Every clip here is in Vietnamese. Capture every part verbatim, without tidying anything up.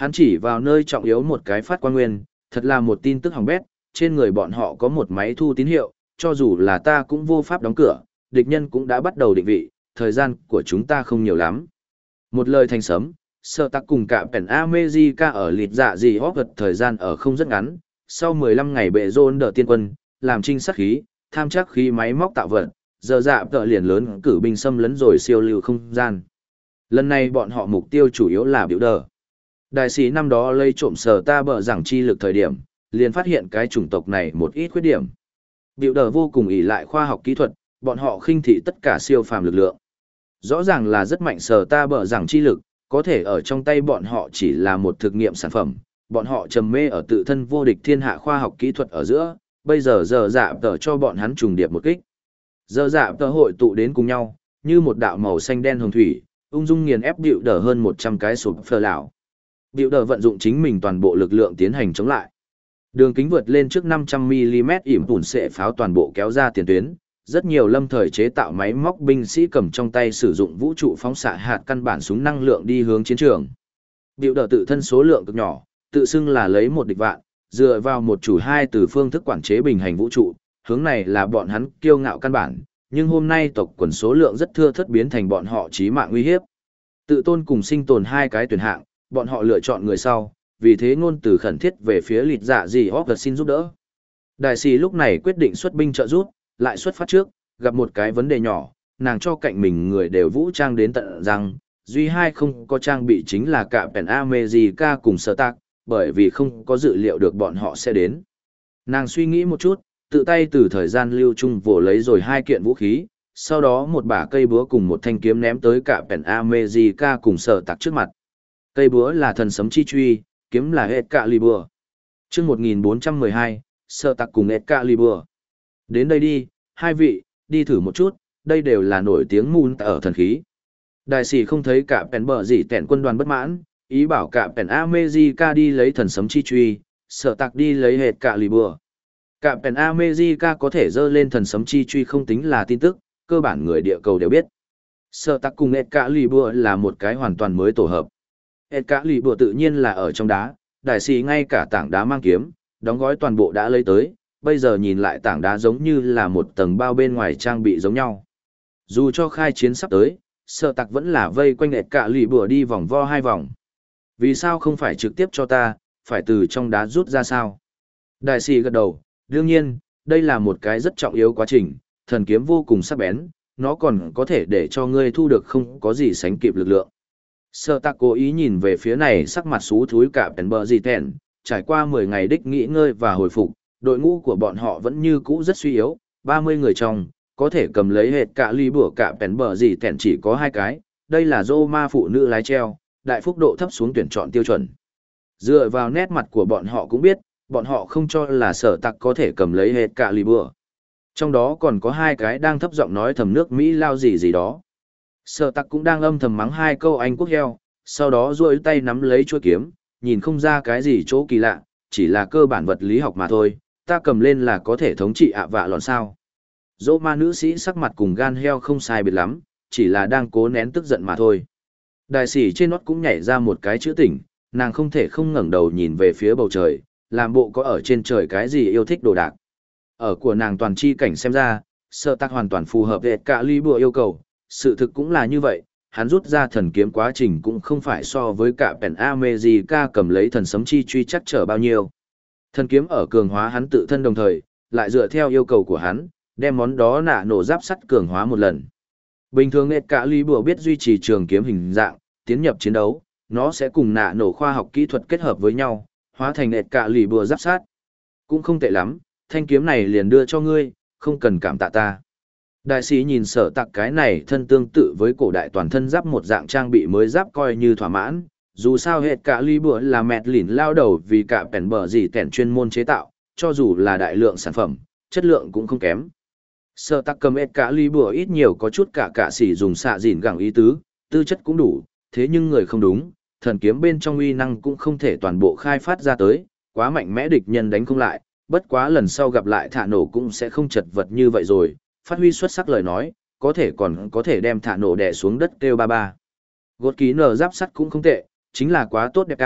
Hắn chỉ vào nơi trọng yếu một cái phát quang nguyên, thật là một tin tức hỏng bét, trên người bọn họ có một máy thu tín hiệu, cho dù là ta cũng vô pháp đóng cửa, địch nhân cũng đã bắt đầu định vị, thời gian của chúng ta không nhiều lắm. Một lời thành sấm, Sở Tạc cùng cả Penn America ở lịt dạ gì hóp vật thời gian ở không rất ngắn, sau mười lăm ngày bệ rôn đỡ tiên quân, làm trinh sát khí, tham chắc khí máy móc tạo vật, giờ dạ tợ liền lớn cử binh xâm lấn rồi siêu lưu không gian. Lần này bọn họ mục tiêu chủ yếu là biểu đờ. Đại sĩ năm đó lấy trộm Sở Ta bờ rằng chi lực thời điểm, liền phát hiện cái chủng tộc này một ít khuyết điểm. Biểu đờ vô cùng ỷ lại khoa học kỹ thuật, bọn họ khinh thị tất cả siêu phàm lực lượng. Rõ ràng là rất mạnh Sở Ta bờ rằng chi lực, có thể ở trong tay bọn họ chỉ là một thực nghiệm sản phẩm, bọn họ trầm mê ở tự thân vô địch thiên hạ khoa học kỹ thuật ở giữa, bây giờ giờ dạ tờ cho bọn hắn trùng điệp một kích. Giờ dạ tờ hội tụ đến cùng nhau, như một đạo màu xanh đen hồng thủy, ung dung nghiền ép Biểu đờ hơn một trăm cái sụp phơ lão. Biểu đờ vận dụng chính mình toàn bộ lực lượng tiến hành chống lại. Đường kính vượt lên trước năm trăm mi-li-mét ỉm tủn xệ pháo toàn bộ kéo ra tiền tuyến, rất nhiều lâm thời chế tạo máy móc binh sĩ cầm trong tay sử dụng vũ trụ phóng xạ hạt căn bản súng năng lượng đi hướng chiến trường. Biểu đờ tự thân số lượng cực nhỏ, tự xưng là lấy một địch vạn, dựa vào một chủ hai từ phương thức quản chế bình hành vũ trụ, hướng này là bọn hắn kiêu ngạo căn bản, nhưng hôm nay tộc quần số lượng rất thưa thớt biến thành bọn họ chí mạng uy hiếp. Tự tôn cùng sinh tồn hai cái tuyển hạng, bọn họ lựa chọn người sau, vì thế ngôn từ khẩn thiết về phía lịt dạ gì Hogwarts xin giúp đỡ. Đại sĩ lúc này quyết định xuất binh trợ giúp, lại xuất phát trước, gặp một cái vấn đề nhỏ, nàng cho cạnh mình người đều vũ trang đến tận răng, duy hai không có trang bị chính là cả Penn America cùng Sở Tạc, bởi vì không có dự liệu được bọn họ sẽ đến. Nàng suy nghĩ một chút, tự tay từ thời gian lưu trung vồ lấy rồi hai kiện vũ khí, sau đó một bả cây búa cùng một thanh kiếm ném tới cả Penn America cùng Sở Tạc trước mặt. Cây búa là thần sấm chi truy, kiếm là Excalibur. Chương một nghìn bốn trăm mười hai, Sở Tạc cùng Excalibur. Đến đây đi, hai vị, đi thử một chút, đây đều là nổi tiếng mùn ở thần khí. Đại sĩ không thấy cả Penn bờ gì tẹn quân đoàn bất mãn, ý bảo cả Penn America đi lấy thần sấm chi truy, Sở Tạc đi lấy Excalibur. Cả Penn America có thể dơ lên thần sấm chi truy không tính là tin tức, cơ bản người địa cầu đều biết. Sở Tạc cùng Excalibur là một cái hoàn toàn mới tổ hợp. Excalibur tự nhiên là ở trong đá, đại sĩ ngay cả tảng đá mang kiếm, đóng gói toàn bộ đã lấy tới, bây giờ nhìn lại tảng đá giống như là một tầng bao bên ngoài trang bị giống nhau. Dù cho khai chiến sắp tới, Sở Tạc vẫn là vây quanh Excalibur đi vòng vo hai vòng. Vì sao không phải trực tiếp cho ta, phải từ trong đá rút ra sao? Đại sĩ gật đầu, đương nhiên, đây là một cái rất trọng yếu quá trình, thần kiếm vô cùng sắc bén, nó còn có thể để cho ngươi thu được không có gì sánh kịp lực lượng. Sở Tạc cố ý nhìn về phía này sắc mặt xú thúi cả Penn bờ gì tẹn, trải qua mười ngày đích nghỉ ngơi và hồi phục, đội ngũ của bọn họ vẫn như cũ rất suy yếu, ba mươi người trong, có thể cầm lấy hệt cả ly bữa cả Penn bờ gì tẹn chỉ có hai cái, đây là Roma phụ nữ lái treo, đại phúc độ thấp xuống tuyển chọn tiêu chuẩn. Dựa vào nét mặt của bọn họ cũng biết, bọn họ không cho là Sở Tạc có thể cầm lấy hệt cả ly bữa. Trong đó còn có hai cái đang thấp giọng nói thầm nước Mỹ lao gì gì đó. Sở Tạc cũng đang âm thầm mắng hai câu Anh quốc heo, sau đó duỗi tay nắm lấy chuôi kiếm, nhìn không ra cái gì chỗ kỳ lạ, chỉ là cơ bản vật lý học mà thôi, ta cầm lên là có thể thống trị ạ vạ lòn sao. Dỗ ma nữ sĩ sắc mặt cùng gan heo không sai biệt lắm, chỉ là đang cố nén tức giận mà thôi. Đại sĩ trên nót cũng nhảy ra một cái chữ tỉnh, nàng không thể không ngẩng đầu nhìn về phía bầu trời, làm bộ có ở trên trời cái gì yêu thích đồ đạc. Ở của nàng toàn chi cảnh xem ra, Sở Tạc hoàn toàn phù hợp với cả ly bùa yêu cầu, sự thực cũng là như vậy, hắn rút ra thần kiếm quá trình cũng không phải so với cả Penn America cầm lấy thần sấm chi truy chắc trở bao nhiêu. Thần kiếm ở cường hóa hắn tự thân đồng thời, lại dựa theo yêu cầu của hắn, đem món đó nạ nổ giáp sắt cường hóa một lần. Bình thường nghệt cả ly bùa biết duy trì trường kiếm hình dạng, tiến nhập chiến đấu, nó sẽ cùng nạ nổ khoa học kỹ thuật kết hợp với nhau, hóa thành nghệt cả ly bùa giáp sắt. Cũng không tệ lắm, thanh kiếm này liền đưa cho ngươi, không cần cảm tạ ta. Đại sĩ nhìn Sở Tạc cái này thân tương tự với cổ đại toàn thân giáp một dạng trang bị mới giáp coi như thỏa mãn, dù sao hệt cả ly bữa là mẹt lỉn lao đầu vì cả Penn bờ gì tẻn chuyên môn chế tạo, cho dù là đại lượng sản phẩm, chất lượng cũng không kém. Sở Tạc cầm hệt cả ly bữa ít nhiều có chút cả cả sĩ dùng xạ dịn gẳng ý tứ, tư chất cũng đủ, thế nhưng người không đúng, thần kiếm bên trong uy năng cũng không thể toàn bộ khai phát ra tới, quá mạnh mẽ địch nhân đánh không lại, bất quá lần sau gặp lại thả nổ cũng sẽ không chật vật như vậy rồi, phát huy xuất sắc lời nói, có thể còn có thể đem thả nổ đè xuống đất kêu ba ba. Gột ký nở giáp sắt cũng không tệ, chính là quá tốt đẹp cao,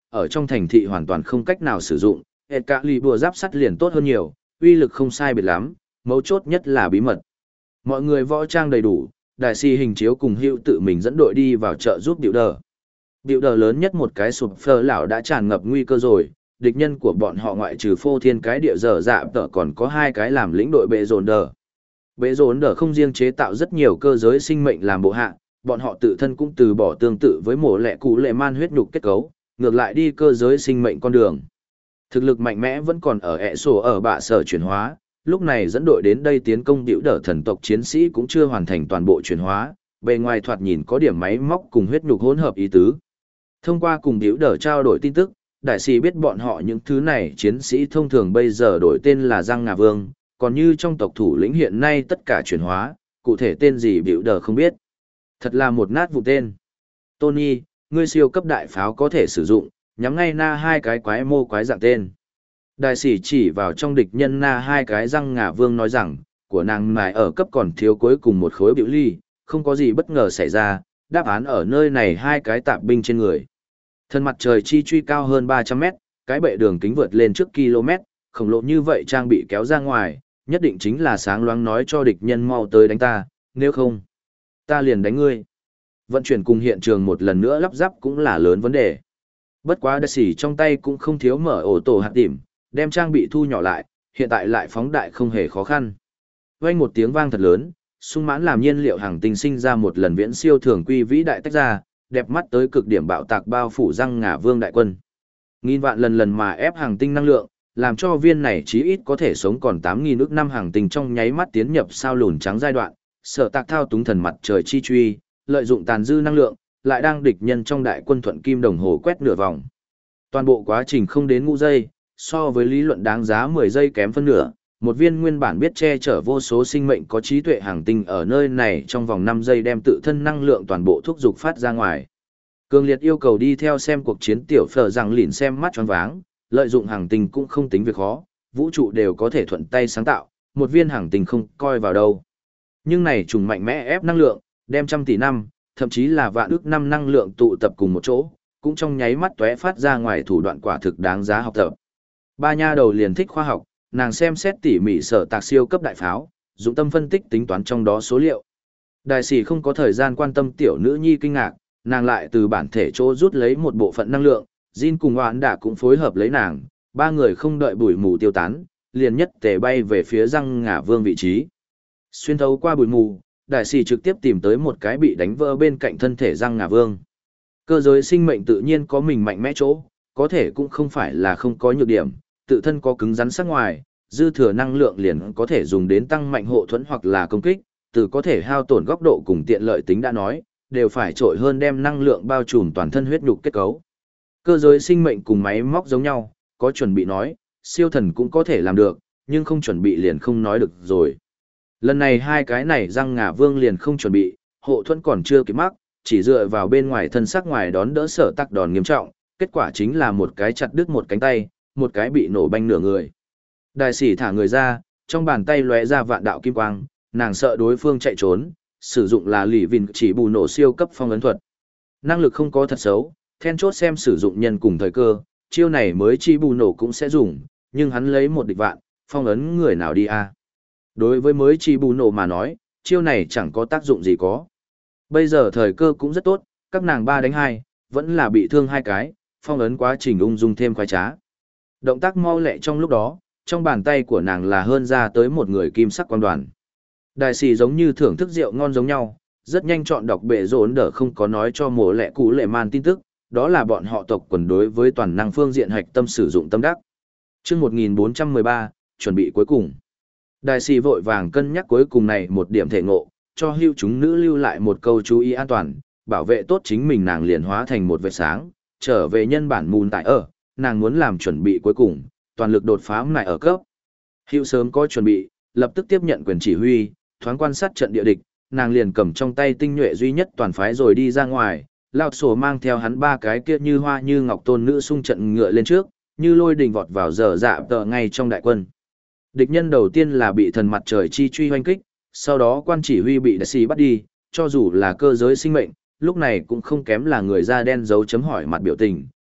ở trong thành thị hoàn toàn không cách nào sử dụng, hệ cả lì bùa giáp sắt liền tốt hơn nhiều, uy lực không sai biệt lắm, mấu chốt nhất là bí mật. Mọi người võ trang đầy đủ, đại sĩ hình chiếu cùng hữu tự mình dẫn đội đi vào chợ giúp điệu đờ. Điệu đờ lớn nhất một cái sụp phơ lão đã tràn ngập nguy cơ rồi, địch nhân của bọn họ ngoại trừ phô thiên cái địa dở dạ tở còn có hai cái làm lĩnh đội bệ dồn đờ. Bệ dồn đờ không riêng chế tạo rất nhiều cơ giới sinh mệnh làm bộ hạ, bọn họ tự thân cũng từ bỏ tương tự với mổ lẹ cụ lệ man huyết nhục kết cấu, ngược lại đi cơ giới sinh mệnh con đường. Thực lực mạnh mẽ vẫn còn ở ẹ sổ ở bạ sở chuyển hóa, lúc này dẫn đội đến đây tiến công điệu đờ thần tộc chiến sĩ cũng chưa hoàn thành toàn bộ chuyển hóa, bề ngoài thoạt nhìn có điểm máy móc cùng huyết nhục hỗn hợp ý tứ. Thông qua cùng điệu đờ trao đổi tin tức, đại sĩ biết bọn họ những thứ này chiến sĩ thông thường bây giờ đổi tên là Giang Ngà Vương, còn như trong tộc thủ lĩnh hiện nay tất cả chuyển hóa, cụ thể tên gì điệu đờ không biết. Thật là một nát vụ tên. Tony, ngươi siêu cấp đại pháo có thể sử dụng, nhắm ngay na hai cái quái mô quái dạng tên. Đại sĩ chỉ vào trong địch nhân na hai cái Răng Ngà Vương nói rằng, của nàng mài ở cấp còn thiếu cuối cùng một khối biểu ly, không có gì bất ngờ xảy ra, đáp án ở nơi này hai cái tạp binh trên người. Thân mặt trời chi truy cao hơn ba trăm mét, cái bệ đường kính vượt lên trước km, khổng lồ như vậy trang bị kéo ra ngoài, nhất định chính là sáng loáng nói cho địch nhân mau tới đánh ta, nếu không, ta liền đánh ngươi. Vận chuyển cùng hiện trường một lần nữa lắp ráp cũng là lớn vấn đề. Bất quá đại sĩ trong tay cũng không thiếu mở ổ tổ hạt tỉm, đem trang bị thu nhỏ lại, hiện tại lại phóng đại không hề khó khăn. Vang một tiếng vang thật lớn, sung mãn làm nhiên liệu hàng tinh sinh ra một lần viễn siêu thường quy vĩ đại tách ra, đẹp mắt tới cực điểm bạo tạc bao phủ Răng Ngà Vương đại quân. Nghìn vạn lần lần mà ép hàng tinh năng lượng, làm cho viên này chí ít có thể sống còn tám nghìn ức năm hàng tinh trong nháy mắt tiến nhập sao lùn trắng giai đoạn, sở tạc thao túng thần mặt trời chi truy, lợi dụng tàn dư năng lượng, lại đang địch nhân trong đại quân thuận kim đồng hồ quét nửa vòng. Toàn bộ quá trình không đến ngũ giây, so với lý luận đáng giá mười giây kém phân nửa, một viên nguyên bản biết che chở vô số sinh mệnh có trí tuệ hàng tinh ở nơi này trong vòng năm giây đem tự thân năng lượng toàn bộ thúc dục phát ra ngoài. Cường liệt yêu cầu đi theo xem cuộc chiến tiểu phở rằng lìn xem mắt choáng váng, lợi dụng hàng tinh cũng không tính việc khó, vũ trụ đều có thể thuận tay sáng tạo, một viên hàng tinh không coi vào đâu. Nhưng này trùng mạnh mẽ ép năng lượng, đem trăm tỷ năm, thậm chí là vạn ước năm năng lượng tụ tập cùng một chỗ, cũng trong nháy mắt tóe phát ra ngoài thủ đoạn quả thực đáng giá học tập. Ba nha đầu liền thích khoa học, nàng xem xét tỉ mỉ sở tạc siêu cấp đại pháo, dụng tâm phân tích tính toán trong đó số liệu. Đại sĩ không có thời gian quan tâm tiểu nữ nhi kinh ngạc, nàng lại từ bản thể chỗ rút lấy một bộ phận năng lượng, Jin cùng Hoán đã cũng phối hợp lấy nàng, ba người không đợi bụi mù tiêu tán, liền nhất tề bay về phía Răng Ngà Vương vị trí. Xuyên thấu qua bụi mù, đại sĩ trực tiếp tìm tới một cái bị đánh vỡ bên cạnh thân thể Răng Ngà Vương. Cơ giới sinh mệnh tự nhiên có mình mạnh mẽ chỗ, có thể cũng không phải là không có nhược điểm, tự thân có cứng rắn sắc ngoài, dư thừa năng lượng liền có thể dùng đến tăng mạnh hộ thuẫn hoặc là công kích, từ có thể hao tổn góc độ cùng tiện lợi tính đã nói, đều phải trội hơn đem năng lượng bao trùm toàn thân huyết nhục kết cấu. Cơ giới sinh mệnh cùng máy móc giống nhau, có chuẩn bị nói, siêu thần cũng có thể làm được, nhưng không chuẩn bị liền không nói được rồi. Lần này hai cái này Răng Ngà Vương liền không chuẩn bị, hộ thuẫn còn chưa kịp mắc, chỉ dựa vào bên ngoài thân sắc ngoài đón đỡ sở tắc đòn nghiêm trọng, kết quả chính là một cái chặt đứt một cánh tay, một cái bị nổ banh nửa người. Đại sĩ thả người ra, trong bàn tay lóe ra vạn đạo kim quang, nàng sợ đối phương chạy trốn, sử dụng là lì vìn chỉ bù nổ siêu cấp phong ấn thuật. Năng lực không có thật xấu, then chốt xem sử dụng nhân cùng thời cơ, chiêu này mới chỉ bù nổ cũng sẽ dùng, nhưng hắn lấy một địch vạn, phong ấn người nào đi a? Đối với mới chỉ bù nổ mà nói, chiêu này chẳng có tác dụng gì có. Bây giờ thời cơ cũng rất tốt, các nàng ba đánh hai, vẫn là bị thương hai cái, phong ấn quá trình ung dung thêm khoái trá. Động tác mau lẹ trong lúc đó, trong bàn tay của nàng là hơn ra tới một người kim sắc quan đoàn. Đại sĩ giống như thưởng thức rượu ngon giống nhau, rất nhanh chọn đọc bệ rốn đỡ không có nói cho mổ lẹ cũ lệ man tin tức, đó là bọn họ tộc quần đối với toàn năng phương diện hạch tâm sử dụng tâm đắc. Chương một nghìn bốn trăm mười ba, chuẩn bị cuối cùng. Đại sĩ vội vàng cân nhắc cuối cùng này một điểm thể ngộ, cho hưu chúng nữ lưu lại một câu chú ý an toàn, bảo vệ tốt chính mình nàng liền hóa thành một vệt sáng, trở về nhân bản mùn tại ở, nàng muốn làm chuẩn bị cuối cùng, toàn lực đột phá này ở cấp. Hưu sớm có chuẩn bị, lập tức tiếp nhận quyền chỉ huy, thoáng quan sát trận địa địch, nàng liền cầm trong tay tinh nhuệ duy nhất toàn phái rồi đi ra ngoài, Lão Sổ mang theo hắn ba cái kia như hoa như ngọc tôn nữ xung trận ngựa lên trước, như lôi đình vọt vào giờ dạ tờ ngay trong đại quân. Địch nhân đầu tiên là bị thần mặt trời chi truy hoanh kích, sau đó quan chỉ huy bị đại sĩ bắt đi, cho dù là cơ giới sinh mệnh, lúc này cũng không kém là người da đen dấu chấm hỏi mặt biểu tình,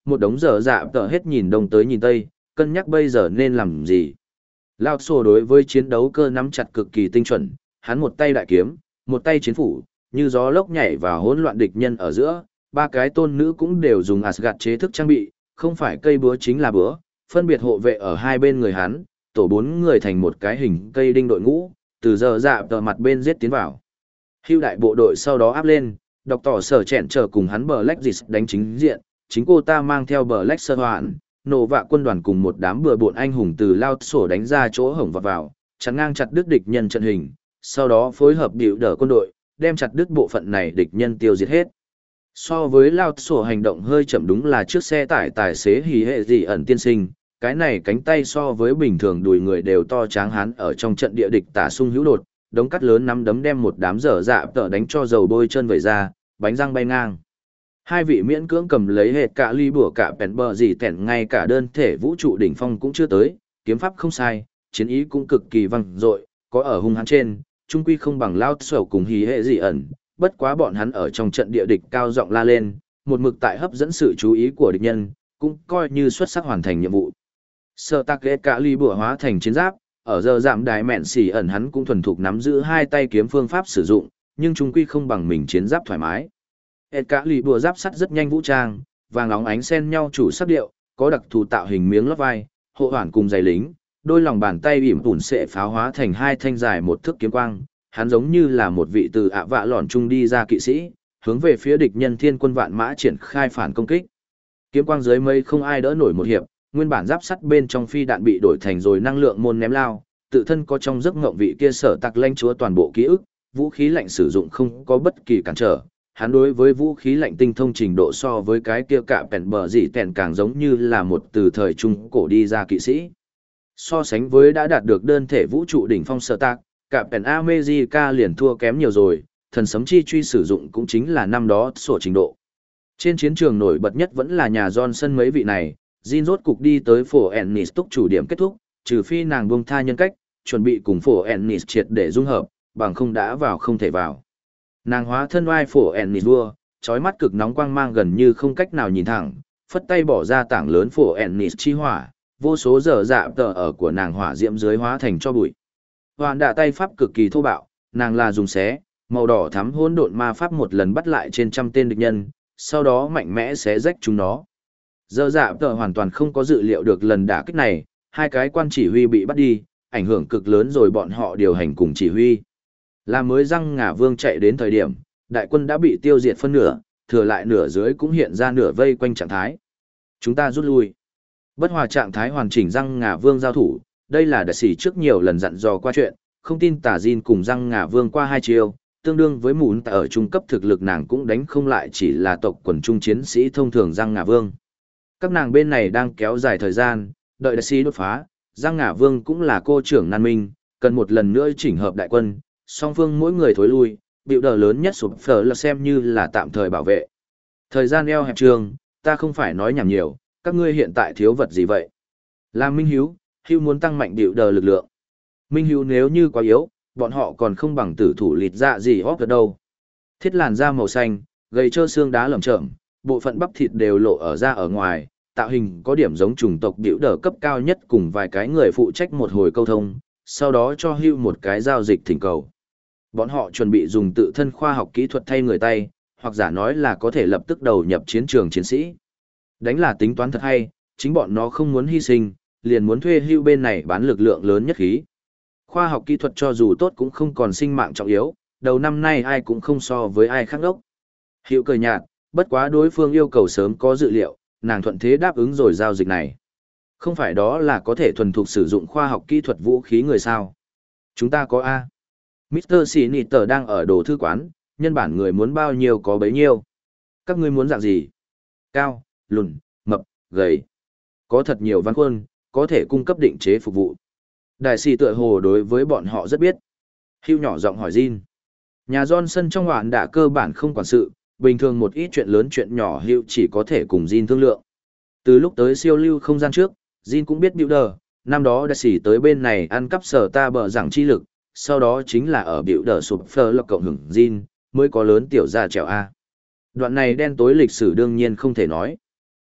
một đống dở dạ tợ hết nhìn đông tới nhìn tây, cân nhắc bây giờ nên làm gì. Lao Sổ đối với chiến đấu cơ nắm chặt cực kỳ tinh chuẩn, hắn một tay đại kiếm, một tay chiến phủ, như gió lốc nhảy vào hỗn loạn địch nhân ở giữa, ba cái tôn nữ cũng đều dùng Asgard chế thức trang bị, không phải cây búa chính là búa, phân biệt hộ vệ ở hai bên người hắn, tổ bốn người thành một cái hình cây đinh đội ngũ, từ giờ dạ tờ mặt bên giết tiến vào. Hưu đại bộ đội sau đó áp lên, đọc tỏ sở chẹn trở cùng hắn Black Dịch đánh chính diện, chính cô ta mang theo Black Sơ Hoạn, nổ vạ quân đoàn cùng một đám bừa bộn anh hùng từ Lao Sổ đánh ra chỗ hổng vào vào, chắn ngang chặt đứt địch nhân trận hình, sau đó phối hợp biểu đỡ quân đội, đem chặt đứt bộ phận này địch nhân tiêu diệt hết. So với Lao Sổ hành động hơi chậm đúng là trước xe tải tài xế hì hệ gì ẩn tiên sinh, cái này cánh tay so với bình thường đùi người đều to tráng hán ở trong trận địa địch tả sung hữu đột, đống cắt lớn nắm đấm đem một đám dở dạ tợ đánh cho dầu bôi chân vẩy ra, bánh răng bay ngang. Hai vị miễn cưỡng cầm lấy hệt cả ly bùa cả bèn bờ gì tẻn ngay cả đơn thể vũ trụ đỉnh phong cũng chưa tới, kiếm pháp không sai, chiến ý cũng cực kỳ vang dội, có ở hung hãn trên, trung quy không bằng Lao Sổ cùng hì hệ gì ẩn, bất quá bọn hắn ở trong trận địa địch cao giọng la lên, một mực tại hấp dẫn sự chú ý của địch nhân, cũng coi như xuất sắc hoàn thành nhiệm vụ. Sở tạc ghét cả ly bùa hóa thành chiến giáp, ở giờ giảm đài mẹn xỉ ẩn hắn cũng thuần thục nắm giữ hai tay kiếm phương pháp sử dụng, nhưng trung quy không bằng mình chiến giáp thoải mái. Ed cả ly bùa giáp sắt rất nhanh vũ trang, vàng óng ánh xen nhau chủ sắc điệu, có đặc thù tạo hình miếng lót vai, hộ hoàn cùng giày lính, đôi lòng bàn tay ỉm tủn sẽ pháo hóa thành hai thanh dài một thước kiếm quang, hắn giống như là một vị từ ạ vạ lòn trung đi ra kỵ sĩ, hướng về phía địch nhân thiên quân vạn mã triển khai phản công kích. Kiếm quang dưới mây không ai đỡ nổi một hiệp, nguyên bản giáp sắt bên trong phi đạn bị đổi thành rồi năng lượng môn ném lao, tự thân có trong giấc ngộng vị kia sở tạc lãnh chúa toàn bộ ký ức, vũ khí lạnh sử dụng không có bất kỳ cản trở. Hắn đối với vũ khí lạnh tinh thông trình độ so với cái kia cả bèn bờ gì tèn càng giống như là một từ thời trung cổ đi ra kỵ sĩ. So sánh với đã đạt được đơn thể vũ trụ đỉnh phong sở tạc, cả bèn America liền thua kém nhiều rồi, thần sấm chi truy sử dụng cũng chính là năm đó sổ trình độ. Trên chiến trường nổi bật nhất vẫn là nhà Johnson mấy vị này, Jin rốt cục đi tới phổ Ennis túc chủ điểm kết thúc, trừ phi nàng buông tha nhân cách, chuẩn bị cùng phổ Ennis triệt để dung hợp, bằng không đã vào không thể vào. Nàng hóa thân oai phổ Ennis vua, trói mắt cực nóng quang mang gần như không cách nào nhìn thẳng, phất tay bỏ ra tảng lớn phổ Ennis chi hỏa, vô số dở dạ tờ ở của nàng hỏa diễm dưới hóa thành cho bụi. Hoàn đạ tay pháp cực kỳ thô bạo, nàng là dùng xé, màu đỏ thắm hỗn độn ma pháp một lần bắt lại trên trăm tên địch nhân, sau đó mạnh mẽ xé rách chúng nó. Dở dạ tờ hoàn toàn không có dự liệu được lần đả kích này, hai cái quan chỉ huy bị bắt đi, ảnh hưởng cực lớn rồi bọn họ điều hành cùng chỉ huy. Là mới răng ngả vương chạy đến thời điểm, đại quân đã bị tiêu diệt phân nửa, thừa lại nửa dưới cũng hiện ra nửa vây quanh trạng thái. Chúng ta rút lui. Bất hòa trạng thái hoàn chỉnh răng ngả vương giao thủ, đây là đại sĩ trước nhiều lần dặn dò qua chuyện, không tin tả Jin cùng răng ngả vương qua hai chiều, tương đương với mún tại ở trung cấp thực lực nàng cũng đánh không lại chỉ là tộc quần trung chiến sĩ thông thường răng ngả vương. Các nàng bên này đang kéo dài thời gian, đợi đại sĩ đột phá, răng ngả vương cũng là cô trưởng nan minh, cần một lần nữa chỉnh hợp đại quân, song phương mỗi người thối lui, biểu đờ lớn nhất sụp phở là xem như là tạm thời bảo vệ. Thời gian eo hẹp trường, ta không phải nói nhảm nhiều, các ngươi hiện tại thiếu vật gì vậy? Là Minh Hiếu, Hiếu muốn tăng mạnh biểu đờ lực lượng. Minh Hiếu nếu như quá yếu, bọn họ còn không bằng tử thủ lịt dạ gì hóp được đâu. Thiết làn da màu xanh, gầy trơ xương đá lởm chởm, bộ phận bắp thịt đều lộ ở ra ở ngoài, tạo hình có điểm giống chủng tộc biểu đờ cấp cao nhất cùng vài cái người phụ trách một hồi câu thông, sau đó cho Hưu một cái giao dịch thỉnh cầu. Bọn họ chuẩn bị dùng tự thân khoa học kỹ thuật thay người tay, hoặc giả nói là có thể lập tức đầu nhập chiến trường chiến sĩ. Đánh là tính toán thật hay, chính bọn nó không muốn hy sinh, liền muốn thuê Hưu bên này bán lực lượng lớn nhất khí. Khoa học kỹ thuật cho dù tốt cũng không còn sinh mạng trọng yếu, đầu năm nay ai cũng không so với ai khác đốc. Hưu cười nhạt, bất quá đối phương yêu cầu sớm có dự liệu, nàng thuận thế đáp ứng rồi giao dịch này. Không phải đó là có thể thuần thục sử dụng khoa học kỹ thuật vũ khí người sao. Chúng ta có A. mít tơ Siniter đang ở đồ thư quán, nhân bản người muốn bao nhiêu có bấy nhiêu. Các ngươi muốn dạng gì? Cao, lùn, mập, gầy. Có thật nhiều văn khuôn, có thể cung cấp định chế phục vụ. Đại sĩ tựa hồ đối với bọn họ rất biết. Hưu nhỏ giọng hỏi Jin. Nhà Johnson trong hoạn đã cơ bản không quản sự, bình thường một ít chuyện lớn chuyện nhỏ Hưu chỉ có thể cùng Jin thương lượng. Từ lúc tới siêu lưu không gian trước, Jin cũng biết biểu đờ, năm đó đại sĩ tới bên này ăn cắp sở ta bờ giảng chi lực, sau đó chính là ở biểu đờ sụp phơ lập cộng hưởng Jin, mới có lớn tiểu gia trèo A. Đoạn này đen tối lịch sử đương nhiên không thể nói.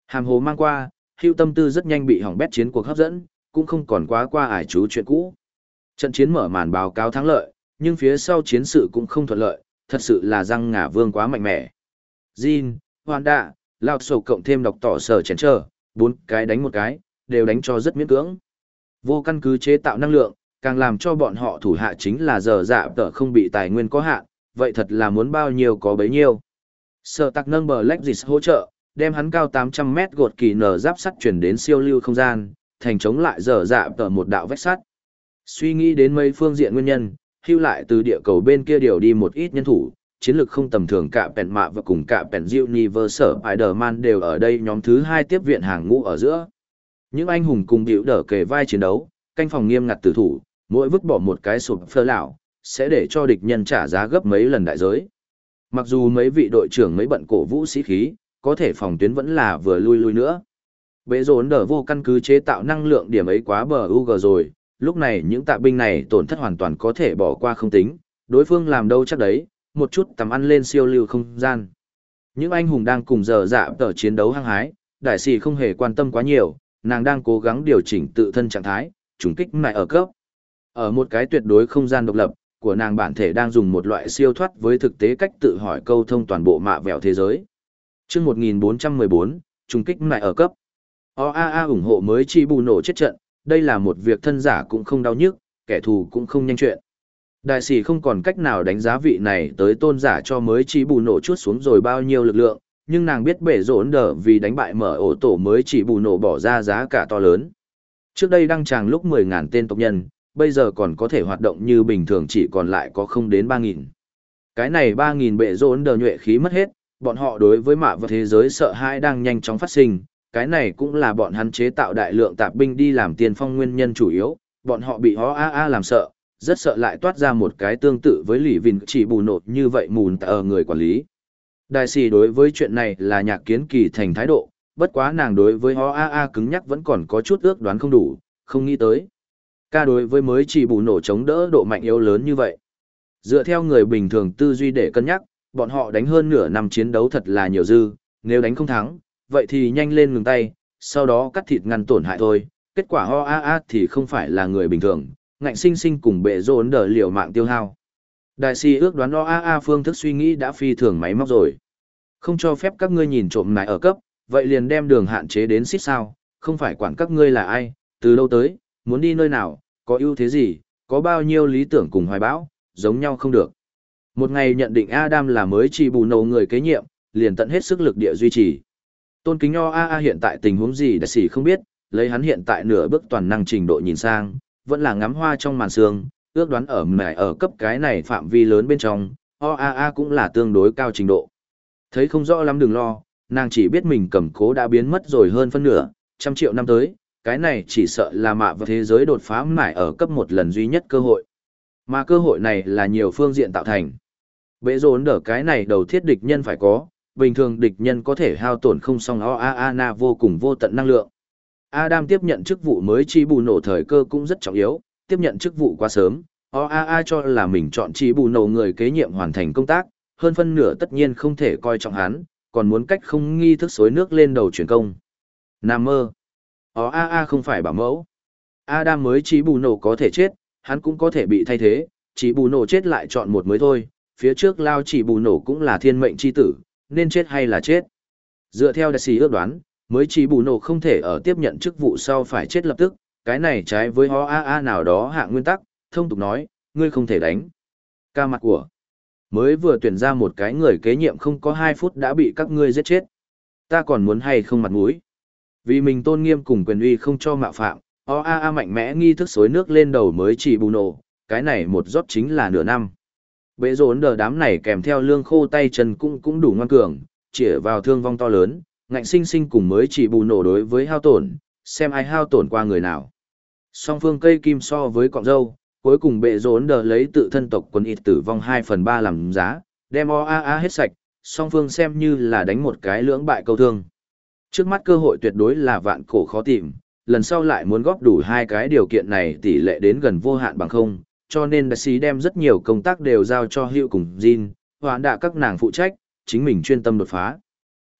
Hàm hồ mang qua, Hưu tâm tư rất nhanh bị hỏng bét chiến cuộc hấp dẫn, cũng không còn quá qua ải chú chuyện cũ. Trận chiến mở màn báo cáo thắng lợi, nhưng phía sau chiến sự cũng không thuận lợi, thật sự là răng ngả vương quá mạnh mẽ. Jin, Hoàn Đạ, Lao Sầu cộng thêm độc tỏ sở chén trở, bốn cái đánh một cái, đều đánh cho rất miễn cưỡng. Vô căn cứ chế tạo năng lượng, càng làm cho bọn họ thủ hạ chính là giờ dạ tở không bị tài nguyên có hạn, vậy thật là muốn bao nhiêu có bấy nhiêu. Sở tạc nâng bờ Black Dịch hỗ trợ, đem hắn cao tám trăm mét gột kỳ nở giáp sắt chuyển đến siêu lưu không gian, thành chống lại giờ dạ tở một đạo vách sắt. Suy nghĩ đến mấy phương diện nguyên nhân, hưu lại từ địa cầu bên kia điều đi một ít nhân thủ, chiến lược không tầm thường cả Pèn Mạ và cùng cả Pèn Universe Spider-Man đều ở đây nhóm thứ hai tiếp viện hàng ngũ ở giữa. Những anh hùng cùng biểu đỡ kề vai chiến đấu, canh phòng nghiêm ngặt tử thủ, mỗi vứt bỏ một cái sụp phơ lão, sẽ để cho địch nhân trả giá gấp mấy lần đại giới. Mặc dù mấy vị đội trưởng mấy bận cổ vũ sĩ khí, có thể phòng tuyến vẫn là vừa lui lui nữa. Bệ rốn đỡ vô căn cứ chế tạo năng lượng điểm ấy quá bờ u gờ rồi, lúc này những tạ binh này tổn thất hoàn toàn có thể bỏ qua không tính, đối phương làm đâu chắc đấy, một chút tầm ăn lên siêu lưu không gian. Những anh hùng đang cùng giờ dạ tờ chiến đấu hăng hái, đại sĩ không hề quan tâm quá nhiều, nàng đang cố gắng điều chỉnh tự thân trạng thái, trùng kích lại ở cấp. Ở một cái tuyệt đối không gian độc lập, của nàng bản thể đang dùng một loại siêu thoát với thực tế cách tự hỏi câu thông toàn bộ mạ vẹo thế giới. Chương một nghìn bốn trăm mười bốn, trùng kích lại ở cấp. o a a ủng hộ mới chi bù nổ chết trận, đây là một việc thân giả cũng không đau nhức, kẻ thù cũng không nhanh chuyện. Đại sĩ không còn cách nào đánh giá vị này tới tôn giả cho mới chi bù nổ chút xuống rồi bao nhiêu lực lượng, nhưng nàng biết bể rốn đờ vì đánh bại mở ổ tổ mới chỉ bù nổ bỏ ra giá cả to lớn. Trước đây đăng tràng lúc mười nghìn tên tộc nhân, bây giờ còn có thể hoạt động như bình thường chỉ còn lại có không đến ba nghìn. Cái này ba nghìn bệ rốn đờ nhuệ khí mất hết, bọn họ đối với mạ và thế giới sợ hãi đang nhanh chóng phát sinh, cái này cũng là bọn hắn chế tạo đại lượng tạp binh đi làm tiền phong nguyên nhân chủ yếu, bọn họ bị ho a a làm sợ, rất sợ lại toát ra một cái tương tự với lì vìn chỉ bù nổ như vậy mùn ở người quản lý. Đại sĩ đối với chuyện này là nhạc kiến kỳ thành thái độ, bất quá nàng đối với ho a a cứng nhắc vẫn còn có chút ước đoán không đủ, không nghĩ tới. Ca đối với mới chỉ bù nổ chống đỡ độ mạnh yếu lớn như vậy. Dựa theo người bình thường tư duy để cân nhắc, bọn họ đánh hơn nửa năm chiến đấu thật là nhiều dư, nếu đánh không thắng, vậy thì nhanh lên ngừng tay, sau đó cắt thịt ngăn tổn hại thôi. Kết quả ho a a thì không phải là người bình thường, ngạnh sinh sinh cùng bệ rốn đỡ liều mạng tiêu hao. Đại sĩ ước đoán ho a a phương thức suy nghĩ đã phi thường máy móc rồi. Không cho phép các ngươi nhìn trộm này ở cấp, vậy liền đem đường hạn chế đến xít sao, không phải quản các ngươi là ai, từ đâu tới, muốn đi nơi nào, có ưu thế gì, có bao nhiêu lý tưởng cùng hoài bão, giống nhau không được. Một ngày nhận định Adam là mới chỉ bù nổ người kế nhiệm, liền tận hết sức lực địa duy trì. Tôn kính o a a hiện tại tình huống gì đại sĩ không biết, lấy hắn hiện tại nửa bước toàn năng trình độ nhìn sang, vẫn là ngắm hoa trong màn sương, ước đoán ở mẹ ở cấp cái này phạm vi lớn bên trong, o a a cũng là tương đối cao trình độ. Thấy không rõ lắm đừng lo, nàng chỉ biết mình cầm cố đã biến mất rồi hơn phân nửa, trăm triệu năm tới, cái này chỉ sợ là mạ và thế giới đột phá mãi ở cấp một lần duy nhất cơ hội. Mà cơ hội này là nhiều phương diện tạo thành. Bệ rốn đỡ cái này đầu thiết địch nhân phải có, bình thường địch nhân có thể hao tổn không xong o a a na vô cùng vô tận năng lượng. Adam tiếp nhận chức vụ mới chi bù nổ thời cơ cũng rất trọng yếu, tiếp nhận chức vụ quá sớm, o a a cho là mình chọn chi bù nổ người kế nhiệm hoàn thành công tác, hơn phân nửa tất nhiên không thể coi trọng hắn, còn muốn cách không nghi thức xối nước lên đầu chuyển công. Nam mơ. o a a không phải bảo mẫu. Adam mới chi bù nổ có thể chết, hắn cũng có thể bị thay thế, chỉ bù nổ chết lại chọn một mới thôi, phía trước lao chỉ bù nổ cũng là thiên mệnh chi tử, nên chết hay là chết. Dựa theo đại sĩ ước đoán, mới chỉ bù nổ không thể ở tiếp nhận chức vụ sau phải chết lập tức, cái này trái với ho a a nào đó hạng nguyên tắc, thông tục nói, ngươi không thể đánh. Ca mặt của, mới vừa tuyển ra một cái người kế nhiệm không có hai phút đã bị các ngươi giết chết. Ta còn muốn hay không mặt mũi. Vì mình tôn nghiêm cùng quyền uy không cho mạo phạm, o a a mạnh mẽ nghi thức xối nước lên đầu mới chỉ bù nổ, cái này một rót chính là nửa năm. Bệ rốn đờ đám này kèm theo lương khô tay chân cũng cũng đủ ngoan cường, chĩa vào thương vong to lớn, ngạnh sinh sinh cùng mới chỉ bù nổ đối với hao tổn, xem ai hao tổn qua người nào. Song phương cây kim so với cọng dâu, cuối cùng bệ rốn đờ lấy tự thân tộc quân ít tử vong hai phần ba làm giá, đem o a a hết sạch, song phương xem như là đánh một cái lưỡng bại câu thương. Trước mắt cơ hội tuyệt đối là vạn cổ khó tìm, lần sau lại muốn góp đủ hai cái điều kiện này tỷ lệ đến gần vô hạn bằng không, cho nên đại sĩ đem rất nhiều công tác đều giao cho Hữu cùng Jin, hoán đạ các nàng phụ trách, chính mình chuyên tâm đột phá.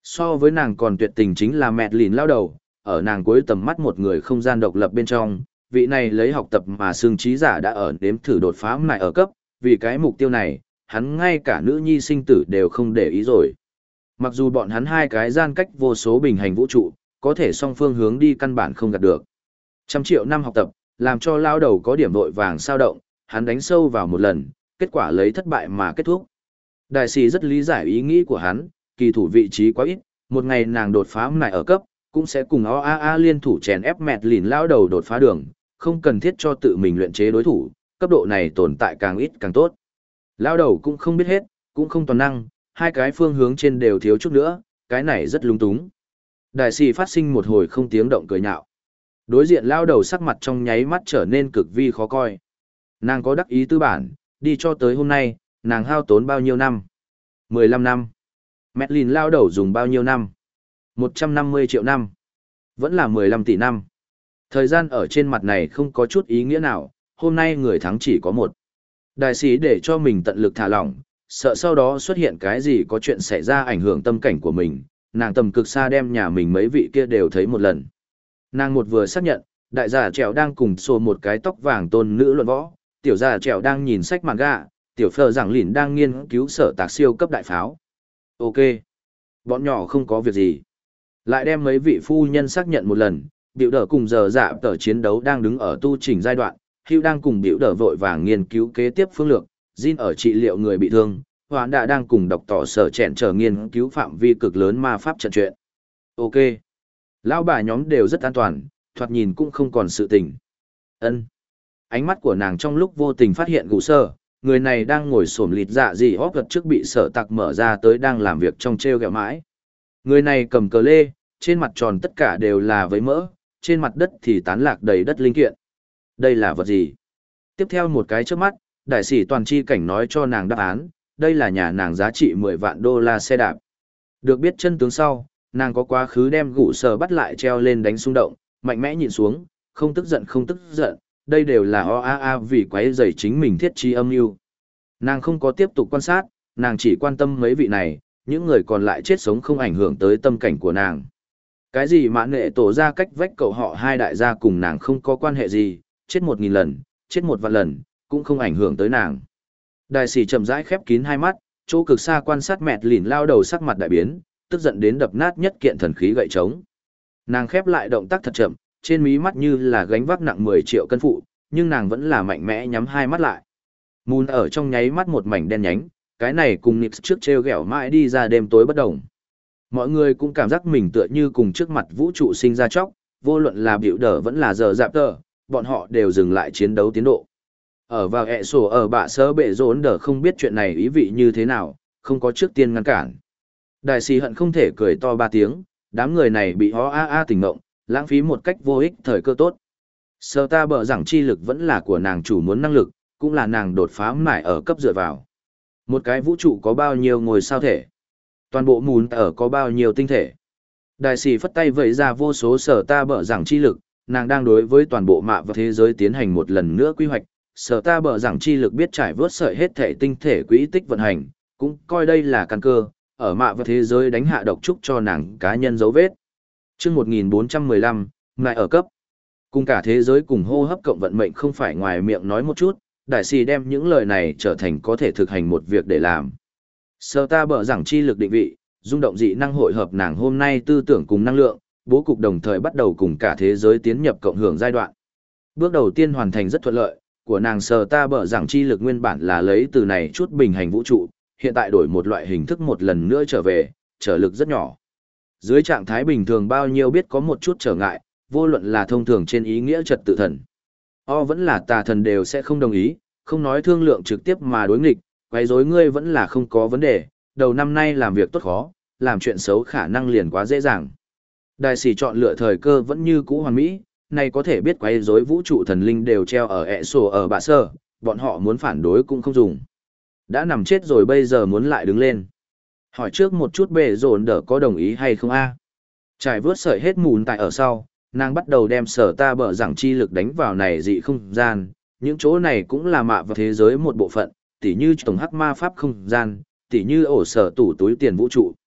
So với nàng còn tuyệt tình chính là mẹ lìn lao đầu, ở nàng cuối tầm mắt một người không gian độc lập bên trong, vị này lấy học tập mà xương trí giả đã ở đếm thử đột phá lại ở cấp, vì cái mục tiêu này, hắn ngay cả nữ nhi sinh tử đều không để ý rồi. Mặc dù bọn hắn hai cái gian cách vô số bình hành vũ trụ, có thể song phương hướng đi căn bản không gạt được. Trăm triệu năm học tập, làm cho lao đầu có điểm vội vàng sao động, hắn đánh sâu vào một lần, kết quả lấy thất bại mà kết thúc. Đại sĩ rất lý giải ý nghĩ của hắn, kỳ thủ vị trí quá ít, một ngày nàng đột phá lại ở cấp, cũng sẽ cùng o a a liên thủ chèn ép mẹt lìn lao đầu đột phá đường, không cần thiết cho tự mình luyện chế đối thủ, cấp độ này tồn tại càng ít càng tốt. Lao đầu cũng không biết hết, cũng không toàn năng, hai cái phương hướng trên đều thiếu chút nữa, cái này rất lung túng. Đại sĩ phát sinh một hồi không tiếng động cười nhạo. Đối diện lao đầu sắc mặt trong nháy mắt trở nên cực vi khó coi. Nàng có đắc ý tư bản, đi cho tới hôm nay, nàng hao tốn bao nhiêu năm? mười lăm năm. Mẹt lìn lao đầu dùng bao nhiêu năm? một trăm năm mươi triệu năm. Vẫn là mười lăm tỷ năm. Thời gian ở trên mặt này không có chút ý nghĩa nào, hôm nay người thắng chỉ có một. Đại sĩ để cho mình tận lực thả lỏng, sợ sau đó xuất hiện cái gì có chuyện xảy ra ảnh hưởng tâm cảnh của mình, nàng tầm cực xa đem nhà mình mấy vị kia đều thấy một lần. Nàng một vừa xác nhận, đại giả trèo đang cùng xô một cái tóc vàng tôn nữ luận võ, tiểu giả trèo đang nhìn sách manga, tiểu phờ giảng lìn đang nghiên cứu sở tạc siêu cấp đại pháo. Ok. Bọn nhỏ không có việc gì. Lại đem mấy vị phu nhân xác nhận một lần, biểu đỡ cùng giờ dạ tờ chiến đấu đang đứng ở tu chỉnh giai đoạn, Hugh đang cùng biểu đỡ vội vàng nghiên cứu kế tiếp phương lược, Jin ở trị liệu người bị thương, Hoán đã đang cùng đọc tỏ sở chẹn trở nghiên cứu phạm vi cực lớn ma pháp trận truyện. Ok. Lão bà nhóm đều rất an toàn, thoạt nhìn cũng không còn sự tình. Ân. Ánh mắt của nàng trong lúc vô tình phát hiện gù sơ, người này đang ngồi xổm lịt dạ gì hóp gật trước bị sở tặc mở ra tới đang làm việc trong treo gẹo mãi. Người này cầm cờ lê, trên mặt tròn tất cả đều là vấy mỡ, trên mặt đất thì tán lạc đầy đất linh kiện. Đây là vật gì? Tiếp theo một cái trước mắt, đại sĩ toàn chi cảnh nói cho nàng đáp án, đây là nhà nàng giá trị mười vạn đô la xe đạp. Được biết chân tướng sau, nàng có quá khứ đem gụ sờ bắt lại treo lên đánh xung động, mạnh mẽ nhìn xuống, không tức giận không tức giận, đây đều là o a a vì quấy rầy chính mình thiết trí âm mưu. Nàng không có tiếp tục quan sát, nàng chỉ quan tâm mấy vị này, những người còn lại chết sống không ảnh hưởng tới tâm cảnh của nàng. Cái gì mà nghệ tổ ra cách vách cậu họ hai đại gia cùng nàng không có quan hệ gì, chết một nghìn lần, chết một vạn lần, cũng không ảnh hưởng tới nàng. Đại sĩ chậm rãi khép kín hai mắt, chỗ cực xa quan sát mẹt lìn lao đầu sắc mặt đại biến, tức giận đến đập nát nhất kiện thần khí gậy trống. Nàng khép lại động tác thật chậm, trên mí mắt như là gánh vác nặng mười triệu cân phụ, nhưng nàng vẫn là mạnh mẽ nhắm hai mắt lại. Moon ở trong nháy mắt một mảnh đen nhánh, cái này cùng Nix trước treo gẹo mãi đi ra đêm tối bất động. Mọi người cũng cảm giác mình tựa như cùng trước mặt vũ trụ sinh ra chóc, vô luận là biểu đờ vẫn là giờ dạp tờ, bọn họ đều dừng lại chiến đấu tiến độ. Ở vào ẹ sổ ở bạ sơ bệ rốn đờ không biết chuyện này ý vị như thế nào, không có trước tiên ngăn cản. Đại sĩ hận không thể cười to ba tiếng, đám người này bị ho a a tỉnh ngộng, lãng phí một cách vô ích thời cơ tốt. Sơ ta bở rằng chi lực vẫn là của nàng chủ muốn năng lực, cũng là nàng đột phá mải ở cấp dựa vào. Một cái vũ trụ có bao nhiêu ngôi sao thể? Toàn bộ mùn ở có bao nhiêu tinh thể? Đại sĩ phất tay vẩy ra vô số sở ta bở rằng chi lực, nàng đang đối với toàn bộ mạ và thế giới tiến hành một lần nữa quy hoạch. Sở ta bở rằng chi lực biết trải vớt sợi hết thể tinh thể quỹ tích vận hành, cũng coi đây là căn cơ, ở mạ và thế giới đánh hạ độc trúc cho nàng cá nhân dấu vết. Chương một nghìn bốn trăm mười lăm, lại ở cấp. Cùng cả thế giới cùng hô hấp cộng vận mệnh không phải ngoài miệng nói một chút, đại sĩ đem những lời này trở thành có thể thực hành một việc để làm. Sở ta bở rằng chi lực định vị, rung động dị năng hội hợp nàng hôm nay tư tưởng cùng năng lượng, bố cục đồng thời bắt đầu cùng cả thế giới tiến nhập cộng hưởng giai đoạn. Bước đầu tiên hoàn thành rất thuận lợi, của nàng sở ta bở rằng chi lực nguyên bản là lấy từ này chút bình hành vũ trụ, hiện tại đổi một loại hình thức một lần nữa trở về, trở lực rất nhỏ. Dưới trạng thái bình thường bao nhiêu biết có một chút trở ngại, vô luận là thông thường trên ý nghĩa trật tự thần. O vẫn là tà thần đều sẽ không đồng ý, không nói thương lượng trực tiếp mà đối nghịch, quấy rối ngươi vẫn là không có vấn đề, đầu năm nay làm việc tốt khó, làm chuyện xấu khả năng liền quá dễ dàng. Đại sĩ chọn lựa thời cơ vẫn như cũ hoàn mỹ, này có thể biết quấy rối vũ trụ thần linh đều treo ở ẹ sổ ở bạ sơ, bọn họ muốn phản đối cũng không dùng. Đã nằm chết rồi bây giờ muốn lại đứng lên. Hỏi trước một chút bệ rồn đỡ có đồng ý hay không a? Trải vớt sợi hết mùn tại ở sau, nàng bắt đầu đem sở ta bở rằng chi lực đánh vào này dị không gian, những chỗ này cũng là mạ vào thế giới một bộ phận, tỉ như tổng hắc ma pháp không gian, tỉ như ổ sở tủ túi tiền vũ trụ.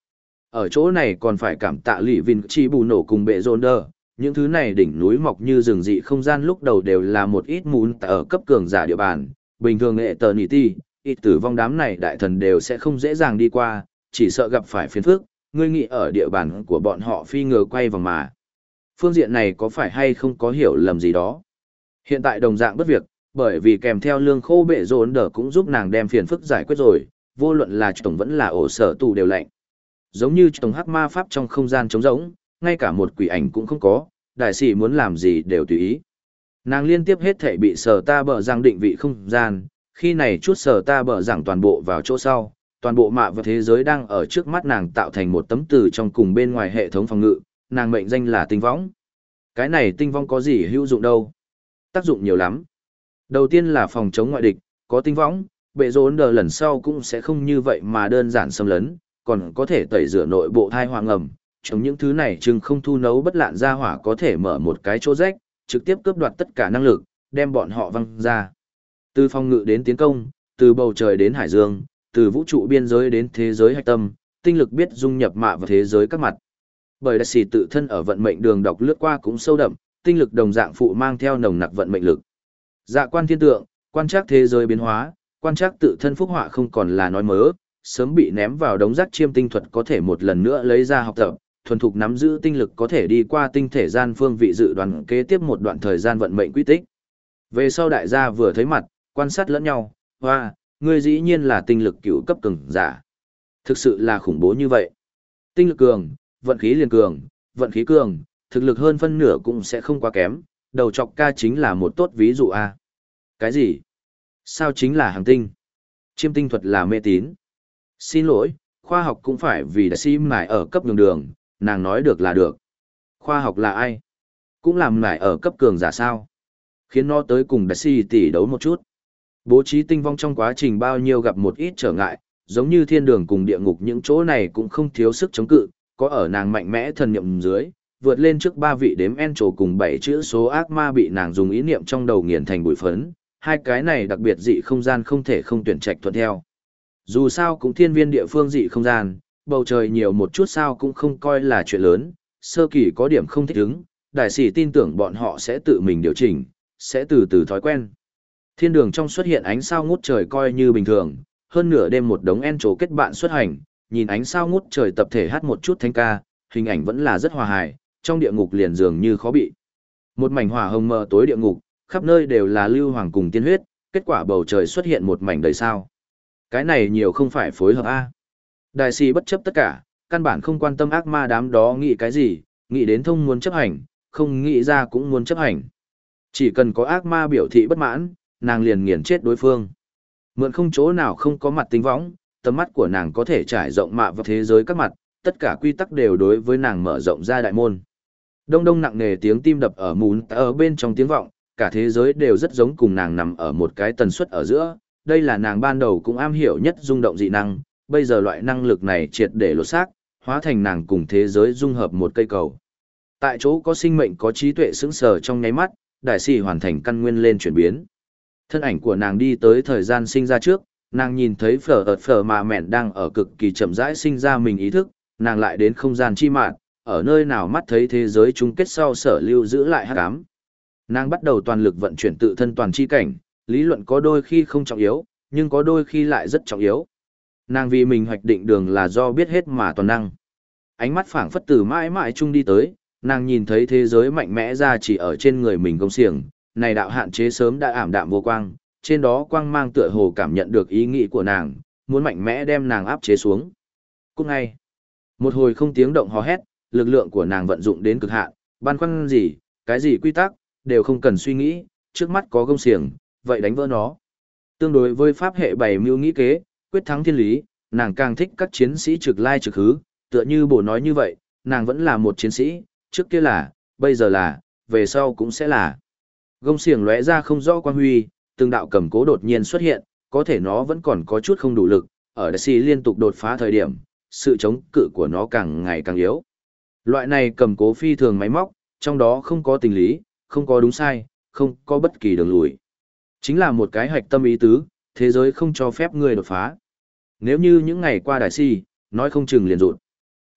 Ở chỗ này còn phải cảm tạ Lý Vin Chi bù nổ cùng bệ rôn đờ, những thứ này đỉnh núi mọc như rừng dị không gian lúc đầu đều là một ít mún ở cấp cường giả địa bàn, bình thường nghệ tờ nỉ ti, ít tử vong đám này đại thần đều sẽ không dễ dàng đi qua, chỉ sợ gặp phải phiền phức, ngươi nghĩ ở địa bàn của bọn họ phi ngờ quay vòng mà. Phương diện này có phải hay không có hiểu lầm gì đó? Hiện tại đồng dạng bất việc, bởi vì kèm theo lương khô bệ rốn đỡ cũng giúp nàng đem phiền phức giải quyết rồi, vô luận là tổng vẫn là ổ sở tù đều lạnh. Giống như tổng hắc ma pháp trong không gian trống rỗng, ngay cả một quỷ ảnh cũng không có, đại sĩ muốn làm gì đều tùy ý. Nàng liên tiếp hết thể bị sở ta bở rằng định vị không gian, khi này chút sở ta bở rằng toàn bộ vào chỗ sau, toàn bộ mạ và thế giới đang ở trước mắt nàng tạo thành một tấm từ trong cùng bên ngoài hệ thống phòng ngự, nàng mệnh danh là tinh võng. Cái này tinh vong có gì hữu dụng đâu? Tác dụng nhiều lắm. Đầu tiên là phòng chống ngoại địch, có tinh võng, bệ rốn đờ lần sau cũng sẽ không như vậy mà đơn giản xâm lấn, còn có thể tẩy rửa nội bộ thai hoàng ẩm. Trong những thứ này chừng không thu nấu bất lạn ra hỏa có thể mở một cái chỗ rách, trực tiếp cướp đoạt tất cả năng lực, đem bọn họ văng ra. Từ phòng ngự đến tiến công, từ bầu trời đến hải dương, từ vũ trụ biên giới đến thế giới hạch tâm, tinh lực biết dung nhập mạ vào thế giới các mặt. Bởi đại sĩ tự thân ở vận mệnh đường đọc lướt qua cũng sâu đậm, tinh lực đồng dạng phụ mang theo nồng nặc vận mệnh lực. Dạ quan thiên tượng, quan trắc thế giới biến hóa, quan trắc tự thân phúc họa không còn là nói mớ, sớm bị ném vào đống rác chiêm tinh thuật có thể một lần nữa lấy ra học tập, thuần thục nắm giữ tinh lực có thể đi qua tinh thể gian phương vị dự đoán kế tiếp một đoạn thời gian vận mệnh quy tích. Về sau đại gia vừa thấy mặt, quan sát lẫn nhau, hoa, ngươi dĩ nhiên là tinh lực cửu cấp cường giả. Thực sự là khủng bố như vậy. Tinh lực cường, vận khí liền cường, vận khí cường, thực lực hơn phân nửa cũng sẽ không quá kém, đầu chọc ca chính là một tốt ví dụ a. Cái gì? Sao chính là hàng tinh? Chiêm tinh thuật là mê tín. Xin lỗi, khoa học cũng phải vì đã sim mải ở cấp đường đường, nàng nói được là được. Khoa học là ai? Cũng làm mải ở cấp cường giả sao? Khiến nó tới cùng đại si tỷ đấu một chút. Bố trí tinh vong trong quá trình bao nhiêu gặp một ít trở ngại, giống như thiên đường cùng địa ngục những chỗ này cũng không thiếu sức chống cự, có ở nàng mạnh mẽ thần niệm dưới, vượt lên trước ba vị đếm en trổ cùng bảy chữ số ác ma bị nàng dùng ý niệm trong đầu nghiền thành bụi phấn, hai cái này đặc biệt dị không gian không thể không tuyển trạch thuận theo. Dù sao cũng thiên viên địa phương dị không gian, bầu trời nhiều một chút sao cũng không coi là chuyện lớn, sơ kỳ có điểm không thích ứng, đại sĩ tin tưởng bọn họ sẽ tự mình điều chỉnh, sẽ từ từ thói quen. Thiên đường trong xuất hiện ánh sao ngút trời coi như bình thường, hơn nửa đêm một đống en trổ kết bạn xuất hành, nhìn ánh sao ngút trời tập thể hát một chút thanh ca, hình ảnh vẫn là rất hòa hài, trong địa ngục liền dường như khó bị. Một mảnh hỏa hồng mờ tối địa ngục, khắp nơi đều là lưu hoàng cùng tiên huyết, kết quả bầu trời xuất hiện một mảnh đầy sao. Cái này nhiều không phải phối hợp a. Đại sĩ bất chấp tất cả, căn bản không quan tâm ác ma đám đó nghĩ cái gì, nghĩ đến thông muốn chấp hành, không nghĩ ra cũng muốn chấp hành. Chỉ cần có ác ma biểu thị bất mãn, nàng liền nghiền chết đối phương. Mượn không chỗ nào không có mặt tinh võng, tầm mắt của nàng có thể trải rộng mạ vào thế giới các mặt, tất cả quy tắc đều đối với nàng mở rộng ra đại môn. Đông đông nặng nề tiếng tim đập ở mún ở bên trong tiếng vọng, cả thế giới đều rất giống cùng nàng nằm ở một cái tần suất ở giữa. Đây là nàng ban đầu cũng am hiểu nhất rung động dị năng, bây giờ loại năng lực này triệt để lột xác, hóa thành nàng cùng thế giới dung hợp một cây cầu. Tại chỗ có sinh mệnh có trí tuệ sững sờ trong nháy mắt, đại sĩ hoàn thành căn nguyên lên chuyển biến. Thân ảnh của nàng đi tới thời gian sinh ra trước, nàng nhìn thấy phở ợt phở mà mẹn đang ở cực kỳ chậm rãi sinh ra mình ý thức, nàng lại đến không gian chi mạn, ở nơi nào mắt thấy thế giới chung kết sau sở lưu giữ lại hắc ám. Nàng bắt đầu toàn lực vận chuyển tự thân toàn chi cảnh, lý luận có đôi khi không trọng yếu, nhưng có đôi khi lại rất trọng yếu. Nàng vì mình hoạch định đường là do biết hết mà toàn năng. Ánh mắt phảng phất từ mãi mãi chung đi tới, nàng nhìn thấy thế giới mạnh mẽ ra chỉ ở trên người mình gông xiềng, này đạo hạn chế sớm đã ảm đạm vô quang, trên đó quang mang tựa hồ cảm nhận được ý nghĩ của nàng, muốn mạnh mẽ đem nàng áp chế xuống. Cũng ngay, một hồi không tiếng động hò hét, lực lượng của nàng vận dụng đến cực hạn, băn khoăn gì, cái gì quy tắc, đều không cần suy nghĩ, trước mắt có gông xiềng, vậy đánh vỡ nó. Tương đối với pháp hệ bảy mưu nghĩ kế, quyết thắng thiên lý, nàng càng thích các chiến sĩ trực lai trực hứ, tựa như bổ nói như vậy, nàng vẫn là một chiến sĩ, trước kia là, bây giờ là, về sau cũng sẽ là. Gông xiềng lóe ra không rõ quang huy, từng đạo cầm cố đột nhiên xuất hiện, có thể nó vẫn còn có chút không đủ lực, ở đại sĩ liên tục đột phá thời điểm, sự chống cự của nó càng ngày càng yếu. Loại này cầm cố phi thường máy móc, trong đó không có tình lý, không có đúng sai, không có bất kỳ đường lùi. Chính là một cái hạch tâm ý tứ, thế giới không cho phép người đột phá. Nếu như những ngày qua đại si, nói không chừng liền rụt.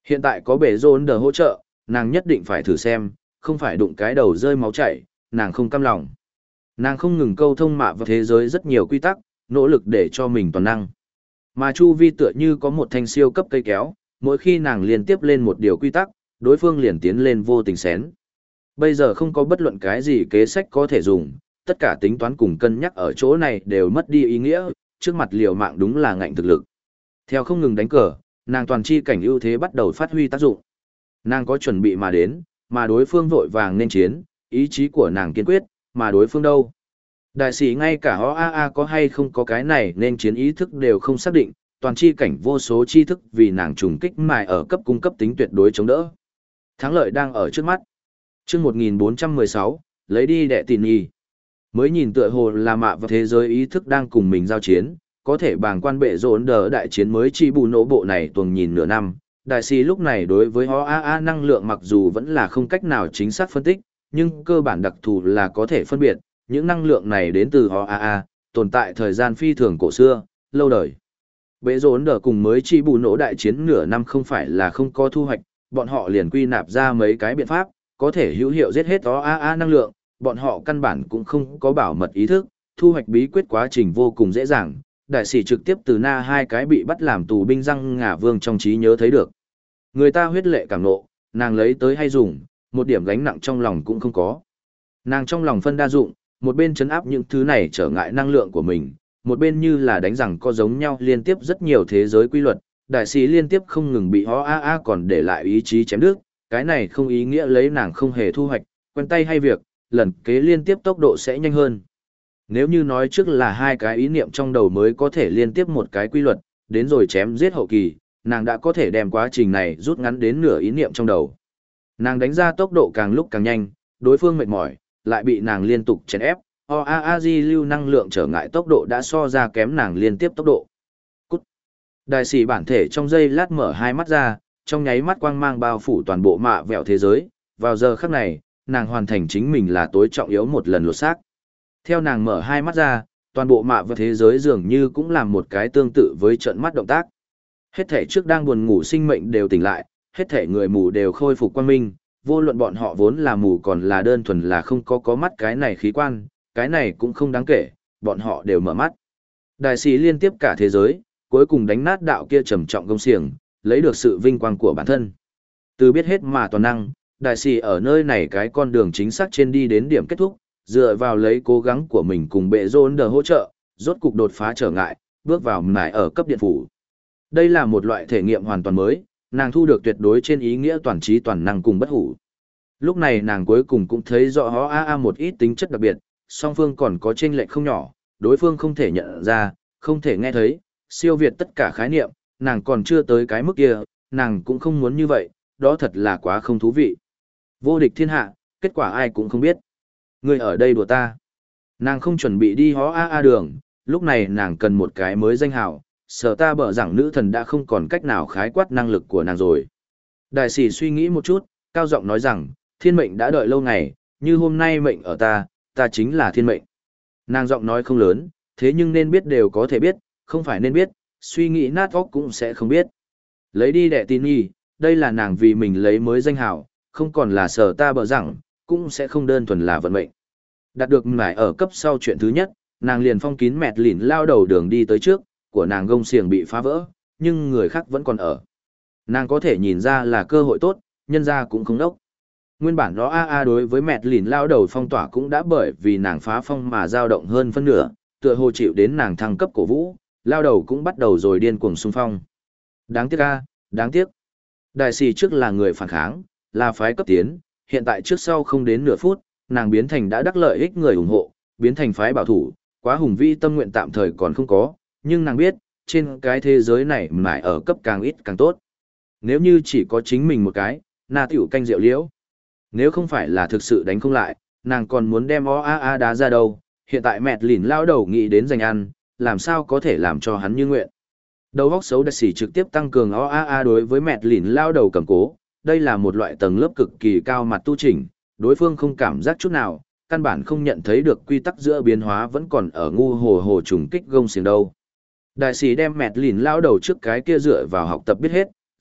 Hiện tại có bể rôn đờ hỗ trợ, nàng nhất định phải thử xem, không phải đụng cái đầu rơi máu chảy, nàng không cam lòng. Nàng không ngừng câu thông mạ vào thế giới rất nhiều quy tắc, nỗ lực để cho mình toàn năng. Mà chu vi tựa như có một thanh siêu cấp cây kéo, mỗi khi nàng liên tiếp lên một điều quy tắc, đối phương liền tiến lên vô tình xén. Bây giờ không có bất luận cái gì kế sách có thể dùng, tất cả tính toán cùng cân nhắc ở chỗ này đều mất đi ý nghĩa, trước mặt liều mạng đúng là ngạnh thực lực. Theo không ngừng đánh cờ, nàng toàn chi cảnh ưu thế bắt đầu phát huy tác dụng. Nàng có chuẩn bị mà đến, mà đối phương vội vàng nên chiến, ý chí của nàng kiên quyết, mà đối phương đâu. Đại sĩ ngay cả o a a có hay không có cái này nên chiến ý thức đều không xác định, toàn chi cảnh vô số chi thức vì nàng trùng kích mài ở cấp cung cấp tính tuyệt đối chống đỡ. Thắng lợi đang ở trước mắt. Chương một nghìn bốn trăm mười sáu, lấy đi đệ tìn y. Mới nhìn tựa hồ là mạ và thế giới ý thức đang cùng mình giao chiến, có thể bàng quan bệ rộn đỡ đại chiến mới chi bù nổ bộ này tuần nhìn nửa năm. Đại sĩ lúc này đối với o a a năng lượng mặc dù vẫn là không cách nào chính xác phân tích, nhưng cơ bản đặc thù là có thể phân biệt, những năng lượng này đến từ o a a, tồn tại thời gian phi thường cổ xưa, lâu đời. Bệ rộn đỡ cùng mới chi bù nổ đại chiến nửa năm không phải là không có thu hoạch, bọn họ liền quy nạp ra mấy cái biện pháp, có thể hữu hiệu giết hết o a a năng lượng, bọn họ căn bản cũng không có bảo mật ý thức, thu hoạch bí quyết quá trình vô cùng dễ dàng. Đại sĩ trực tiếp từ na hai cái bị bắt làm tù binh răng ngả vương trong trí nhớ thấy được. Người ta huyết lệ cảm nộ, nàng lấy tới hay dùng, một điểm gánh nặng trong lòng cũng không có. Nàng trong lòng phân đa dụng, một bên chấn áp những thứ này trở ngại năng lượng của mình, một bên như là đánh rằng có giống nhau liên tiếp rất nhiều thế giới quy luật, đại sĩ liên tiếp không ngừng bị ho a a còn để lại ý chí chém đứt, cái này không ý nghĩa lấy nàng không hề thu hoạch, quen tay hay việc, lần kế liên tiếp tốc độ sẽ nhanh hơn. Nếu như nói trước là hai cái ý niệm trong đầu mới có thể liên tiếp một cái quy luật, đến rồi chém giết hậu kỳ, nàng đã có thể đem quá trình này rút ngắn đến nửa ý niệm trong đầu. Nàng đánh ra tốc độ càng lúc càng nhanh, đối phương mệt mỏi, lại bị nàng liên tục chèn ép, o a a di lưu năng lượng trở ngại tốc độ đã so ra kém nàng liên tiếp tốc độ. Cút. Đại sĩ bản thể trong giây lát mở hai mắt ra, trong nháy mắt quang mang bao phủ toàn bộ mạ vẹo thế giới, vào giờ khắc này, nàng hoàn thành chính mình là tối trọng yếu một lần lột xác. Theo nàng mở hai mắt ra, toàn bộ mạ vẹo thế giới dường như cũng làm một cái tương tự với trận mắt động tác. Hết thể trước đang buồn ngủ sinh mệnh đều tỉnh lại, hết thể người mù đều khôi phục quang minh, vô luận bọn họ vốn là mù còn là đơn thuần là không có có mắt cái này khí quan, cái này cũng không đáng kể, bọn họ đều mở mắt. Đại sĩ liên tiếp cả thế giới, cuối cùng đánh nát đạo kia trầm trọng công xiềng, lấy được sự vinh quang của bản thân. Từ biết hết mà toàn năng, đại sĩ ở nơi này cái con đường chính xác trên đi đến điểm kết thúc, dựa vào lấy cố gắng của mình cùng bệ rôn đờ hỗ trợ, rốt cục đột phá trở ngại, bước vào mải ở cấp điện phủ. Đây là một loại thể nghiệm hoàn toàn mới, nàng thu được tuyệt đối trên ý nghĩa toàn trí toàn năng cùng bất hủ. Lúc này nàng cuối cùng cũng thấy rõ ho a a một ít tính chất đặc biệt, song phương còn có chênh lệch không nhỏ, đối phương không thể nhận ra, không thể nghe thấy, siêu việt tất cả khái niệm, nàng còn chưa tới cái mức kia, nàng cũng không muốn như vậy, đó thật là quá không thú vị. Vô địch thiên hạ, kết quả ai cũng không biết. Người ở đây đùa ta. Nàng không chuẩn bị đi hó a a đường, lúc này nàng cần một cái mới danh hào, sợ ta bở rằng nữ thần đã không còn cách nào khái quát năng lực của nàng rồi. Đại sĩ suy nghĩ một chút, cao giọng nói rằng, thiên mệnh đã đợi lâu ngày, như hôm nay mệnh ở ta, ta chính là thiên mệnh. Nàng giọng nói không lớn, thế nhưng nên biết đều có thể biết, không phải nên biết, suy nghĩ nát óc cũng sẽ không biết. Lấy đi đệ tin y, đây là nàng vì mình lấy mới danh hào, không còn là sở ta bở rằng, cũng sẽ không đơn thuần là vận mệnh. Đạt được mải ở cấp sau chuyện thứ nhất, nàng liền phong kín mẹt lỉn lao đầu đường đi tới trước, của nàng gông xiềng bị phá vỡ, nhưng người khác vẫn còn ở. Nàng có thể nhìn ra là cơ hội tốt, nhân ra cũng không đốc. Nguyên bản đó a a đối với mẹt lỉn lao đầu phong tỏa cũng đã bởi vì nàng phá phong mà dao động hơn phân nửa, tựa hồ chịu đến nàng thăng cấp cổ vũ, lao đầu cũng bắt đầu rồi điên cuồng xung phong. Đáng tiếc a, đáng tiếc. Đại sĩ trước là người phản kháng, là phái cấp tiến, hiện tại trước sau không đến nửa phút, nàng biến thành đã đắc lợi ích người ủng hộ, biến thành phái bảo thủ, quá hùng vĩ tâm nguyện tạm thời còn không có, nhưng nàng biết, trên cái thế giới này mãi ở cấp càng ít càng tốt. Nếu như chỉ có chính mình một cái, na tiểu canh rượu liễu. Nếu không phải là thực sự đánh không lại, nàng còn muốn đem o a a đá ra đâu, hiện tại mẹt lỉn lao đầu nghĩ đến giành ăn, làm sao có thể làm cho hắn như nguyện. Đầu góc xấu đặc sĩ trực tiếp tăng cường o a a đối với mẹt lỉn lao đầu cầm cố, đây là một loại tầng lớp cực kỳ cao mặt tu chỉnh, đối phương không cảm giác chút nào, căn bản không nhận thấy được quy tắc giữa biến hóa vẫn còn ở ngu hồ hồ trùng kích gông xiềng đâu. Đại sĩ đem mẹt lìn lao đầu trước cái kia dựa vào học tập biết hết,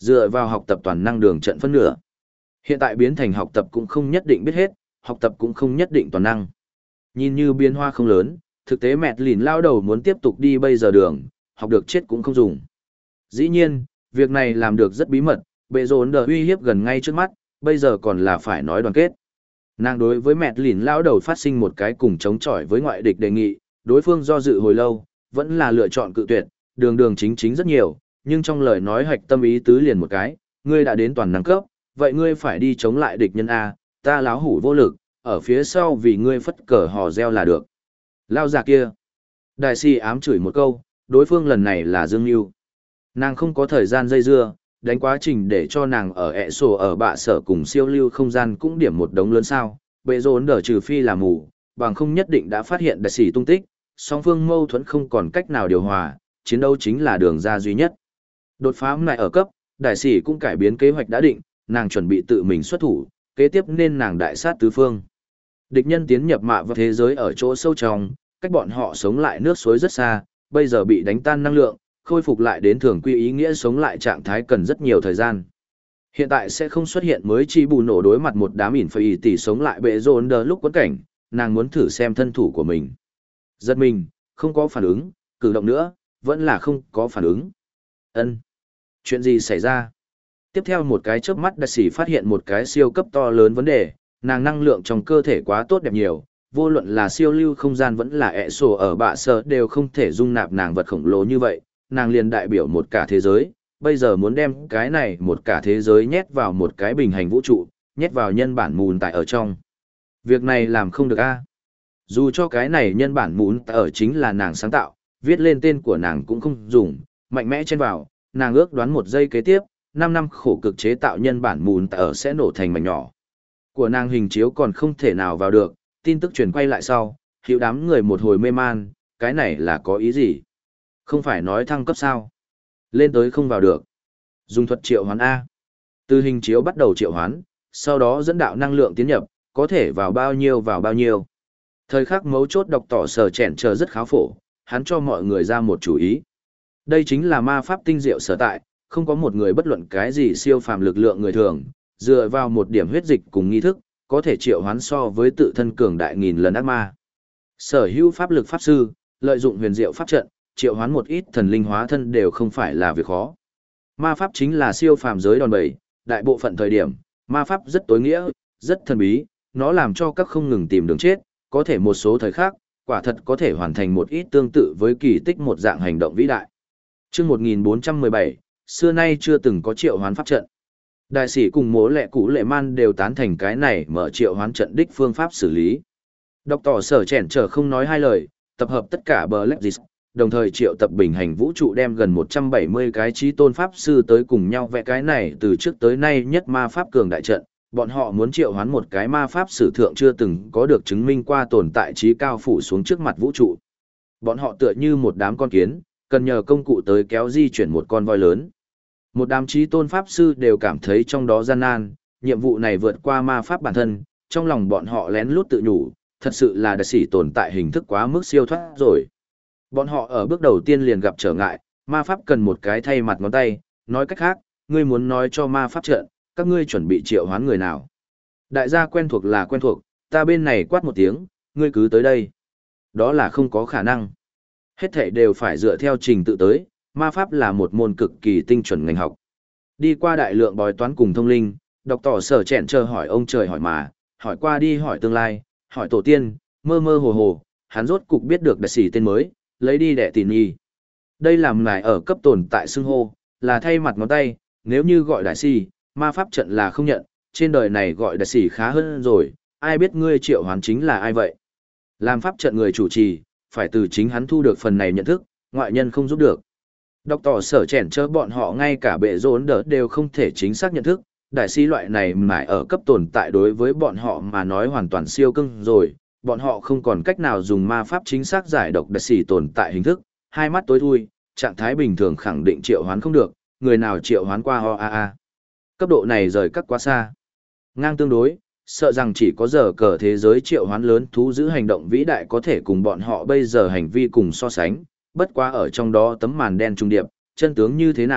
dựa vào học tập toàn năng đường trận phân nửa. Hiện tại biến thành học tập cũng không nhất định biết hết, học tập cũng không nhất định toàn năng. Nhìn như biến hoa không lớn, thực tế mẹt lìn lao đầu muốn tiếp tục đi bây giờ đường, học được chết cũng không dùng. Dĩ nhiên, việc này làm được rất bí mật, bệ rốn đờ uy hiếp gần ngay trước mắt, bây giờ còn là phải nói đoàn kết. Nàng đối với mẹt lìn lao đầu phát sinh một cái cùng chống chọi với ngoại địch đề nghị, đối phương do dự hồi lâu, vẫn là lựa chọn cự tuyệt, đường đường chính chính rất nhiều, nhưng trong lời nói hạch tâm ý tứ liền một cái, ngươi đã đến toàn năng cấp, vậy ngươi phải đi chống lại địch nhân A, ta láo hủ vô lực, ở phía sau vì ngươi phất cờ hò reo là được. Lao già kia. Đại si ám chửi một câu, đối phương lần này là Dương Nhu. Nàng không có thời gian dây dưa, đánh quá trình để cho nàng ở ẹ sổ ở bạ sở cùng siêu lưu không gian cũng điểm một đống lớn sao, bệ rốn đỡ trừ phi là mù, bằng không nhất định đã phát hiện đại sĩ tung tích, song phương mâu thuẫn không còn cách nào điều hòa, chiến đấu chính là đường ra duy nhất. Đột phá này ở cấp, đại sĩ cũng cải biến kế hoạch đã định, nàng chuẩn bị tự mình xuất thủ, kế tiếp nên nàng đại sát tứ phương. Địch nhân tiến nhập mạ vào thế giới ở chỗ sâu trong, cách bọn họ sống lại nước suối rất xa, bây giờ bị đánh tan năng lượng, khôi phục lại đến thường quy ý nghĩa sống lại trạng thái cần rất nhiều thời gian. Hiện tại sẽ không xuất hiện mới chi bù nổ đối mặt một đám ỉn phải tỷ sống lại bệ rôn đờ lúc quấn cảnh, nàng muốn thử xem thân thủ của mình. Giật mình, không có phản ứng, cử động nữa, vẫn là không có phản ứng. Ân, chuyện gì xảy ra? Tiếp theo một cái chớp mắt đặc sĩ phát hiện một cái siêu cấp to lớn vấn đề, nàng năng lượng trong cơ thể quá tốt đẹp nhiều, vô luận là siêu lưu không gian vẫn là ẹ sổ ở bạ sở đều không thể dung nạp nàng vật khổng lồ như vậy, nàng liền đại biểu một cả thế giới, bây giờ muốn đem cái này một cả thế giới nhét vào một cái bình hành vũ trụ, nhét vào nhân bản mùn tại ở trong. Việc này làm không được a. Dù cho cái này nhân bản mùn tại ở chính là nàng sáng tạo, viết lên tên của nàng cũng không dùng, mạnh mẽ chen vào, nàng ước đoán một giây kế tiếp, năm năm khổ cực chế tạo nhân bản mùn tại ở sẽ nổ thành mảnh nhỏ. Của nàng hình chiếu còn không thể nào vào được, tin tức truyền quay lại sau, hiệu đám người một hồi mê man, cái này là có ý gì? Không phải nói thăng cấp sao? Lên tới không vào được. Dùng thuật triệu hoán A. Từ hình chiếu bắt đầu triệu hoán, sau đó dẫn đạo năng lượng tiến nhập, có thể vào bao nhiêu vào bao nhiêu. Thời khắc mấu chốt đọc tỏ sở chèn chờ rất khá phổ, hắn cho mọi người ra một chủ ý. Đây chính là ma pháp tinh diệu sở tại, không có một người bất luận cái gì siêu phàm lực lượng người thường, dựa vào một điểm huyết dịch cùng nghi thức, có thể triệu hoán so với tự thân cường đại nghìn lần ác ma. Sở hữu pháp lực pháp sư, lợi dụng huyền diệu pháp trận, triệu hoán một ít thần linh hóa thân đều không phải là việc khó. Ma pháp chính là siêu phàm giới đòn bẩy, đại bộ phận thời điểm, ma pháp rất tối nghĩa, rất thần bí, nó làm cho các không ngừng tìm đường chết, có thể một số thời khác, quả thật có thể hoàn thành một ít tương tự với kỳ tích một dạng hành động vĩ đại. Chương một nghìn bốn trăm mười bảy, xưa nay chưa từng có triệu hoán pháp trận. Đại sĩ cùng mố lệ cũ lệ man đều tán thành cái này mở triệu hoán trận đích phương pháp xử lý. Đọc tỏ sở chèn trở không nói hai lời, tập hợp tất cả Black Disc, đồng thời triệu tập bình hành vũ trụ đem gần một trăm bảy mươi cái trí tôn pháp sư tới cùng nhau vẽ cái này từ trước tới nay nhất ma pháp cường đại trận. Bọn họ muốn triệu hoán một cái ma pháp sử thượng chưa từng có được chứng minh qua tồn tại trí cao phủ xuống trước mặt vũ trụ. Bọn họ tựa như một đám con kiến, cần nhờ công cụ tới kéo di chuyển một con voi lớn. Một đám trí tôn pháp sư đều cảm thấy trong đó gian nan, nhiệm vụ này vượt qua ma pháp bản thân, trong lòng bọn họ lén lút tự nhủ, thật sự là đặc sĩ tồn tại hình thức quá mức siêu thoát rồi. Bọn họ ở bước đầu tiên liền gặp trở ngại, ma pháp cần một cái thay mặt ngón tay, nói cách khác, ngươi muốn nói cho ma pháp trận, các ngươi chuẩn bị triệu hoán người nào. Đại gia quen thuộc là quen thuộc, ta bên này quát một tiếng, ngươi cứ tới đây. Đó là không có khả năng. Hết thảy đều phải dựa theo trình tự tới, ma pháp là một môn cực kỳ tinh chuẩn ngành học. Đi qua đại lượng bói toán cùng thông linh, đọc tỏ sở chẹn chờ hỏi ông trời hỏi mà, hỏi qua đi hỏi tương lai, hỏi tổ tiên, mơ mơ hồ hồ, hắn rốt cục biết được đại sĩ tên mới, lấy đi đẻ tỉ nhi. Đây làm ngài ở cấp tồn tại xưng hô, là thay mặt ngón tay, nếu như gọi đại sĩ, ma pháp trận là không nhận, trên đời này gọi đại sĩ khá hơn rồi, ai biết ngươi triệu hoán chính là ai vậy. Làm pháp trận người chủ trì, phải từ chính hắn thu được phần này nhận thức, ngoại nhân không giúp được. Đọc tỏ sở chèn chớ bọn họ ngay cả bệ rốn đỡ đều không thể chính xác nhận thức, đại sĩ loại này mãi ở cấp tồn tại đối với bọn họ mà nói hoàn toàn siêu cưng rồi, bọn họ không còn cách nào dùng ma pháp chính xác giải độc đại sĩ tồn tại hình thức, hai mắt tối thui, trạng thái bình thường khẳng định triệu hoán không được, người nào triệu hoán qua ho a a. Cấp độ này rời các quá xa. Ngang tương đối, sợ rằng chỉ có giờ cờ thế giới triệu hoán lớn thú giữ hành động vĩ đại có thể cùng bọn họ bây giờ hành vi cùng so sánh, bất quá ở trong đó tấm màn đen trung điệp, chân tướng như thế nào,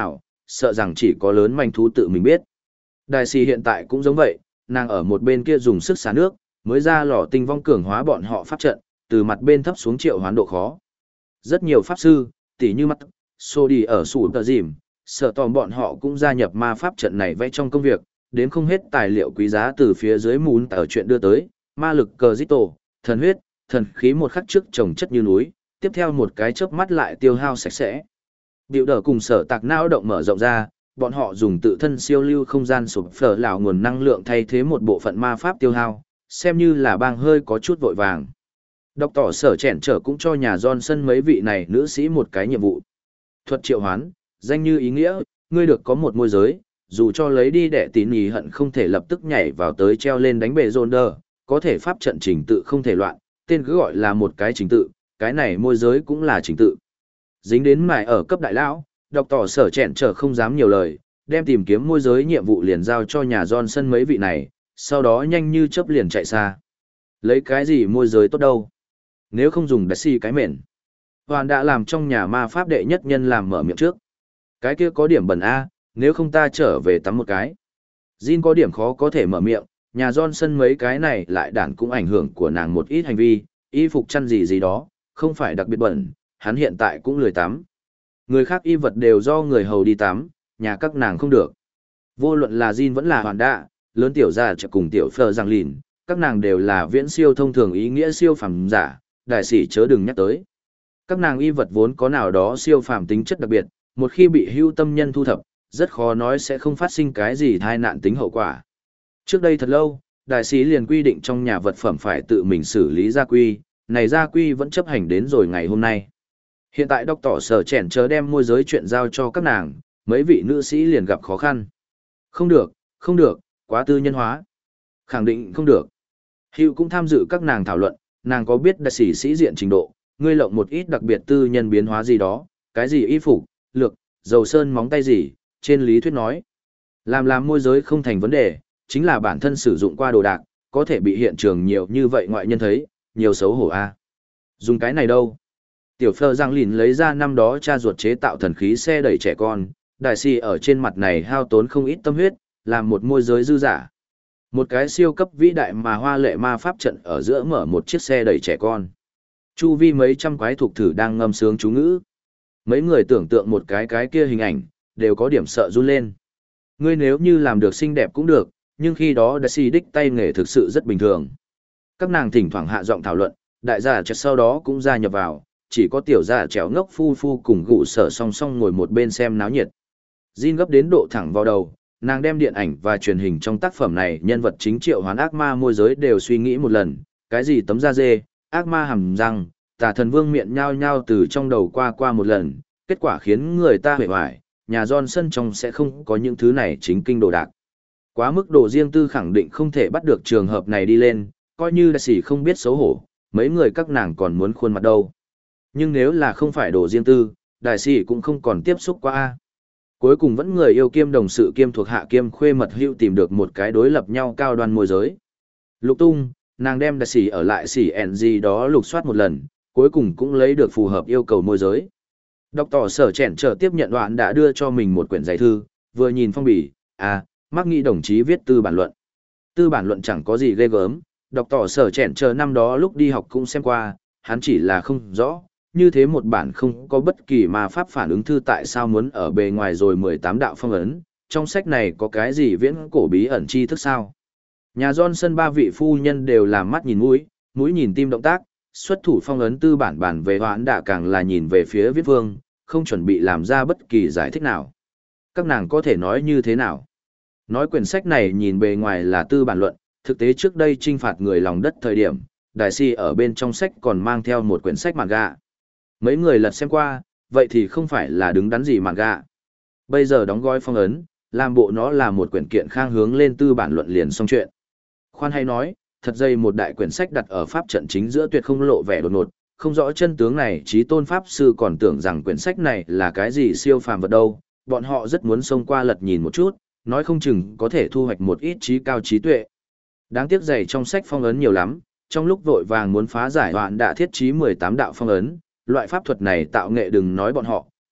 sợ rằng chỉ có lớn manh thú tự mình biết. Đại sĩ hiện tại cũng giống vậy, nàng ở một bên kia dùng sức xả nước, mới ra lò tinh vong cường hóa bọn họ pháp trận, từ mặt bên thấp xuống triệu hoán độ khó. Rất nhiều pháp sư, tỉ như mắt, xô đi ở sủ tờ dìm, sợ tòm bọn họ cũng gia nhập ma pháp trận này vẽ trong công việc, đến không hết tài liệu quý giá từ phía dưới mún ở chuyện đưa tới, ma lực cờ dít tổ, thần huyết, thần khí một khắc trước trồng chất như núi, tiếp theo một cái chớp mắt lại tiêu hao sạch sẽ. Biểu đờ cùng sở tạc não động mở rộng ra, bọn họ dùng tự thân siêu lưu không gian sụp phở lão nguồn năng lượng thay thế một bộ phận ma pháp tiêu hao, xem như là bang hơi có chút vội vàng. Đọc tỏ sở chèn trở cũng cho nhà Johnson mấy vị này nữ sĩ một cái nhiệm vụ. Thuật triệu hoán, danh như ý nghĩa, ngươi được có một môi giới, dù cho lấy đi đệ tín ý hận không thể lập tức nhảy vào tới treo lên đánh bệ rôn đờ, có thể pháp trận trình tự không thể loạn, tên cứ gọi là một cái trình tự, cái này môi giới cũng là trình tự. Dính đến mải ở cấp đại lão, đọc tỏ sở chèn trở không dám nhiều lời, đem tìm kiếm môi giới nhiệm vụ liền giao cho nhà Johnson mấy vị này, sau đó nhanh như chớp liền chạy xa. Lấy cái gì môi giới tốt đâu? Nếu không dùng đặc si cái mền. Hoàn đã làm trong nhà ma pháp đệ nhất nhân làm mở miệng trước. Cái kia có điểm bẩn A, nếu không ta trở về tắm một cái. Jin có điểm khó có thể mở miệng, nhà Johnson mấy cái này lại đản cũng ảnh hưởng của nàng một ít hành vi, y phục chăn gì gì đó, không phải đặc biệt bẩn, hắn hiện tại cũng lười tắm. Người khác y vật đều do người hầu đi tắm, nhà các nàng không được. Vô luận là Jin vẫn là hoàn đạ, lớn tiểu gia trợ cùng tiểu phờ giang lìn, các nàng đều là viễn siêu thông thường ý nghĩa siêu phàm giả, đại sĩ chớ đừng nhắc tới. Các nàng y vật vốn có nào đó siêu phàm tính chất đặc biệt, một khi bị hưu tâm nhân thu thập, rất khó nói sẽ không phát sinh cái gì tai nạn tính hậu quả. Trước đây thật lâu, đại sĩ liền quy định trong nhà vật phẩm phải tự mình xử lý gia quy, này gia quy vẫn chấp hành đến rồi ngày hôm nay. Hiện tại đọc tỏ sở chèn chờ đem môi giới chuyện giao cho các nàng, mấy vị nữ sĩ liền gặp khó khăn. Không được, không được, quá tư nhân hóa. Khẳng định không được. Hữu cũng tham dự các nàng thảo luận, nàng có biết đại sĩ sĩ diện trình độ, ngươi lộng một ít đặc biệt tư nhân biến hóa gì đó, cái gì y phục, lược, dầu sơn móng tay gì, trên lý thuyết nói. Làm làm môi giới không thành vấn đề, chính là bản thân sử dụng qua đồ đạc, có thể bị hiện trường nhiều như vậy ngoại nhân thấy, nhiều xấu hổ a. Dùng cái này đâu? Tiểu Phơ Giang Lìn lấy ra năm đó cha ruột chế tạo thần khí xe đẩy trẻ con, đại sĩ ở trên mặt này hao tốn không ít tâm huyết, làm một môi giới dư giả. Một cái siêu cấp vĩ đại mà hoa lệ ma pháp trận ở giữa mở một chiếc xe đẩy trẻ con. Chu vi mấy trăm quái thuộc thử đang ngâm sướng chú ngữ. Mấy người tưởng tượng một cái cái kia hình ảnh, đều có điểm sợ run lên. Ngươi nếu như làm được xinh đẹp cũng được, nhưng khi đó đại sĩ đích tay nghề thực sự rất bình thường. Các nàng thỉnh thoảng hạ giọng thảo luận, đại gia chợt sau đó cũng gia nhập vào, chỉ có tiểu gia trèo ngốc phu phu cùng gụ sở song song ngồi một bên xem náo nhiệt. Jin gấp đến độ thẳng vào đầu, nàng đem điện ảnh và truyền hình trong tác phẩm này nhân vật chính triệu hoán ác ma môi giới đều suy nghĩ một lần, cái gì tấm da dê, ác ma hàm răng, tà thần vương miệng nhao nhao từ trong đầu qua qua một lần, kết quả khiến người ta hề hoài, nhà Johnson trong sẽ không có những thứ này chính kinh đồ đạc. Quá mức độ riêng tư khẳng định không thể bắt được trường hợp này đi lên, coi như đại sĩ không biết xấu hổ, mấy người các nàng còn muốn khuôn mặt đâu. Nhưng nếu là không phải đồ riêng tư, đại sĩ cũng không còn tiếp xúc qua a. Cuối cùng vẫn người yêu kiêm đồng sự kiêm thuộc hạ kiêm khuê mật hữu tìm được một cái đối lập nhau cao đoan môi giới. Lục tung, nàng đem đại sĩ ở lại sĩ ẻn gì đó lục soát một lần, cuối cùng cũng lấy được phù hợp yêu cầu môi giới. Đọc tỏ sở chèn trở tiếp nhận đoạn đã đưa cho mình một quyển giấy thư, vừa nhìn phong bì, à, mắc nghĩ đồng chí viết tư bản luận. Tư bản luận chẳng có gì ghê gớm, đọc tỏ sở chèn chờ năm đó lúc đi học cũng xem qua, hắn chỉ là không rõ, như thế một bản không có bất kỳ ma pháp phản ứng thư tại sao muốn ở bề ngoài rồi mười tám đạo phong ấn, trong sách này có cái gì viễn cổ bí ẩn chi thức sao? Nhà Johnson ba vị phu nhân đều làm mắt nhìn mũi, mũi nhìn tim động tác, xuất thủ phong ấn tư bản bản về hoãn đã càng là nhìn về phía viết vương, không chuẩn bị làm ra bất kỳ giải thích nào. Các nàng có thể nói như thế nào? Nói quyển sách này nhìn bề ngoài là tư bản luận, thực tế trước đây trinh phạt người lòng đất thời điểm, đại si ở bên trong sách còn mang theo một quyển sách manga. Mấy người lật xem qua, vậy thì không phải là đứng đắn gì manga. Bây giờ đóng gói phong ấn, làm bộ nó là một quyển kiện khang hướng lên tư bản luận liền xong chuyện. Khoan hay nói, thật dây một đại quyển sách đặt ở pháp trận chính giữa tuyệt không lộ vẻ đột ngột, không rõ chân tướng này trí tôn pháp sư còn tưởng rằng quyển sách này là cái gì siêu phàm vật đâu, bọn họ rất muốn xông qua lật nhìn một chút, nói không chừng có thể thu hoạch một ít trí cao trí tuệ. Đáng tiếc dày trong sách phong ấn nhiều lắm, trong lúc vội vàng muốn phá giải hoạn đã thiết trí mười tám đạo phong ấn, loại pháp thuật này tạo nghệ đừng nói bọn họ,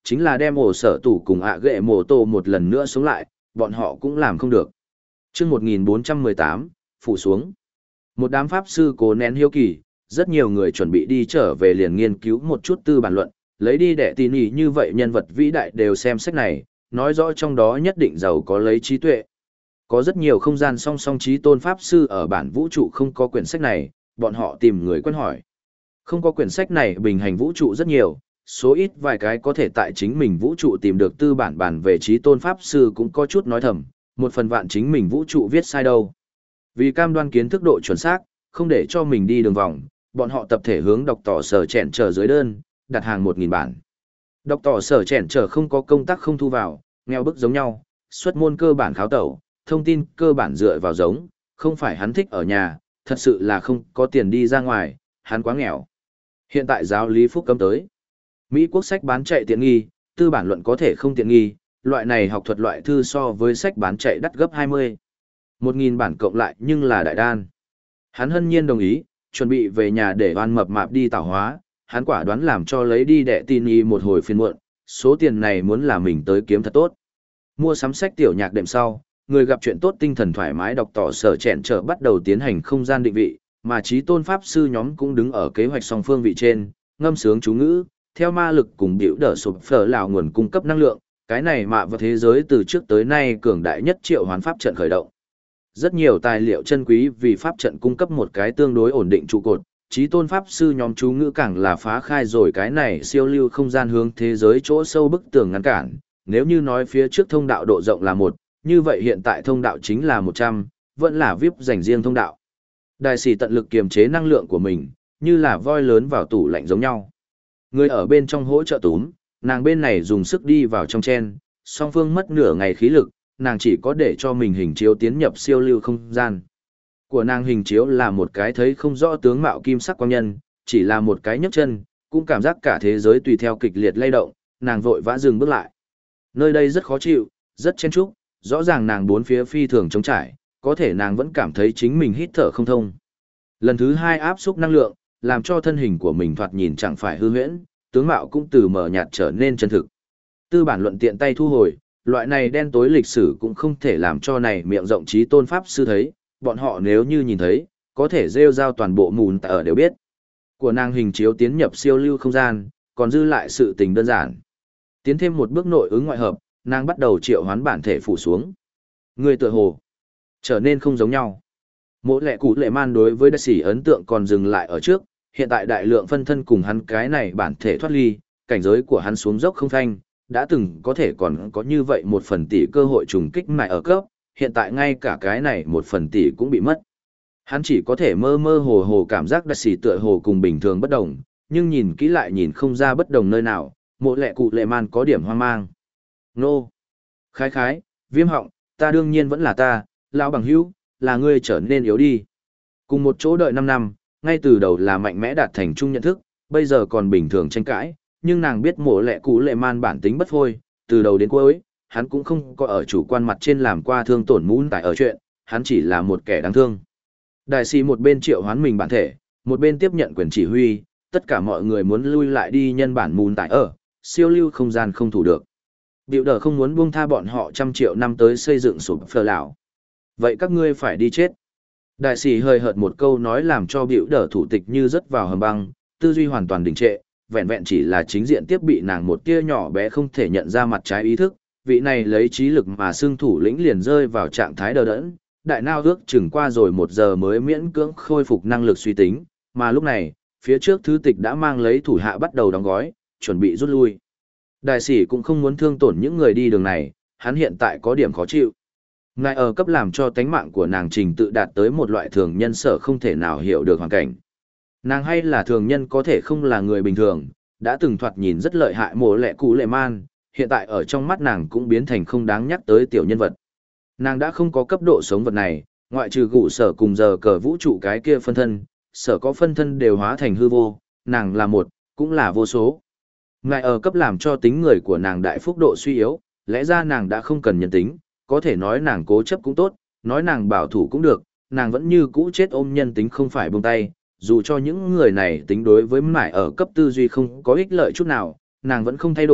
chính là đem ổ sở tủ cùng ạ ghệ mổ tổ một lần nữa sống lại, bọn họ cũng làm không được. Trước một nghìn bốn trăm mười tám, phủ xuống. Một đám pháp sư cố nén hiếu kỳ, rất nhiều người chuẩn bị đi trở về liền nghiên cứu một chút tư bản luận, lấy đi để tin ý như vậy nhân vật vĩ đại đều xem sách này, nói rõ trong đó nhất định giàu có lấy trí tuệ. Có rất nhiều không gian song song trí tôn pháp sư ở bản vũ trụ không có quyển sách này, bọn họ tìm người quen hỏi. Không có quyển sách này bình hành vũ trụ rất nhiều, số ít vài cái có thể tại chính mình vũ trụ tìm được tư bản bản về trí tôn pháp sư cũng có chút nói thầm, một phần vạn chính mình vũ trụ viết sai đâu. Vì cam đoan kiến thức độ chuẩn xác, không để cho mình đi đường vòng, bọn họ tập thể hướng đọc tỏ sở chèn trở dưới đơn, đặt hàng một nghìn bản. Đọc tỏ sở chèn trở không có công tác không thu vào, nghèo bức giống nhau, xuất môn cơ bản kháo tẩu, thông tin cơ bản dựa vào giống, không phải hắn thích ở nhà, thật sự là không có tiền đi ra ngoài, hắn quá nghèo. Hiện tại giáo lý phúc cấm tới. Mỹ quốc sách bán chạy tiện nghi, tư bản luận có thể không tiện nghi, loại này học thuật loại thư so với sách bán chạy đắt gấp hai mươi. Một nghìn bản cộng lại nhưng là đại đan. Hắn hân nhiên đồng ý, chuẩn bị về nhà để oan mập mạp đi tạo hóa, hắn quả đoán làm cho lấy đi đệ tin y một hồi phiên muộn, số tiền này muốn là mình tới kiếm thật tốt. Mua sắm sách tiểu nhạc đệm sau, người gặp chuyện tốt tinh thần thoải mái đọc tỏ sở chèn trở bắt đầu tiến hành không gian định vị, mà trí tôn pháp sư nhóm cũng đứng ở kế hoạch song phương vị trên, ngâm sướng chú ngữ, theo ma lực cùng biểu đỡ sụp phở lào nguồn cung cấp năng lượng, cái này mạ vào thế giới từ trước tới nay cường đại nhất triệu hoán pháp trận khởi động. Rất nhiều tài liệu chân quý vì pháp trận cung cấp một cái tương đối ổn định trụ cột, trí tôn pháp sư nhóm chú ngữ càng là phá khai rồi cái này siêu lưu không gian hướng thế giới chỗ sâu bức tường ngăn cản, nếu như nói phía trước thông đạo độ rộng là một, như vậy hiện tại thông đạo chính là một trăm, vẫn là vi ai pi dành riêng thông đạo. Đại sĩ tận lực kiềm chế năng lượng của mình, như là voi lớn vào tủ lạnh giống nhau. Người ở bên trong hỗ trợ túm, nàng bên này dùng sức đi vào trong chen, song phương mất nửa ngày khí lực, nàng chỉ có để cho mình hình chiếu tiến nhập siêu lưu không gian. Của nàng hình chiếu là một cái thấy không rõ tướng mạo kim sắc quang nhân, chỉ là một cái nhấc chân, cũng cảm giác cả thế giới tùy theo kịch liệt lay động, nàng vội vã dừng bước lại. Nơi đây rất khó chịu, rất chen chúc, rõ ràng nàng bốn phía phi thường trống trải, có thể nàng vẫn cảm thấy chính mình hít thở không thông. Lần thứ hai áp xúc năng lượng, làm cho thân hình của mình thoạt nhìn chẳng phải hư huyễn, tướng mạo cũng từ mờ nhạt trở nên chân thực. Tư bản luận tiện tay thu hồi, loại này đen tối lịch sử cũng không thể làm cho này miệng rộng trí tôn pháp sư thấy, bọn họ nếu như nhìn thấy, có thể rêu rao toàn bộ mùn ở đều biết. Của nàng hình chiếu tiến nhập siêu lưu không gian, còn dư lại sự tình đơn giản. Tiến thêm một bước nội ứng ngoại hợp, nàng bắt đầu triệu hoán bản thể phủ xuống. Người tựa hồ trở nên không giống nhau. Mỗi lệ cụ lệ man đối với đại sĩ ấn tượng còn dừng lại ở trước, hiện tại đại lượng phân thân cùng hắn cái này bản thể thoát ly, cảnh giới của hắn xuống dốc không thanh, đã từng có thể còn có như vậy một phần tỷ cơ hội trùng kích mại ở cấp, hiện tại ngay cả cái này một phần tỷ cũng bị mất. Hắn chỉ có thể mơ mơ hồ hồ cảm giác đại sĩ tựa hồ cùng bình thường bất đồng, nhưng nhìn kỹ lại nhìn không ra bất đồng nơi nào, mỗi lệ cụ lệ man có điểm hoang mang. Nô! Khái khái, viêm họng, ta đương nhiên vẫn là ta, lão bằng hữu, là ngươi trở nên yếu đi. Cùng một chỗ đợi năm năm, ngay từ đầu là mạnh mẽ đạt thành chung nhận thức, bây giờ còn bình thường tranh cãi, nhưng nàng biết mộ lệ cũ lệ man bản tính bất phôi, từ đầu đến cuối, hắn cũng không có ở chủ quan mặt trên làm qua thương tổn mún tại ở chuyện, hắn chỉ là một kẻ đáng thương. Đại sĩ một bên triệu hoán mình bản thể, một bên tiếp nhận quyền chỉ huy, tất cả mọi người muốn lui lại đi nhân bản mún tại ở, siêu lưu không gian không thủ được. Biểu đờ không muốn buông tha bọn họ trăm triệu năm tới xây dựng sụp phờ lão. Vậy các ngươi phải đi chết. Đại sĩ hơi hợt một câu nói làm cho biểu đờ thủ tịch như rớt vào hầm băng, tư duy hoàn toàn đình trệ, vẹn vẹn chỉ là chính diện tiếp bị nàng một tia nhỏ bé không thể nhận ra mặt trái ý thức, vị này lấy trí lực mà xương thủ lĩnh liền rơi vào trạng thái đờ đẫn, đại nao ước chừng qua rồi một giờ mới miễn cưỡng khôi phục năng lực suy tính, mà lúc này, phía trước thứ tịch đã mang lấy thủ hạ bắt đầu đóng gói, chuẩn bị rút lui. Đại sĩ cũng không muốn thương tổn những người đi đường này, hắn hiện tại có điểm khó chịu. Ngài ở cấp làm cho tánh mạng của nàng trình tự đạt tới một loại thường nhân sở không thể nào hiểu được hoàn cảnh. Nàng hay là thường nhân có thể không là người bình thường, đã từng thoạt nhìn rất lợi hại mồ lẹ cũ lệ man, hiện tại ở trong mắt nàng cũng biến thành không đáng nhắc tới tiểu nhân vật. Nàng đã không có cấp độ sống vật này, ngoại trừ gụ sở cùng giờ cờ vũ trụ cái kia phân thân, sở có phân thân đều hóa thành hư vô, nàng là một, cũng là vô số. Ngài ở cấp làm cho tính người của nàng đại phúc độ suy yếu, lẽ ra nàng đã không cần nhân tính, có thể nói nàng cố chấp cũng tốt, nói nàng bảo thủ cũng được, nàng vẫn như cũ chết ôm nhân tính không phải buông tay, dù cho những người này tính đối với mải ở cấp tư duy không có ích lợi chút nào, nàng vẫn không thay đổi,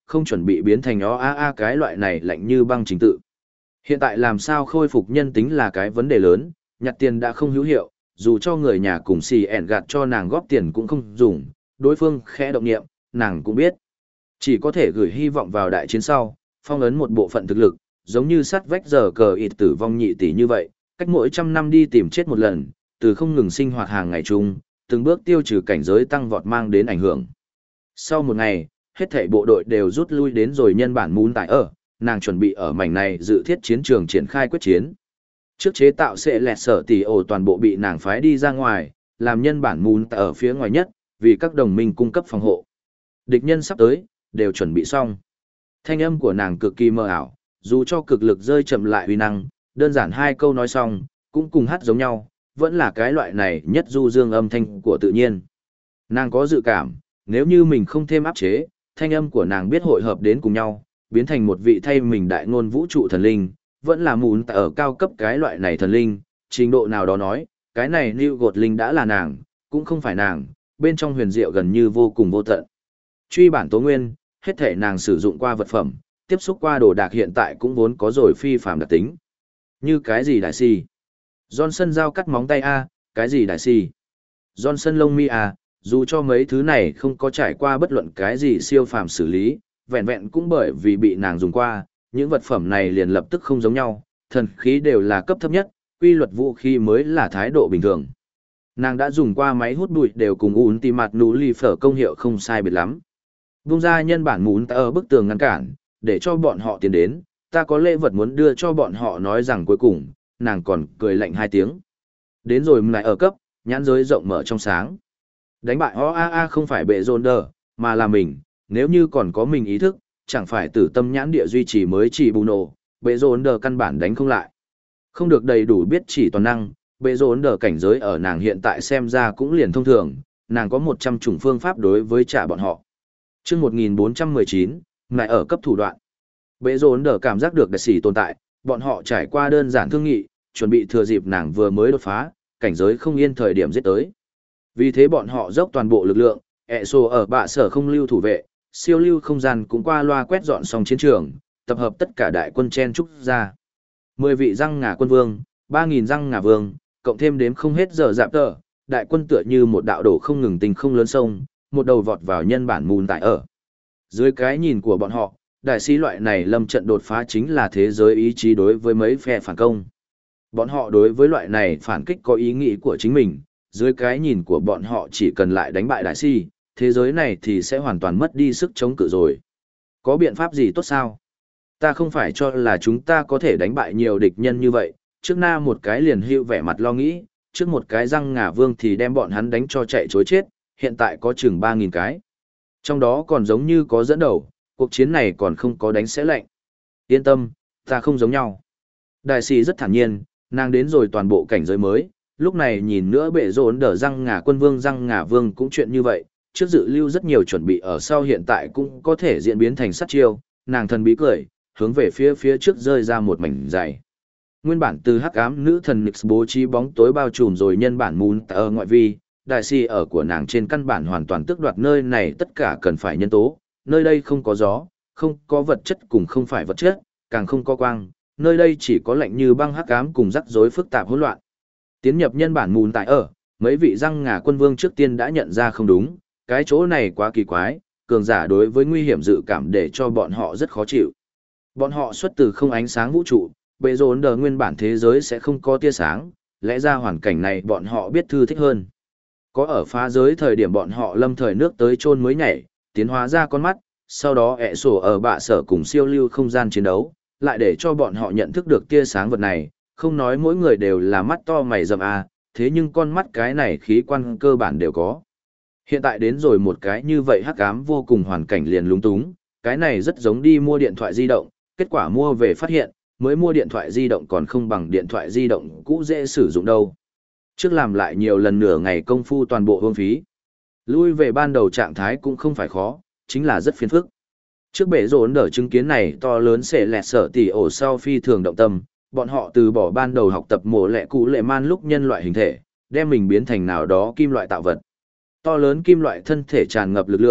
không chuẩn bị biến thành o a a cái loại này lạnh như băng trình tự. Hiện tại làm sao khôi phục nhân tính là cái vấn đề lớn, nhặt tiền đã không hữu hiệu, dù cho người nhà cùng xì ẻn gạt cho nàng góp tiền cũng không dùng, đối phương khẽ động niệm, nàng cũng biết. Chỉ có thể gửi hy vọng vào đại chiến sau, phong ấn một bộ phận thực lực, giống như sắt vách giờ cờ ịt tử vong nhị tỷ như vậy, cách mỗi trăm năm đi tìm chết một lần, từ không ngừng sinh hoạt hàng ngày chung, từng bước tiêu trừ cảnh giới tăng vọt mang đến ảnh hưởng. Sau một ngày, hết thảy bộ đội đều rút lui đến rồi nhân bản muốn tại ở, nàng chuẩn bị ở mảnh này dự thiết chiến trường triển khai quyết chiến. Trước chế tạo sẽ lẹt sở tỷ ổ toàn bộ bị nàng phái đi ra ngoài, làm nhân bản muốn tại ở phía ngoài nhất, vì các đồng minh cung cấp phòng hộ. Địch nhân sắp tới, đều chuẩn bị xong. Thanh âm của nàng cực kỳ mơ ảo, dù cho cực lực rơi chậm lại uy năng, đơn giản hai câu nói xong, cũng cùng hát giống nhau, vẫn là cái loại này nhất du dương âm thanh của tự nhiên. Nàng có dự cảm, nếu như mình không thêm áp chế, thanh âm của nàng biết hội hợp đến cùng nhau, biến thành một vị thay mình đại ngôn vũ trụ thần linh, vẫn là muốn tại ở cao cấp cái loại này thần linh, trình độ nào đó nói, cái này New God Linh đã là nàng, cũng không phải nàng, bên trong huyền diệu gần như vô cùng vô tận. Truy bản tố nguyên, hết thể nàng sử dụng qua vật phẩm, tiếp xúc qua đồ đạc hiện tại cũng vốn có rồi phi phàm đặc tính. Như cái gì đại si? Johnson dao cắt móng tay A, cái gì đại si? Johnson lông mi A, dù cho mấy thứ này không có trải qua bất luận cái gì siêu phàm xử lý, vẹn vẹn cũng bởi vì bị nàng dùng qua, những vật phẩm này liền lập tức không giống nhau, thần khí đều là cấp thấp nhất, quy luật vũ khí mới là thái độ bình thường. Nàng đã dùng qua máy hút bụi đều cùng ún tì mặt nụ lì phở công hiệu không sai biệt lắm. Vung ra nhân bản muốn ta ở bức tường ngăn cản, để cho bọn họ tiến đến, ta có lễ vật muốn đưa cho bọn họ nói rằng cuối cùng, nàng còn cười lạnh hai tiếng. Đến rồi lại ở cấp, nhãn giới rộng mở trong sáng. Đánh bại o a a không phải bệ rôn đờ, mà là mình, nếu như còn có mình ý thức, chẳng phải tử tâm nhãn địa duy trì mới chỉ bù nổ, bệ rôn đờ căn bản đánh không lại. Không được đầy đủ biết chỉ toàn năng, bệ rôn đờ cảnh giới ở nàng hiện tại xem ra cũng liền thông thường, nàng có một trăm chủng phương pháp đối với trả bọn họ. Trước một nghìn bốn trăm mười chín, lại ở cấp thủ đoạn. Bệ rôn đờ cảm giác được đại sĩ tồn tại, bọn họ trải qua đơn giản thương nghị, chuẩn bị thừa dịp nàng vừa mới đột phá, cảnh giới không yên thời điểm giết tới. Vì thế bọn họ dốc toàn bộ lực lượng, ẹ sổ ở bạ sở không lưu thủ vệ, siêu lưu không gian cũng qua loa quét dọn xong chiến trường, tập hợp tất cả đại quân chen trúc ra. Mười vị răng ngà quân vương, ba nghìn răng ngà vương, cộng thêm đếm không hết giờ dạp tờ, đại quân tựa như một đạo đổ không ngừng tình không lớn sông, một đầu vọt vào nhân bản mùn tại ở. Dưới cái nhìn của bọn họ, đại sĩ loại này lâm trận đột phá chính là thế giới ý chí đối với mấy phe phản công. Bọn họ đối với loại này phản kích có ý nghĩ của chính mình, dưới cái nhìn của bọn họ chỉ cần lại đánh bại đại si, thế giới này thì sẽ hoàn toàn mất đi sức chống cự rồi. Có biện pháp gì tốt sao? Ta không phải cho là chúng ta có thể đánh bại nhiều địch nhân như vậy, trước na một cái liền hưu vẻ mặt lo nghĩ, trước một cái răng ngà vương thì đem bọn hắn đánh cho chạy chối chết, hiện tại có chừng ba nghìn cái. Trong đó còn giống như có dẫn đầu, cuộc chiến này còn không có đánh sẽ lạnh. Yên tâm, ta không giống nhau. Đại sĩ rất thản nhiên, nàng đến rồi toàn bộ cảnh giới mới, lúc này nhìn nữa bệ rốn đỡ răng ngà quân vương răng ngà vương cũng chuyện như vậy, trước dự lưu rất nhiều chuẩn bị ở sau hiện tại cũng có thể diễn biến thành sát chiêu, nàng thần bí cười, hướng về phía phía trước rơi ra một mảnh dày. Nguyên bản từ hắc ám nữ thần Nix bố trí bóng tối bao trùm rồi nhân bản mún ở ngoại vi, đại si ở của nàng trên căn bản hoàn toàn tước đoạt nơi này tất cả cần phải nhân tố, nơi đây không có gió, không có vật chất cùng không phải vật chất, càng không có quang, nơi đây chỉ có lạnh như băng hắc ám cùng rắc rối phức tạp hỗn loạn. Tiến nhập nhân bản mùn tại ở, mấy vị răng ngà quân vương trước tiên đã nhận ra không đúng, cái chỗ này quá kỳ quái, cường giả đối với nguy hiểm dự cảm để cho bọn họ rất khó chịu. Bọn họ xuất từ không ánh sáng vũ trụ, bệ rốn đờ nguyên bản thế giới sẽ không có tia sáng, lẽ ra hoàn cảnh này bọn họ biết thư thích hơn. Có ở phá giới thời điểm bọn họ lâm thời nước tới chôn mới nhảy, tiến hóa ra con mắt, sau đó ẹ sổ ở bạ sở cùng siêu lưu không gian chiến đấu, lại để cho bọn họ nhận thức được tia sáng vật này, không nói mỗi người đều là mắt to mày rậm à, thế nhưng con mắt cái này khí quan cơ bản đều có. Hiện tại đến rồi một cái như vậy hắc ám vô cùng hoàn cảnh liền lúng túng, cái này rất giống đi mua điện thoại di động, kết quả mua về phát hiện, mới mua điện thoại di động còn không bằng điện thoại di động cũ dễ sử dụng đâu. Trước làm lại nhiều lần nửa ngày công phu toàn bộ hương phí. Lui về ban đầu trạng thái cũng không phải khó, chính là rất phiền phức. Trước bể rốn đỡ chứng kiến này to lớn sẽ lẹt sở tỉ ổ sau phi thường động tâm, bọn họ từ bỏ ban đầu học tập mổ lẹ cụ lệ man lúc nhân loại hình thể, đem mình biến thành nào đó kim loại tạo vật. To lớn kim loại thân thể tràn ngập lực lượng,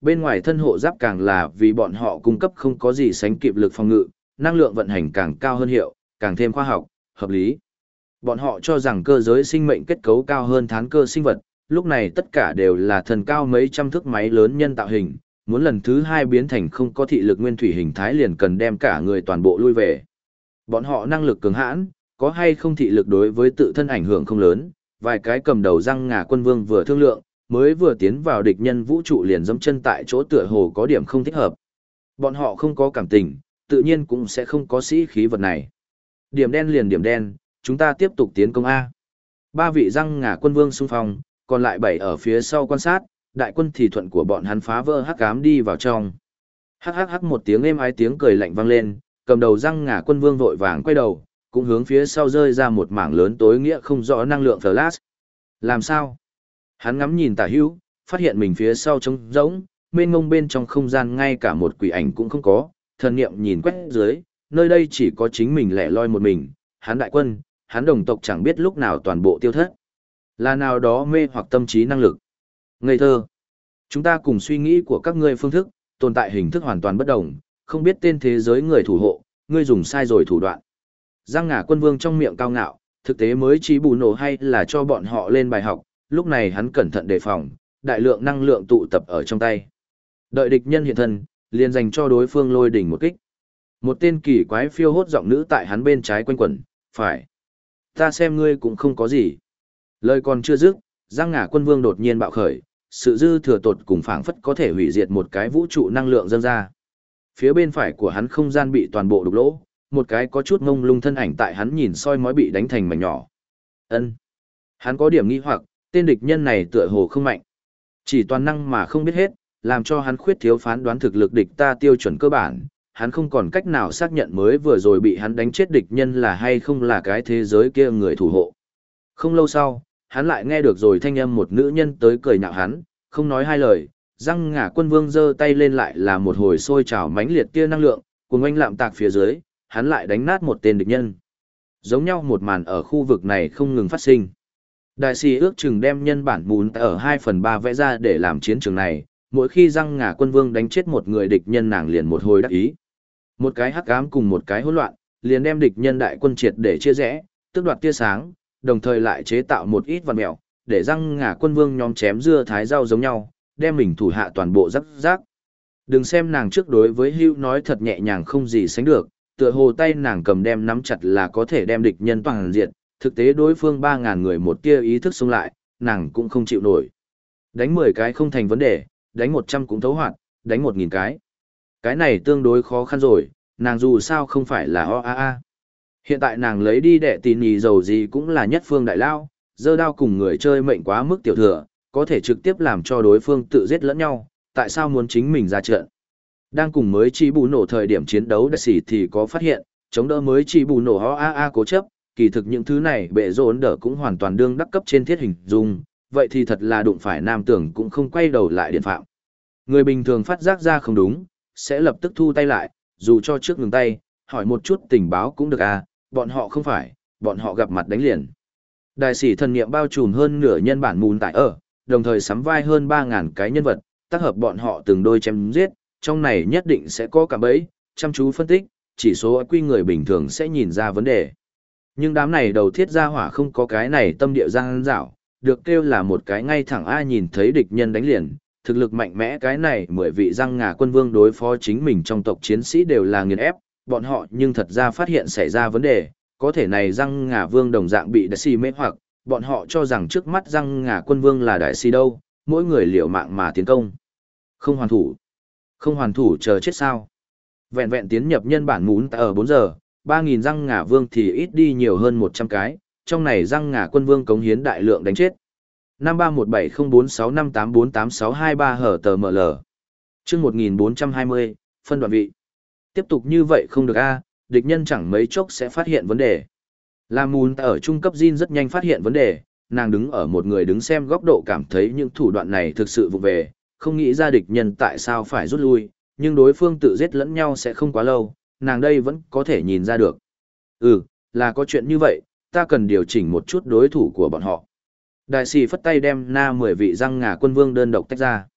Bên ngoài thân hộ giáp càng là vì bọn họ cung cấp không có gì sánh kịp lực phòng ngự, năng lượng vận hành càng cao hơn hiệu, càng thêm khoa học, hợp lý. Bọn họ cho rằng cơ giới sinh mệnh kết cấu cao hơn thán cơ sinh vật, lúc này tất cả đều là thần cao mấy trăm thước máy lớn nhân tạo hình, muốn lần thứ hai biến thành không có thị lực nguyên thủy hình thái liền cần đem cả người toàn bộ lui về. Bọn họ năng lực cường hãn, có hay không thị lực đối với tự thân ảnh hưởng không lớn, vài cái cầm đầu răng ngà quân vương vừa thương lượng, mới vừa tiến vào địch nhân vũ trụ liền dẫm chân tại chỗ tựa hồ có điểm không thích hợp. Bọn họ không có cảm tình, tự nhiên cũng sẽ không có sĩ khí vật này. Điểm đen liền điểm đen, chúng ta tiếp tục tiến công A. Ba vị răng ngà quân vương xung phong, còn lại bảy ở phía sau quan sát, đại quân thì thuận của bọn hắn phá vỡ hắc ám đi vào trong. Hắc hắc hắc một tiếng êm ái tiếng cười lạnh vang lên, cầm đầu răng ngà quân vương vội vàng quay đầu, cũng hướng phía sau rơi ra một mảng lớn tối nghĩa không rõ năng lượng flash. Làm sao? Hắn ngắm nhìn tả hữu, phát hiện mình phía sau trống rỗng, mênh mông bên trong không gian ngay cả một quỷ ảnh cũng không có, thần niệm nhìn quét dưới, nơi đây chỉ có chính mình lẻ loi một mình, hắn đại quân, hắn đồng tộc chẳng biết lúc nào toàn bộ tiêu thất. Là nào đó mê hoặc tâm trí năng lực. Ngây thơ. Chúng ta cùng suy nghĩ của các ngươi phương thức, tồn tại hình thức hoàn toàn bất đồng, không biết tên thế giới người thủ hộ, ngươi dùng sai rồi thủ đoạn. Giang ngả quân vương trong miệng cao ngạo, thực tế mới chỉ bù nổ hay là cho bọn họ lên bài học, lúc này hắn cẩn thận đề phòng, đại lượng năng lượng tụ tập ở trong tay. Đợi địch nhân hiện thân, liền dành cho đối phương lôi đỉnh một kích. Một tên kỳ quái phiêu hốt giọng nữ tại hắn bên trái quanh quẩn, phải. Ta xem ngươi cũng không có gì. Lời còn chưa dứt, Giang ngả quân vương đột nhiên bạo khởi, sự dư thừa tột cùng phảng phất có thể hủy diệt một cái vũ trụ năng lượng dâng ra. Phía bên phải của hắn không gian bị toàn bộ đục lỗ, một cái có chút ngông lung thân ảnh tại hắn nhìn soi mói bị đánh thành mảnh nhỏ. Ân, hắn có điểm nghi hoặc, tên địch nhân này tựa hồ không mạnh, chỉ toàn năng mà không biết hết, làm cho hắn khuyết thiếu phán đoán thực lực địch ta tiêu chuẩn cơ bản. Hắn không còn cách nào xác nhận mới vừa rồi bị hắn đánh chết địch nhân là hay không là cái thế giới kia người thủ hộ. Không lâu sau, hắn lại nghe được rồi thanh âm một nữ nhân tới cười nhạo hắn, không nói hai lời, răng ngả quân vương giơ tay lên lại là một hồi sôi trào mãnh liệt tia năng lượng, cùng anh lạm tạc phía dưới, hắn lại đánh nát một tên địch nhân. Giống nhau một màn ở khu vực này không ngừng phát sinh. Đại sĩ ước chừng đem nhân bản mùn ở hai phần ba vẽ ra để làm chiến trường này, mỗi khi răng ngả quân vương đánh chết một người địch nhân nàng liền một hồi đắc ý. Một cái hắc ám cùng một cái hỗn loạn, liền đem địch nhân đại quân triệt để chia rẽ, tước đoạt tia sáng, đồng thời lại chế tạo một ít vật mèo, để răng ngả quân vương nhóm chém dưa thái rau giống nhau, đem mình thủ hạ toàn bộ rắc rác. Đừng xem nàng trước đối với Hưu nói thật nhẹ nhàng không gì sánh được, tựa hồ tay nàng cầm đem nắm chặt là có thể đem địch nhân toàn diện, thực tế đối phương ba ngàn người một tia ý thức xông lại, nàng cũng không chịu nổi. Đánh mười cái không thành vấn đề, đánh một trăm cũng thấu hoạt, đánh một nghìn cái. Cái này tương đối khó khăn rồi, nàng dù sao không phải là o a a. Hiện tại nàng lấy đi đệ tì nhì dầu gì cũng là nhất phương đại lao, dơ đao cùng người chơi mệnh quá mức tiểu thừa, có thể trực tiếp làm cho đối phương tự giết lẫn nhau, tại sao muốn chính mình ra trận. Đang cùng mới chỉ bù nổ thời điểm chiến đấu đại sĩ thì có phát hiện, chống đỡ mới chỉ bù nổ ho a a cố chấp, kỳ thực những thứ này bệ rốn đỡ cũng hoàn toàn đương đắc cấp trên thiết hình dung, vậy thì thật là đụng phải nam tưởng cũng không quay đầu lại điện phạm. Người bình thường phát giác ra không đúng, sẽ lập tức thu tay lại, dù cho trước ngừng tay, hỏi một chút tình báo cũng được à, bọn họ không phải, bọn họ gặp mặt đánh liền. Đại sĩ thần niệm bao trùm hơn nửa nhân bản mùn tại ở, đồng thời sắm vai hơn ba ngàn cái nhân vật, tác hợp bọn họ từng đôi chém giết, trong này nhất định sẽ có cả bẫy, chăm chú phân tích, chỉ số quy người bình thường sẽ nhìn ra vấn đề. Nhưng đám này đầu thiết gia hỏa không có cái này tâm địa giang dảo, được kêu là một cái ngay thẳng ai nhìn thấy địch nhân đánh liền, thực lực mạnh mẽ cái này mười vị răng ngà quân vương đối phó chính mình trong tộc chiến sĩ đều là nghiền ép, bọn họ nhưng thật ra phát hiện xảy ra vấn đề, có thể này răng ngà vương đồng dạng bị đại si mê hoặc, bọn họ cho rằng trước mắt răng ngà quân vương là đại si đâu, mỗi người liều mạng mà tiến công. Không hoàn thủ. Không hoàn thủ chờ chết sao. Vẹn vẹn tiến nhập nhân bản mún ở bốn giờ, ba nghìn răng ngà vương thì ít đi nhiều hơn một trăm cái, trong này răng ngà quân vương cống hiến đại lượng đánh chết. năm ba một bảy không bốn sáu năm tám bốn tám sáu hai ba hở tờ ml. Chương một nghìn bốn trăm hai mươi, phân đoạn vị. Tiếp tục như vậy không được a, địch nhân chẳng mấy chốc sẽ phát hiện vấn đề. La Mùn ở trung cấp Jin rất nhanh phát hiện vấn đề, nàng đứng ở một người đứng xem góc độ cảm thấy những thủ đoạn này thực sự vụ về, không nghĩ ra địch nhân tại sao phải rút lui, nhưng đối phương tự giết lẫn nhau sẽ không quá lâu, nàng đây vẫn có thể nhìn ra được. Ừ, là có chuyện như vậy, ta cần điều chỉnh một chút đối thủ của bọn họ. Đại sĩ phất tay đem na mười vị răng ngà quân vương đơn độc tách ra.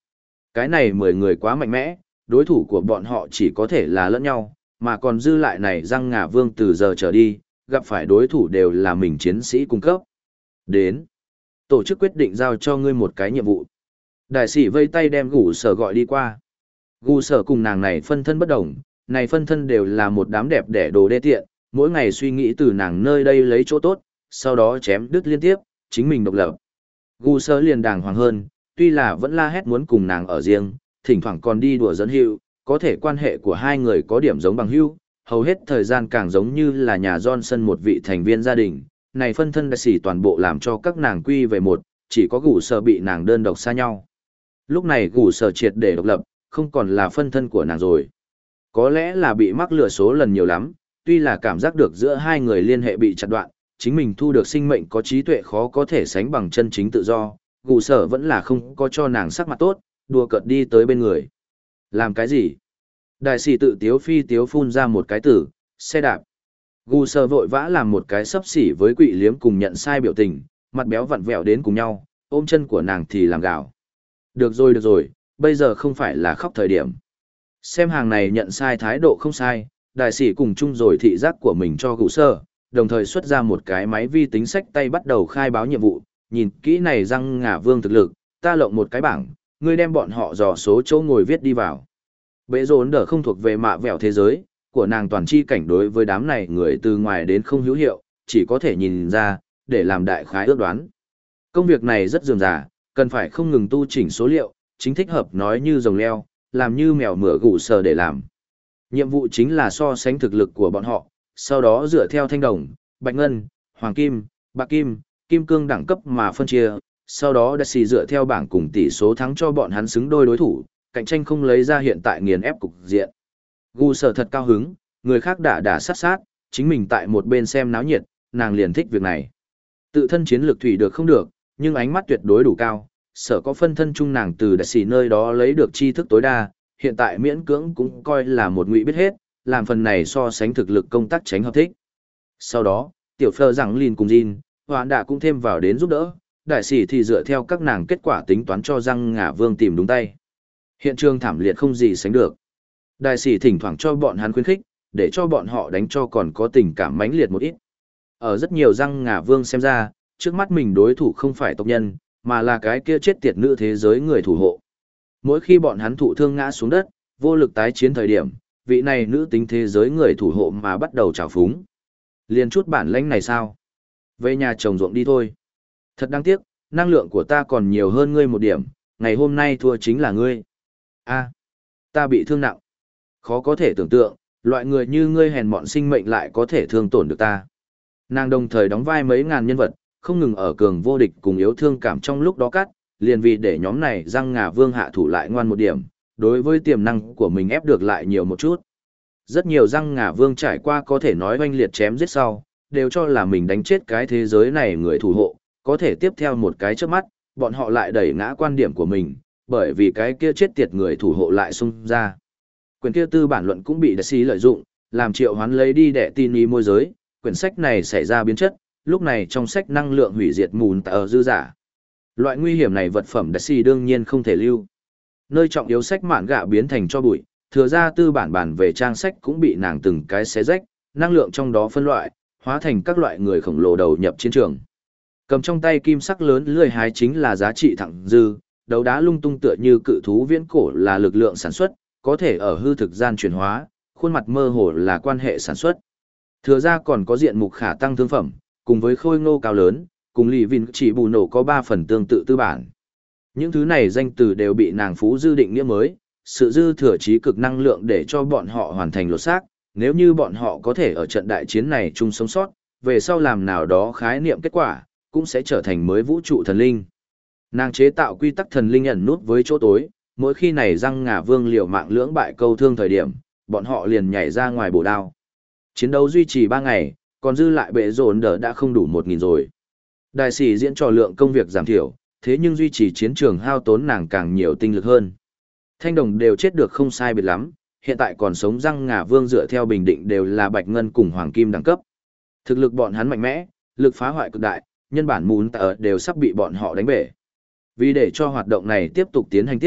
Cái này mười người quá mạnh mẽ, đối thủ của bọn họ chỉ có thể là lẫn nhau, mà còn dư lại này răng ngà vương từ giờ trở đi, gặp phải đối thủ đều là mình chiến sĩ cung cấp. Đến. Tổ chức quyết định giao cho ngươi một cái nhiệm vụ. Đại sĩ vây tay đem gù sở gọi đi qua. Gù sở cùng nàng này phân thân bất đồng, này phân thân đều là một đám đẹp đẽ đồ đê tiện, mỗi ngày suy nghĩ từ nàng nơi đây lấy chỗ tốt, sau đó chém đứt liên tiếp, chính mình độc lập. Gù sở liền đàng hoàng hơn, tuy là vẫn la hét muốn cùng nàng ở riêng, thỉnh thoảng còn đi đùa dẫn hữu, có thể quan hệ của hai người có điểm giống bằng hữu, hầu hết thời gian càng giống như là nhà Johnson một vị thành viên gia đình, này phân thân đại sĩ toàn bộ làm cho các nàng quy về một, chỉ có gù sở bị nàng đơn độc xa nhau. Lúc này gù sở triệt để độc lập, không còn là phân thân của nàng rồi. Có lẽ là bị mắc lừa số lần nhiều lắm, tuy là cảm giác được giữa hai người liên hệ bị chặt đoạn, chính mình thu được sinh mệnh có trí tuệ khó có thể sánh bằng chân chính tự do, gù sở vẫn là không có cho nàng sắc mặt tốt, đùa cợt đi tới bên người. Làm cái gì? Đại sĩ tự tiếu phi tiếu phun ra một cái từ, xe đạp. Gù sở vội vã làm một cái sấp xỉ với quỷ liếm cùng nhận sai biểu tình, mặt béo vặn vẹo đến cùng nhau, ôm chân của nàng thì làm gạo. Được rồi được rồi, bây giờ không phải là khóc thời điểm. Xem hàng này nhận sai thái độ không sai, đại sĩ cùng chung rồi thị giác của mình cho gù sở, đồng thời xuất ra một cái máy vi tính sách tay bắt đầu khai báo nhiệm vụ, nhìn kỹ này răng ngà vương thực lực, ta lộng một cái bảng, ngươi đem bọn họ dò số chỗ ngồi viết đi vào. Bệ rốn đỡ không thuộc về mạ vẹo thế giới, của nàng toàn chi cảnh đối với đám này người từ ngoài đến không hữu hiệu, chỉ có thể nhìn ra, để làm đại khái ước đoán. Công việc này rất dườm già, cần phải không ngừng tu chỉnh số liệu, chính thích hợp nói như rồng leo, làm như mèo mửa gù sờ để làm. Nhiệm vụ chính là so sánh thực lực của bọn họ, sau đó dựa theo thanh đồng, bạch ngân, hoàng kim, bạc kim, kim cương đẳng cấp mà phân chia, sau đó đã xì dựa theo bảng cùng tỷ số thắng cho bọn hắn xứng đôi đối thủ, cạnh tranh không lấy ra hiện tại nghiền ép cục diện. Gu sở thật cao hứng, người khác đả đả sát sát, chính mình tại một bên xem náo nhiệt, nàng liền thích việc này. Tự thân chiến lược thủy được không được, nhưng ánh mắt tuyệt đối đủ cao, sở có phân thân chung nàng từ đại sĩ nơi đó lấy được tri thức tối đa, hiện tại miễn cưỡng cũng coi là một ngụy biết hết, làm phần này so sánh thực lực công tác tránh hợp thích. Sau đó, tiểu phơ rằng Lin cùng Jin, hoạn đạ cũng thêm vào đến giúp đỡ, đại sĩ thì dựa theo các nàng kết quả tính toán cho răng ngả vương tìm đúng tay. Hiện trường thảm liệt không gì sánh được. Đại sĩ thỉnh thoảng cho bọn hắn khuyến khích, để cho bọn họ đánh cho còn có tình cảm mãnh liệt một ít. Ở rất nhiều răng ngả vương xem ra, trước mắt mình đối thủ không phải tộc nhân, mà là cái kia chết tiệt nữ thế giới người thủ hộ. Mỗi khi bọn hắn thụ thương ngã xuống đất, vô lực tái chiến thời điểm, vị này nữ tính thế giới người thủ hộ mà bắt đầu trào phúng. Liền chút bản lãnh này sao? Về nhà trồng ruộng đi thôi. Thật đáng tiếc, năng lượng của ta còn nhiều hơn ngươi một điểm, ngày hôm nay thua chính là ngươi. A, ta bị thương nặng. Khó có thể tưởng tượng, loại người như ngươi hèn mọn sinh mệnh lại có thể thương tổn được ta. Nàng đồng thời đóng vai mấy ngàn nhân vật, không ngừng ở cường vô địch cùng yếu thương cảm trong lúc đó cắt, liền vì để nhóm này răng ngà vương hạ thủ lại ngoan một điểm, đối với tiềm năng của mình ép được lại nhiều một chút. Rất nhiều răng ngà vương trải qua có thể nói oanh liệt chém giết sau, đều cho là mình đánh chết cái thế giới này người thủ hộ, có thể tiếp theo một cái trước mắt, bọn họ lại đẩy ngã quan điểm của mình, bởi vì cái kia chết tiệt người thủ hộ lại xung ra. Quyển kia tư bản luận cũng bị đại sĩ lợi dụng, làm triệu hoán lấy đi để tin ý môi giới, quyển sách này xảy ra biến chất, lúc này trong sách năng lượng hủy diệt mùn tờ dư giả. Loại nguy hiểm này vật phẩm đại sĩ đương nhiên không thể lưu. Nơi trọng yếu sách mạn gạ biến thành cho bụi, thừa ra tư bản bản về trang sách cũng bị nàng từng cái xé rách, năng lượng trong đó phân loại, hóa thành các loại người khổng lồ đầu nhập chiến trường. Cầm trong tay kim sắc lớn lười hái chính là giá trị thẳng dư, đấu đá lung tung tựa như cự thú viễn cổ là lực lượng sản xuất, có thể ở hư thực gian chuyển hóa, khuôn mặt mơ hồ là quan hệ sản xuất. Thừa ra còn có diện mục khả tăng thương phẩm, cùng với khôi ngô cao lớn, cùng lì vin chỉ bù nổ có ba phần tương tự tư bản. Những thứ này danh từ đều bị nàng phú dư định nghĩa mới, sự dư thừa trí cực năng lượng để cho bọn họ hoàn thành lột xác, nếu như bọn họ có thể ở trận đại chiến này chung sống sót, về sau làm nào đó khái niệm kết quả, cũng sẽ trở thành mới vũ trụ thần linh. Nàng chế tạo quy tắc thần linh ẩn nút với chỗ tối, mỗi khi này răng ngà vương liều mạng lưỡng bại câu thương thời điểm, bọn họ liền nhảy ra ngoài bổ đao. Chiến đấu duy trì ba ngày, còn dư lại bệ rồn đỡ đã không đủ một nghìn rồi. Đại sĩ diễn trò lượng công việc giảm thiểu, thế nhưng duy trì chiến trường hao tốn nàng càng nhiều tinh lực hơn. Thanh đồng đều chết được không sai biệt lắm, hiện tại còn sống răng ngà vương dựa theo bình định đều là bạch ngân cùng hoàng kim đẳng cấp. Thực lực bọn hắn mạnh mẽ, lực phá hoại cực đại, nhân bản mún tờ đều sắp bị bọn họ đánh bể. Vì để cho hoạt động này tiếp tục tiến hành tiếp,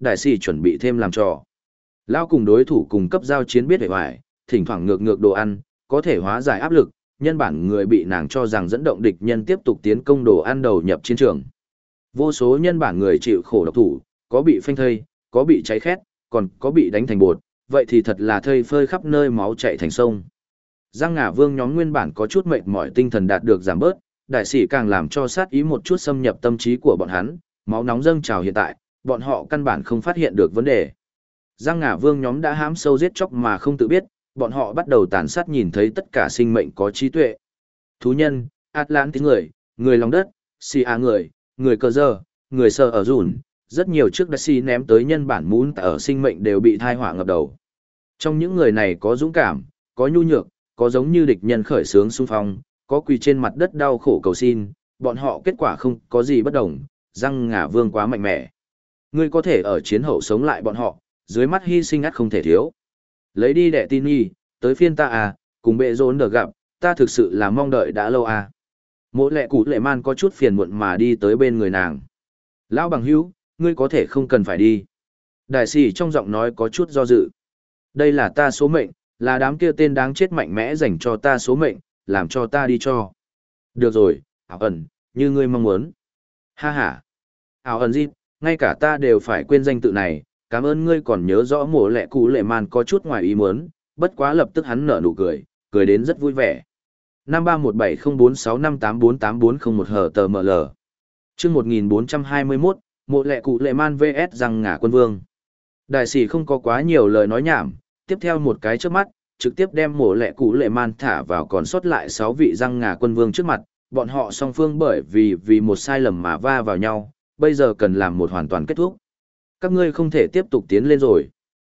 đại sĩ chuẩn bị thêm làm trò. Lao cùng đối thủ cùng cấp giao chiến biết vẻ hoài, thỉnh thoảng ngược ngược đồ ăn, có thể hóa giải áp lực, nhân bản người bị nàng cho rằng dẫn động địch nhân tiếp tục tiến công đồ ăn đầu nhập chiến trường. Vô số nhân bản người chịu khổ độc thủ, có bị phanh thây, có bị cháy khét, còn có bị đánh thành bột, vậy thì thật là thây phơi khắp nơi máu chảy thành sông. Giang Ngả Vương nhóm nguyên bản có chút mệt mỏi tinh thần đạt được giảm bớt, đại sĩ càng làm cho sát ý một chút xâm nhập tâm trí của bọn hắn, máu nóng dâng trào hiện tại, bọn họ căn bản không phát hiện được vấn đề. Giang Ngả Vương nhóm đã hãm sâu giết chóc mà không tự biết, bọn họ bắt đầu tàn sát nhìn thấy tất cả sinh mệnh có trí tuệ. Thú nhân, Atlantis người, người lòng đất, Sia người, người cờ dơ, người sờ ở rùn, rất nhiều trước đại sĩ ném tới nhân bản muốn ở sinh mệnh đều bị thai họa ngập đầu. Trong những người này có dũng cảm, có nhu nhược, có giống như địch nhân khởi sướng xung phong, có quỳ trên mặt đất đau khổ cầu xin, bọn họ kết quả không có gì bất đồng, Giang Ngả Vương quá mạnh mẽ. Ngươi có thể ở chiến hậu sống lại bọn họ, dưới mắt hy sinh ắt không thể thiếu. Lấy đi đệ tin nhi, tới phiên ta à, cùng bệ rốn được gặp, ta thực sự là mong đợi đã lâu à. Mỗi lệ cụ lệ man có chút phiền muộn mà đi tới bên người nàng. Lão bằng hữu, ngươi có thể không cần phải đi. Đại sĩ trong giọng nói có chút do dự. Đây là ta số mệnh, là đám kia tên đáng chết mạnh mẽ dành cho ta số mệnh, làm cho ta đi cho. Được rồi, ảo ẩn, như ngươi mong muốn. Ha ha. Ảo ẩn gì, ngay cả ta đều phải quên danh tự này, cảm ơn ngươi còn nhớ rõ mổ lẹ cụ lệ man có chút ngoài ý muốn, bất quá lập tức hắn nở nụ cười, cười đến rất vui vẻ. năm ba một bảy không bốn sáu năm tám bốn tám bốn không một hờ tờ ml. Chương một nghìn bốn trăm hai mươi mốt, mộ lẹ cụ lệ man vs Giang Ngả Quân Vương. Đại sĩ không có quá nhiều lời nói nhảm, tiếp theo một cái trước mắt, trực tiếp đem mổ lẹ cụ lệ man thả vào còn sót lại sáu vị Giang Ngả Quân Vương trước mặt, bọn họ song phương bởi vì vì một sai lầm mà va vào nhau, bây giờ cần làm một hoàn toàn kết thúc. Các ngươi không thể tiếp tục tiến lên rồi.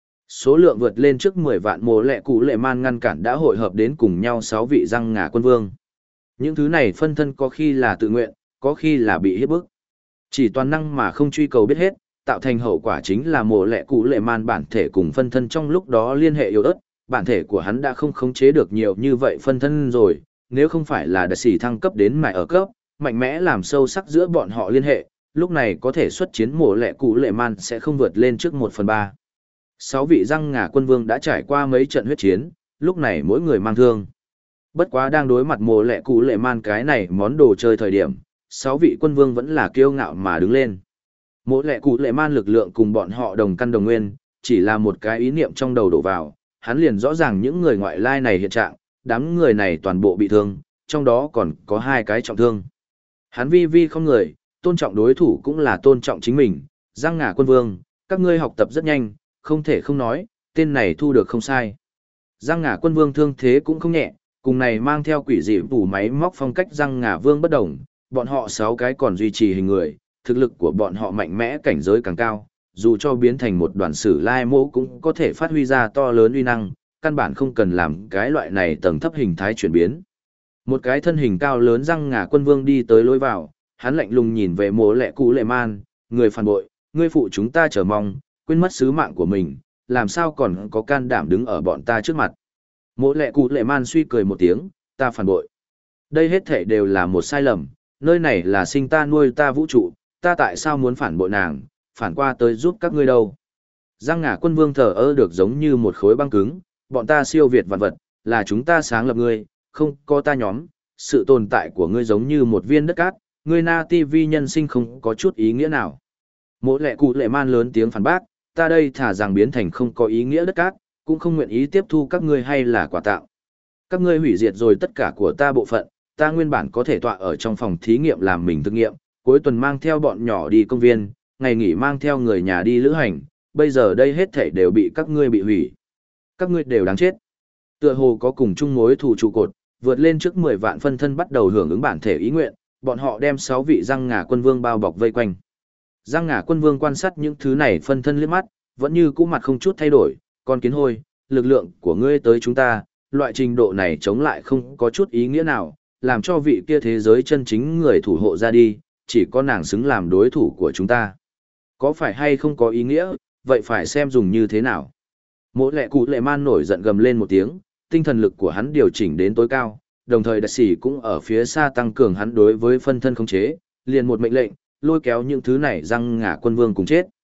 Số lượng vượt lên trước mười vạn mổ lẹ cụ lệ man ngăn cản đã hội hợp đến cùng nhau sáu vị Giang Ngả Quân Vương. Những thứ này phân thân có khi là tự nguyện, có khi là bị hiếp bức. Chỉ toàn năng mà không truy cầu biết hết, tạo thành hậu quả chính là mổ lẹ cụ lệ man bản thể cùng phân thân trong lúc đó liên hệ yếu ớt, bản thể của hắn đã không khống chế được nhiều như vậy phân thân rồi, nếu không phải là đại sĩ thăng cấp đến mải ở cấp, mạnh mẽ làm sâu sắc giữa bọn họ liên hệ, lúc này có thể xuất chiến mổ lẹ cụ lệ man sẽ không vượt lên trước một phần ba. Sáu vị Giang Ngả Quân Vương đã trải qua mấy trận huyết chiến, lúc này mỗi người mang thương. Bất quá đang đối mặt mổ lẹ cụ lệ man cái này món đồ chơi thời điểm, sáu vị quân vương vẫn là kiêu ngạo mà đứng lên. Mổ lẹ cụ lệ man lực lượng cùng bọn họ đồng căn đồng nguyên, chỉ là một cái ý niệm trong đầu đổ vào, hắn liền rõ ràng những người ngoại lai này hiện trạng, đám người này toàn bộ bị thương, trong đó còn có hai cái trọng thương. Hắn vi vi không người, tôn trọng đối thủ cũng là tôn trọng chính mình, Giang Ngả Quân Vương, các ngươi học tập rất nhanh, không thể không nói, tên này thu được không sai. Giang Ngả Quân Vương thương thế cũng không nhẹ, cùng này mang theo quỷ dị phủ máy móc phong cách Giang Ngả Vương bất đồng, bọn họ sáu cái còn duy trì hình người, thực lực của bọn họ mạnh mẽ cảnh giới càng cao, dù cho biến thành một đoàn sử lai mô cũng có thể phát huy ra to lớn uy năng, căn bản không cần làm cái loại này tầng thấp hình thái chuyển biến. Một cái thân hình cao lớn Giang Ngả Quân Vương đi tới lối vào, hắn lạnh lùng nhìn về mộ lẹ cụ lệ man, người phản bội, ngươi phụ chúng ta chờ mong, quên mất sứ mạng của mình, làm sao còn có can đảm đứng ở bọn ta trước mặt. Mộ lẹ cụ lệ man suy cười một tiếng, ta phản bội. Đây hết thể đều là một sai lầm, nơi này là sinh ta nuôi ta vũ trụ, ta tại sao muốn phản bội nàng, phản qua tới giúp các ngươi đâu. Giang Ngả Quân Vương thờ ơ được giống như một khối băng cứng, bọn ta siêu việt vạn vật, là chúng ta sáng lập ngươi, không có ta nhóm, sự tồn tại của ngươi giống như một viên đất cát, ngươi na ti vi nhân sinh không có chút ý nghĩa nào. Mộ lẹ cụ lệ man lớn tiếng phản bác, ta đây thả rằng biến thành không có ý nghĩa đất cát, cũng không nguyện ý tiếp thu các ngươi hay là quà tạo. Các ngươi hủy diệt rồi tất cả của ta bộ phận, ta nguyên bản có thể tọa ở trong phòng thí nghiệm làm mình thực nghiệm, cuối tuần mang theo bọn nhỏ đi công viên, ngày nghỉ mang theo người nhà đi lữ hành, bây giờ đây hết thảy đều bị các ngươi bị hủy. Các ngươi đều đáng chết. Tựa hồ có cùng chung mối thù trụ cột, vượt lên trước mười vạn phân thân bắt đầu hưởng ứng bản thể ý nguyện, bọn họ đem sáu vị Giang Ngả Quân Vương bao bọc vây quanh. Giang Ngả Quân Vương quan sát những thứ này phân thân liếc mắt, vẫn như cũ mặt không chút thay đổi, con kiến hôi, lực lượng của ngươi tới chúng ta, loại trình độ này chống lại không có chút ý nghĩa nào, làm cho vị kia thế giới chân chính người thủ hộ ra đi, chỉ có nàng xứng làm đối thủ của chúng ta. Có phải hay không có ý nghĩa, vậy phải xem dùng như thế nào. Mộ lẹ cụ lệ man nổi giận gầm lên một tiếng, tinh thần lực của hắn điều chỉnh đến tối cao, đồng thời đặc sĩ cũng ở phía xa tăng cường hắn đối với phân thân khống chế, liền một mệnh lệnh, lôi kéo những thứ này Giang Ngả Quân Vương cùng chết.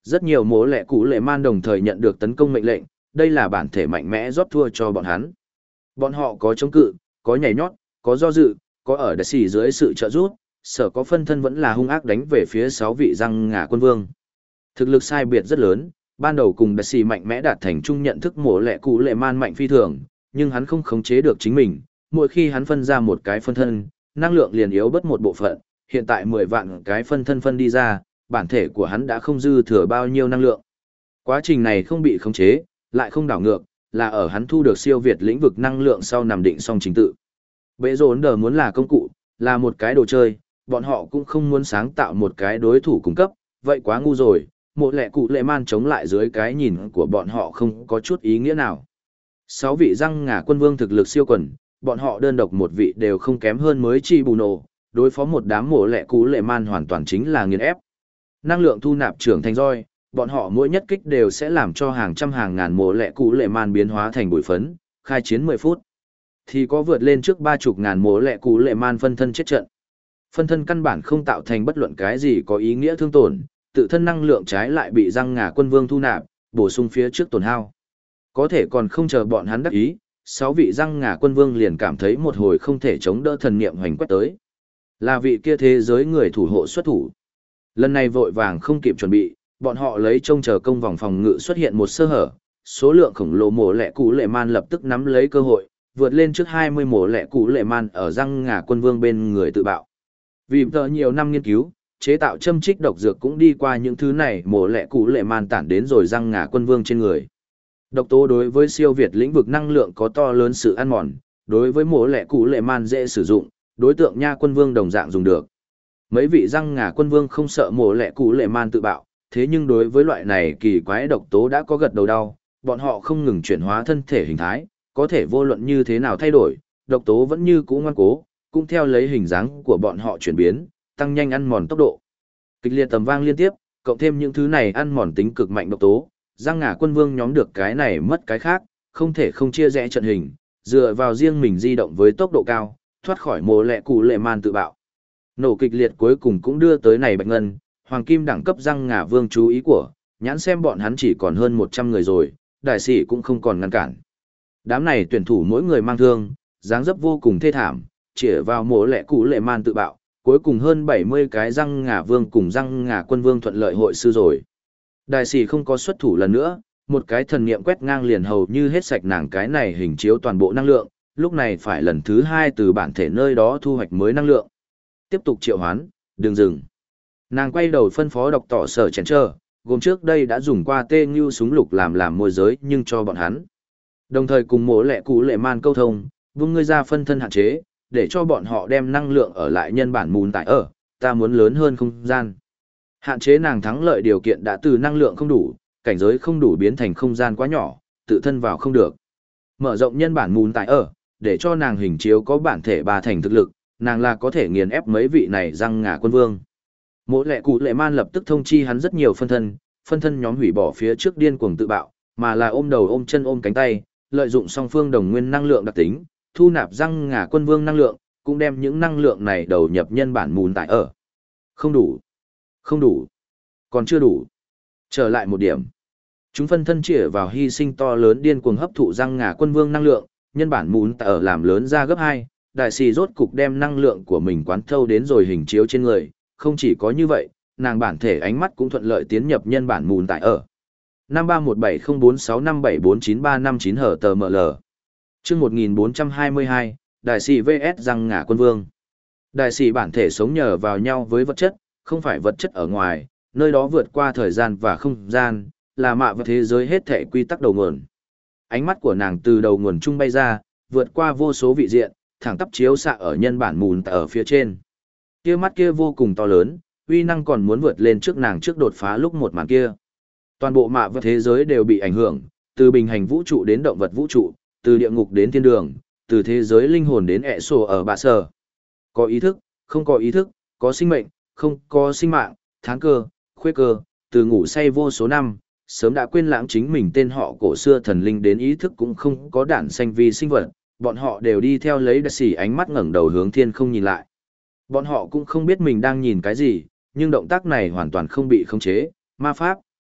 Rất nhiều mố lẹ cụ lệ man đồng thời nhận được tấn công mệnh lệnh, đây là bản thể mạnh mẽ rót thua cho bọn hắn. Bọn họ có chống cự, có nhảy nhót, có do dự, có ở đại sĩ dưới sự trợ giúp, sở có phân thân vẫn là hung ác đánh về phía sáu vị răng ngà quân vương. Thực lực sai biệt rất lớn, ban đầu cùng đại sĩ mạnh mẽ đạt thành chung nhận thức mổ lẹ cụ lệ man mạnh phi thường, nhưng hắn không khống chế được chính mình, mỗi khi hắn phân ra một cái phân thân, năng lượng liền yếu bớt một bộ phận, hiện tại mười vạn cái phân thân phân đi ra, bản thể của hắn đã không dư thừa bao nhiêu năng lượng. Quá trình này không bị khống chế, lại không đảo ngược, là ở hắn thu được siêu việt lĩnh vực năng lượng sau nằm định xong trình tự. Bệ rốn đờ muốn là công cụ, là một cái đồ chơi, bọn họ cũng không muốn sáng tạo một cái đối thủ cung cấp, vậy quá ngu rồi, một lẹ cụ lệ man chống lại dưới cái nhìn của bọn họ không có chút ý nghĩa nào. Sáu vị răng ngà quân vương thực lực siêu quần, bọn họ đơn độc một vị đều không kém hơn mới chi bù nổ, đối phó một đám mổ lẹ cụ lệ man hoàn toàn chính là nghiền ép. Năng lượng thu nạp trưởng thành roi, bọn họ mỗi nhất kích đều sẽ làm cho hàng trăm hàng ngàn mổ lẹ cụ lệ man biến hóa thành bụi phấn, khai chiến mười phút. Thì có vượt lên trước ba chục ngàn mổ lẹ cụ lệ man phân thân chết trận. Phân thân căn bản không tạo thành bất luận cái gì có ý nghĩa thương tổn, tự thân năng lượng trái lại bị răng ngà quân vương thu nạp, bổ sung phía trước tổn hao. Có thể còn không chờ bọn hắn đắc ý, sáu vị răng ngà quân vương liền cảm thấy một hồi không thể chống đỡ thần niệm hoành quét tới. Là vị kia thế giới người thủ hộ xuất thủ. Lần này vội vàng không kịp chuẩn bị, bọn họ lấy trông chờ công vòng phòng ngự xuất hiện một sơ hở, số lượng khổng lồ mổ lẹ cụ lệ man lập tức nắm lấy cơ hội, vượt lên trước hai mươi mổ lẹ cụ lệ man ở răng ngà quân vương bên người tự bạo. Vì tờ nhiều năm nghiên cứu, chế tạo châm trích độc dược cũng đi qua những thứ này mổ lẹ cụ lệ man tản đến rồi răng ngà quân vương trên người. Độc tố đối với siêu việt lĩnh vực năng lượng có to lớn sự ăn mòn, đối với mổ lẹ cụ lệ man dễ sử dụng, đối tượng nha quân vương đồng dạng dùng được. Mấy vị răng ngà quân vương không sợ mổ lẹ cụ lệ man tự bạo, thế nhưng đối với loại này kỳ quái độc tố đã có gật đầu đau, bọn họ không ngừng chuyển hóa thân thể hình thái, có thể vô luận như thế nào thay đổi, độc tố vẫn như cũ ngoan cố, cũng theo lấy hình dáng của bọn họ chuyển biến, tăng nhanh ăn mòn tốc độ. Kịch liệt tầm vang liên tiếp, cộng thêm những thứ này ăn mòn tính cực mạnh độc tố, răng ngà quân vương nhóm được cái này mất cái khác, không thể không chia rẽ trận hình, dựa vào riêng mình di động với tốc độ cao, thoát khỏi mồ lẹ cụ lệ man tự bạo. Nổ kịch liệt cuối cùng cũng đưa tới này Bạch Ngân, hoàng kim đẳng cấp răng ngà vương chú ý của, nhãn xem bọn hắn chỉ còn hơn một trăm người rồi, đại sĩ cũng không còn ngăn cản. Đám này tuyển thủ mỗi người mang thương, dáng dấp vô cùng thê thảm, chỉ vào mồ lẹ cụ lệ man tự bạo, cuối cùng hơn bảy mươi cái răng ngà vương cùng răng ngà quân vương thuận lợi hội sư rồi. Đại sĩ không có xuất thủ lần nữa, một cái thần niệm quét ngang liền hầu như hết sạch nàng cái này hình chiếu toàn bộ năng lượng, lúc này phải lần thứ hai từ bản thể nơi đó thu hoạch mới năng lượng. Tiếp tục triệu hoán, đừng dừng. Nàng quay đầu phân phó độc tỏ sở chén trơ, gồm trước đây đã dùng qua tê như súng lục làm làm môi giới nhưng cho bọn hắn. Đồng thời cùng mổ lẹ cụ lệ man câu thông, vung ngươi ra phân thân hạn chế, để cho bọn họ đem năng lượng ở lại nhân bản mùn tại ở, ta muốn lớn hơn không gian. Hạn chế nàng thắng lợi điều kiện đã từ năng lượng không đủ, cảnh giới không đủ biến thành không gian quá nhỏ, tự thân vào không được. Mở rộng nhân bản mùn tại ở, để cho nàng hình chiếu có bản thể ba thành thực lực, nàng là có thể nghiền ép mấy vị này răng ngà quân vương. Mỗi lệ cụ lệ man lập tức thông chi hắn rất nhiều phân thân, phân thân nhóm hủy bỏ phía trước điên cuồng tự bạo, mà là ôm đầu ôm chân ôm cánh tay, lợi dụng song phương đồng nguyên năng lượng đặc tính, thu nạp răng ngà quân vương năng lượng, cũng đem những năng lượng này đầu nhập nhân bản mùn tại ở. Không đủ. Không đủ. Còn chưa đủ. Trở lại một điểm. Chúng phân thân chĩa vào hy sinh to lớn điên cuồng hấp thụ răng ngà quân vương năng lượng, nhân bản mùn tại ở làm lớn ra gấp hai, đại sĩ rốt cục đem năng lượng của mình quán thâu đến rồi hình chiếu trên người, không chỉ có như vậy, nàng bản thể ánh mắt cũng thuận lợi tiến nhập nhân bản mùn tại ở. năm ba một bảy không bốn sáu năm bảy bốn chín ba năm chín hở tờ ml. Chương một nghìn bốn trăm hai mươi hai, đại sĩ vs răng ngà quân vương. Đại sĩ bản thể sống nhờ vào nhau với vật chất, không phải vật chất ở ngoài, nơi đó vượt qua thời gian và không gian, là mạ vật thế giới hết thể quy tắc đầu nguồn. Ánh mắt của nàng từ đầu nguồn trung bay ra, vượt qua vô số vị diện, thẳng tắp chiếu xạ ở nhân bản mùn tại ở phía trên. Kia mắt kia vô cùng to lớn, uy năng còn muốn vượt lên trước nàng trước đột phá lúc một màn kia. Toàn bộ mạ vật thế giới đều bị ảnh hưởng, từ bình hành vũ trụ đến động vật vũ trụ, từ địa ngục đến thiên đường, từ thế giới linh hồn đến ẹ sổ ở bạ sở. Có ý thức, không có ý thức, có sinh mệnh, không có sinh mạng, tháng cơ, khuê cơ, từ ngủ say vô số năm, sớm đã quên lãng chính mình tên họ cổ xưa thần linh đến ý thức cũng không có đản sanh vi sinh vật, bọn họ đều đi theo lấy đặc sĩ ánh mắt ngẩng đầu hướng thiên không nhìn lại. Bọn họ cũng không biết mình đang nhìn cái gì, nhưng động tác này hoàn toàn không bị khống chế, ma pháp,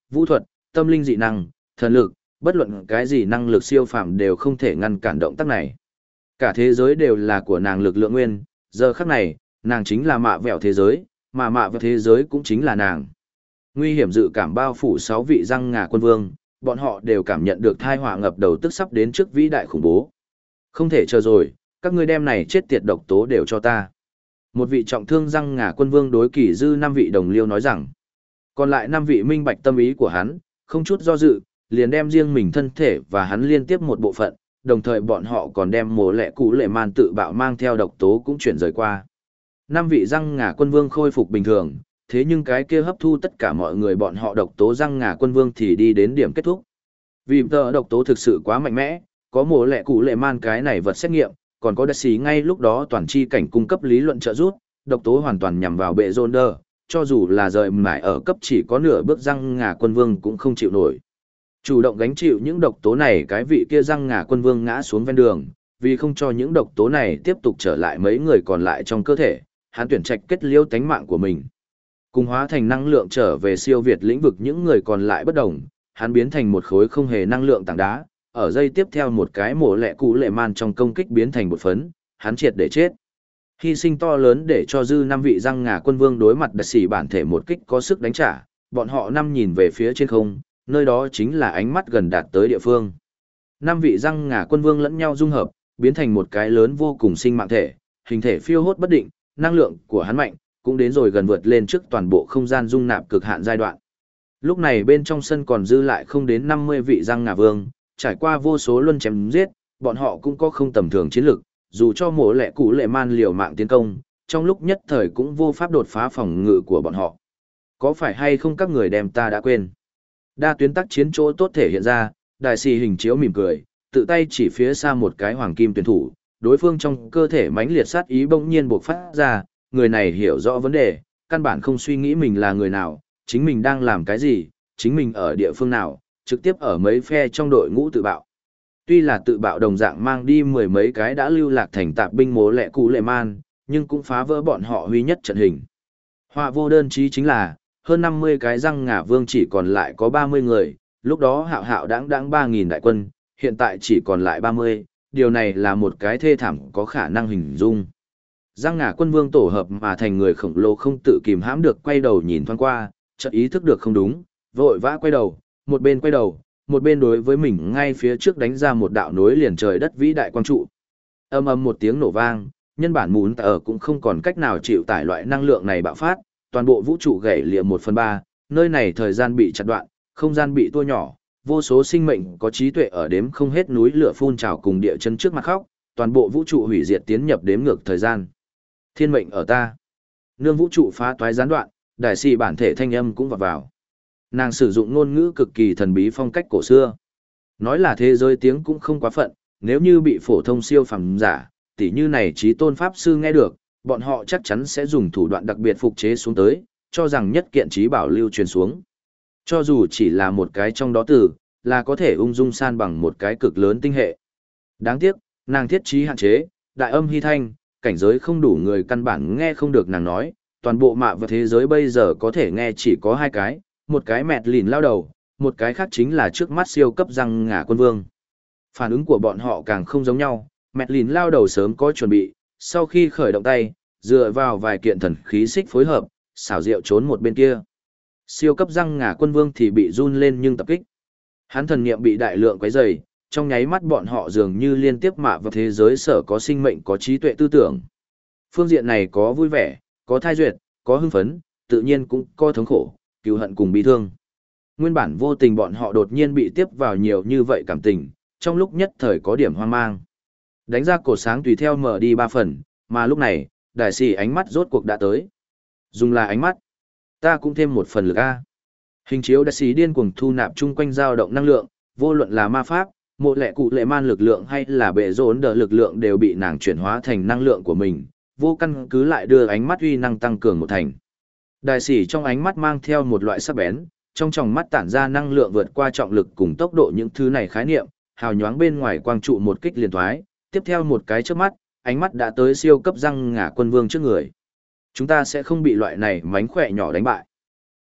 vũ thuật, tâm linh dị năng, thần lực, bất luận cái gì năng lực siêu phàm đều không thể ngăn cản động tác này. Cả thế giới đều là của nàng lực lượng nguyên, giờ khắc này, nàng chính là mạ vẹo thế giới, mà mạ vẹo thế giới cũng chính là nàng. Nguy hiểm dự cảm bao phủ sáu vị răng ngà quân vương, bọn họ đều cảm nhận được thai họa ngập đầu tức sắp đến trước vĩ đại khủng bố. Không thể chờ rồi, các ngươi đem này chết tiệt độc tố đều cho ta. Một vị trọng thương răng ngà quân vương đối Kỳ Dư năm vị đồng liêu nói rằng, còn lại năm vị minh bạch tâm ý của hắn, không chút do dự, liền đem riêng mình thân thể và hắn liên tiếp một bộ phận, đồng thời bọn họ còn đem mồ lệ cũ lệ man tự bạo mang theo độc tố cũng chuyển rời qua. Năm vị răng ngà quân vương khôi phục bình thường, thế nhưng cái kia hấp thu tất cả mọi người bọn họ độc tố răng ngà quân vương thì đi đến điểm kết thúc. Vì tờ độc tố thực sự quá mạnh mẽ, có mồ lệ cũ lệ man cái này vật xét nghiệm, còn có đặc xí ngay lúc đó toàn chi cảnh cung cấp lý luận trợ giúp, độc tố hoàn toàn nhằm vào bệ rôn đơ, cho dù là rời mải ở cấp chỉ có nửa bước răng ngà quân vương cũng không chịu nổi. Chủ động gánh chịu những độc tố này cái vị kia răng ngà quân vương ngã xuống ven đường, vì không cho những độc tố này tiếp tục trở lại mấy người còn lại trong cơ thể, hắn tuyển trạch kết liễu tánh mạng của mình. Cùng hóa thành năng lượng trở về siêu việt lĩnh vực những người còn lại bất đồng, hắn biến thành một khối không hề năng lượng tảng đá, ở dây tiếp theo một cái mổ lẹ cũ lệ man trong công kích biến thành bột phấn, hắn triệt để chết. Hy sinh to lớn để cho dư năm vị răng ngà quân vương đối mặt đặc sĩ bản thể một kích có sức đánh trả, bọn họ năm nhìn về phía trên không, nơi đó chính là ánh mắt gần đạt tới địa phương. Năm vị răng ngà quân vương lẫn nhau dung hợp, biến thành một cái lớn vô cùng sinh mạng thể, hình thể phiêu hốt bất định, năng lượng của hắn mạnh, cũng đến rồi gần vượt lên trước toàn bộ không gian dung nạp cực hạn giai đoạn. Lúc này bên trong sân còn dư lại không đến năm mươi vị răng ngà vương, trải qua vô số luân chém giết, bọn họ cũng có không tầm thường chiến lực, dù cho mổ lẹ cũ lệ man liều mạng tiến công, trong lúc nhất thời cũng vô pháp đột phá phòng ngự của bọn họ. Có phải hay không các người đem ta đã quên? Đa tuyến tác chiến chỗ tốt thể hiện ra, đại sĩ hình chiếu mỉm cười, tự tay chỉ phía xa một cái hoàng kim tuyển thủ, đối phương trong cơ thể mãnh liệt sát ý bỗng nhiên bộc phát ra, người này hiểu rõ vấn đề, căn bản không suy nghĩ mình là người nào, chính mình đang làm cái gì, chính mình ở địa phương nào, trực tiếp ở mấy phe trong đội ngũ tự bạo. Tuy là tự bạo đồng dạng mang đi mười mấy cái đã lưu lạc thành tạp binh mố lệ cũ lệ man, nhưng cũng phá vỡ bọn họ huy nhất trận hình. Họa vô đơn chí chính là, hơn năm mươi cái răng ngà vương chỉ còn lại có ba mươi người, lúc đó hạo hạo đáng đáng ba nghìn đại quân, hiện tại chỉ còn lại ba mươi, điều này là một cái thê thảm có khả năng hình dung. Răng ngà quân vương tổ hợp mà thành người khổng lồ không tự kìm hãm được quay đầu nhìn thoáng qua, chợt ý thức được không đúng, vội vã quay đầu, một bên quay đầu, một bên đối với mình ngay phía trước đánh ra một đạo nối liền trời đất vĩ đại quang trụ. Âm ầm một tiếng nổ vang, nhân bản mún ở cũng không còn cách nào chịu tải loại năng lượng này bạo phát, toàn bộ vũ trụ gãy lìa một phần ba, nơi này thời gian bị chặt đoạn, không gian bị tua nhỏ, vô số sinh mệnh có trí tuệ ở đếm không hết núi lửa phun trào cùng địa chân trước mặt khóc, toàn bộ vũ trụ hủy diệt tiến nhập đếm ngược thời gian. Thiên mệnh ở ta. Nương vũ trụ phá toái gián đoạn, đại sĩ bản thể thanh âm cũng vào vào. Nàng sử dụng ngôn ngữ cực kỳ thần bí phong cách cổ xưa. Nói là thế giới tiếng cũng không quá phận, nếu như bị phổ thông siêu phàm giả, tỉ như này trí tôn pháp sư nghe được, bọn họ chắc chắn sẽ dùng thủ đoạn đặc biệt phục chế xuống tới, cho rằng nhất kiện trí bảo lưu truyền xuống. Cho dù chỉ là một cái trong đó từ, là có thể ung dung san bằng một cái cực lớn tinh hệ. Đáng tiếc, nàng thiết trí hạn chế, đại âm hy thanh, cảnh giới không đủ người căn bản nghe không được nàng nói, toàn bộ mạ và thế giới bây giờ có thể nghe chỉ có hai cái, một cái mẹt lìn lao đầu, một cái khác chính là trước mắt siêu cấp răng ngà quân vương. Phản ứng của bọn họ càng không giống nhau, mẹt lìn lao đầu sớm có chuẩn bị, sau khi khởi động tay, dựa vào vài kiện thần khí xích phối hợp, xảo diệu trốn một bên kia. Siêu cấp răng ngà quân vương thì bị run lên nhưng tập kích. Hắn thần niệm bị đại lượng quấy rầy, trong nháy mắt bọn họ dường như liên tiếp mạ vào thế giới sở có sinh mệnh có trí tuệ tư tưởng. Phương diện này có vui vẻ, có thai duyệt, có hưng phấn, tự nhiên cũng có thống khổ, cừu hận cùng bi thương. Nguyên bản vô tình bọn họ đột nhiên bị tiếp vào nhiều như vậy cảm tình, trong lúc nhất thời có điểm hoang mang. Đánh ra cổ sáng tùy theo mở đi ba phần, mà lúc này, đại sĩ ánh mắt rốt cuộc đã tới. Dùng là ánh mắt. Ta cũng thêm một phần lực A. Hình chiếu đại sĩ điên cuồng thu nạp chung quanh dao động năng lượng, vô luận là ma pháp, mộ lệ cụ lệ man lực lượng hay là bệ rốn đỡ lực lượng đều bị nàng chuyển hóa thành năng lượng của mình, vô căn cứ lại đưa ánh mắt uy năng tăng cường một thành. Đại sĩ trong ánh mắt mang theo một loại sắc bén, trong tròng mắt tản ra năng lượng vượt qua trọng lực cùng tốc độ những thứ này khái niệm, hào nhoáng bên ngoài quang trụ một kích liền thoái, tiếp theo một cái chớp mắt, ánh mắt đã tới siêu cấp răng ngà quân vương trước người. Chúng ta sẽ không bị loại này mánh khỏe nhỏ đánh bại.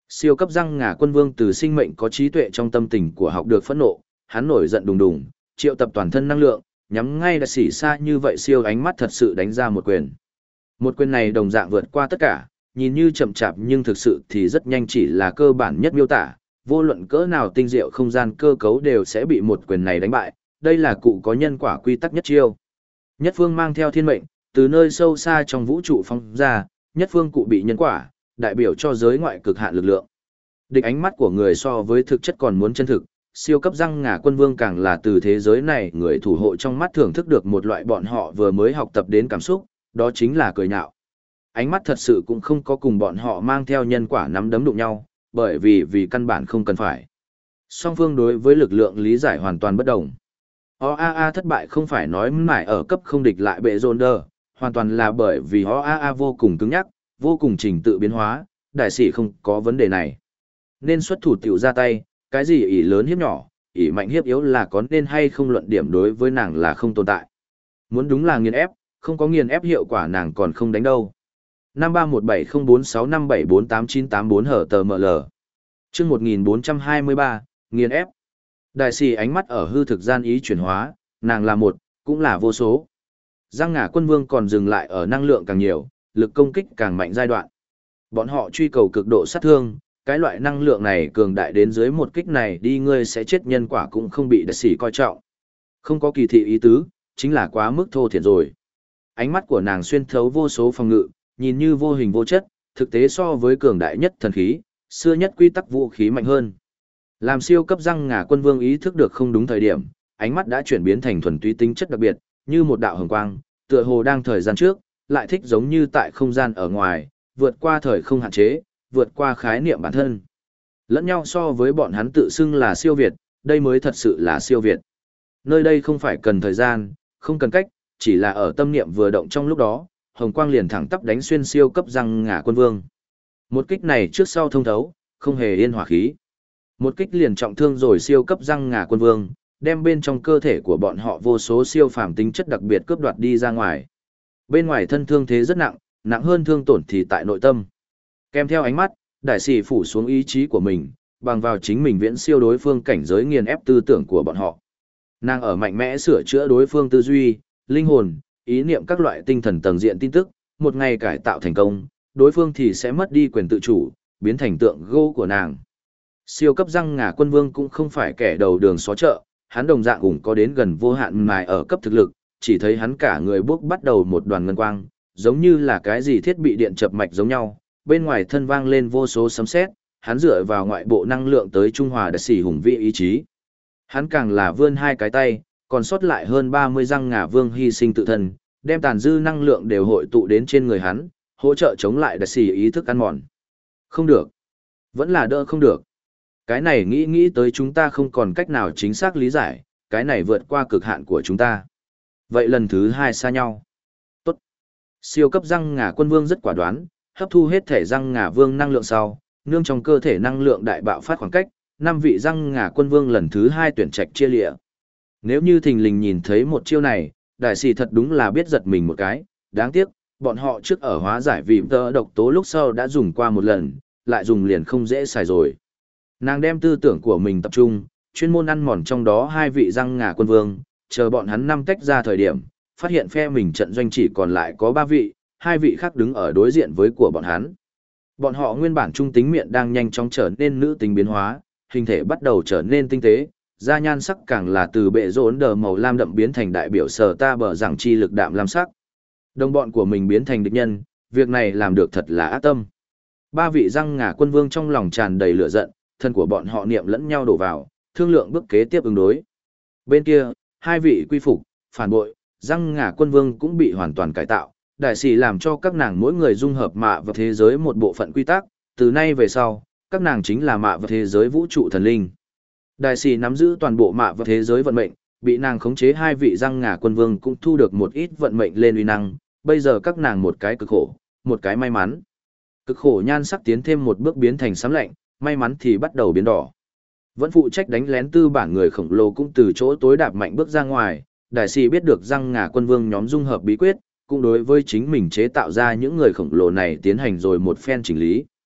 Siêu cấp răng ngà quân vương từ sinh mệnh có trí tuệ trong tâm tình của học được phẫn nộ, hắn nổi giận đùng đùng, triệu tập toàn thân năng lượng, nhắm ngay đã xỉ xa như vậy siêu ánh mắt thật sự đánh ra một quyền. Một quyền này đồng dạng vượt qua tất cả, nhìn như chậm chạp nhưng thực sự thì rất nhanh, chỉ là cơ bản nhất miêu tả, vô luận cỡ nào tinh diệu không gian cơ cấu đều sẽ bị một quyền này đánh bại, đây là cụ có nhân quả quy tắc nhất chiêu. Nhất phương mang theo thiên mệnh, từ nơi sâu xa trong vũ trụ phóng ra, nhất phương cụ bị nhân quả, đại biểu cho giới ngoại cực hạn lực lượng. Địch ánh mắt của người so với thực chất còn muốn chân thực, siêu cấp răng ngà quân vương càng là từ thế giới này người thủ hộ trong mắt thưởng thức được một loại bọn họ vừa mới học tập đến cảm xúc, đó chính là cười nhạo. Ánh mắt thật sự cũng không có cùng bọn họ mang theo nhân quả nắm đấm đụng nhau, bởi vì vì căn bản không cần phải. Song phương đối với lực lượng lý giải hoàn toàn bất đồng. o a a thất bại không phải nói mãi ở cấp không địch lại bệ rôn đơ, hoàn toàn là bởi vì o a a vô cùng cứng nhắc, vô cùng trình tự biến hóa, đại sĩ không có vấn đề này. Nên xuất thủ tiểu ra tay, cái gì ỷ lớn hiếp nhỏ, ỷ mạnh hiếp yếu là có nên hay không luận điểm đối với nàng là không tồn tại. Muốn đúng là nghiền ép, không có nghiền ép hiệu quả nàng còn không đánh đâu. năm ba một bảy không bốn sáu năm bảy bốn tám chín tám bốn hở tờ ml. Chương một nghìn bốn trăm hai mươi ba, nghiền ép. Đại sĩ ánh mắt ở hư thực gian ý chuyển hóa, nàng là một, cũng là vô số. Răng ngà quân vương còn dừng lại ở năng lượng càng nhiều, lực công kích càng mạnh giai đoạn. Bọn họ truy cầu cực độ sát thương, cái loại năng lượng này cường đại đến dưới một kích này đi ngươi sẽ chết nhân quả cũng không bị đại sĩ coi trọng. Không có kỳ thị ý tứ, chính là quá mức thô thiển rồi. Ánh mắt của nàng xuyên thấu vô số phòng ngự, nhìn như vô hình vô chất, thực tế so với cường đại nhất thần khí, xưa nhất quy tắc vũ khí mạnh hơn. Làm siêu cấp răng ngà quân vương ý thức được không đúng thời điểm, ánh mắt đã chuyển biến thành thuần túy tính chất đặc biệt, như một đạo hồng quang, tựa hồ đang thời gian trước, lại thích giống như tại không gian ở ngoài, vượt qua thời không hạn chế, vượt qua khái niệm bản thân. Lẫn nhau so với bọn hắn tự xưng là siêu việt, đây mới thật sự là siêu việt. Nơi đây không phải cần thời gian, không cần cách, chỉ là ở tâm niệm vừa động trong lúc đó, hồng quang liền thẳng tắp đánh xuyên siêu cấp răng ngà quân vương. Một kích này trước sau thông thấu, không hề yên hỏa khí. Một kích liền trọng thương rồi siêu cấp răng ngà quân vương, đem bên trong cơ thể của bọn họ vô số siêu phàm tính chất đặc biệt cướp đoạt đi ra ngoài. Bên ngoài thân thương thế rất nặng, nặng hơn thương tổn thì tại nội tâm. Kèm theo ánh mắt, đại sĩ phủ xuống ý chí của mình, bằng vào chính mình viễn siêu đối phương cảnh giới nghiền ép tư tưởng của bọn họ. Nàng ở mạnh mẽ sửa chữa đối phương tư duy, linh hồn, ý niệm các loại tinh thần tầng diện tin tức, một ngày cải tạo thành công, đối phương thì sẽ mất đi quyền tự chủ, biến thành tượng gỗ của nàng. Siêu cấp răng ngà quân vương cũng không phải kẻ đầu đường xó chợ, hắn đồng dạng cũng có đến gần vô hạn mài ở cấp thực lực, chỉ thấy hắn cả người bước bắt đầu một đoàn ngân quang, giống như là cái gì thiết bị điện chập mạch giống nhau, bên ngoài thân vang lên vô số sấm sét, hắn dựa vào ngoại bộ năng lượng tới trung hòa đại sĩ hùng vĩ ý chí. Hắn càng là vươn hai cái tay, còn sót lại hơn ba mươi răng ngà vương hy sinh tự thân, đem tàn dư năng lượng đều hội tụ đến trên người hắn, hỗ trợ chống lại đại sĩ ý thức ăn mòn. Không được. Vẫn là đỡ không được. Cái này nghĩ nghĩ tới chúng ta không còn cách nào chính xác lý giải, cái này vượt qua cực hạn của chúng ta. Vậy lần thứ hai xa nhau. Tốt. Siêu cấp răng ngà quân vương rất quả đoán, hấp thu hết thể răng ngà vương năng lượng sau, nương trong cơ thể năng lượng đại bạo phát khoảng cách, năm vị răng ngà quân vương lần thứ hai tuyển trạch chia lịa. Nếu như thình lình nhìn thấy một chiêu này, đại sĩ thật đúng là biết giật mình một cái, đáng tiếc, bọn họ trước ở hóa giải vì tơ độc tố lúc sau đã dùng qua một lần, lại dùng liền không dễ xài rồi. Nàng đem tư tưởng của mình tập trung, chuyên môn ăn mòn trong đó hai vị răng ngà quân vương, chờ bọn hắn năm tách ra thời điểm, phát hiện phe mình trận doanh chỉ còn lại có ba vị, hai vị khác đứng ở đối diện với của bọn hắn. Bọn họ nguyên bản trung tính miệng đang nhanh chóng trở nên nữ tính biến hóa, hình thể bắt đầu trở nên tinh tế, da nhan sắc càng là từ bệ rốn đờ màu lam đậm biến thành đại biểu sở ta bờ rằng chi lực đạm lam sắc. Đồng bọn của mình biến thành địch nhân, việc này làm được thật là ác tâm. Ba vị răng ngà quân vương trong lòng tràn đầy lửa giận, thân của bọn họ niệm lẫn nhau đổ vào, thương lượng bước kế tiếp ứng đối. Bên kia, hai vị quy phục, phản bội, răng ngà quân vương cũng bị hoàn toàn cải tạo, đại sĩ làm cho các nàng mỗi người dung hợp mạ vào thế giới một bộ phận quy tắc, từ nay về sau, các nàng chính là mạ vào thế giới vũ trụ thần linh. Đại sĩ nắm giữ toàn bộ mạ vào thế giới vận mệnh, bị nàng khống chế hai vị răng ngà quân vương cũng thu được một ít vận mệnh lên uy năng, bây giờ các nàng một cái cực khổ, một cái may mắn. Cực khổ nhan sắc tiến thêm một bước biến thành xám lạnh, may mắn thì bắt đầu biến đỏ. Vẫn phụ trách đánh lén tư bản người khổng lồ cũng từ chỗ tối đạp mạnh bước ra ngoài, đại sĩ biết được răng ngà quân vương nhóm dung hợp bí quyết, cũng đối với chính mình chế tạo ra những người khổng lồ này tiến hành rồi một phen chỉnh lý.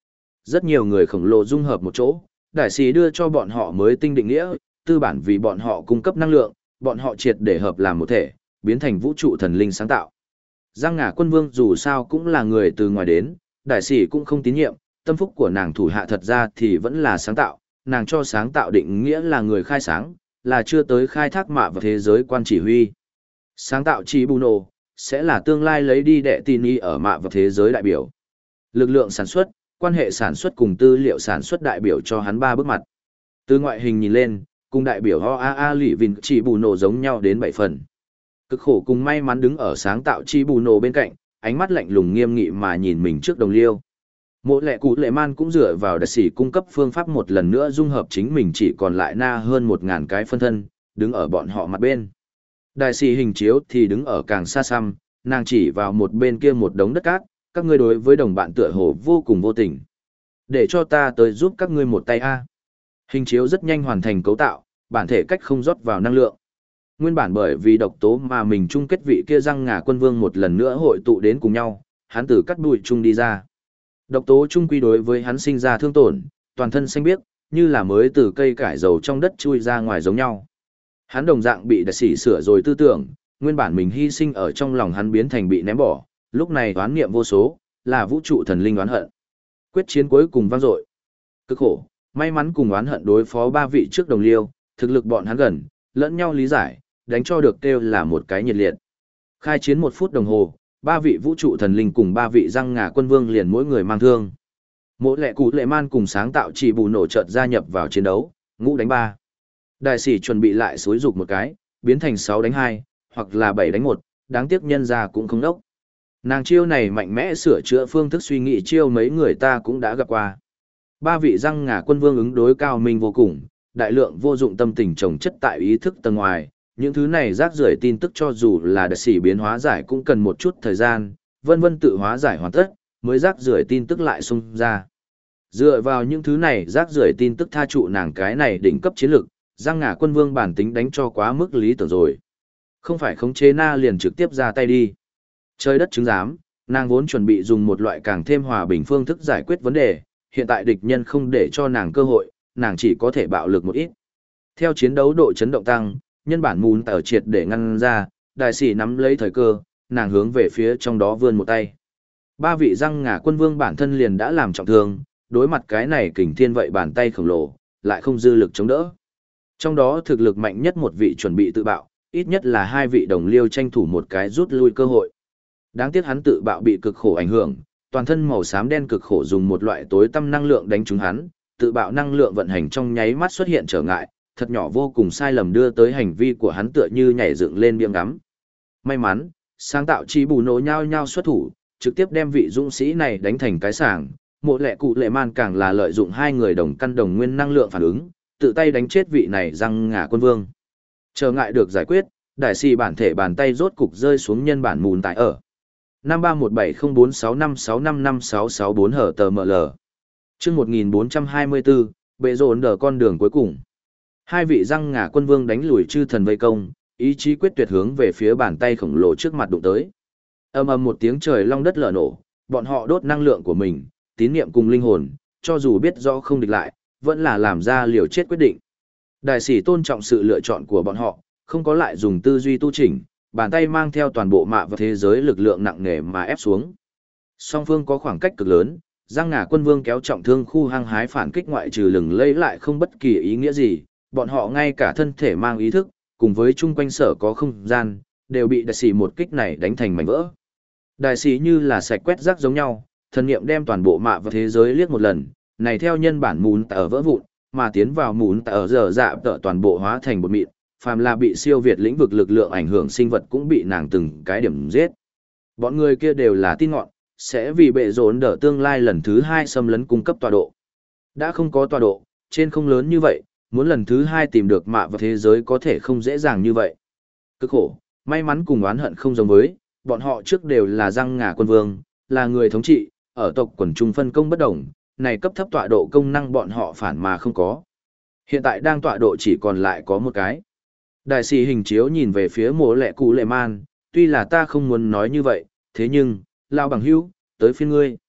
Rất nhiều người khổng lồ dung hợp một chỗ, đại sĩ đưa cho bọn họ mới tinh định nghĩa, tư bản vì bọn họ cung cấp năng lượng, bọn họ triệt để hợp làm một thể, biến thành vũ trụ thần linh sáng tạo. Giang Ngà Quân Vương dù sao cũng là người từ ngoài đến, đại sĩ cũng không tín nhiệm, tâm phúc của nàng thủ hạ thật ra thì vẫn là sáng tạo, nàng cho sáng tạo định nghĩa là người khai sáng, là chưa tới khai thác mạ vào thế giới quan chỉ huy. Sáng tạo chỉ bù nổ, sẽ là tương lai lấy đi đệ tin y ở mạ vào thế giới đại biểu. Lực lượng sản xuất, quan hệ sản xuất cùng tư liệu sản xuất đại biểu cho hắn ba bước mặt. Từ ngoại hình nhìn lên, cùng đại biểu ho a a lì vìn chỉ bù nổ giống nhau đến bảy phần. Cực khổ cùng may mắn đứng ở sáng tạo chi bù nổ bên cạnh, ánh mắt lạnh lùng nghiêm nghị mà nhìn mình trước đồng liêu. Mộ lệ cụ lệ man cũng dựa vào đại sĩ cung cấp phương pháp một lần nữa dung hợp chính mình chỉ còn lại na hơn một ngàn cái phân thân, đứng ở bọn họ mặt bên. Đại sĩ hình chiếu thì đứng ở càng xa xăm, nàng chỉ vào một bên kia một đống đất cát, các ngươi đối với đồng bạn tựa hồ vô cùng vô tình. Để cho ta tới giúp các ngươi một tay a. Hình chiếu rất nhanh hoàn thành cấu tạo, bản thể cách không rót vào năng lượng. Nguyên bản bởi vì độc tố mà mình chung kết vị kia Giang Ngà Quân Vương một lần nữa hội tụ đến cùng nhau, hắn từ cắt bụi chung đi ra. Độc tố chung quy đối với hắn sinh ra thương tổn, toàn thân xanh biếc, như là mới từ cây cải dầu trong đất chui ra ngoài giống nhau. Hắn đồng dạng bị đại sĩ sửa rồi tư tưởng, nguyên bản mình hy sinh ở trong lòng hắn biến thành bị ném bỏ, lúc này oán niệm vô số, là vũ trụ thần linh oán hận. Quyết chiến cuối cùng vang dội. Cực khổ, may mắn cùng oán hận đối phó ba vị trước đồng liêu, thực lực bọn hắn gần, lẫn nhau lý giải, đánh cho được kêu là một cái nhiệt liệt. Khai chiến một phút đồng hồ, ba vị vũ trụ thần linh cùng ba vị Giang Ngà Quân Vương liền mỗi người mang thương. Mỗi lệ cụ lệ man cùng sáng tạo chỉ bù nổ chợt gia nhập vào chiến đấu, ngũ đánh ba. Đại sĩ chuẩn bị lại xối dục một cái, biến thành sáu đánh hai, hoặc là bảy đánh một, đáng tiếc nhân ra cũng không đốc. Nàng chiêu này mạnh mẽ sửa chữa phương thức suy nghĩ chiêu mấy người ta cũng đã gặp qua. Ba vị Giang Ngà Quân Vương ứng đối cao minh vô cùng, đại lượng vô dụng tâm tình trồng chất tại ý thức tầng ngoài, những thứ này rác rưởi tin tức cho dù là đại sĩ biến hóa giải cũng cần một chút thời gian, vân vân tự hóa giải hoàn tất, mới rác rưởi tin tức lại xung ra. Dựa vào những thứ này rác rưởi tin tức tha trụ nàng cái này đỉnh cấp chiến lực, Giang Ngà Quân Vương bản tính đánh cho quá mức lý tưởng rồi. Không phải khống chế na liền trực tiếp ra tay đi. Trời đất chứng giám, nàng vốn chuẩn bị dùng một loại càng thêm hòa bình phương thức giải quyết vấn đề, hiện tại địch nhân không để cho nàng cơ hội, nàng chỉ có thể bạo lực một ít. Theo chiến đấu độ chấn động tăng, nhân bản mún tờ triệt để ngăn ra, đại sĩ nắm lấy thời cơ, nàng hướng về phía trong đó vươn một tay. Ba vị Giang Ngà Quân Vương bản thân liền đã làm trọng thương, đối mặt cái này kình thiên vậy bàn tay khổng lồ, lại không dư lực chống đỡ. Trong đó thực lực mạnh nhất một vị chuẩn bị tự bạo, ít nhất là hai vị đồng liêu tranh thủ một cái rút lui cơ hội. Đáng tiếc hắn tự bạo bị cực khổ ảnh hưởng, toàn thân màu xám đen cực khổ dùng một loại tối tăm năng lượng đánh trúng hắn, tự bạo năng lượng vận hành trong nháy mắt xuất hiện trở ngại, thật nhỏ vô cùng sai lầm đưa tới hành vi của hắn tựa như nhảy dựng lên biếng ngắm. May mắn, sáng tạo chi bù nổ nhau nhau xuất thủ, trực tiếp đem vị dũng sĩ này đánh thành cái sàng, mộ lệ cụ lệ man càng là lợi dụng hai người đồng căn đồng nguyên năng lượng phản ứng, tự tay đánh chết vị này Giang Ngà Quân Vương. Trở ngại được giải quyết, đại sĩ bản thể bàn tay rốt cục rơi xuống nhân bản mùn tại ở. năm ba một bảy không bốn sáu năm sáu năm năm sáu sáu bốn hở tờ ml. Trước một nghìn bốn trăm hai mươi bốn, bệ rộn đờ con đường cuối cùng. Hai vị Giang Ngà Quân Vương đánh lùi chư thần vây công, ý chí quyết tuyệt hướng về phía bàn tay khổng lồ trước mặt đụng tới. Ầm ầm một tiếng trời long đất lở nổ, bọn họ đốt năng lượng của mình, tín niệm cùng linh hồn, cho dù biết rõ không địch lại, vẫn là làm ra liều chết quyết định. Đại sĩ tôn trọng sự lựa chọn của bọn họ, không có lại dùng tư duy tu chỉnh, bàn tay mang theo toàn bộ mạ và thế giới lực lượng nặng nề mà ép xuống. Song phương có khoảng cách cực lớn, Giang Ngà Quân Vương kéo trọng thương khu hăng hái phản kích ngoại trừ lừng lẫy lại không bất kỳ ý nghĩa gì, bọn họ ngay cả thân thể mang ý thức, cùng với chung quanh sở có không gian, đều bị đại sĩ một kích này đánh thành mảnh vỡ. Đại sĩ như là sạch quét rác giống nhau, thần niệm đem toàn bộ mạ và thế giới liếc một lần, này theo nhân bản mún tờ vỡ vụn, mà tiến vào mún tờ giờ dạ tợ toàn bộ hóa thành bột mịn, phàm là bị siêu việt lĩnh vực lực lượng ảnh hưởng sinh vật cũng bị nàng từng cái điểm giết. Bọn người kia đều là tin ngọn, sẽ vì bệ rốn đỡ tương lai lần thứ hai xâm lấn cung cấp tọa độ. Đã không có tọa độ, trên không lớn như vậy, muốn lần thứ hai tìm được mạ và thế giới có thể không dễ dàng như vậy. Cực khổ, may mắn cùng oán hận không giống với, bọn họ trước đều là Giang Ngà Quân Vương, là người thống trị, ở tộc quần trung phân công bất đồng, này cấp thấp tọa độ công năng bọn họ phản mà không có. Hiện tại đang tọa độ chỉ còn lại có một cái. Đại sĩ hình chiếu nhìn về phía mộ lệ cụ lệ man, tuy là ta không muốn nói như vậy, thế nhưng, lao bằng hữu, tới phiên ngươi.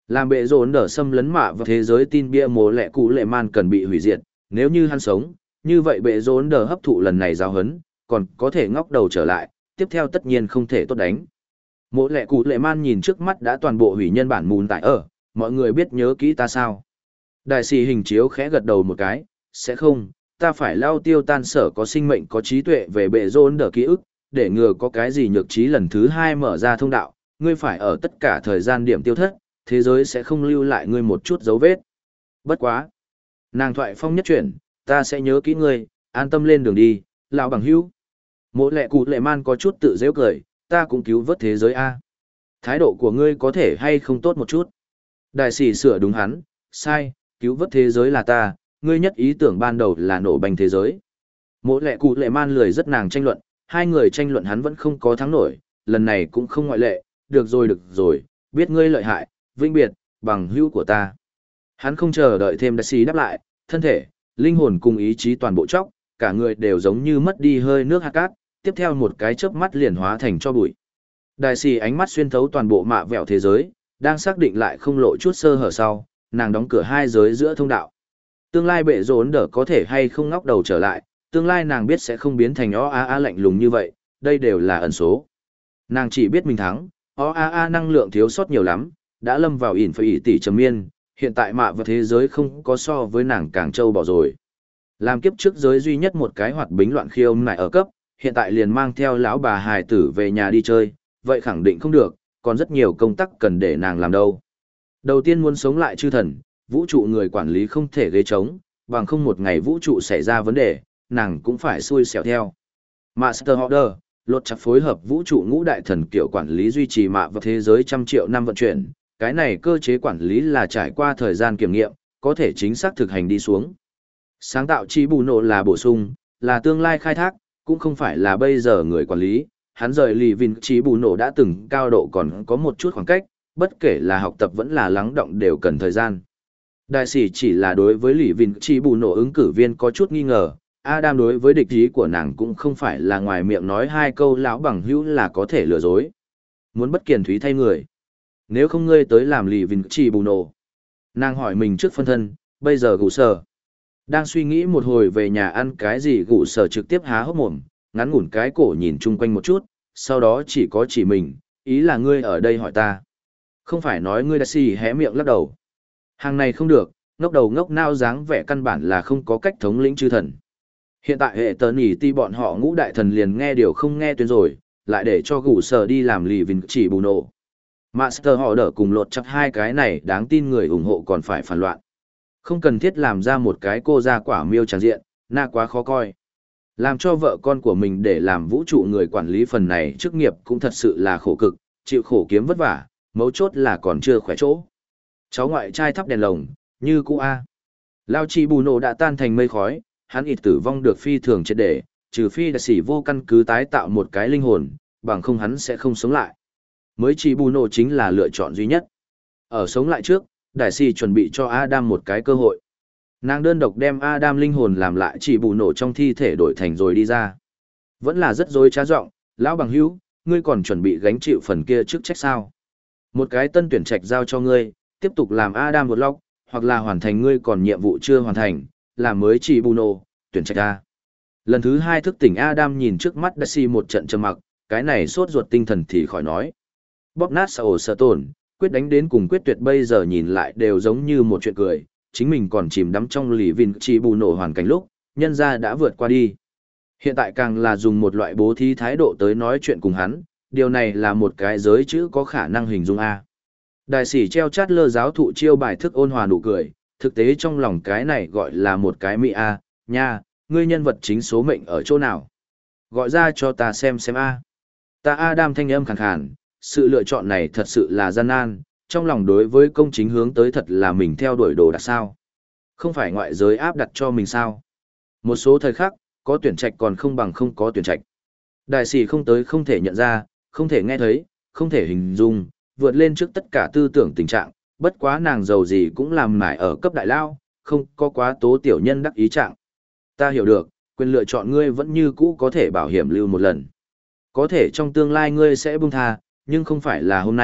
Làm bệ rốn đỡ xâm lấn mạ vào thế giới tin bia mồ lẹ cụ lệ man cần bị hủy diệt, nếu như hắn sống, như vậy bệ rốn đỡ hấp thụ lần này giao hấn, còn có thể ngóc đầu trở lại, tiếp theo tất nhiên không thể tốt đánh. Mộ lẹ cụ lệ man nhìn trước mắt đã toàn bộ hủy nhân bản mùn tại ở, mọi người biết nhớ kỹ ta sao? Đại sĩ hình chiếu khẽ gật đầu một cái, sẽ không, ta phải lao tiêu tan sở có sinh mệnh có trí tuệ về bệ rôn đỡ ký ức, để ngừa có cái gì nhược trí lần thứ hai mở ra thông đạo, ngươi phải ở tất cả thời gian điểm tiêu thất, thế giới sẽ không lưu lại ngươi một chút dấu vết. Bất quá. Nàng thoại phong nhất chuyển, ta sẽ nhớ kỹ ngươi, an tâm lên đường đi, lão bằng hữu. Mộ lẹ cụ lệ man có chút tự dễ cười, ta cũng cứu vớt thế giới a. Thái độ của ngươi có thể hay không tốt một chút. Đại sĩ sửa đúng hắn, sai, cứu vớt thế giới là ta, ngươi nhất ý tưởng ban đầu là nổ banh thế giới. Mộ lẹ cụ lệ man lười rất nàng tranh luận, hai người tranh luận hắn vẫn không có thắng nổi, lần này cũng không ngoại lệ, được rồi được rồi, biết ngươi lợi hại, vinh biệt, bằng hữu của ta. Hắn không chờ đợi thêm đại sĩ đáp lại, thân thể, linh hồn cùng ý chí toàn bộ chóc, cả người đều giống như mất đi hơi nước hạt cát, tiếp theo một cái chớp mắt liền hóa thành cho bụi. Đại sĩ ánh mắt xuyên thấu toàn bộ mạ vẹo thế giới, đang xác định lại không lộ chút sơ hở sau, nàng đóng cửa hai giới giữa thông đạo. Tương lai bệ rốn đỡ có thể hay không ngóc đầu trở lại, tương lai nàng biết sẽ không biến thành o a a lạnh lùng như vậy, đây đều là ẩn số. Nàng chỉ biết mình thắng, o a a năng lượng thiếu sót nhiều lắm, đã lâm vào ỉn phải ỉ tỷ trầm miên, hiện tại mạ và thế giới không có so với nàng càng trâu bỏ rồi. Làm kiếp trước giới duy nhất một cái hoạt bính loạn khiêu này ở cấp, hiện tại liền mang theo lão bà hài tử về nhà đi chơi, vậy khẳng định không được, còn rất nhiều công tác cần để nàng làm đâu. Đầu tiên muốn sống lại chư thần, vũ trụ người quản lý không thể ghế trống, bằng không một ngày vũ trụ xảy ra vấn đề, nàng cũng phải xui xẻo theo. Master Order, lột chặt phối hợp vũ trụ ngũ đại thần kiểu quản lý duy trì mạ và thế giới trăm triệu năm vận chuyển, cái này cơ chế quản lý là trải qua thời gian kiểm nghiệm, có thể chính xác thực hành đi xuống. Sáng tạo chi bù nổ là bổ sung, là tương lai khai thác, cũng không phải là bây giờ người quản lý, hắn rời lì vinh trí bù nổ đã từng cao độ còn có một chút khoảng cách, bất kể là học tập vẫn là lắng động đều cần thời gian. Đại sĩ chỉ là đối với lì vinh trí bù nổ ứng cử viên có chút nghi ngờ, Adam đối với địch ý của nàng cũng không phải là ngoài miệng nói hai câu lão bằng hữu là có thể lừa dối. Muốn bất kiền thúy thay người. Nếu không ngươi tới làm lì vinh trí bù nổ. Nàng hỏi mình trước phân thân, bây giờ gù sở. Đang suy nghĩ một hồi về nhà ăn cái gì gù sở trực tiếp há hốc mồm, ngắn ngủn cái cổ nhìn chung quanh một chút, sau đó chỉ có chỉ mình, ý là ngươi ở đây hỏi ta. Không phải nói ngươi đã xì hé miệng lắc đầu. Hàng này không được, ngốc đầu ngốc nao dáng vẻ căn bản là không có cách thống lĩnh chư thần. Hiện tại hệ tờ nỉ ti bọn họ ngũ đại thần liền nghe điều không nghe tuyến rồi, lại để cho gù sở đi làm lì vinh chỉ bù nổ. Master họ đỡ cùng lột chắc hai cái này đáng tin người ủng hộ còn phải phản loạn. Không cần thiết làm ra một cái cô ra quả miêu tràng diện, na quá khó coi. Làm cho vợ con của mình để làm vũ trụ người quản lý phần này chức nghiệp cũng thật sự là khổ cực, chịu khổ kiếm vất vả, mấu chốt là còn chưa khỏe chỗ. Cháu ngoại trai thắp đèn lồng, như cũ A. Lao chi bù nổ đã tan thành mây khói, hắn ít tử vong được phi thường triệt để, trừ phi đại sĩ vô căn cứ tái tạo một cái linh hồn, bằng không hắn sẽ không sống lại. Mới chi bù nổ chính là lựa chọn duy nhất. Ở sống lại trước, đại sĩ chuẩn bị cho Adam một cái cơ hội. Nàng đơn độc đem Adam linh hồn làm lại chỉ bù nổ trong thi thể đổi thành rồi đi ra. Vẫn là rất dối trá giọng, lão bằng hữu, ngươi còn chuẩn bị gánh chịu phần kia trước trách sao? Một cái tân tuyển trạch giao cho ngươi, tiếp tục làm Adam một log, hoặc là hoàn thành ngươi còn nhiệm vụ chưa hoàn thành, làm mới chỉ bù nổ, tuyển trạch A. Lần thứ hai thức tỉnh Adam nhìn trước mắt Daisy một trận trầm mặc, cái này sốt ruột tinh thần thì khỏi nói. Bóp nát sở ổ sở tổn, quyết đánh đến cùng quyết tuyệt bây giờ nhìn lại đều giống như một chuyện cười, chính mình còn chìm đắm trong lì vinh chỉ bù nổ hoàn cảnh lúc, nhân ra đã vượt qua đi. Hiện tại càng là dùng một loại bố thí thái độ tới nói chuyện cùng hắn, điều này là một cái giới chữ có khả năng hình dung A. Đại sĩ treo chát lơ giáo thụ chiêu bài thức ôn hòa nụ cười, thực tế trong lòng cái này gọi là một cái mỹ A, nha, ngươi nhân vật chính số mệnh ở chỗ nào? Gọi ra cho ta xem xem A. Ta Adam thanh âm khàn khàn, sự lựa chọn này thật sự là gian nan, trong lòng đối với công chính hướng tới thật là mình theo đuổi đồ đặt sao. Không phải ngoại giới áp đặt cho mình sao. Một số thời khắc, có tuyển trạch còn không bằng không có tuyển trạch. Đại sĩ không tới không thể nhận ra, không thể nghe thấy, không thể hình dung, vượt lên trước tất cả tư tưởng tình trạng, bất quá nàng giàu gì cũng làm mải ở cấp đại lao, không có quá tố tiểu nhân đắc ý trạng. Ta hiểu được, quyền lựa chọn ngươi vẫn như cũ có thể bảo hiểm lưu một lần. Có thể trong tương lai ngươi sẽ buông tha, nhưng không phải là hôm nay,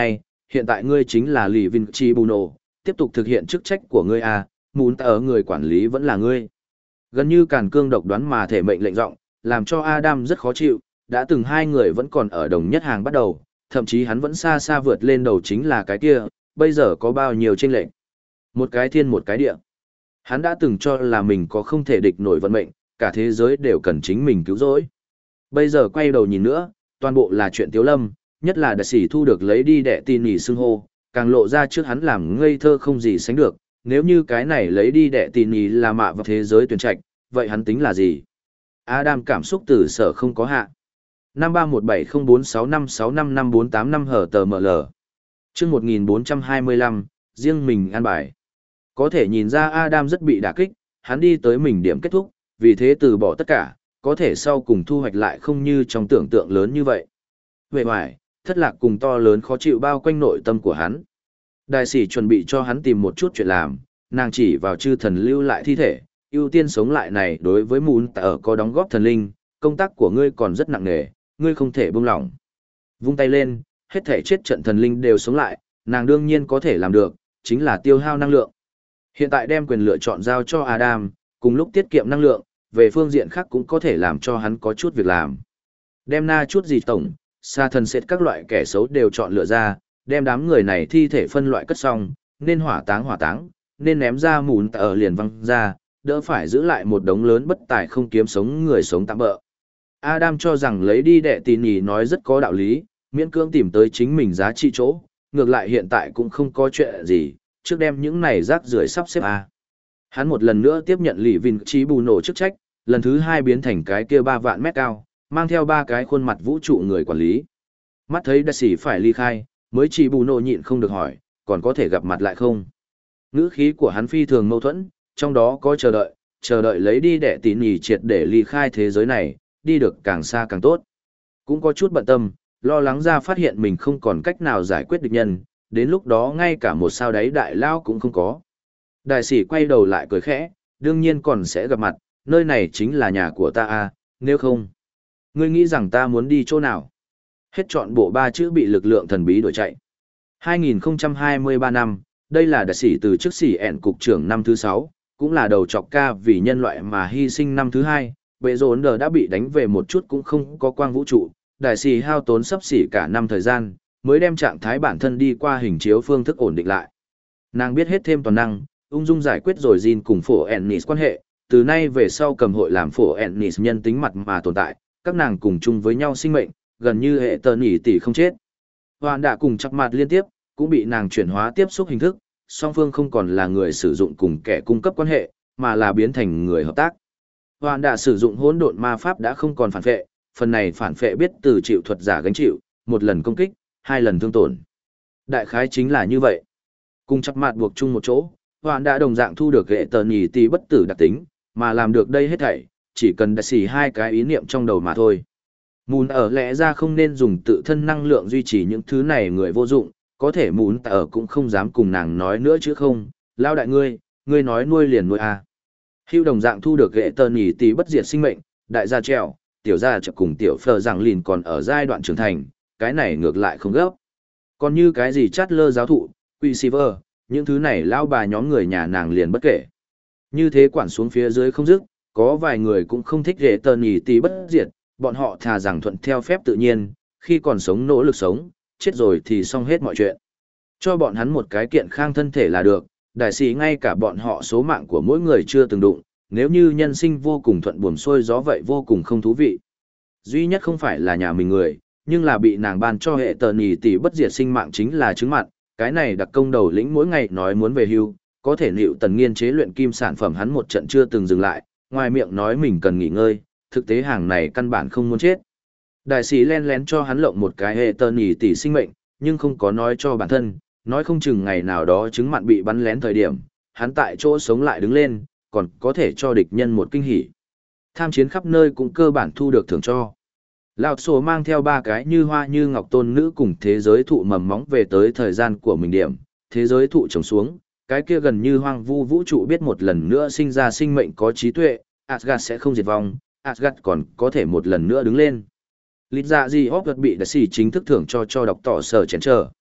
Hiện tại ngươi chính là Lý Vinh Chi Bù Nổ, tiếp tục thực hiện chức trách của ngươi à, muốn ở người quản lý vẫn là ngươi. Gần như càn cương độc đoán mà thể mệnh lệnh giọng, làm cho Adam rất khó chịu, đã từng hai người vẫn còn ở đồng nhất hàng bắt đầu, thậm chí hắn vẫn xa xa vượt lên đầu chính là cái kia, bây giờ có bao nhiêu chênh lệnh. Một cái thiên một cái địa. Hắn đã từng cho là mình có không thể địch nổi vận mệnh, cả thế giới đều cần chính mình cứu rỗi. Bây giờ quay đầu nhìn nữa, toàn bộ là chuyện tiếu lâm, nhất là đại sĩ thu được lấy đi đệ tin nhỉ xưng hô, càng lộ ra trước hắn làm ngây thơ không gì sánh được, nếu như cái này lấy đi đệ tin nhỉ là mạ vào thế giới tuyển trạch, vậy hắn tính là gì? Adam cảm xúc từ sở không có hạ. năm ba một bảy không bốn sáu năm sáu năm năm bốn tám năm hở tờ ml. Chương một nghìn bốn trăm hai mươi lăm, riêng mình an bài. Có thể nhìn ra Adam rất bị đả kích, hắn đi tới mình điểm kết thúc, vì thế từ bỏ tất cả, có thể sau cùng thu hoạch lại không như trong tưởng tượng lớn như vậy. Về ngoài, thất lạc cùng to lớn khó chịu bao quanh nội tâm của hắn. Đại sĩ chuẩn bị cho hắn tìm một chút chuyện làm, nàng chỉ vào chư thần lưu lại thi thể, ưu tiên sống lại này đối với mún ở có đóng góp thần linh, công tác của ngươi còn rất nặng nề, ngươi không thể buông lỏng. Vung tay lên, hết thể chết trận thần linh đều sống lại, nàng đương nhiên có thể làm được, chính là tiêu hao năng lượng. Hiện tại đem quyền lựa chọn giao cho Adam, cùng lúc tiết kiệm năng lượng, về phương diện khác cũng có thể làm cho hắn có chút việc làm. Đem na chút gì tổng, sa thần xét các loại kẻ xấu đều chọn lựa ra, đem đám người này thi thể phân loại cất xong, nên hỏa táng hỏa táng, nên ném ra mùn ở liền văng ra, đỡ phải giữ lại một đống lớn bất tài không kiếm sống người sống tạm bỡ. Adam cho rằng lấy đi đệ tỉ nhỉ nói rất có đạo lý, miễn cưỡng tìm tới chính mình giá trị chỗ, ngược lại hiện tại cũng không có chuyện gì, trước đem những này rác rưởi sắp xếp a. Hắn một lần nữa tiếp nhận Lý Vinh Chi Bù Nổ chức trách, lần thứ hai biến thành cái kia ba vạn mét cao, mang theo ba cái khuôn mặt vũ trụ người quản lý. Mắt thấy đại sĩ phải ly khai, mới Chi Bù Nổ nhịn không được hỏi, còn có thể gặp mặt lại không? Ngữ khí của hắn phi thường mâu thuẫn, trong đó có chờ đợi, chờ đợi lấy đi đệ tỉ nhỉ triệt để ly khai thế giới này, đi được càng xa càng tốt. Cũng có chút bận tâm, lo lắng ra phát hiện mình không còn cách nào giải quyết địch nhân, đến lúc đó ngay cả một sao đáy đại lao cũng không có. Đại sĩ quay đầu lại cười khẽ, đương nhiên còn sẽ gặp mặt, nơi này chính là nhà của ta à, nếu không. Ngươi nghĩ rằng ta muốn đi chỗ nào? Hết chọn bộ ba chữ bị lực lượng thần bí đuổi chạy. hai nghìn không trăm hai mươi ba năm, đây là đại sĩ từ chức sĩ ẻn cục trưởng năm thứ sáu, cũng là đầu chọc ca vì nhân loại mà hy sinh năm thứ hai, bệ rốn đờ đã bị đánh về một chút cũng không có quang vũ trụ, đại sĩ hao tốn sắp xỉ cả năm thời gian, mới đem trạng thái bản thân đi qua hình chiếu phương thức ổn định lại. Nàng biết hết thêm toàn năng, ung dung giải quyết rồi Jin cùng phổ Ennis quan hệ, từ nay về sau cầm hội làm phổ Ennis nhân tính mặt mà tồn tại, các nàng cùng chung với nhau sinh mệnh, gần như hệ tờ nhỉ tỷ không chết. Hoàn đã cùng chặt mặt liên tiếp, cũng bị nàng chuyển hóa tiếp xúc hình thức, song phương không còn là người sử dụng cùng kẻ cung cấp quan hệ, mà là biến thành người hợp tác. Hoàn đã sử dụng hỗn độn ma pháp đã không còn phản phệ, phần này phản phệ biết từ chịu thuật giả gánh chịu, một lần công kích, hai lần thương tổn. Đại khái chính là như vậy. Cùng chặt mặt buộc chung một chỗ, Hoàn đã đồng dạng thu được hệ tờ nhỉ tỷ bất tử đặc tính, mà làm được đây hết thảy, chỉ cần đặt xỉ hai cái ý niệm trong đầu mà thôi. Mùn ở lẽ ra không nên dùng tự thân năng lượng duy trì những thứ này người vô dụng, có thể mùn ở cũng không dám cùng nàng nói nữa chứ không, lao đại ngươi, ngươi nói nuôi liền nuôi à. Hưu đồng dạng thu được hệ tờ nhỉ tỷ bất diệt sinh mệnh, đại gia trèo, tiểu gia chợt cùng tiểu phờ rằng lìn còn ở giai đoạn trưởng thành, cái này ngược lại không gấp. Còn như cái gì chát lơ giáo thụ, quỷ silver, những thứ này lao bà nhóm người nhà nàng liền bất kể. Như thế quản xuống phía dưới không dứt, có vài người cũng không thích hệ tờ nhỉ tỷ bất diệt, bọn họ thà rằng thuận theo phép tự nhiên, khi còn sống nỗ lực sống, chết rồi thì xong hết mọi chuyện. Cho bọn hắn một cái kiện khang thân thể là được, đại sĩ ngay cả bọn họ số mạng của mỗi người chưa từng đụng, nếu như nhân sinh vô cùng thuận buồm xuôi gió vậy vô cùng không thú vị. Duy nhất không phải là nhà mình người, nhưng là bị nàng ban cho hệ tờ nhỉ tỷ bất diệt sinh mạng chính là chứng mặt, cái này đặc công đầu lĩnh mỗi ngày nói muốn về hưu, có thể liệu tần nghiên chế luyện kim sản phẩm hắn một trận chưa từng dừng lại, ngoài miệng nói mình cần nghỉ ngơi, thực tế hàng này căn bản không muốn chết. Đại sĩ len lén cho hắn lộng một cái hệ tờ nhỉ tỷ sinh mệnh, nhưng không có nói cho bản thân, nói không chừng ngày nào đó chứng mặn bị bắn lén thời điểm, hắn tại chỗ sống lại đứng lên, còn có thể cho địch nhân một kinh hỉ. Tham chiến khắp nơi cũng cơ bản thu được thưởng cho. Lão sổ mang theo ba cái như hoa như ngọc tôn nữ cùng thế giới thụ mầm móng về tới thời gian của mình điểm, thế giới thụ trồng xuống, cái kia gần như hoang vu vũ trụ biết một lần nữa sinh ra sinh mệnh có trí tuệ, Asgard sẽ không diệt vong, Asgard còn có thể một lần nữa đứng lên. Lít dạ gì hóp vật bị đại sĩ chính thức thưởng cho cho đọc tỏ sở chén trở.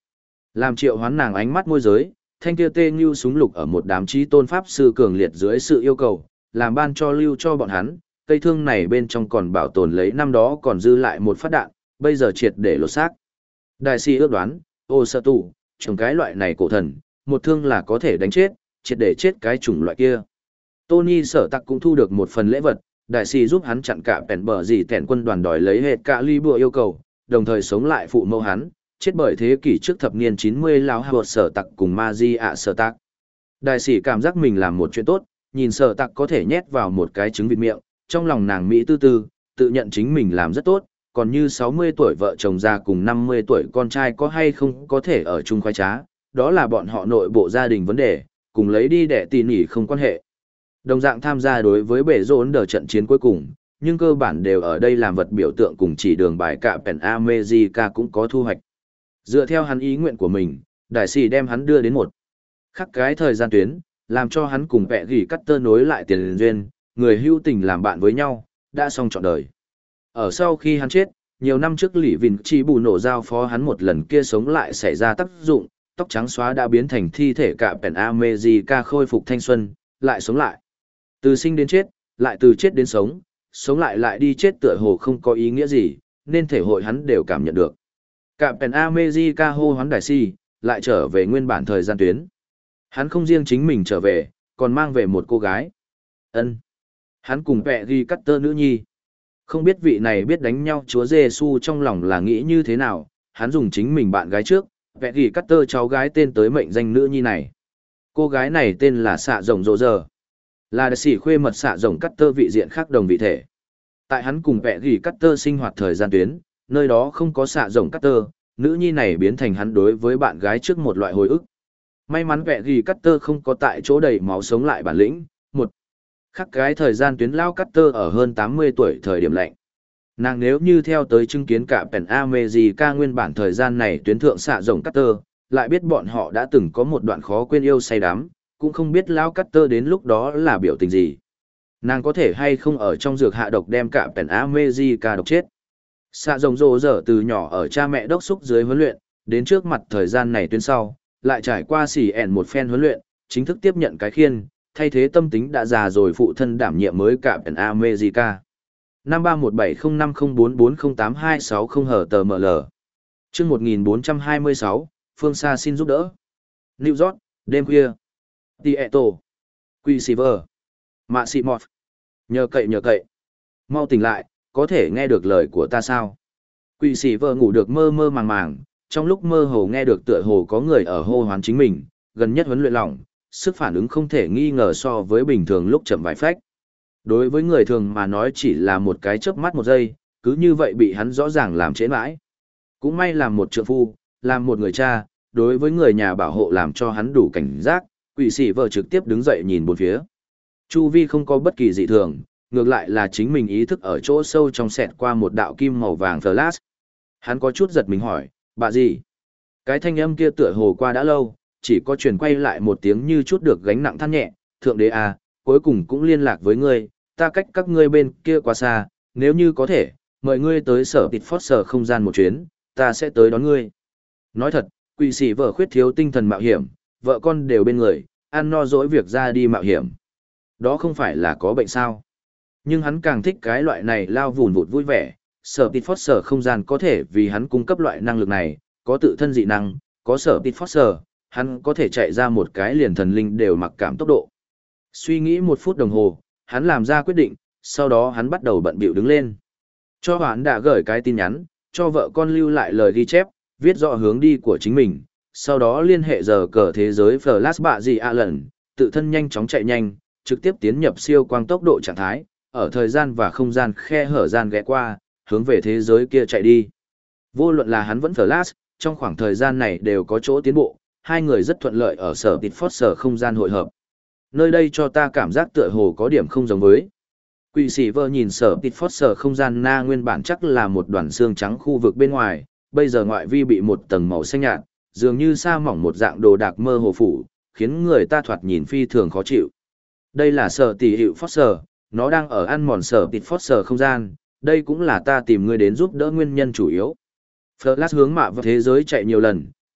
Làm triệu hoán nàng ánh mắt môi giới, thanh kia tê như súng lục ở một đám chí tôn pháp sư cường liệt dưới sự yêu cầu, làm ban cho lưu cho bọn hắn, cây thương này bên trong còn bảo tồn lấy năm đó còn dư lại một phát đạn, bây giờ triệt để lột xác. Đại sĩ ước đoán, ô sơ tù, trồng cái loại này cổ thần, một thương là có thể đánh chết, triệt để chết cái chủng loại kia. Tony sở tặc cũng thu được một phần lễ vật, đại sĩ giúp hắn chặn cả bèn bờ gì tẻn quân đoàn đòi lấy hệ cả ly bùa yêu cầu, đồng thời sống lại phụ mẫu hắn, chết bởi thế kỷ trước thập niên chín mươi lão hào sở tặc cùng ma di ạ sở tặc. Đại sĩ cảm giác mình làm một chuyện tốt, nhìn sở tặc có thể nhét vào một cái trứng vịt miệng, trong lòng nàng Mỹ tư tư, tự nhận chính mình làm rất tốt, còn như sáu mươi tuổi vợ chồng già cùng năm mươi tuổi con trai có hay không có thể ở chung khoái trá, đó là bọn họ nội bộ gia đình vấn đề, cùng lấy đi để tỉ nỉ không quan hệ. Đồng dạng tham gia đối với bể rốn đờ trận chiến cuối cùng, nhưng cơ bản đều ở đây làm vật biểu tượng cùng chỉ đường bài cả Pen America cũng có thu hoạch. Dựa theo hắn ý nguyện của mình, đại sĩ đem hắn đưa đến một khắc cái thời gian tuyến, làm cho hắn cùng vẹ gỉ cắt tơ nối lại tiền duyên, người hữu tình làm bạn với nhau, đã xong trọn đời. Ở sau khi hắn chết, nhiều năm trước Lý Vinh chỉ bù nổ giao phó hắn một lần kia sống lại xảy ra tác dụng, tóc trắng xóa đã biến thành thi thể cả Pen America khôi phục thanh xuân, lại sống lại. Từ sinh đến chết, lại từ chết đến sống, sống lại lại đi chết tựa hồ không có ý nghĩa gì, nên thể hội hắn đều cảm nhận được. Cả Pen America hô hoán đại si, lại trở về nguyên bản thời gian tuyến. Hắn không riêng chính mình trở về, còn mang về một cô gái. Ân. Hắn cùng vẹ ghi cắt tơ nữ nhi. Không biết vị này biết đánh nhau Chúa Giêsu trong lòng là nghĩ như thế nào, hắn dùng chính mình bạn gái trước, vẹ ghi cắt tơ cháu gái tên tới mệnh danh nữ nhi này. Cô gái này tên là Xạ Rồng Rô Giờ. Là đại sĩ khuê mật Xạ Rồng cắt tơ vị diện khác đồng vị thể. Tại hắn cùng vẹ ghi cắt tơ sinh hoạt thời gian tuyến, nơi đó không có Xạ Rồng cắt tơ, nữ nhi này biến thành hắn đối với bạn gái trước một loại hồi ức. May mắn vẹ ghi cắt tơ không có tại chỗ đầy máu sống lại bản lĩnh. Một khắc cái thời gian tuyến lao cắt tơ ở hơn tám mươi tuổi thời điểm lạnh. Nàng nếu như theo tới chứng kiến cả Pen America nguyên bản thời gian này tuyến thượng Xạ Rồng cắt tơ, lại biết bọn họ đã từng có một đoạn khó quên yêu say đắm, cũng không biết lao cắt tơ đến lúc đó là biểu tình gì. Nàng có thể hay không ở trong dược hạ độc đem cả Pen America độc chết. Xạ Rồng Rô Giờ từ nhỏ ở cha mẹ đốc xúc dưới huấn luyện, đến trước mặt thời gian này tuyến sau, lại trải qua xỉ ẻn một phen huấn luyện, chính thức tiếp nhận cái khiên, thay thế tâm tính đã già rồi phụ thân đảm nhiệm mới cả Pen America. năm ba một bảy không năm không bốn bốn không tám hai sáu không hở tờ ml. Chương một nghìn bốn trăm hai mươi sáu, phương xa xin giúp đỡ. New York, đêm khuya. Tieto. Quicksilver. Maximoff. Nhờ cậy nhờ cậy. Mau tỉnh lại, có thể nghe được lời của ta sao? Quicksilver ngủ được mơ mơ màng màng, trong lúc mơ hồ nghe được tựa hồ có người ở hô hoán chính mình, gần nhất huấn luyện lỏng, sức phản ứng không thể nghi ngờ so với bình thường lúc chậm vài phách. Đối với người thường mà nói chỉ là một cái chớp mắt một giây, cứ như vậy bị hắn rõ ràng làm trễ mãi. Cũng may làm một trượng phu, làm một người cha, đối với người nhà bảo hộ làm cho hắn đủ cảnh giác, quỷ sĩ vợ trực tiếp đứng dậy nhìn bốn phía. Chu vi không có bất kỳ dị thường, ngược lại là chính mình ý thức ở chỗ sâu trong xẹt qua một đạo kim màu vàng flash. Hắn có chút giật mình hỏi, bà gì? Cái thanh âm kia tựa hồ qua đã lâu, chỉ có truyền quay lại một tiếng như chút được gánh nặng than nhẹ, thượng đế à, cuối cùng cũng liên lạc với ngươi, ta cách các ngươi bên kia quá xa, nếu như có thể, mời ngươi tới sở tịt phót sở không gian một chuyến, ta sẽ tới đón ngươi. Nói thật, quỷ sĩ vợ khuyết thiếu tinh thần mạo hiểm, vợ con đều bên người, ăn no dỗi việc ra đi mạo hiểm. Đó không phải là có bệnh sao. Nhưng hắn càng thích cái loại này lao vùn vụt vui vẻ, sở tịt phót sở không gian có thể vì hắn cung cấp loại năng lực này, có tự thân dị năng, có sở tịt phót sở, hắn có thể chạy ra một cái liền thần linh đều mặc cảm tốc độ. Suy nghĩ một phút đồng hồ, hắn làm ra quyết định, sau đó hắn bắt đầu bận bịu đứng lên. Cho hắn đã gửi cái tin nhắn, cho vợ con lưu lại lời ghi chép, viết rõ hướng đi của chính mình, sau đó liên hệ giờ cờ thế giới Flash bạ gì ạ lần, tự thân nhanh chóng chạy nhanh, trực tiếp tiến nhập siêu quang tốc độ trạng thái, ở thời gian và không gian khe hở gian ghé qua, hướng về thế giới kia chạy đi. Vô luận là hắn vẫn Flash, trong khoảng thời gian này đều có chỗ tiến bộ, hai người rất thuận lợi ở sở tịt phót sở không gian hội hợp. Nơi đây cho ta cảm giác tựa hồ có điểm không giống với. Quỷ sĩ vợ nhìn sở tịt phót sở không gian na nguyên bản chắc là một đoàn xương trắng khu vực bên ngoài, bây giờ ngoại vi bị một tầng màu xanh nhạt, dường như sa mỏng một dạng đồ đạc mơ hồ phủ, khiến người ta thoạt nhìn phi thường khó chịu. Đây là sở tỷ hiệu phót sở, nó đang ở ăn mòn sở tịt phót sở không gian, đây cũng là ta tìm người đến giúp đỡ nguyên nhân chủ yếu. Flash hướng mạ vào thế giới chạy nhiều lần,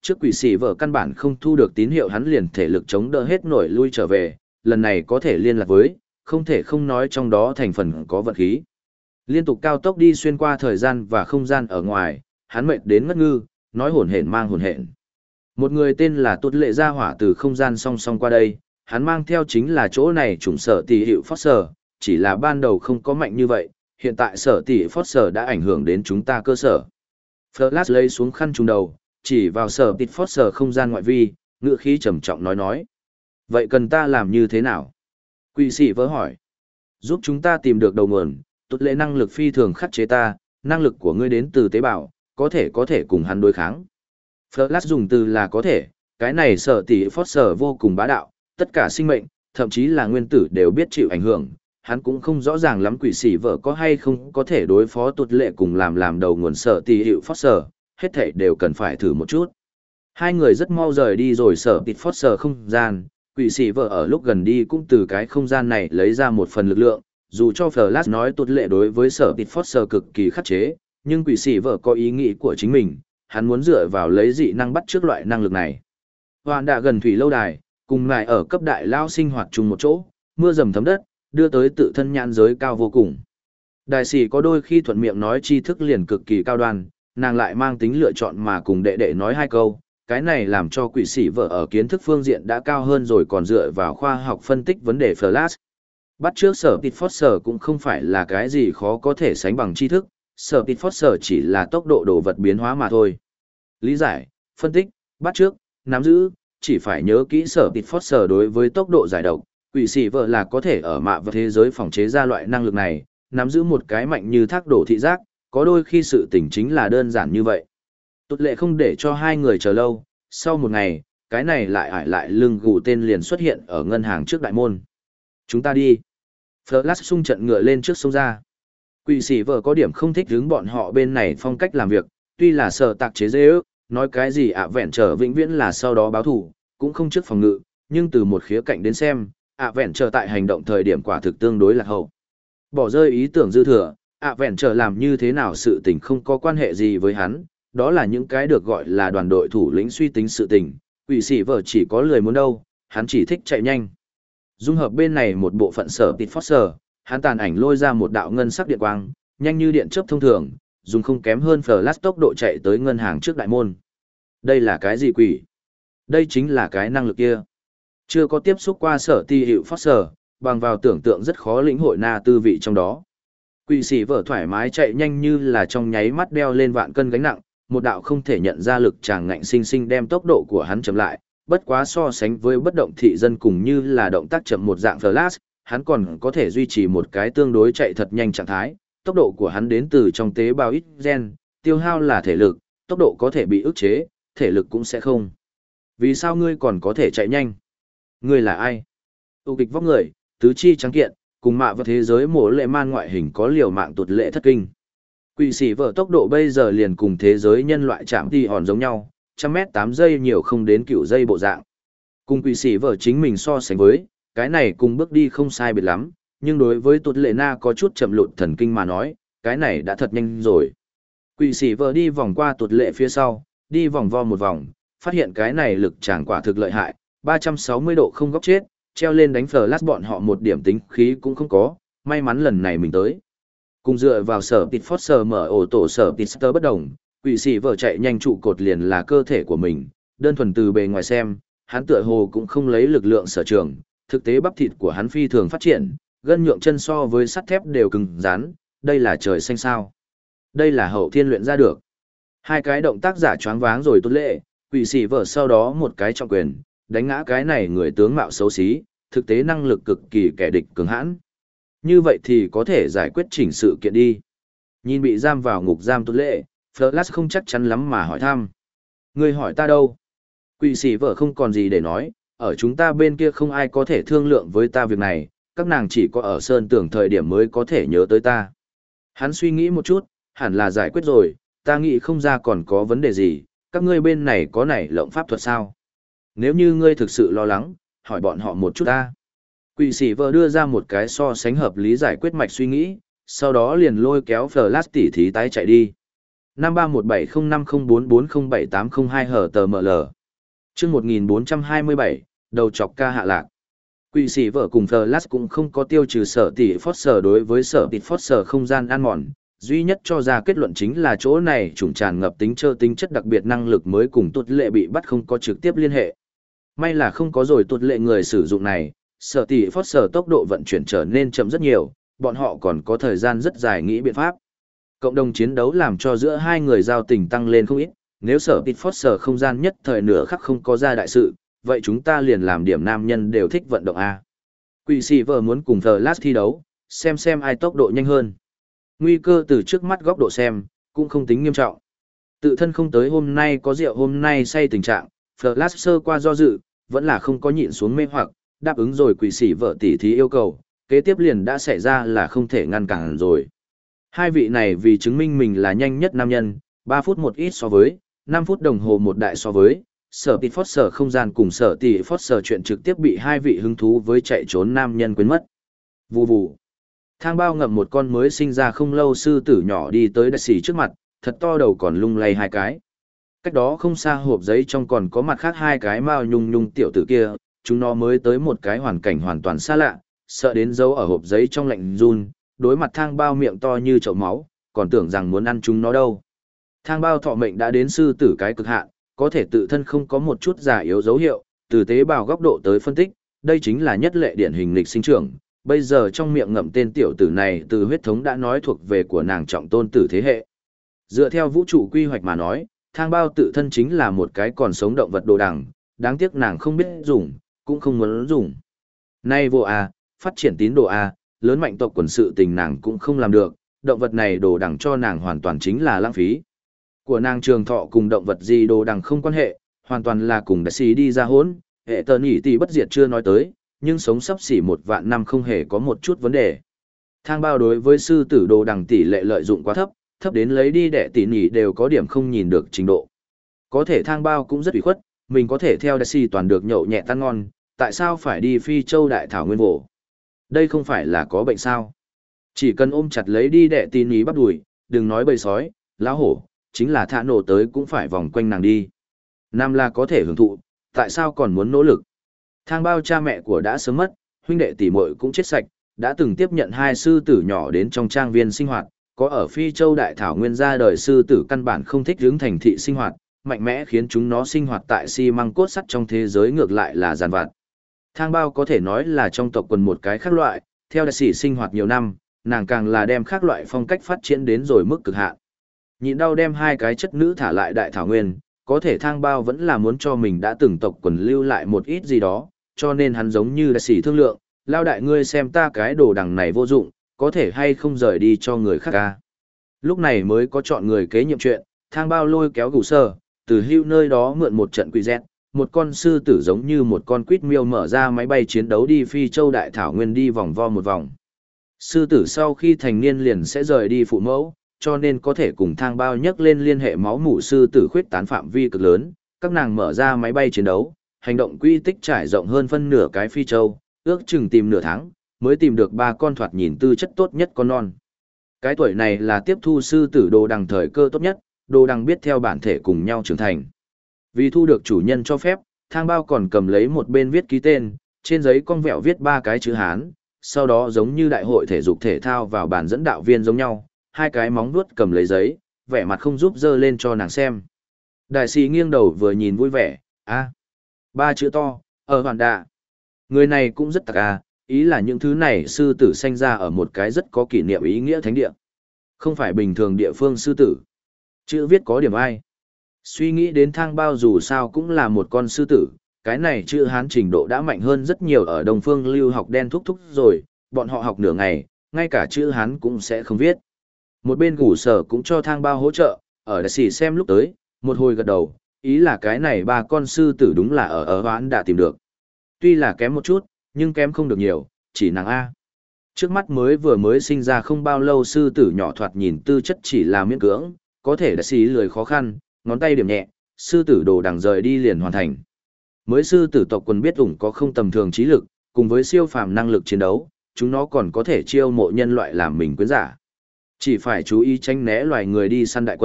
trước quỷ sĩ vợ căn bản không thu được tín hiệu hắn liền thể lực chống đỡ hết nổi lui trở về, lần này có thể liên lạc với, không thể không nói trong đó thành phần có vận khí. Liên tục cao tốc đi xuyên qua thời gian và không gian ở ngoài, hắn mệt đến ngất ngư, nói hổn hển mang hổn hển. Một người tên là Tốt Lệ ra hỏa từ không gian song song qua đây, hắn mang theo chính là chỗ này chủng sở tỷ hiệu Foster, chỉ là ban đầu không có mạnh như vậy, hiện tại sở tỷ Foster đã ảnh hưởng đến chúng ta cơ sở. Flash lấy xuống khăn trùng đầu, chỉ vào sở tỷ Foster không gian ngoại vi, ngữ khí trầm trọng nói nói. Vậy cần ta làm như thế nào? Quỷ sĩ vỡ hỏi. Giúp chúng ta tìm được đầu nguồn, Tốt Lệ năng lực phi thường khắc chế ta, năng lực của ngươi đến từ tế bào, có thể có thể cùng hắn đối kháng. Flash dùng từ là có thể, cái này sở tỷ Foster vô cùng bá đạo, tất cả sinh mệnh, thậm chí là nguyên tử đều biết chịu ảnh hưởng, hắn cũng không rõ ràng lắm quỷ sĩ vợ có hay không có thể đối phó Tốt Lệ cùng làm làm đầu nguồn sở tỷ hiệu Foster, hết thảy đều cần phải thử một chút. Hai người rất mau rời đi rồi sở tỷ Foster không gian, quỷ sĩ vợ ở lúc gần đi cũng từ cái không gian này lấy ra một phần lực lượng, dù cho Flash nói Tốt Lệ đối với sở tỷ Foster cực kỳ khắc chế, nhưng quỷ sĩ vợ có ý nghĩ của chính mình, hắn muốn dựa vào lấy dị năng bắt trước loại năng lực này. Hoàn đã gần thủy lâu đài, cùng ngài ở cấp đại lao sinh hoạt chung một chỗ, mưa dầm thấm đất, đưa tới tự thân nhãn giới cao vô cùng. Đại sĩ có đôi khi thuận miệng nói tri thức liền cực kỳ cao đoan, nàng lại mang tính lựa chọn mà cùng đệ đệ nói hai câu, cái này làm cho quỷ sĩ vợ ở kiến thức phương diện đã cao hơn rồi còn dựa vào khoa học phân tích vấn đề Flash. Bắt trước sở Tít Foster cũng không phải là cái gì khó có thể sánh bằng tri thức, sở Tít Foster chỉ là tốc độ đồ vật biến hóa mà thôi. Lý giải, phân tích, bắt trước, nắm giữ, chỉ phải nhớ kỹ sở Tít Foster đối với tốc độ giải độc, quỷ sĩ vợ là có thể ở mạ và thế giới phòng chế ra loại năng lực này, nắm giữ một cái mạnh như thác đổ thị giác, có đôi khi sự tình chính là đơn giản như vậy. Tốt Lệ không để cho hai người chờ lâu, sau một ngày, cái này lại ải lại lưng gù tên liền xuất hiện ở ngân hàng trước đại môn. Chúng ta đi. Flash xung trận ngựa lên trước sông ra. Quỷ sĩ vợ có điểm không thích hướng bọn họ bên này phong cách làm việc, tuy là sở tạc chế dễ ước, nói cái gì ạ vẹn trở vĩnh viễn là sau đó báo thủ, cũng không trước phòng ngự, nhưng từ một khía cạnh đến xem, ạ vẹn trở tại hành động thời điểm quả thực tương đối lạc hậu. Bỏ rơi ý tưởng dư thừa, ạ vẹn trở làm như thế nào sự tình không có quan hệ gì với hắn, đó là những cái được gọi là đoàn đội thủ lĩnh suy tính sự tình, quỷ sĩ vợ chỉ có lười muốn đâu, hắn chỉ thích chạy nhanh. Dung hợp bên này một bộ phận sở Tít Foster, hắn tàn ảnh lôi ra một đạo ngân sắc điện quang, nhanh như điện chớp thông thường, dùng không kém hơn Flash tốc độ chạy tới ngân hàng trước đại môn. Đây là cái gì quỷ? Đây chính là cái năng lực kia. Chưa có tiếp xúc qua sở ti hiệu Foster, bằng vào tưởng tượng rất khó lĩnh hội na tư vị trong đó. Quỷ sĩ vợ thoải mái chạy nhanh như là trong nháy mắt đeo lên vạn cân gánh nặng, một đạo không thể nhận ra lực tràng ngạnh sinh sinh đem tốc độ của hắn chậm lại, bất quá so sánh với bất động thị dân cùng như là động tác chậm một dạng Flash, hắn còn có thể duy trì một cái tương đối chạy thật nhanh trạng thái, tốc độ của hắn đến từ trong tế bào ít gen, tiêu hao là thể lực, tốc độ có thể bị ức chế, thể lực cũng sẽ không. Vì sao ngươi còn có thể chạy nhanh? Ngươi là ai? Tu kịch vóc người, tứ chi trắng kiện, cùng mạ và thế giới mổ lệ man ngoại hình có liều mạng tuột lệ thất kinh. Quỷ sĩ vợ tốc độ bây giờ liền cùng thế giới nhân loại chạm đi hòn giống nhau, trăm mét tám giây nhiều không đến cựu giây bộ dạng. Cùng quỷ sĩ vợ chính mình so sánh với, cái này cùng bước đi không sai biệt lắm, nhưng đối với tuột lệ na có chút chậm lụt thần kinh mà nói, cái này đã thật nhanh rồi. Quỷ sĩ vợ đi vòng qua tuột lệ phía sau, đi vòng vo một vòng, phát hiện cái này lực tràng quả thực lợi hại, ba trăm sáu mươi độ không góc chết, treo lên đánh Flash bọn họ một điểm tính khí cũng không có, may mắn lần này mình tới. Cùng dựa vào sở Tít Foster mở ổ tổ sở Tít bất đồng, quỷ sĩ vợ chạy nhanh trụ cột liền là cơ thể của mình, đơn thuần từ bề ngoài xem, hắn tựa hồ cũng không lấy lực lượng sở trường, thực tế bắp thịt của hắn phi thường phát triển, gân nhượng chân so với sắt thép đều cứng rắn, đây là trời xanh sao. Đây là hậu thiên luyện ra được. Hai cái động tác giả choáng váng rồi tốt lệ, quỷ sĩ vợ sau đó một cái trọng quyền, đánh ngã cái này người tướng mạo xấu xí, thực tế năng lực cực kỳ kẻ địch cường hãn. Như vậy thì có thể giải quyết chỉnh sự kiện đi. Nhìn bị giam vào ngục giam tốt lệ, Flash không chắc chắn lắm mà hỏi thăm. Người hỏi ta đâu? Quỷ sĩ vợ không còn gì để nói, ở chúng ta bên kia không ai có thể thương lượng với ta việc này, các nàng chỉ có ở sơn tưởng thời điểm mới có thể nhớ tới ta. Hắn suy nghĩ một chút, hẳn là giải quyết rồi, ta nghĩ không ra còn có vấn đề gì, các ngươi bên này có nảy lộng pháp thuật sao? Nếu như ngươi thực sự lo lắng, hỏi bọn họ một chút ta. Quỷ sĩ vợ đưa ra một cái so sánh hợp lý giải quyết mạch suy nghĩ, sau đó liền lôi kéo Flash tỉ thí tái chạy đi. năm ba một bảy không năm không bốn bốn không bảy tám không hai hở tờ ml. Chương một nghìn bốn trăm hai mươi bảy, đầu chọc ca hạ lạc. Quỷ sĩ vợ cùng Flash cũng không có tiêu trừ sở tỷ Foster đối với sở tỷ Foster không gian ăn mòn, duy nhất cho ra kết luận chính là chỗ này trùng tràn ngập tính chơ tính chất đặc biệt năng lực mới cùng tuột lệ bị bắt không có trực tiếp liên hệ. May là không có rồi tuột lệ người sử dụng này, sở tỷ Foster tốc độ vận chuyển trở nên chậm rất nhiều, bọn họ còn có thời gian rất dài nghĩ biện pháp. Cộng đồng chiến đấu làm cho giữa hai người giao tình tăng lên không ít, nếu sở tỷ Foster không gian nhất thời nửa khắc không có ra đại sự, vậy chúng ta liền làm điểm nam nhân đều thích vận động A. Quỷ sĩ vợ muốn cùng Flash thi đấu, xem xem ai tốc độ nhanh hơn. Nguy cơ từ trước mắt góc độ xem, cũng không tính nghiêm trọng. Tự thân không tới hôm nay có rượu hôm nay say tình trạng, Flash sơ qua do dự, vẫn là không có nhịn xuống mê hoặc, đáp ứng rồi quỷ sĩ vợ tỉ thí yêu cầu, kế tiếp liền đã xảy ra là không thể ngăn cản rồi. Hai vị này vì chứng minh mình là nhanh nhất nam nhân, ba phút một ít so với, năm phút đồng hồ một đại so với, sở tỷ Foster không gian cùng sở tỷ Foster chuyện trực tiếp bị hai vị hứng thú với chạy trốn nam nhân quên mất. Vù vù. Thang bao ngậm một con mới sinh ra không lâu sư tử nhỏ đi tới đại sĩ trước mặt, thật to đầu còn lung lay hai cái. Cách đó không xa hộp giấy trong còn có mặt khác hai cái mao nhung nhung tiểu tử kia, chúng nó mới tới một cái hoàn cảnh hoàn toàn xa lạ, sợ đến dấu ở hộp giấy trong lạnh run, đối mặt thang bao miệng to như chậu máu, còn tưởng rằng muốn ăn chúng nó đâu. Thang bao thọ mệnh đã đến sư tử cái cực hạn, có thể tự thân không có một chút già yếu dấu hiệu, từ tế bào góc độ tới phân tích, đây chính là nhất lệ điển hình lịch sinh trưởng. Bây giờ trong miệng ngậm tên tiểu tử này từ huyết thống đã nói thuộc về của nàng trọng tôn tử thế hệ. Dựa theo vũ trụ quy hoạch mà nói, thang bao tự thân chính là một cái còn sống động vật đồ đằng, đáng tiếc nàng không biết dùng, cũng không muốn dùng. Nay vô A, phát triển tín đồ A, lớn mạnh tộc quần sự tình nàng cũng không làm được, động vật này đồ đằng cho nàng hoàn toàn chính là lãng phí. Của nàng trường thọ cùng động vật gì đồ đằng không quan hệ, hoàn toàn là cùng đại sĩ đi ra hỗn, hệ tờ nhỉ tỷ bất diệt chưa nói tới, nhưng sống sắp xỉ một vạn năm không hề có một chút vấn đề. Thang bao đối với sư tử đồ đằng tỷ lệ lợi dụng quá thấp, thấp đến lấy đi đẻ tỷ nhỉ đều có điểm không nhìn được trình độ. Có thể thang bao cũng rất ủy khuất, mình có thể theo đại sĩ toàn được nhậu nhẹ tan ngon, tại sao phải đi phi châu đại thảo nguyên vổ? Đây không phải là có bệnh sao? Chỉ cần ôm chặt lấy đi đẻ tỷ nhỉ bắt đuổi, đừng nói bầy sói, lão hổ, chính là thả nổ tới cũng phải vòng quanh nàng đi. Nam là có thể hưởng thụ, tại sao còn muốn nỗ lực? Thang bao cha mẹ của đã sớm mất, huynh đệ tỷ muội cũng chết sạch, đã từng tiếp nhận hai sư tử nhỏ đến trong trang viên sinh hoạt, có ở Phi Châu Đại Thảo Nguyên ra đời sư tử căn bản không thích hướng thành thị sinh hoạt, mạnh mẽ khiến chúng nó sinh hoạt tại xi măng cốt sắt trong thế giới ngược lại là giàn vặt. Thang bao có thể nói là trong tộc quần một cái khác loại, theo đại sĩ sinh hoạt nhiều năm, nàng càng là đem khác loại phong cách phát triển đến rồi mức cực hạn. Nhịn đau đem hai cái chất nữ thả lại Đại Thảo Nguyên, có thể thang bao vẫn là muốn cho mình đã từng tộc quần lưu lại một ít gì đó, cho nên hắn giống như đại sĩ thương lượng, lao đại ngươi xem ta cái đồ đằng này vô dụng, có thể hay không rời đi cho người khác ca. Lúc này mới có chọn người kế nhiệm chuyện, thang bao lôi kéo gù sơ, từ hưu nơi đó mượn một trận quỷ dẹt, một con sư tử giống như một con quýt miêu mở ra máy bay chiến đấu đi Phi Châu Đại Thảo Nguyên đi vòng vo một vòng. Sư tử sau khi thành niên liền sẽ rời đi phụ mẫu, cho nên có thể cùng thang bao nhắc lên liên hệ máu mủ sư tử khuyết tán phạm vi cực lớn, các nàng mở ra máy bay chiến đấu, hành động quy tích trải rộng hơn phân nửa cái Phi Châu, ước chừng tìm nửa tháng, mới tìm được ba con thoạt nhìn tư chất tốt nhất con non. Cái tuổi này là tiếp thu sư tử đồ đằng thời cơ tốt nhất, đồ đằng biết theo bản thể cùng nhau trưởng thành. Vì thu được chủ nhân cho phép, thang bao còn cầm lấy một bên viết ký tên, trên giấy cong vẹo viết ba cái chữ Hán, sau đó giống như đại hội thể dục thể thao vào bàn dẫn đạo viên giống nhau, hai cái móng vuốt cầm lấy giấy, vẻ mặt không giúp dơ lên cho nàng xem. Đại sĩ nghiêng đầu vừa nhìn vui vẻ, a ba chữ to, ở hoàn đạ. Người này cũng rất tặc à, ý là những thứ này sư tử sanh ra ở một cái rất có kỷ niệm ý nghĩa thánh địa. Không phải bình thường địa phương sư tử. Chữ viết có điểm ai. Suy nghĩ đến thang bao dù sao cũng là một con sư tử, cái này chữ Hán trình độ đã mạnh hơn rất nhiều ở Đông Phương lưu học đen thúc thúc rồi, bọn họ học nửa ngày, ngay cả chữ Hán cũng sẽ không viết. Một bên gủ sở cũng cho thang bao hỗ trợ, ở đại sĩ xem lúc tới, một hồi gật đầu, ý là cái này ba con sư tử đúng là ở ở Hoán đã tìm được. Tuy là kém một chút, nhưng kém không được nhiều, chỉ nàng A. Trước mắt mới vừa mới sinh ra không bao lâu sư tử nhỏ thoạt nhìn tư chất chỉ là miễn cưỡng, có thể đại sĩ lười khó khăn, ngón tay điểm nhẹ, sư tử đồ đằng rời đi liền hoàn thành. Mới sư tử tộc quần biết ủng có không tầm thường trí lực, cùng với siêu phàm năng lực chiến đấu, chúng nó còn có thể chiêu mộ nhân loại làm mình quyến giả. Chỉ phải chú ý tránh né loài người đi săn đại quân,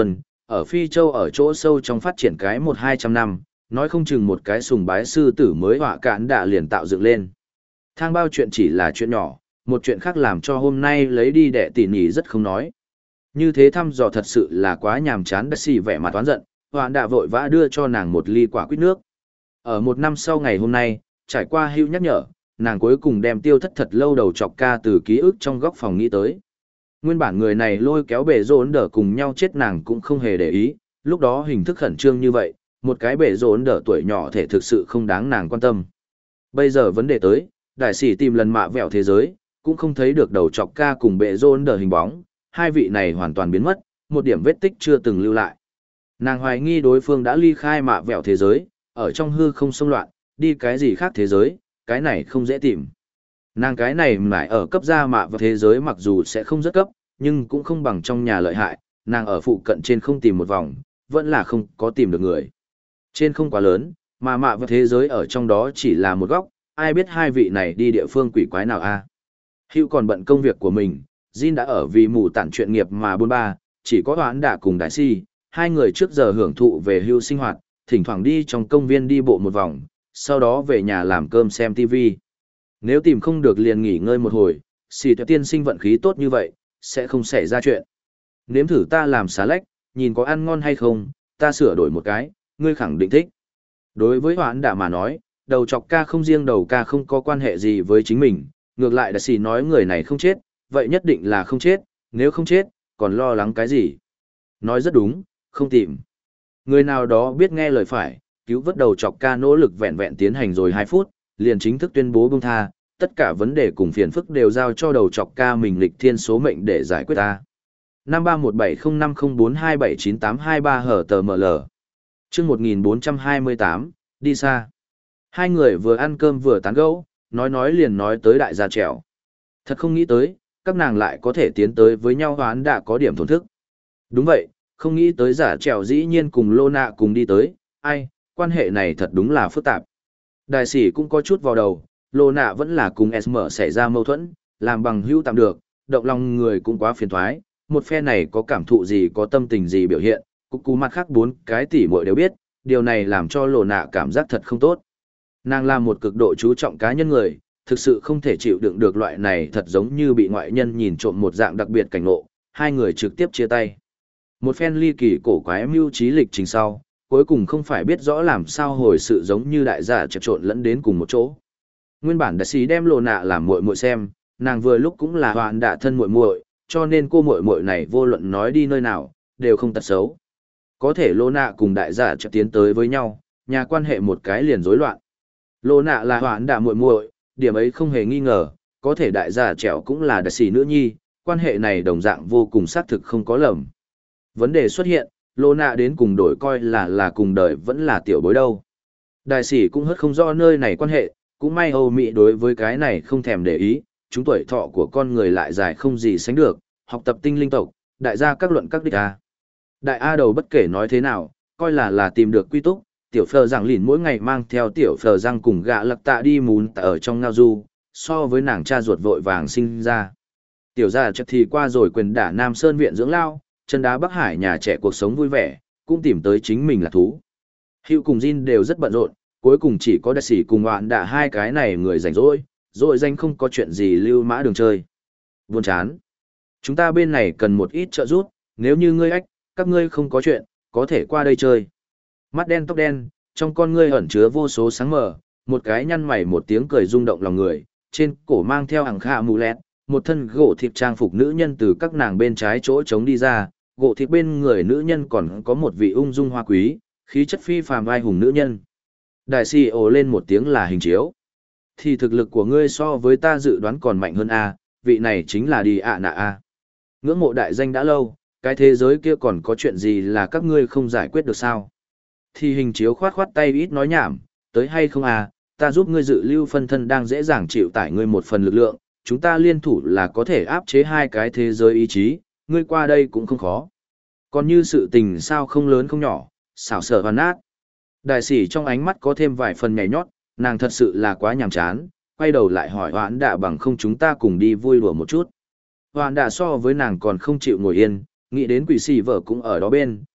ở Phi Châu ở chỗ sâu trong phát triển cái một hai trăm năm, nói không chừng một cái sùng bái sư tử mới họa cạn đã liền tạo dựng lên. Thang bao chuyện chỉ là chuyện nhỏ, một chuyện khác làm cho hôm nay lấy đi đệ tỉ nhỉ rất không nói. Như thế thăm dò thật sự là quá nhàm chán. Đại sĩ vẻ mặt oán giận, hoạn đã vội vã đưa cho nàng một ly quả quýt nước. Ở một năm sau ngày hôm nay, trải qua hữu nhắc nhở, nàng cuối cùng đem tiêu thất thật lâu đầu chọc ca từ ký ức trong góc phòng nghĩ tới. Nguyên bản người này lôi kéo bể rốn đỡ cùng nhau chết nàng cũng không hề để ý, lúc đó hình thức khẩn trương như vậy, một cái bể rốn đỡ tuổi nhỏ thể thực sự không đáng nàng quan tâm. Bây giờ vấn đề tới, đại sĩ tìm lần mạ vẹo thế giới, cũng không thấy được đầu chọc ca cùng bệ rôn đờ hình bóng, hai vị này hoàn toàn biến mất, một điểm vết tích chưa từng lưu lại. Nàng hoài nghi đối phương đã ly khai mạ vẹo thế giới, ở trong hư không xông loạn, đi cái gì khác thế giới, cái này không dễ tìm. Nàng cái này mãi ở cấp gia mạ vẹo thế giới mặc dù sẽ không rất cấp, nhưng cũng không bằng trong nhà lợi hại, nàng ở phụ cận trên không tìm một vòng, vẫn là không có tìm được người. Trên không quá lớn, mà mạ vẹo thế giới ở trong đó chỉ là một góc, ai biết hai vị này đi địa phương quỷ quái nào a? Hữu còn bận công việc của mình, Jin đã ở vì mù tản chuyện nghiệp mà buôn ba, chỉ có Hoán Đả cùng Đại Si, hai người trước giờ hưởng thụ về hưu sinh hoạt, thỉnh thoảng đi trong công viên đi bộ một vòng, sau đó về nhà làm cơm xem ti vi. Nếu tìm không được liền nghỉ ngơi một hồi, xì tuyệt tiên sinh vận khí tốt như vậy, sẽ không xảy ra chuyện. Nếm thử ta làm xá lách, nhìn có ăn ngon hay không, ta sửa đổi một cái, ngươi khẳng định thích. Đối với Hoán Đả mà nói, đầu chọc ca không riêng đầu ca không có quan hệ gì với chính mình, ngược lại Đại Sĩ nói người này không chết, vậy nhất định là không chết, nếu không chết, còn lo lắng cái gì? Nói rất đúng, không tìm. Người nào đó biết nghe lời phải, cứu vớt đầu chọc ca nỗ lực vẹn vẹn tiến hành rồi hai phút, liền chính thức tuyên bố buông tha, tất cả vấn đề cùng phiền phức đều giao cho đầu chọc ca mình lịch thiên số mệnh để giải quyết ta. năm ba một bảy không năm không bốn hai bảy chín tám hai ba hở tờ ml. Chương một nghìn bốn trăm hai mươi tám, đi xa. Hai người vừa ăn cơm vừa tán gẫu, nói nói liền nói tới đại gia trèo. Thật không nghĩ tới, các nàng lại có thể tiến tới với nhau. Hoán đã có điểm thổn thức. Đúng vậy, không nghĩ tới giả trèo dĩ nhiên cùng Lô Nạ cùng đi tới, ai, quan hệ này thật đúng là phức tạp. Đại sĩ cũng có chút vào đầu, Lô Nạ vẫn là cùng ét em xảy ra mâu thuẫn, làm bằng hữu tạm được, động lòng người cũng quá phiền thoái, một phe này có cảm thụ gì có tâm tình gì biểu hiện, cú cú mặt khác bốn cái tỷ muội đều biết, điều này làm cho Lô Nạ cảm giác thật không tốt. Nàng là một cực độ chú trọng cá nhân người, thực sự không thể chịu đựng được loại này thật giống như bị ngoại nhân nhìn trộm một dạng đặc biệt cảnh ngộ, hai người trực tiếp chia tay. Một phen ly kỳ cổ quái mưu trí lịch trình sau, cuối cùng không phải biết rõ làm sao hồi sự giống như đại giả chập trộn lẫn đến cùng một chỗ. Nguyên bản Đại Sĩ đem Lô Nạ làm muội muội xem, nàng vừa lúc cũng là Hoạn Đả thân muội muội, cho nên cô muội muội này vô luận nói đi nơi nào, đều không tật xấu. Có thể Lô Nạ cùng đại giả chập tiến tới với nhau, nhà quan hệ một cái liền rối loạn. Lô Nạ là Hoạn Đả muội muội, điểm ấy không hề nghi ngờ, có thể đại giả trẻo cũng là Đại Sĩ nữ nhi, quan hệ này đồng dạng vô cùng xác thực không có lầm. Vấn đề xuất hiện, Lô Nạ đến cùng đổi coi là là cùng đời vẫn là tiểu bối đâu. Đại Sĩ cũng hất không rõ nơi này quan hệ, cũng may Âu Mỹ đối với cái này không thèm để ý, chúng tuổi thọ của con người lại dài không gì sánh được, học tập tinh linh tộc, đại gia các luận các đích A. Đại A đầu bất kể nói thế nào, coi là là tìm được quy túc, tiểu phờ rằng lìn mỗi ngày mang theo tiểu phờ răng cùng gạ lặc tạ đi mún tạ ở trong ngao du, so với nàng cha ruột vội vàng sinh ra. Tiểu gia chắc thì qua rồi quyền đả Nam Sơn viện dưỡng lao, chân đá Bắc Hải nhà trẻ cuộc sống vui vẻ, cũng tìm tới chính mình là thú. Hữu cùng Jin đều rất bận rộn, cuối cùng chỉ có Đại Sĩ cùng Hoạn Đả hai cái này người rảnh rỗi, rồi danh không có chuyện gì lưu mã đường chơi. Buồn chán. Chúng ta bên này cần một ít trợ giúp, nếu như ngươi ách, các ngươi không có chuyện, có thể qua đây chơi. Mắt đen tóc đen, trong con ngươi ẩn chứa vô số sáng mờ, một cái nhăn mày một tiếng cười rung động lòng người, trên cổ mang theo hàng khả mù lẹt, một thân gỗ thịt trang phục nữ nhân từ các nàng bên trái chỗ trống đi ra, gỗ thịt bên người nữ nhân còn có một vị ung dung hoa quý, khí chất phi phàm vai hùng nữ nhân. Đại Sĩ ồ lên một tiếng là hình chiếu. Thì thực lực của ngươi so với ta dự đoán còn mạnh hơn a, vị này chính là đi ạ nạ a. Ngưỡng mộ đại danh đã lâu, cái thế giới kia còn có chuyện gì là các ngươi không giải quyết được sao? Thì hình chiếu khoát khoát tay ít nói nhảm, tới hay không à, ta giúp ngươi dự lưu phân thân đang dễ dàng chịu tải ngươi một phần lực lượng, chúng ta liên thủ là có thể áp chế hai cái thế giới ý chí, ngươi qua đây cũng không khó. Còn như sự tình sao không lớn không nhỏ, xảo sở hoàn nát. Đại Sĩ trong ánh mắt có thêm vài phần nhảy nhót, nàng thật sự là quá nhàm chán, quay đầu lại hỏi Hoạn Đả bằng không chúng ta cùng đi vui đùa một chút. Hoạn Đả so với nàng còn không chịu ngồi yên, nghĩ đến quỷ xì vợ cũng ở đó bên,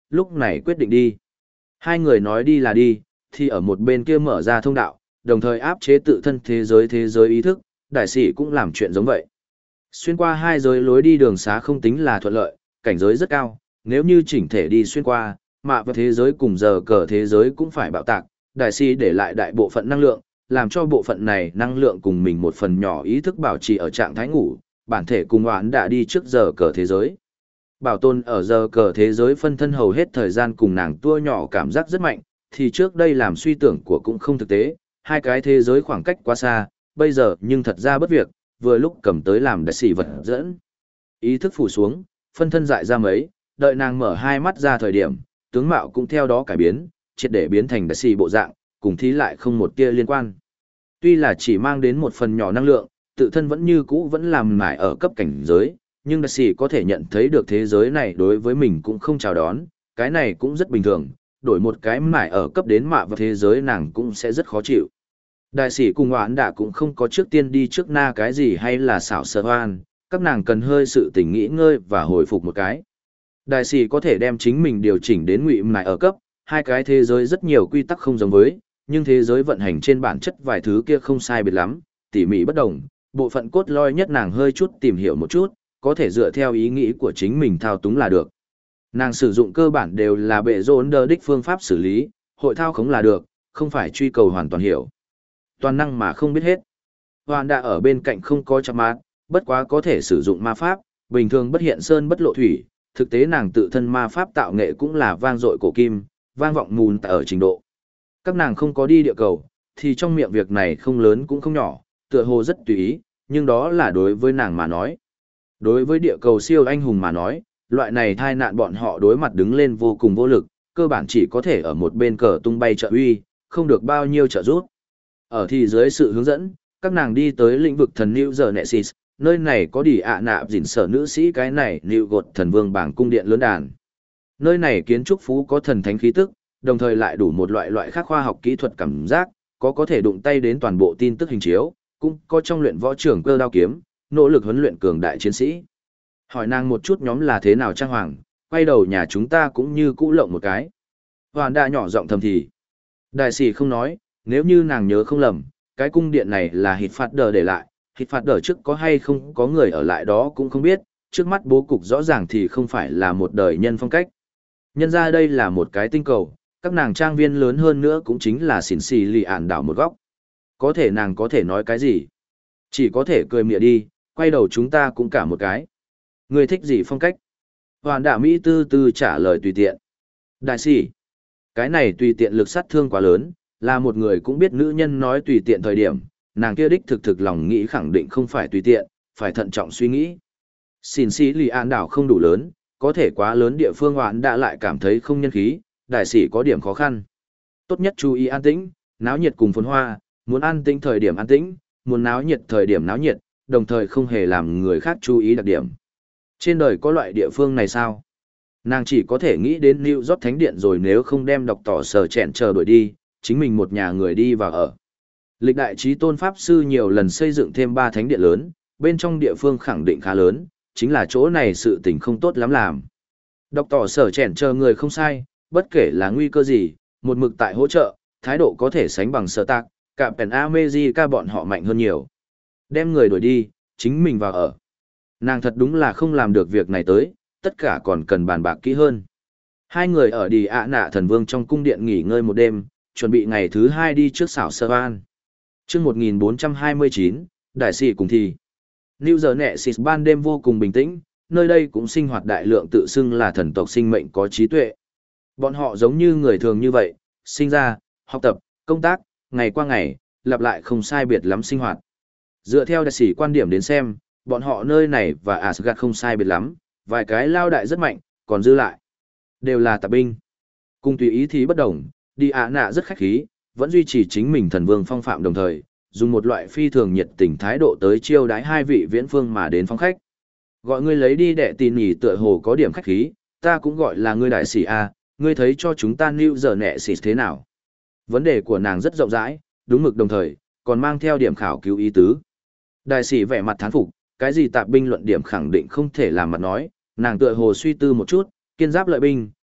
lúc này quyết định đi. Hai người nói đi là đi, thì ở một bên kia mở ra thông đạo, đồng thời áp chế tự thân thế giới thế giới ý thức, đại sĩ cũng làm chuyện giống vậy. Xuyên qua hai giới lối đi đường xá không tính là thuận lợi, cảnh giới rất cao, nếu như chỉnh thể đi xuyên qua, mạ và thế giới cùng giờ cờ thế giới cũng phải bạo tạc, đại sĩ để lại đại bộ phận năng lượng, làm cho bộ phận này năng lượng cùng mình một phần nhỏ ý thức bảo trì ở trạng thái ngủ, bản thể cùng oán đã đi trước giờ cờ thế giới. Bảo tồn ở giờ cờ thế giới phân thân hầu hết thời gian cùng nàng tua nhỏ cảm giác rất mạnh, thì trước đây làm suy tưởng của cũng không thực tế, hai cái thế giới khoảng cách quá xa, bây giờ nhưng thật ra bất việc, vừa lúc cầm tới làm đại sĩ vật dẫn. Ý thức phủ xuống, phân thân dại ra mấy, đợi nàng mở hai mắt ra thời điểm, tướng mạo cũng theo đó cải biến, triệt để biến thành đại sĩ bộ dạng, cùng thí lại không một tia liên quan. Tuy là chỉ mang đến một phần nhỏ năng lượng, tự thân vẫn như cũ vẫn làm mãi ở cấp cảnh giới, nhưng đại sĩ có thể nhận thấy được thế giới này đối với mình cũng không chào đón, cái này cũng rất bình thường, đổi một cái mãi ở cấp đến mạ và thế giới nàng cũng sẽ rất khó chịu. Đại sĩ cùng oán đã cũng không có trước tiên đi trước na cái gì hay là xảo sợ hoan, các nàng cần hơi sự tỉnh nghỉ ngơi và hồi phục một cái. Đại sĩ có thể đem chính mình điều chỉnh đến ngụy mãi ở cấp, hai cái thế giới rất nhiều quy tắc không giống với, nhưng thế giới vận hành trên bản chất vài thứ kia không sai biệt lắm, tỉ mỉ bất đồng, bộ phận cốt lõi nhất nàng hơi chút tìm hiểu một chút, có thể dựa theo ý nghĩ của chính mình thao túng là được. Nàng sử dụng cơ bản đều là bệ rôn đơ đích phương pháp xử lý, hội thao khống là được, không phải truy cầu hoàn toàn hiểu. Toàn năng mà không biết hết. Hoàn đã ở bên cạnh không có chạm mát, bất quá có thể sử dụng ma pháp, bình thường bất hiện sơn bất lộ thủy, thực tế nàng tự thân ma pháp tạo nghệ cũng là vang dội cổ kim, vang vọng mùn ở trình độ. Các nàng không có đi địa cầu, thì trong miệng việc này không lớn cũng không nhỏ, tựa hồ rất tùy ý, nhưng đó là đối với nàng mà nói. Đối với địa cầu siêu anh hùng mà nói, loại này thai nạn bọn họ đối mặt đứng lên vô cùng vô lực, cơ bản chỉ có thể ở một bên cờ tung bay trợ uy, không được bao nhiêu trợ giúp. Ở thì dưới sự hướng dẫn, các nàng đi tới lĩnh vực thần New Genesis, nơi này có đi ạ nạp dình sở nữ sĩ cái này New gột thần vương bảng cung điện lớn đàn. Nơi này kiến trúc phú có thần thánh khí tức, đồng thời lại đủ một loại loại khác khoa học kỹ thuật cảm giác, có có thể đụng tay đến toàn bộ tin tức hình chiếu, cũng có trong luyện võ trưởng cơ đao kiếm, nỗ lực huấn luyện cường đại chiến sĩ. Hỏi nàng một chút nhóm là thế nào trang hoàng, quay đầu nhà chúng ta cũng như cũ lộng một cái. Hoàn đã nhỏ giọng thầm thì. Đại sĩ không nói, nếu như nàng nhớ không lầm, cái cung điện này là hít phạt đờ để lại, hít phạt đờ trước có hay không có người ở lại đó cũng không biết, trước mắt bố cục rõ ràng thì không phải là một đời nhân phong cách. Nhân ra đây là một cái tinh cầu, các nàng trang viên lớn hơn nữa cũng chính là xỉn xì lì ản đảo một góc. Có thể nàng có thể nói cái gì? Chỉ có thể cười mỉa đi, quay đầu chúng ta cũng cả một cái. Người thích gì phong cách? Hoàn đả Mỹ tư tư trả lời tùy tiện. Đại sĩ, cái này tùy tiện lực sát thương quá lớn, là một người cũng biết nữ nhân nói tùy tiện thời điểm, nàng kia đích thực thực lòng nghĩ khẳng định không phải tùy tiện, phải thận trọng suy nghĩ. Xin xí lì an đảo không đủ lớn, có thể quá lớn địa phương hoạn đã lại cảm thấy không nhân khí, đại sĩ có điểm khó khăn. Tốt nhất chú ý an tĩnh, náo nhiệt cùng phồn hoa, muốn an tĩnh thời điểm an tĩnh, muốn náo nhiệt thời điểm náo nhiệt, đồng thời không hề làm người khác chú ý đặc điểm. Trên đời có loại địa phương này sao? Nàng chỉ có thể nghĩ đến New York Thánh Điện rồi nếu không đem đọc tỏ sở chẹn chờ đuổi đi, chính mình một nhà người đi vào ở. Lịch đại trí tôn Pháp Sư nhiều lần xây dựng thêm ba thánh điện lớn, bên trong địa phương khẳng định khá lớn, chính là chỗ này sự tình không tốt lắm làm. Đọc tỏ sở chẹn chờ người không sai, bất kể là nguy cơ gì, một mực tại hỗ trợ, thái độ có thể sánh bằng sở tạc, cả Pen America bọn họ mạnh hơn nhiều. Đem người đuổi đi, chính mình vào ở. Nàng thật đúng là không làm được việc này tới, tất cả còn cần bàn bạc kỹ hơn. Hai người ở đi ạ nạ thần vương trong cung điện nghỉ ngơi một đêm, chuẩn bị ngày thứ hai đi trước xảo sơ an. Trước một nghìn bốn trăm hai mươi chín, đại sĩ cùng thì. New Genesis ban đêm vô cùng bình tĩnh, nơi đây cũng sinh hoạt đại lượng tự xưng là thần tộc sinh mệnh có trí tuệ. Bọn họ giống như người thường như vậy, sinh ra, học tập, công tác, ngày qua ngày, lặp lại không sai biệt lắm sinh hoạt. Dựa theo đại sĩ quan điểm đến xem, bọn họ nơi này và Asgard không sai biệt lắm, vài cái lao đại rất mạnh, còn dư lại đều là tạp binh. Cùng tùy ý thì bất đồng, đi ạ nạ rất khách khí, vẫn duy trì chính mình thần vương phong phạm đồng thời, dùng một loại phi thường nhiệt tình thái độ tới chiêu đái hai vị viễn phương mà đến phong khách. Gọi ngươi lấy đi đệ tin nhỉ tựa hồ có điểm khách khí, ta cũng gọi là ngươi đại sĩ A, ngươi thấy cho chúng ta New giờ nẹ xịt thế nào. Vấn đề của nàng rất rộng rãi, đúng mực đồng thời, còn mang theo điểm khảo cứu ý tứ. Đại sĩ vẻ mặt thán phục, cái gì tạp binh luận điểm khẳng định không thể làm mặt nói, nàng tựa hồ suy tư một chút, kiên giáp lợi binh,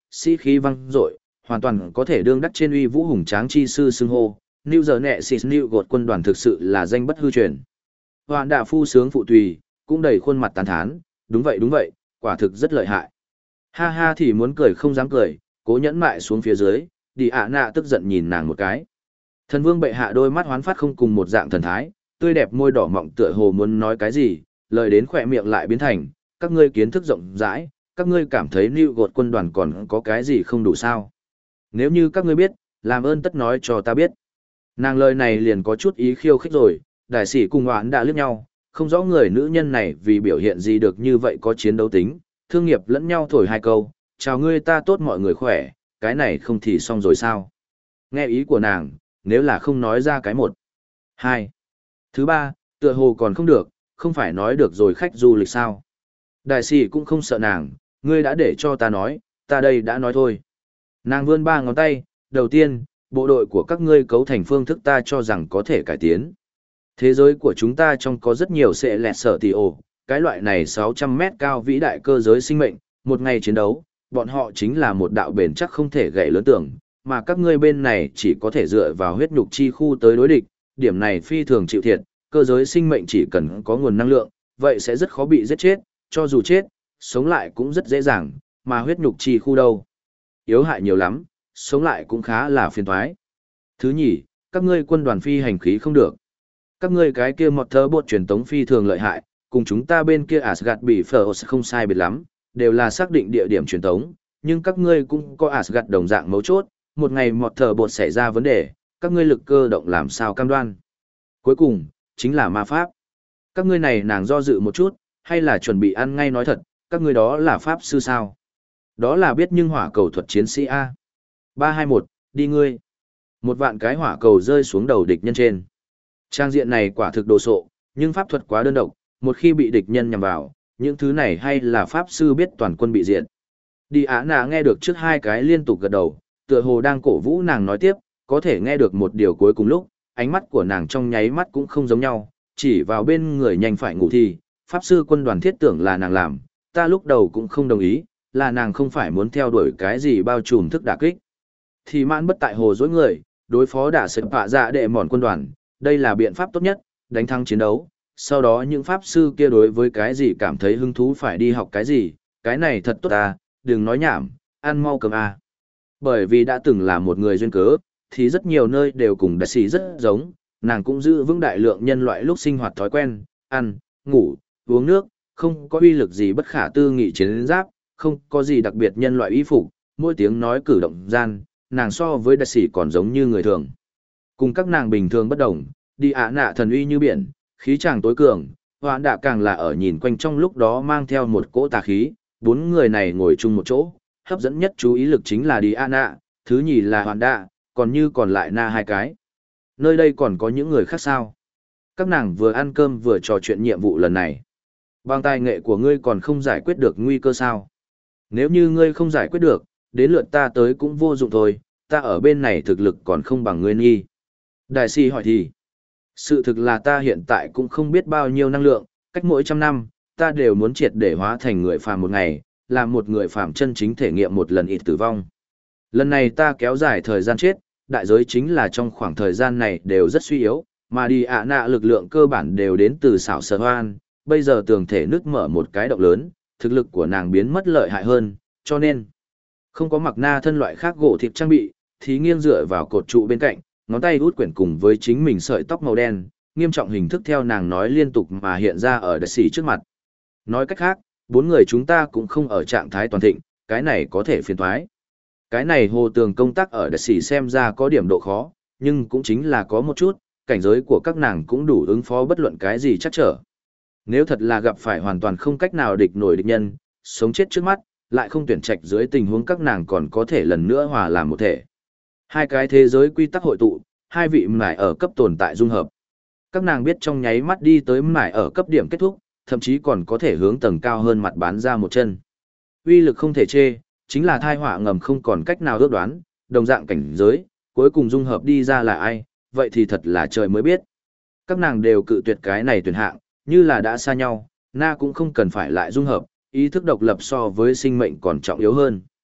sĩ khí văng dội, hoàn toàn có thể đương đắc trên uy vũ hùng tráng chi sư xưng hô. New giờ nẹ xịt New gột quân đoàn thực sự là danh bất hư truyền. Hoàn đạ phu sướng phụ tùy, cũng đầy khuôn mặt tán thán, đúng vậy đúng vậy, quả thực rất lợi hại. Ha ha thì muốn cười không dám cười, cố nhẫn mại xuống phía dưới, đi ạ nạ tức giận nhìn nàng một cái. Thần vương bệ hạ đôi mắt hoán phát không cùng một dạng thần thái, tươi đẹp môi đỏ mọng tựa hồ muốn nói cái gì, lời đến khỏe miệng lại biến thành, các ngươi kiến thức rộng rãi, các ngươi cảm thấy New gột quân đoàn còn có cái gì không đủ sao. Nếu như các ngươi biết, làm ơn tất nói cho ta biết. Nàng lời này liền có chút ý khiêu khích rồi, đại sĩ cùng hoán đã liếc nhau, không rõ người nữ nhân này vì biểu hiện gì được như vậy có chiến đấu tính, thương nghiệp lẫn nhau thổi hai câu, chào ngươi ta tốt mọi người khỏe, cái này không thì xong rồi sao. Nghe ý của nàng, nếu là không nói ra cái một. Hai. Thứ ba, tựa hồ còn không được, không phải nói được rồi khách du lịch sao. Đại sĩ cũng không sợ nàng, ngươi đã để cho ta nói, ta đây đã nói thôi. Nàng vươn ba ngón tay, đầu tiên, bộ đội của các ngươi cấu thành phương thức ta cho rằng có thể cải tiến. Thế giới của chúng ta trong có rất nhiều sẽ lẹt sở tỷ ổ, cái loại này sáu trăm mét cao vĩ đại cơ giới sinh mệnh, một ngày chiến đấu, bọn họ chính là một đạo bền chắc không thể gãy lớn tưởng, mà các ngươi bên này chỉ có thể dựa vào huyết nhục chi khu tới đối địch, điểm này phi thường chịu thiệt, cơ giới sinh mệnh chỉ cần có nguồn năng lượng, vậy sẽ rất khó bị giết chết, cho dù chết, sống lại cũng rất dễ dàng, mà huyết nhục chi khu đâu. Yếu hại nhiều lắm, sống lại cũng khá là phiền toái. Thứ nhì, các ngươi quân đoàn phi hành khí không được. Các ngươi cái kia một thớ bột truyền tống phi thường lợi hại, cùng chúng ta bên kia Asgard bị phở không sai biệt lắm, đều là xác định địa điểm truyền tống, nhưng các ngươi cũng có Asgard đồng dạng mấu chốt, một ngày một thờ bột xảy ra vấn đề, các ngươi lực cơ động làm sao cam đoan. Cuối cùng, chính là ma pháp. Các ngươi này nàng do dự một chút, hay là chuẩn bị ăn ngay nói thật, các ngươi đó là pháp sư sao? Đó là biết nhưng hỏa cầu thuật chiến sĩ A. ba hai một, đi ngươi. Một vạn cái hỏa cầu rơi xuống đầu địch nhân trên. Trang diện này quả thực đồ sộ, nhưng pháp thuật quá đơn độc, một khi bị địch nhân nhằm vào, những thứ này hay là pháp sư biết toàn quân bị diệt. Đi Á Nạ nghe được trước hai cái liên tục gật đầu, tựa hồ đang cổ vũ nàng nói tiếp, có thể nghe được một điều cuối cùng lúc, ánh mắt của nàng trong nháy mắt cũng không giống nhau, chỉ vào bên người nhanh phải ngủ thì, pháp sư quân đoàn thiết tưởng là nàng làm, ta lúc đầu cũng không đồng ý, là nàng không phải muốn theo đuổi cái gì bao trùm thức đả kích. Thì mãn bất tại hồ dối người, đối phó đả sợi phạ dạ đệ mòn quân đoàn, đây là biện pháp tốt nhất, đánh thắng chiến đấu. Sau đó những pháp sư kia đối với cái gì cảm thấy hứng thú phải đi học cái gì, cái này thật tốt à, đừng nói nhảm, ăn mau cầm à. Bởi vì đã từng là một người duyên cớ, thì rất nhiều nơi đều cùng đại sĩ rất giống, nàng cũng giữ vững đại lượng nhân loại lúc sinh hoạt thói quen, ăn, ngủ, uống nước, không có uy lực gì bất khả tư nghị chiến giáp, không có gì đặc biệt nhân loại y phục, mỗi tiếng nói cử động gian, nàng so với đại sĩ còn giống như người thường. Cùng các nàng bình thường bất đồng, đi ạ nạ thần uy như biển, khí chàng tối cường, hoạn đạ càng là ở nhìn quanh trong lúc đó mang theo một cỗ tà khí, bốn người này ngồi chung một chỗ, hấp dẫn nhất chú ý lực chính là đi ạ nạ, thứ nhì là hoạn đạ, còn như còn lại na hai cái. Nơi đây còn có những người khác sao? Các nàng vừa ăn cơm vừa trò chuyện nhiệm vụ lần này. Bằng tài nghệ của ngươi còn không giải quyết được nguy cơ sao? Nếu như ngươi không giải quyết được, đến lượt ta tới cũng vô dụng thôi, ta ở bên này thực lực còn không bằng ngươi nghi. Đại sĩ hỏi thì, sự thực là ta hiện tại cũng không biết bao nhiêu năng lượng, cách mỗi trăm năm, ta đều muốn triệt để hóa thành người phàm một ngày, làm một người phàm chân chính thể nghiệm một lần ít tử vong. Lần này ta kéo dài thời gian chết, đại giới chính là trong khoảng thời gian này đều rất suy yếu, mà đi ạ nạ lực lượng cơ bản đều đến từ xảo sở hoan, bây giờ tường thể nứt mở một cái động lớn, thực lực của nàng biến mất lợi hại hơn, cho nên không có mặc na thân loại khác gỗ thịt trang bị, thì nghiêng dựa vào cột trụ bên cạnh, ngón tay út quyển cùng với chính mình sợi tóc màu đen, nghiêm trọng hình thức theo nàng nói liên tục mà hiện ra ở đại sĩ trước mặt. Nói cách khác, bốn người chúng ta cũng không ở trạng thái toàn thịnh, cái này có thể phiền toái. Cái này hồ tường công tác ở đại sĩ xem ra có điểm độ khó, nhưng cũng chính là có một chút, cảnh giới của các nàng cũng đủ ứng phó bất luận cái gì chắc trở. Nếu thật là gặp phải hoàn toàn không cách nào địch nổi địch nhân, sống chết trước mắt, lại không tuyển trạch dưới tình huống các nàng còn có thể lần nữa hòa làm một thể. Hai cái thế giới quy tắc hội tụ, hai vị mải ở cấp tồn tại dung hợp. Các nàng biết trong nháy mắt đi tới mải ở cấp điểm kết thúc, thậm chí còn có thể hướng tầng cao hơn mặt bán ra một chân. Uy lực không thể chê, chính là thai họa ngầm không còn cách nào ước đoán, đồng dạng cảnh giới, cuối cùng dung hợp đi ra là ai, vậy thì thật là trời mới biết. Các nàng đều cự tuyệt cái này tuyển hạng, như là đã xa nhau, na cũng không cần phải lại dung hợp, ý thức độc lập so với sinh mệnh còn trọng yếu hơn.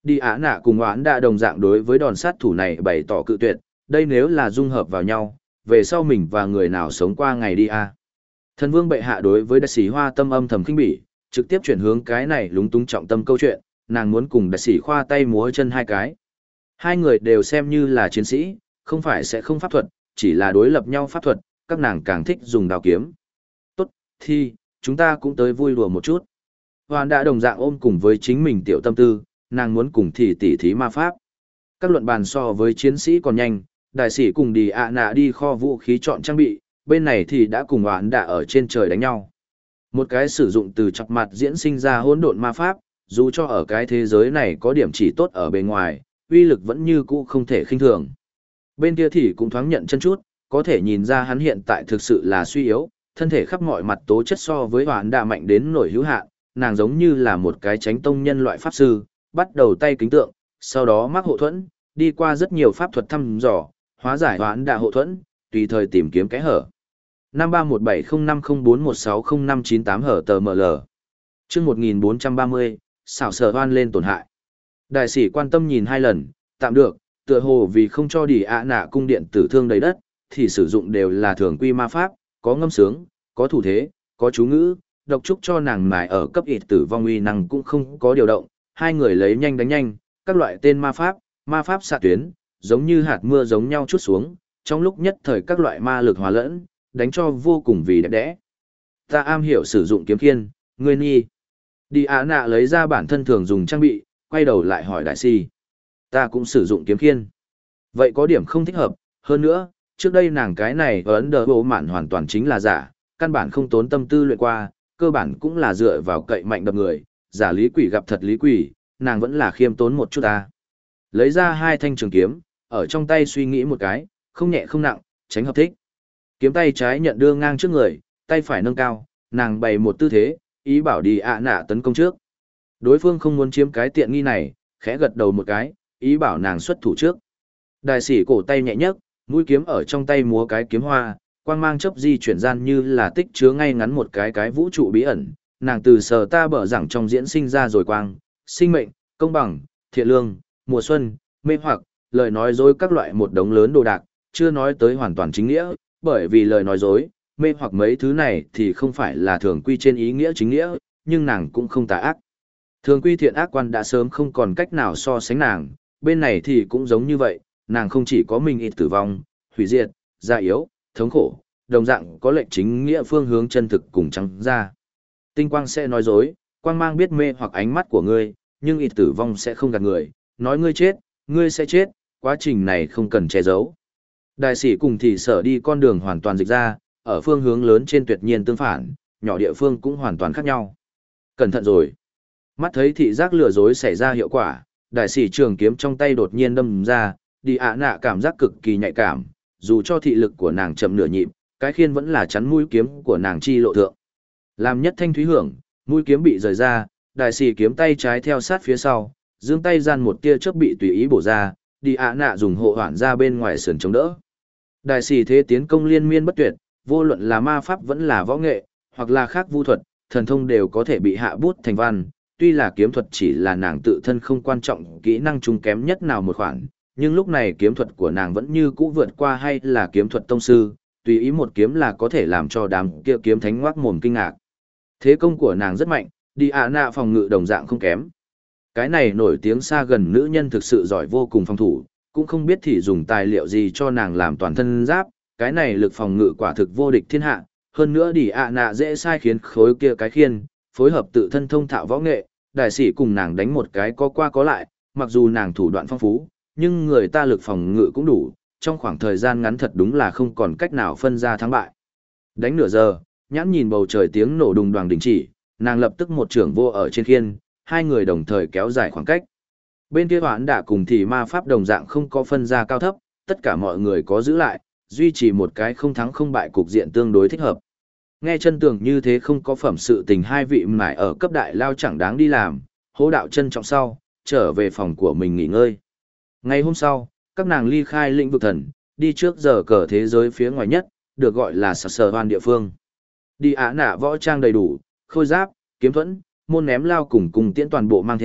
Đi Á Nạ cùng Oán đã đồng dạng đối với đòn sát thủ này bày tỏ cự tuyệt, đây nếu là dung hợp vào nhau, về sau mình và người nào sống qua ngày đi a. Thần vương bệ hạ đối với đại sĩ Hoa Tâm âm thầm khinh bỉ, trực tiếp chuyển hướng cái này lúng túng trọng tâm câu chuyện, nàng muốn cùng đại sĩ khoa tay múa chân hai cái. Hai người đều xem như là chiến sĩ, không phải sẽ không pháp thuật, chỉ là đối lập nhau pháp thuật, các nàng càng thích dùng đao kiếm. Tốt, thì, chúng ta cũng tới vui đùa một chút. Hoàn đã đồng dạng ôm cùng với chính mình tiểu tâm tư, nàng muốn cùng thì tỉ thí ma pháp. Các luận bàn so với chiến sĩ còn nhanh, đại sĩ cùng đi ạ nạ đi kho vũ khí chọn trang bị, bên này thì đã cùng Hoàn đã ở trên trời đánh nhau. Một cái sử dụng từ chọc mặt diễn sinh ra hỗn độn ma pháp, dù cho ở cái thế giới này có điểm chỉ tốt ở bên ngoài, uy lực vẫn như cũ không thể khinh thường. Bên kia thì cũng thoáng nhận chân chút, có thể nhìn ra hắn hiện tại thực sự là suy yếu, thân thể khắp mọi mặt tố chất so với Hoàn đã mạnh đến nổi hữu hạn, nàng giống như là một cái tránh tông nhân loại pháp sư, bắt đầu tay kính tượng, sau đó mắc hộ thuẫn, đi qua rất nhiều pháp thuật thăm dò, hóa giải Hoàn đã hộ thuẫn, tùy thời tìm kiếm cái hở. năm ba một bảy không năm không bốn một sáu không năm chín tám hở tờ ml. Chương một nghìn bốn trăm ba mươi, xảo sở hoan lên tổn hại. Đại sĩ quan tâm nhìn hai lần, tạm được, tựa hồ vì không cho đi ạ nạ cung điện tử thương đầy đất, thì sử dụng đều là thường quy ma pháp, có ngâm sướng, có thủ thế, có chú ngữ, độc trúc cho nàng mài ở cấp ít tử vong uy năng cũng không có điều động, hai người lấy nhanh đánh nhanh, các loại tên ma pháp, ma pháp xạ tuyến, giống như hạt mưa giống nhau chút xuống, trong lúc nhất thời các loại ma lực hòa lẫn, đánh cho vô cùng vì đẹp đẽ. Ta am hiểu sử dụng kiếm khiên, ngươi nhi. Đi Á nạ lấy ra bản thân thường dùng trang bị, quay đầu lại hỏi đại si. Ta cũng sử dụng kiếm khiên. Vậy có điểm không thích hợp, hơn nữa, trước đây nàng cái này ở Ấn Độ bộ mạn hoàn toàn chính là giả, căn bản không tốn tâm tư luyện qua, cơ bản cũng là dựa vào cậy mạnh đập người, giả lý quỷ gặp thật lý quỷ, nàng vẫn là khiêm tốn một chút ta. Lấy ra hai thanh trường kiếm, ở trong tay suy nghĩ một cái, không nhẹ không nặng, tránh hợp thích. Kiếm tay trái nhận đưa ngang trước người, tay phải nâng cao, nàng bày một tư thế, ý bảo đi ạ nạ tấn công trước. Đối phương không muốn chiếm cái tiện nghi này, khẽ gật đầu một cái, ý bảo nàng xuất thủ trước. Đại sĩ cổ tay nhẹ nhấc, mũi kiếm ở trong tay múa cái kiếm hoa, quang mang chớp di chuyển gian như là tích chứa ngay ngắn một cái cái vũ trụ bí ẩn, nàng từ sờ ta bở rằng trong diễn sinh ra rồi quang, sinh mệnh, công bằng, thiện lương, mùa xuân, mê hoặc, lời nói dối các loại một đống lớn đồ đạc, chưa nói tới hoàn toàn chính nghĩa, bởi vì lời nói dối, mê hoặc mấy thứ này thì không phải là thường quy trên ý nghĩa chính nghĩa, nhưng nàng cũng không tà ác. Thường quy thiện ác quan đã sớm không còn cách nào so sánh nàng, bên này thì cũng giống như vậy, nàng không chỉ có mình ít tử vong, hủy diệt, già yếu, thống khổ, đồng dạng có lệnh chính nghĩa phương hướng chân thực cùng trắng ra. Tinh quang sẽ nói dối, quang mang biết mê hoặc ánh mắt của ngươi, nhưng ít tử vong sẽ không gạt người, nói ngươi chết, ngươi sẽ chết, quá trình này không cần che giấu. Đại sĩ cùng thì sở đi con đường hoàn toàn dịch ra, ở phương hướng lớn trên tuyệt nhiên tương phản, nhỏ địa phương cũng hoàn toàn khác nhau. Cẩn thận rồi. Mắt thấy thị giác lừa dối xảy ra hiệu quả, đại sĩ trường kiếm trong tay đột nhiên đâm ra, đi ạ nạ cảm giác cực kỳ nhạy cảm, dù cho thị lực của nàng chậm nửa nhịp, cái khiên vẫn là chắn mũi kiếm của nàng chi lộ thượng. Làm nhất thanh thúy hưởng, mũi kiếm bị rời ra, đại sĩ kiếm tay trái theo sát phía sau, giương tay gian một tia chớp bị tùy ý bổ ra, đi ạ nạ dùng hộ hoản ra bên ngoài sườn chống đỡ. Đại sĩ thế tiến công liên miên bất tuyệt, vô luận là ma pháp vẫn là võ nghệ, hoặc là khác vu thuật, thần thông đều có thể bị hạ bút thành văn. Tuy là kiếm thuật chỉ là nàng tự thân không quan trọng kỹ năng chung kém nhất nào một khoản, nhưng lúc này kiếm thuật của nàng vẫn như cũ vượt qua hay là kiếm thuật tông sư, tùy ý một kiếm là có thể làm cho đám kia kiếm thánh ngoác mồm kinh ngạc. Thế công của nàng rất mạnh, đi ạ nạ phòng ngự đồng dạng không kém. Cái này nổi tiếng xa gần nữ nhân thực sự giỏi vô cùng phòng thủ, cũng không biết thì dùng tài liệu gì cho nàng làm toàn thân giáp, cái này lực phòng ngự quả thực vô địch thiên hạ, hơn nữa đi ạ nạ dễ sai khiến khối kia cái khiên, phối hợp tự thân thông thạo võ nghệ, đại sĩ cùng nàng đánh một cái có qua có lại, mặc dù nàng thủ đoạn phong phú, nhưng người ta lực phòng ngự cũng đủ, trong khoảng thời gian ngắn thật đúng là không còn cách nào phân ra thắng bại. Đánh nửa giờ, nhãn nhìn bầu trời tiếng nổ đùng đoàng đình chỉ, nàng lập tức một trưởng vô ở trên khiên, hai người đồng thời kéo dài khoảng cách. Bên kia hoãn đã cùng thì ma pháp đồng dạng không có phân ra cao thấp, tất cả mọi người có giữ lại, duy trì một cái không thắng không bại cục diện tương đối thích hợp. Nghe chân tường như thế không có phẩm sự tình hai vị mải ở cấp đại lao chẳng đáng đi làm, hô đạo chân trọng sau, trở về phòng của mình nghỉ ngơi. Ngày hôm sau, các nàng ly khai lĩnh vực thần, đi trước giờ cờ thế giới phía ngoài nhất, được gọi là sờ sờ hoan địa phương. Đi Á nạ võ trang đầy đủ, khôi giáp, kiếm thuẫn, môn ném lao cùng cùng tiễn toàn bộ mang theo,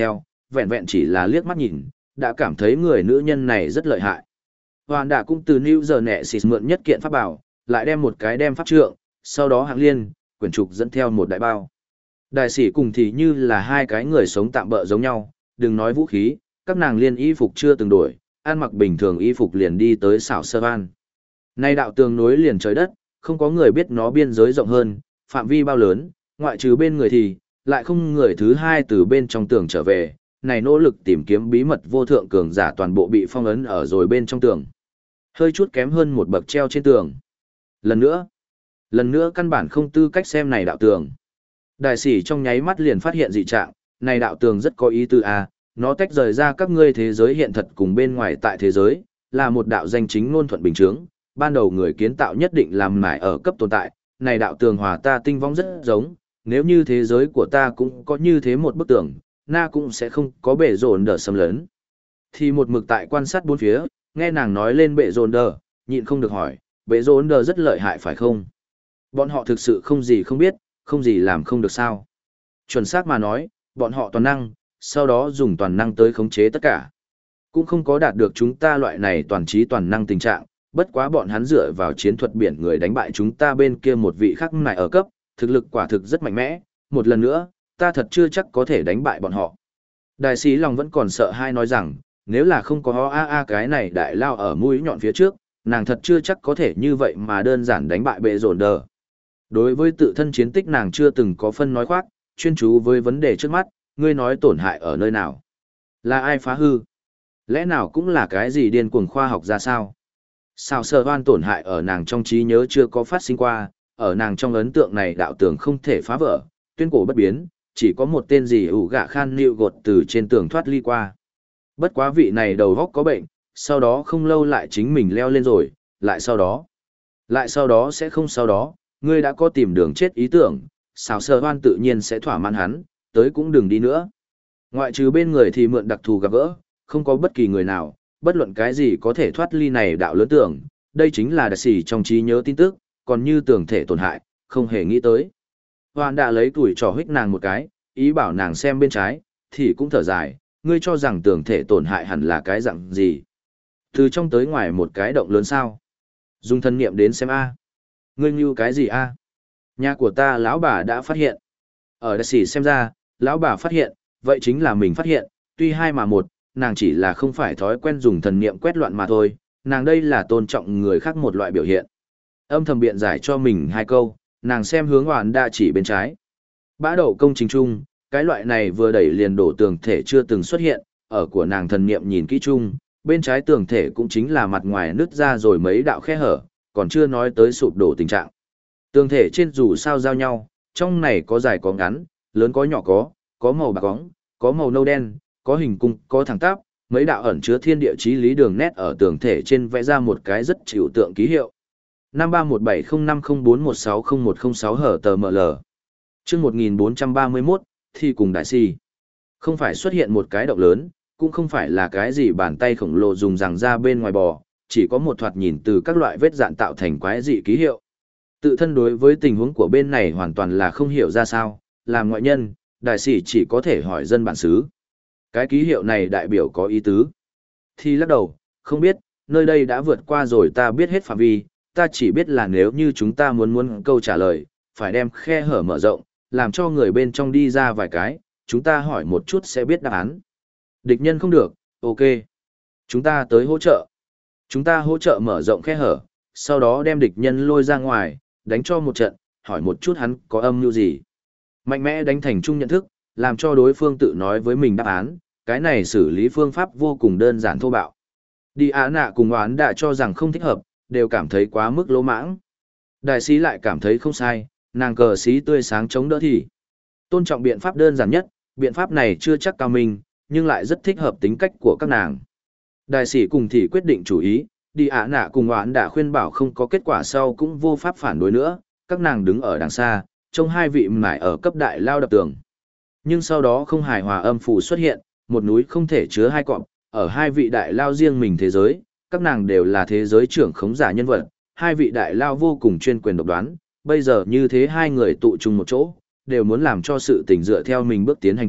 vẹn vẹn chỉ là liếc mắt nhìn, đã cảm thấy người nữ nhân này rất lợi hại. Hoàn đã cũng từ New giờ nẹ xịt mượn nhất kiện pháp bảo, lại đem một cái đem pháp trượng, sau đó hạng liên, quyển trục dẫn theo một đại bao. Đại sĩ cùng thì như là hai cái người sống tạm bỡ giống nhau, đừng nói vũ khí, các nàng liên y phục chưa từng đổi, ăn mặc bình thường y phục liền đi tới xảo sơ van. Nay đạo tường nối liền trời đất, không có người biết nó biên giới rộng hơn, phạm vi bao lớn, ngoại trừ bên người thì, lại không người thứ hai từ bên trong tường trở về, này nỗ lực tìm kiếm bí mật vô thượng cường giả toàn bộ bị phong ấn ở rồi bên trong tường. Hơi chút kém hơn một bậc treo trên tường. Lần nữa, lần nữa căn bản không tư cách xem này đạo tường. Đại sĩ trong nháy mắt liền phát hiện dị trạng, này đạo tường rất có ý tư a, nó tách rời ra các ngươi thế giới hiện thật cùng bên ngoài tại thế giới, là một đạo danh chính ngôn thuận bình chướng, ban đầu người kiến tạo nhất định làm mãi ở cấp tồn tại, này đạo tường hòa ta tinh vong rất giống, nếu như thế giới của ta cũng có như thế một bức tường, na cũng sẽ không có bể rồn đờ xâm lấn. Thì một mực tại quan sát bốn phía, nghe nàng nói lên bệ rồn đờ, nhịn không được hỏi, bệ rồn đờ rất lợi hại phải không? Bọn họ thực sự không gì không biết, không gì làm không được sao. Chuẩn xác mà nói, bọn họ toàn năng, sau đó dùng toàn năng tới khống chế tất cả. Cũng không có đạt được chúng ta loại này toàn trí toàn năng tình trạng, bất quá bọn hắn dựa vào chiến thuật biển người đánh bại chúng ta bên kia một vị khác này ở cấp, thực lực quả thực rất mạnh mẽ, một lần nữa, ta thật chưa chắc có thể đánh bại bọn họ. Đại sĩ lòng vẫn còn sợ hai nói rằng, nếu là không có ho a a cái này đại lao ở mũi nhọn phía trước, nàng thật chưa chắc có thể như vậy mà đơn giản đánh bại bệ rồn đờ. Đối với tự thân chiến tích nàng chưa từng có phân nói khoác, chuyên chú với vấn đề trước mắt, ngươi nói tổn hại ở nơi nào? Là ai phá hư? Lẽ nào cũng là cái gì điên cuồng khoa học ra sao? Sao sờ hoan tổn hại ở nàng trong trí nhớ chưa có phát sinh qua, ở nàng trong ấn tượng này đạo tường không thể phá vỡ, tuyên cổ bất biến, chỉ có một tên gì ủ gạ khan nịu gột từ trên tường thoát ly qua. Bất quá vị này đầu góc có bệnh, sau đó không lâu lại chính mình leo lên rồi, lại sau đó. Lại sau đó sẽ không sau đó, ngươi đã có tìm đường chết ý tưởng, sao sờ hoan tự nhiên sẽ thỏa mãn hắn, tới cũng đừng đi nữa. Ngoại trừ bên người thì mượn đặc thù gặp gỡ, không có bất kỳ người nào, bất luận cái gì có thể thoát ly này đạo lớn tưởng, đây chính là đặc sĩ trong trí nhớ tin tức, còn như tưởng thể tổn hại, không hề nghĩ tới. Hoàn đã lấy tuổi trò hích nàng một cái, ý bảo nàng xem bên trái, thì cũng thở dài, ngươi cho rằng tưởng thể tổn hại hẳn là cái dạng gì. Từ trong tới ngoài một cái động lớn sao. Dùng thân niệm đến xem a. Ngươi như cái gì a? Nhà của ta lão bà đã phát hiện. Ở đặc sĩ xem ra, lão bà phát hiện, vậy chính là mình phát hiện, tuy hai mà một, nàng chỉ là không phải thói quen dùng thần niệm quét loạn mà thôi, nàng đây là tôn trọng người khác một loại biểu hiện. Âm thầm biện giải cho mình hai câu, nàng xem hướng hoàn đã chỉ bên trái. Bã đậu công trình chung, cái loại này vừa đẩy liền đổ tường thể chưa từng xuất hiện, ở của nàng thần niệm nhìn kỹ chung, bên trái tường thể cũng chính là mặt ngoài nứt ra rồi mấy đạo khe hở, còn chưa nói tới sụp đổ tình trạng. Tường thể trên dù sao giao nhau, trong này có dài có ngắn, lớn có nhỏ có, có màu bạc bóng, có màu nâu đen, có hình cung, có thẳng tắp, mấy đạo ẩn chứa thiên địa chí lý đường nét ở tường thể trên vẽ ra một cái rất chịu tượng ký hiệu. năm ba một bảy không năm không bốn một sáu không một không sáu hở tờ ml. Chương một nghìn bốn trăm ba mươi mốt, thì cùng đại si. Không phải xuất hiện một cái động lớn, cũng không phải là cái gì bàn tay khổng lồ dùng rằng ra bên ngoài bò, chỉ có một thoạt nhìn từ các loại vết dạn tạo thành quái dị ký hiệu. Tự thân đối với tình huống của bên này hoàn toàn là không hiểu ra sao, làm ngoại nhân, đại sĩ chỉ có thể hỏi dân bản xứ. Cái ký hiệu này đại biểu có ý tứ. Thì lắc đầu, không biết, nơi đây đã vượt qua rồi ta biết hết phạm vi, ta chỉ biết là nếu như chúng ta muốn muốn câu trả lời, phải đem khe hở mở rộng, làm cho người bên trong đi ra vài cái, chúng ta hỏi một chút sẽ biết đáp án. Địch nhân không được, ok. Chúng ta tới hỗ trợ. Chúng ta hỗ trợ mở rộng khe hở, sau đó đem địch nhân lôi ra ngoài, đánh cho một trận, hỏi một chút hắn có âm mưu gì. Mạnh mẽ đánh thành chung nhận thức, làm cho đối phương tự nói với mình đáp án, cái này xử lý phương pháp vô cùng đơn giản thô bạo. Đi Á Nạ cùng oán đã cho rằng không thích hợp, đều cảm thấy quá mức lỗ mãng. Đại sĩ lại cảm thấy không sai, nàng cờ sĩ tươi sáng chống đỡ thì. Tôn trọng biện pháp đơn giản nhất, biện pháp này chưa chắc cao minh, nhưng lại rất thích hợp tính cách của các nàng. Đại sĩ cùng thì quyết định chủ ý, đi Á Nạ cùng oán đã khuyên bảo không có kết quả sau cũng vô pháp phản đối nữa, các nàng đứng ở đằng xa, trông hai vị mải ở cấp đại lao đập tường. Nhưng sau đó không hài hòa âm phủ xuất hiện, một núi không thể chứa hai cọp, ở hai vị đại lao riêng mình thế giới, các nàng đều là thế giới trưởng khống giả nhân vật, hai vị đại lao vô cùng chuyên quyền độc đoán, bây giờ như thế hai người tụ chung một chỗ, đều muốn làm cho sự tình dựa theo mình bước tiến hành tiếp,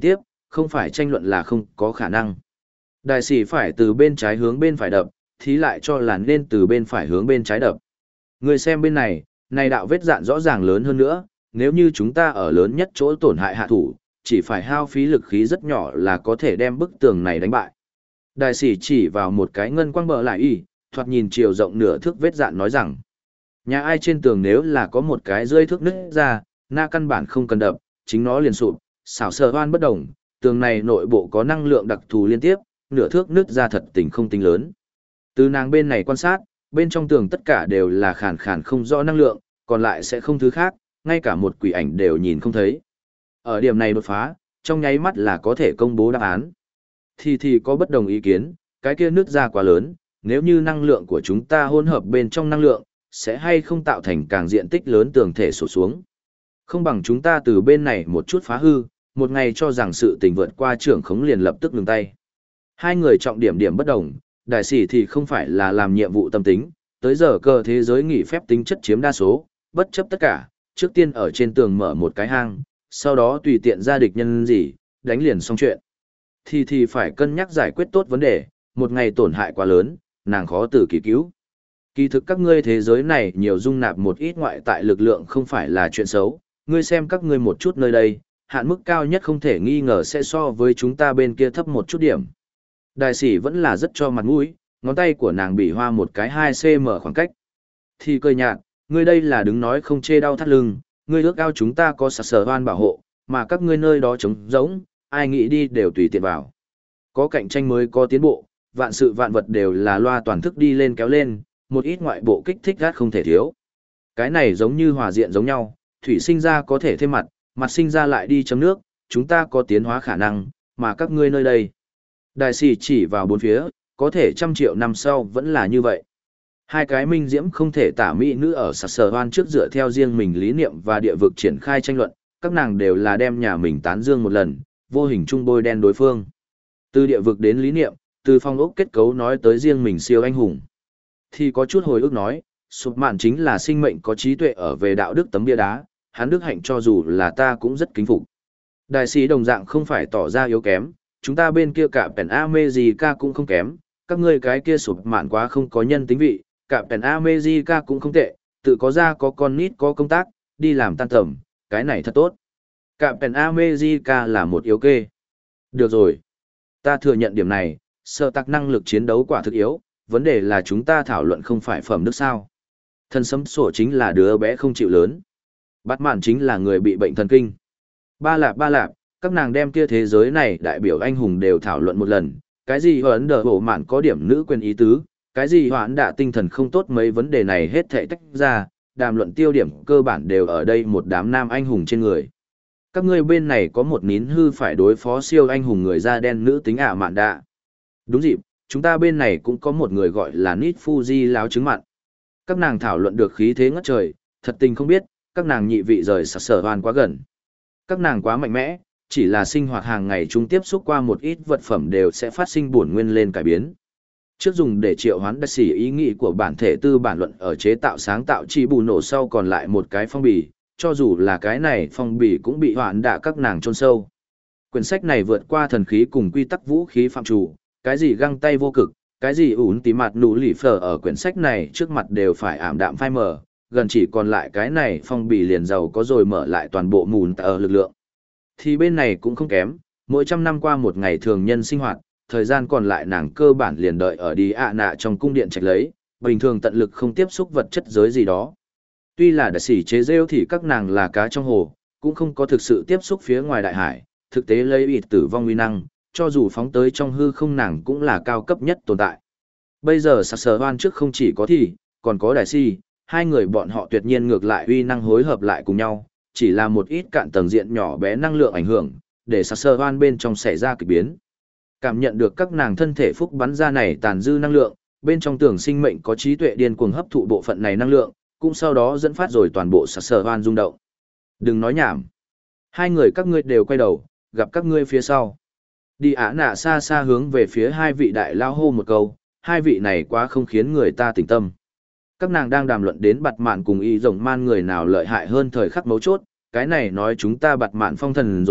không phải tranh luận là không có khả năng. Đại sĩ phải từ bên trái hướng bên phải đập, thí lại cho là nên từ bên phải hướng bên trái đập. Người xem bên này, này đạo vết dạn rõ ràng lớn hơn nữa, nếu như chúng ta ở lớn nhất chỗ tổn hại hạ thủ, chỉ phải hao phí lực khí rất nhỏ là có thể đem bức tường này đánh bại. Đại sĩ chỉ vào một cái ngân quang bờ lại y, thoạt nhìn chiều rộng nửa thước vết dạn nói rằng, nhà ai trên tường nếu là có một cái rơi thước nứt ra, na căn bản không cần đập, chính nó liền sụp, xảo sờ hoan bất đồng, tường này nội bộ có năng lượng đặc thù liên tiếp, nửa thước nứt ra thật tình không tính lớn. Từ nàng bên này quan sát, bên trong tường tất cả đều là khàn khàn không rõ năng lượng, còn lại sẽ không thứ khác, ngay cả một quỷ ảnh đều nhìn không thấy. Ở điểm này đột phá, trong nháy mắt là có thể công bố đáp án. Thì thì có bất đồng ý kiến, cái kia nứt ra quá lớn, nếu như năng lượng của chúng ta hỗn hợp bên trong năng lượng, sẽ hay không tạo thành càng diện tích lớn tường thể sụt xuống. Không bằng chúng ta từ bên này một chút phá hư, một ngày cho rằng sự tình vượt qua trưởng khống liền lập tức ngừng tay. Hai người trọng điểm điểm bất đồng, đại sĩ thì không phải là làm nhiệm vụ tâm tính, tới giờ cờ thế giới nghỉ phép tính chất chiếm đa số, bất chấp tất cả, trước tiên ở trên tường mở một cái hang, sau đó tùy tiện ra địch nhân gì, đánh liền xong chuyện. Thì thì phải cân nhắc giải quyết tốt vấn đề, một ngày tổn hại quá lớn, nàng khó từ kỳ cứu. Kỳ thực các ngươi thế giới này nhiều dung nạp một ít ngoại tại lực lượng không phải là chuyện xấu, ngươi xem các ngươi một chút nơi đây, hạn mức cao nhất không thể nghi ngờ sẽ so với chúng ta bên kia thấp một chút điểm. Đại sĩ vẫn là rất cho mặt mũi, ngón tay của nàng bị hoa một cái hai xăng ti mét khoảng cách. Thì cười nhạt, ngươi đây là đứng nói không chê đau thắt lưng, ngươi ước ao chúng ta có sạc sở hoan bảo hộ, mà các ngươi nơi đó trống rỗng, ai nghĩ đi đều tùy tiện vào. Có cạnh tranh mới có tiến bộ, vạn sự vạn vật đều là loa toàn thức đi lên kéo lên, một ít ngoại bộ kích thích gắt không thể thiếu. Cái này giống như hòa diện giống nhau, thủy sinh ra có thể thêm mặt, mặt sinh ra lại đi chấm nước, chúng ta có tiến hóa khả năng, mà các ngươi nơi đây. Đại sĩ chỉ vào bốn phía, có thể trăm triệu năm sau vẫn là như vậy. Hai cái minh diễm không thể tả mỹ nữ ở sạc sờ hoan trước dựa theo riêng mình lý niệm và địa vực triển khai tranh luận, các nàng đều là đem nhà mình tán dương một lần, vô hình trung bôi đen đối phương. Từ địa vực đến lý niệm, từ phong ốc kết cấu nói tới riêng mình siêu anh hùng. Thì có chút hồi ức nói, sụp mạn chính là sinh mệnh có trí tuệ ở về đạo đức tấm bia đá, hắn đức hạnh cho dù là ta cũng rất kính phục. Đại sĩ đồng dạng không phải tỏ ra yếu kém, chúng ta bên kia cả Pen America cũng không kém, các ngươi cái kia sụp mạn quá không có nhân tính vị, cả Pen America cũng không tệ, tự có ra có con nít có công tác, đi làm tan tầm, cái này thật tốt. Cả Pen America là một yếu kê. Được rồi. Ta thừa nhận điểm này, sợ tạc năng lực chiến đấu quả thực yếu, vấn đề là chúng ta thảo luận không phải phẩm đức sao. Thần sấm sổ chính là đứa bé không chịu lớn. Bắt mạn chính là người bị bệnh thần kinh. Ba lạp ba lạp, các nàng đem kia thế giới này đại biểu anh hùng đều thảo luận một lần, cái gì hoán đờ hổ mạn có điểm nữ quyền ý tứ, cái gì hoán đạ tinh thần không tốt, mấy vấn đề này hết thảy tách ra, đàm luận tiêu điểm cơ bản đều ở đây một đám nam anh hùng trên người. Các ngươi bên này có một nín hư phải đối phó siêu anh hùng người da đen nữ tính ả mạn đạ. Đúng dịp, chúng ta bên này cũng có một người gọi là Nít Fuji láo trứng mặn. Các nàng thảo luận được khí thế ngất trời, thật tình không biết, các nàng nhị vị rời sạc sở hoàn quá gần. Các nàng quá mạnh mẽ, chỉ là sinh hoạt hàng ngày chung tiếp xúc qua một ít vật phẩm đều sẽ phát sinh bổn nguyên lên cải biến. Trước dùng để triệu hoán đặc sĩ ý nghĩ của bản thể tư bản luận ở chế tạo sáng tạo chỉ bù nổ sau còn lại một cái phong bì, cho dù là cái này phong bì cũng bị hoán đạ các nàng chôn sâu. Quyển sách này vượt qua thần khí cùng quy tắc vũ khí phạm chủ, cái gì găng tay vô cực, cái gì ủn tí mặt nụ lỉ phở ở quyển sách này trước mặt đều phải ảm đạm phai mờ, gần chỉ còn lại cái này phong bì liền giàu có rồi mở lại toàn bộ mùn ở lực lượng. Thì bên này cũng không kém, mỗi trăm năm qua một ngày thường nhân sinh hoạt, thời gian còn lại nàng cơ bản liền đợi ở đi ạ nạ trong cung điện trạch lấy, bình thường tận lực không tiếp xúc vật chất giới gì đó. Tuy là đại sĩ chế rêu thì các nàng là cá trong hồ, cũng không có thực sự tiếp xúc phía ngoài đại hải, thực tế lấy ịt tử vong uy năng, cho dù phóng tới trong hư không nàng cũng là cao cấp nhất tồn tại. Bây giờ sạc sờ hoan trước không chỉ có thì, còn có đại si, hai người bọn họ tuyệt nhiên ngược lại uy năng hối hợp lại cùng nhau, chỉ là một ít cạn tầng diện nhỏ bé năng lượng ảnh hưởng, để sạc sờ hoan bên trong xảy ra kỳ biến. Cảm nhận được các nàng thân thể phúc bắn ra này tàn dư năng lượng, bên trong tưởng sinh mệnh có trí tuệ điên cuồng hấp thụ bộ phận này năng lượng, cũng sau đó dẫn phát rồi toàn bộ sạc sờ hoan rung động. Đừng nói nhảm. Hai người các ngươi đều quay đầu, gặp các ngươi phía sau. Đi ả nạ xa xa hướng về phía hai vị đại lao hô một câu, hai vị này quá không khiến người ta tỉnh tâm. Các nàng đang đàm luận đến bạt mạn cùng y rồng man người nào lợi hại hơn thời khắc mấu chốt, cái này nói chúng ta bạt mạn phong thần rồi,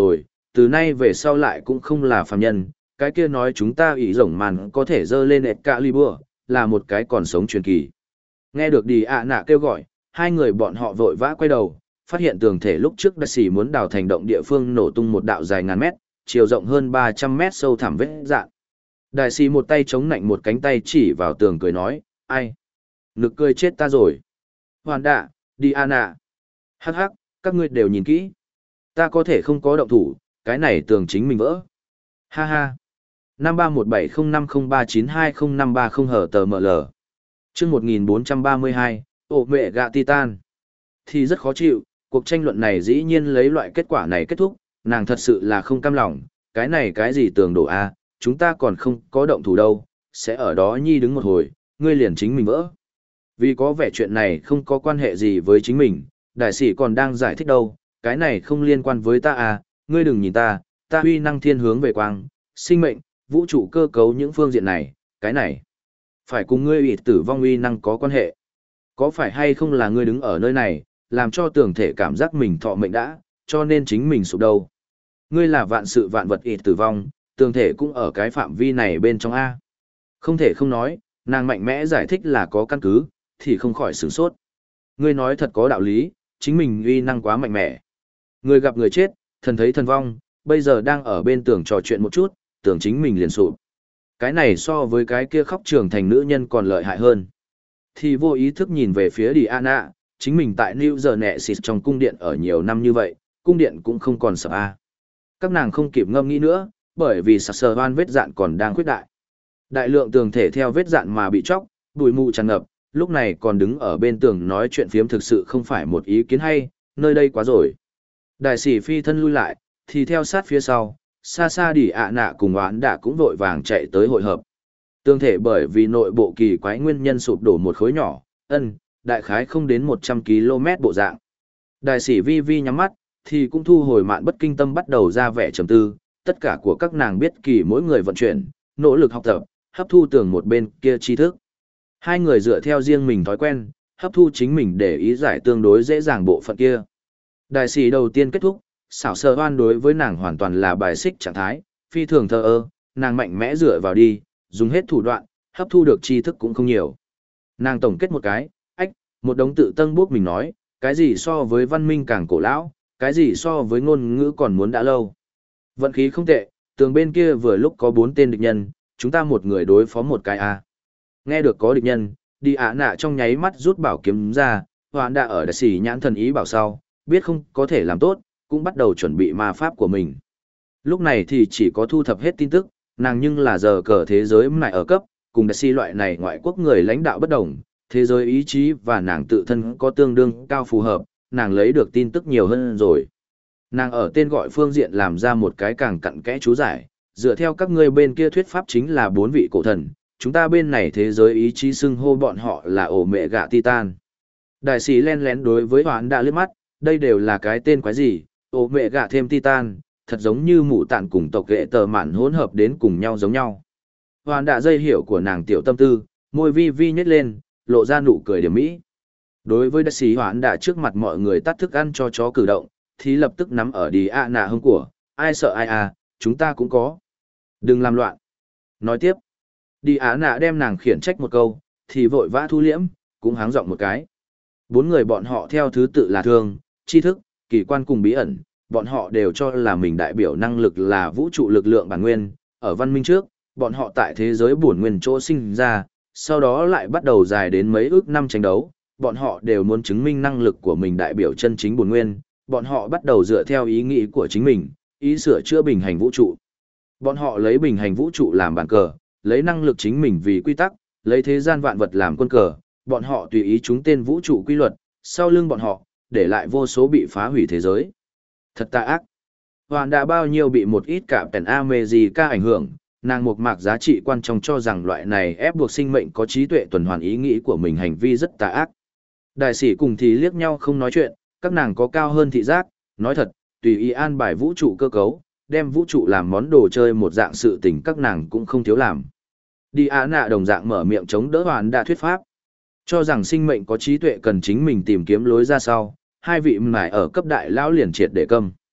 từ nay về sau lại cũng không là phàm nhân, cái kia nói chúng ta ý rồng màn có thể dơ lên Excalibur, là một cái còn sống truyền kỳ. Nghe được đi ạ nạ kêu gọi, hai người bọn họ vội vã quay đầu, phát hiện tường thể lúc trước đại sĩ muốn đào thành động địa phương nổ tung một đạo dài ngàn mét, chiều rộng hơn ba trăm mét sâu thẳm vết dạn. Đại sĩ một tay chống nạnh một cánh tay chỉ vào tường cười nói, ai? Nực cười chết ta rồi. Hoàn đạ, đi ạ nạ. Hắc hắc, các ngươi đều nhìn kỹ. Ta có thể không có động thủ, cái này tường chính mình vỡ. Ha ha. năm ba một bảy không năm không ba chín hai không năm ba không hở tờ ml. Chương một nghìn bốn trăm ba mươi hai, ổ mẹ gạ Titan. Thì rất khó chịu, cuộc tranh luận này dĩ nhiên lấy loại kết quả này kết thúc, nàng thật sự là không cam lòng, cái này cái gì tường đổ a, chúng ta còn không có động thủ đâu, sẽ ở đó nhi đứng một hồi, ngươi liền chính mình vỡ. Vì có vẻ chuyện này không có quan hệ gì với chính mình, đại sĩ còn đang giải thích đâu, cái này không liên quan với ta à, ngươi đừng nhìn ta, ta huy năng thiên hướng về quang, sinh mệnh, vũ trụ cơ cấu những phương diện này, cái này phải cùng ngươi bị tử vong uy năng có quan hệ. Có phải hay không là ngươi đứng ở nơi này, làm cho tưởng thể cảm giác mình thọ mệnh đã, cho nên chính mình sụp đầu. Ngươi là vạn sự vạn vật ít tử vong, tưởng thể cũng ở cái phạm vi này bên trong A. Không thể không nói, nàng mạnh mẽ giải thích là có căn cứ, thì không khỏi sửng sốt. Ngươi nói thật có đạo lý, chính mình uy năng quá mạnh mẽ. Người gặp người chết, thần thấy thần vong, bây giờ đang ở bên tường trò chuyện một chút, tưởng chính mình liền sụp. Cái này so với cái kia khóc trường thành nữ nhân còn lợi hại hơn. Thì vô ý thức nhìn về phía Diana, chính mình tại New Genesis trong cung điện ở nhiều năm như vậy, cung điện cũng không còn sợ a. Các nàng không kịp ngâm nghĩ nữa, bởi vì sạc sờ hoan vết dạn còn đang khuyết đại. Đại lượng tường thể theo vết dạn mà bị chóc, bụi mù tràn ngập, lúc này còn đứng ở bên tường nói chuyện phiếm thực sự không phải một ý kiến hay, nơi đây quá rồi. Đại sĩ phi thân lui lại, thì theo sát phía sau, xa xa đi ạ nạ cùng oán đạ cũng vội vàng chạy tới hội hợp. Tương thể bởi vì nội bộ kỳ quái nguyên nhân sụp đổ một khối nhỏ, ân, đại khái không đến một trăm ki lô mét bộ dạng. Đại sĩ vi vi nhắm mắt, thì cũng thu hồi mạn bất kinh tâm bắt đầu ra vẻ trầm tư, tất cả của các nàng biết kỳ mỗi người vận chuyển, nỗ lực học tập, hấp thu tường một bên kia tri thức. Hai người dựa theo riêng mình thói quen, hấp thu chính mình để ý giải tương đối dễ dàng bộ phận kia. Đại sĩ đầu tiên kết thúc, xảo sờ hoan đối với nàng hoàn toàn là bài xích trạng thái, phi thường thờ ơ, nàng mạnh mẽ dựa vào đi, dùng hết thủ đoạn, hấp thu được tri thức cũng không nhiều. Nàng tổng kết một cái, ách, một đống tự tân bốc mình nói, cái gì so với văn minh càng cổ lão, cái gì so với ngôn ngữ còn muốn đã lâu. Vận khí không tệ, tường bên kia vừa lúc có bốn tên địch nhân, chúng ta một người đối phó một cái a. Nghe được có địch nhân, đi ạ nạ trong nháy mắt rút bảo kiếm ra, hoạn đã ở đại sĩ nhãn thần ý bảo sau, biết không có thể làm tốt, cũng bắt đầu chuẩn bị ma pháp của mình. Lúc này thì chỉ có thu thập hết tin tức, nàng nhưng là giờ cờ thế giới này ở cấp, cùng đại sĩ loại này ngoại quốc người lãnh đạo bất đồng, thế giới ý chí và nàng tự thân có tương đương cao phù hợp, nàng lấy được tin tức nhiều hơn rồi. Nàng ở tên gọi phương diện làm ra một cái càng cặn kẽ chú giải, dựa theo các ngươi bên kia thuyết pháp chính là bốn vị cổ thần, chúng ta bên này thế giới ý chí xưng hô bọn họ là ổ mẹ gạ Titan. Đại sĩ len lén đối với hoán đã liếc mắt, đây đều là cái tên quái gì, ổ mẹ gạ thêm Titan, thật giống như mụ tạn cùng tộc ghệ tờ mạn hỗn hợp đến cùng nhau giống nhau. Hoán đã dây hiểu của nàng tiểu tâm tư, môi vi vi nhếch lên, lộ ra nụ cười điểm mỹ. Đối với đại sĩ hoán đã trước mặt mọi người tắt thức ăn cho chó cử động, thì lập tức nắm ở đi ạ nạ hông của, ai sợ ai à, chúng ta cũng có. Đừng làm loạn. Nói tiếp, đi ạ nạ đem nàng khiển trách một câu, thì vội vã thu liễm, cũng háng giọng một cái. Bốn người bọn họ theo thứ tự là thương, tri thức, kỳ quan cùng bí ẩn, bọn họ đều cho là mình đại biểu năng lực là vũ trụ lực lượng bản nguyên, ở văn minh trước, bọn họ tại thế giới bổn nguyên chỗ sinh ra, sau đó lại bắt đầu dài đến mấy ước năm tranh đấu, bọn họ đều muốn chứng minh năng lực của mình đại biểu chân chính bổn nguyên, bọn họ bắt đầu dựa theo ý nghĩ của chính mình, ý sửa chữa bình hành vũ trụ. Bọn họ lấy bình hành vũ trụ làm bàn cờ, lấy năng lực chính mình vì quy tắc, lấy thế gian vạn vật làm quân cờ, bọn họ tùy ý chúng tên vũ trụ quy luật, sau lưng bọn họ, để lại vô số bị phá hủy thế giới. Thật tà ác. Hoàn đã bao nhiêu bị một ít cả pèn America ảnh hưởng, nàng một mạc giá trị quan trọng cho rằng loại này ép buộc sinh mệnh có trí tuệ tuần hoàn ý nghĩ của mình hành vi rất tà ác. Đại sĩ cùng thì liếc nhau không nói chuyện, các nàng có cao hơn thị giác, nói thật, tùy ý an bài vũ trụ cơ cấu, đem vũ trụ làm món đồ chơi một dạng sự tình các nàng cũng không thiếu làm. Đi á nạ đồng dạng mở miệng chống đỡ hoàn đã thuyết pháp. Cho rằng sinh mệnh có trí tuệ cần chính mình tìm kiếm lối ra sau, hai vị mải ở cấp đại lão liền triệt để câm.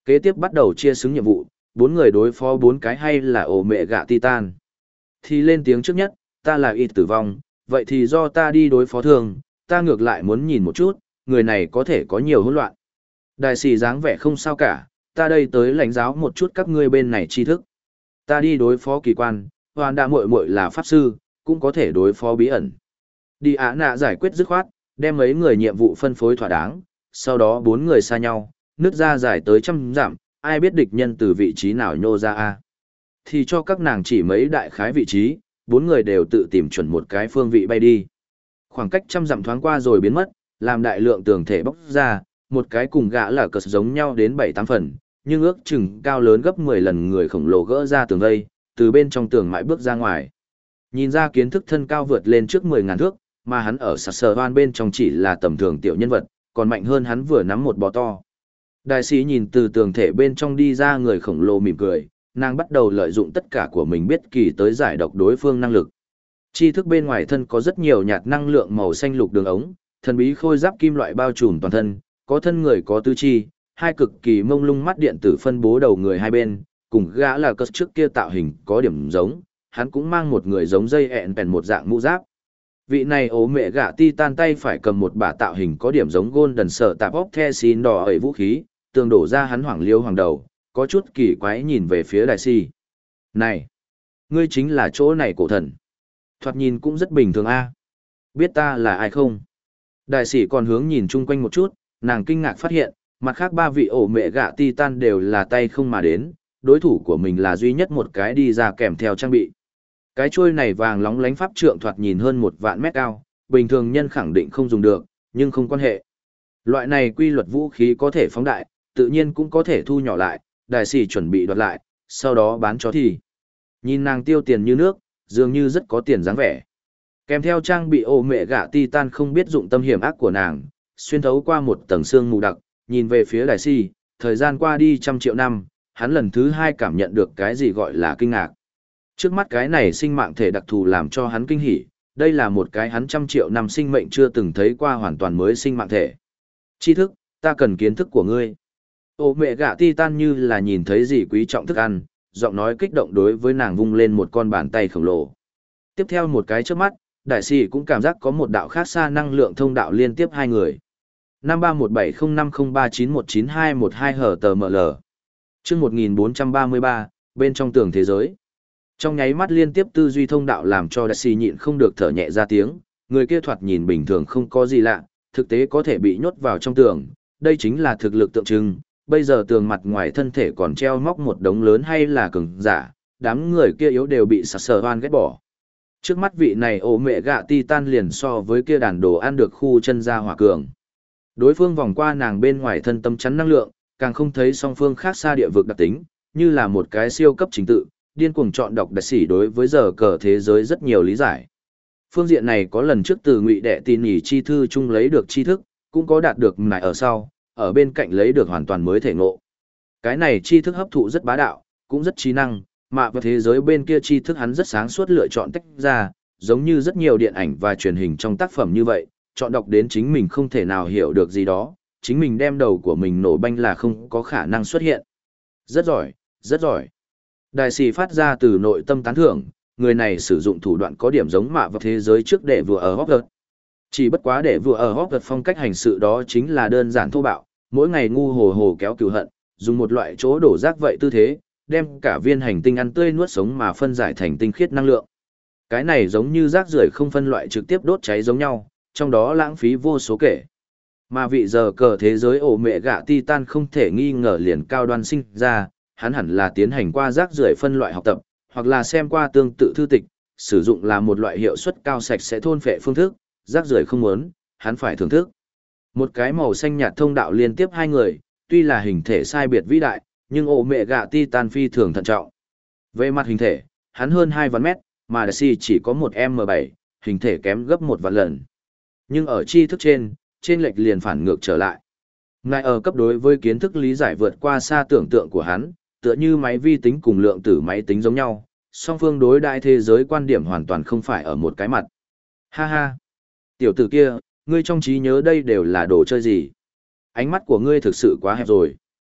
Kế tiếp bắt đầu chia xứng nhiệm vụ, bốn người đối phó bốn cái hay là ổ mẹ gạ Titan. Thì lên tiếng trước nhất, ta là ít tử vong, vậy thì do ta đi đối phó thường, ta ngược lại muốn nhìn một chút, người này có thể có nhiều hỗn loạn. Đại sĩ dáng vẻ không sao cả, ta đây tới lãnh giáo một chút các ngươi bên này tri thức. Ta đi đối phó kỳ quan, hoàn đã muội muội là pháp sư, cũng có thể đối phó bí ẩn. Đi Á Nạ giải quyết dứt khoát, đem mấy người nhiệm vụ phân phối thỏa đáng, sau đó bốn người xa nhau, nứt ra dài tới trăm dặm, ai biết địch nhân từ vị trí nào nhô ra a. Thì cho các nàng chỉ mấy đại khái vị trí, bốn người đều tự tìm chuẩn một cái phương vị bay đi. Khoảng cách trăm dặm thoáng qua rồi biến mất, làm đại lượng tường thể bóc ra, một cái cùng gã là cờ giống nhau đến bảy tám phần, nhưng ước chừng cao lớn gấp mười lần người khổng lồ gỡ ra tường vây, từ bên trong tường mãi bước ra ngoài. Nhìn ra kiến thức thân cao vượt lên trước mười ngàn thước, mà hắn ở sạt sờ hoan bên trong chỉ là tầm thường tiểu nhân vật, còn mạnh hơn hắn vừa nắm một bò to. Đại sĩ nhìn từ tường thể bên trong đi ra người khổng lồ mỉm cười, nàng bắt đầu lợi dụng tất cả của mình biết kỳ tới giải độc đối phương năng lực. Tri thức bên ngoài thân có rất nhiều nhạt năng lượng màu xanh lục đường ống, thần bí khôi giáp kim loại bao trùm toàn thân, có thân người có tứ chi, hai cực kỳ mông lung mắt điện tử phân bố đầu người hai bên, cùng gã là cất trước kia tạo hình có điểm giống, hắn cũng mang một người giống dây ẹn bèn một dạng mũ giáp. Vị này ố mẹ gã Titan tay phải cầm một bả tạo hình có điểm giống Golden sở tạp óc the xin đỏ ấy vũ khí, tường đổ ra hắn hoảng liêu hoàng đầu, có chút kỳ quái nhìn về phía đại si. Này, ngươi chính là chỗ này cổ thần. Thoạt nhìn cũng rất bình thường a. Biết ta là ai không? Đại sĩ còn hướng nhìn chung quanh một chút, nàng kinh ngạc phát hiện, mặt khác ba vị ổ mẹ gạ Titan đều là tay không mà đến, đối thủ của mình là duy nhất một cái đi ra kèm theo trang bị. Cái chuôi này vàng lóng lánh pháp trượng thoạt nhìn hơn một vạn mét cao, bình thường nhân khẳng định không dùng được, nhưng không quan hệ. Loại này quy luật vũ khí có thể phóng đại, tự nhiên cũng có thể thu nhỏ lại, đại sĩ chuẩn bị đoạt lại, sau đó bán cho thì. Nhìn nàng tiêu tiền như nước, dường như rất có tiền dáng vẻ. Kèm theo trang bị ổ mẹ gạ Titan không biết dụng tâm hiểm ác của nàng, xuyên thấu qua một tầng xương mù đặc, nhìn về phía đại sĩ, thời gian qua đi trăm triệu năm, hắn lần thứ hai cảm nhận được cái gì gọi là kinh ngạc. Trước mắt cái này sinh mạng thể đặc thù làm cho hắn kinh hỉ, đây là một cái hắn trăm triệu năm sinh mệnh chưa từng thấy qua hoàn toàn mới sinh mạng thể. Tri thức, ta cần kiến thức của ngươi. Ô mẹ gạ Titan như là nhìn thấy gì quý trọng thức ăn, giọng nói kích động đối với nàng vung lên một con bàn tay khổng lồ. Tiếp theo một cái trước mắt, đại sĩ cũng cảm giác có một đạo khác xa năng lượng thông đạo liên tiếp hai người. năm ba một bảy không năm không ba chín một chín hai một hai hở tờ ml. Chương một nghìn bốn trăm ba mươi ba, bên trong tường thế giới. Trong nháy mắt liên tiếp tư duy thông đạo làm cho đại sĩ nhịn không được thở nhẹ ra tiếng, người kia thoạt nhìn bình thường không có gì lạ, thực tế có thể bị nhốt vào trong tường, đây chính là thực lực tượng trưng. Bây giờ tường mặt ngoài thân thể còn treo móc một đống lớn hay là cường giả, đám người kia yếu đều bị sạt sờ hoan ghét bỏ. Trước mắt vị này ổ mẹ gạ Titan liền so với kia đàn đồ ăn được khu chân ra hỏa cường. Đối phương vòng qua nàng bên ngoài thân tâm chắn năng lượng, càng không thấy song phương khác xa địa vực đặc tính, như là một cái siêu cấp chính tự, điên cuồng chọn đọc đặc sĩ đối với giờ cờ thế giới rất nhiều lý giải. Phương diện này có lần trước từ ngụy đệ tin nhỉ chi thư chung lấy được tri thức, cũng có đạt được này ở sau, ở bên cạnh lấy được hoàn toàn mới thể ngộ. Cái này tri thức hấp thụ rất bá đạo, cũng rất trí năng, mà vào thế giới bên kia tri thức hắn rất sáng suốt lựa chọn tách ra, giống như rất nhiều điện ảnh và truyền hình trong tác phẩm như vậy, chọn đọc đến chính mình không thể nào hiểu được gì đó, chính mình đem đầu của mình nổ banh là không có khả năng xuất hiện. Rất giỏi, rất giỏi. Đại sĩ phát ra từ nội tâm tán thưởng, người này sử dụng thủ đoạn có điểm giống mạ vào thế giới trước để vừa ở Hogwarts. Chỉ bất quá để vừa ở Hogwarts phong cách hành sự đó chính là đơn giản thô bạo, mỗi ngày ngu hồ hồ kéo cừu hận, dùng một loại chỗ đổ rác vậy tư thế, đem cả viên hành tinh ăn tươi nuốt sống mà phân giải thành tinh khiết năng lượng. Cái này giống như rác rưởi không phân loại trực tiếp đốt cháy giống nhau, trong đó lãng phí vô số kể. Mà vị giờ cờ thế giới ổ mẹ gạ Titan không thể nghi ngờ liền cao đoan sinh ra, hắn hẳn là tiến hành qua rác rưởi phân loại học tập, hoặc là xem qua tương tự thư tịch, sử dụng là một loại hiệu suất cao sạch sẽ thôn phệ phương thức, rác rưởi không muốn, hắn phải thưởng thức. Một cái màu xanh nhạt thông đạo liên tiếp hai người, tuy là hình thể sai biệt vĩ đại, nhưng ổ mẹ gạ Titan phi thường thận trọng. Về mặt hình thể, hắn hơn hai vạn mét, mà Daisy chỉ có một em bảy, hình thể kém gấp một vạn lần. Nhưng ở tri thức trên, trên lệch liền phản ngược trở lại. Ngài ở cấp đối với kiến thức lý giải vượt qua xa tưởng tượng của hắn, tựa như máy vi tính cùng lượng tử máy tính giống nhau, song phương đối đại thế giới quan điểm hoàn toàn không phải ở một cái mặt. Ha ha! Tiểu tử kia, ngươi trong trí nhớ đây đều là đồ chơi gì? Ánh mắt của ngươi thực sự quá hẹp rồi.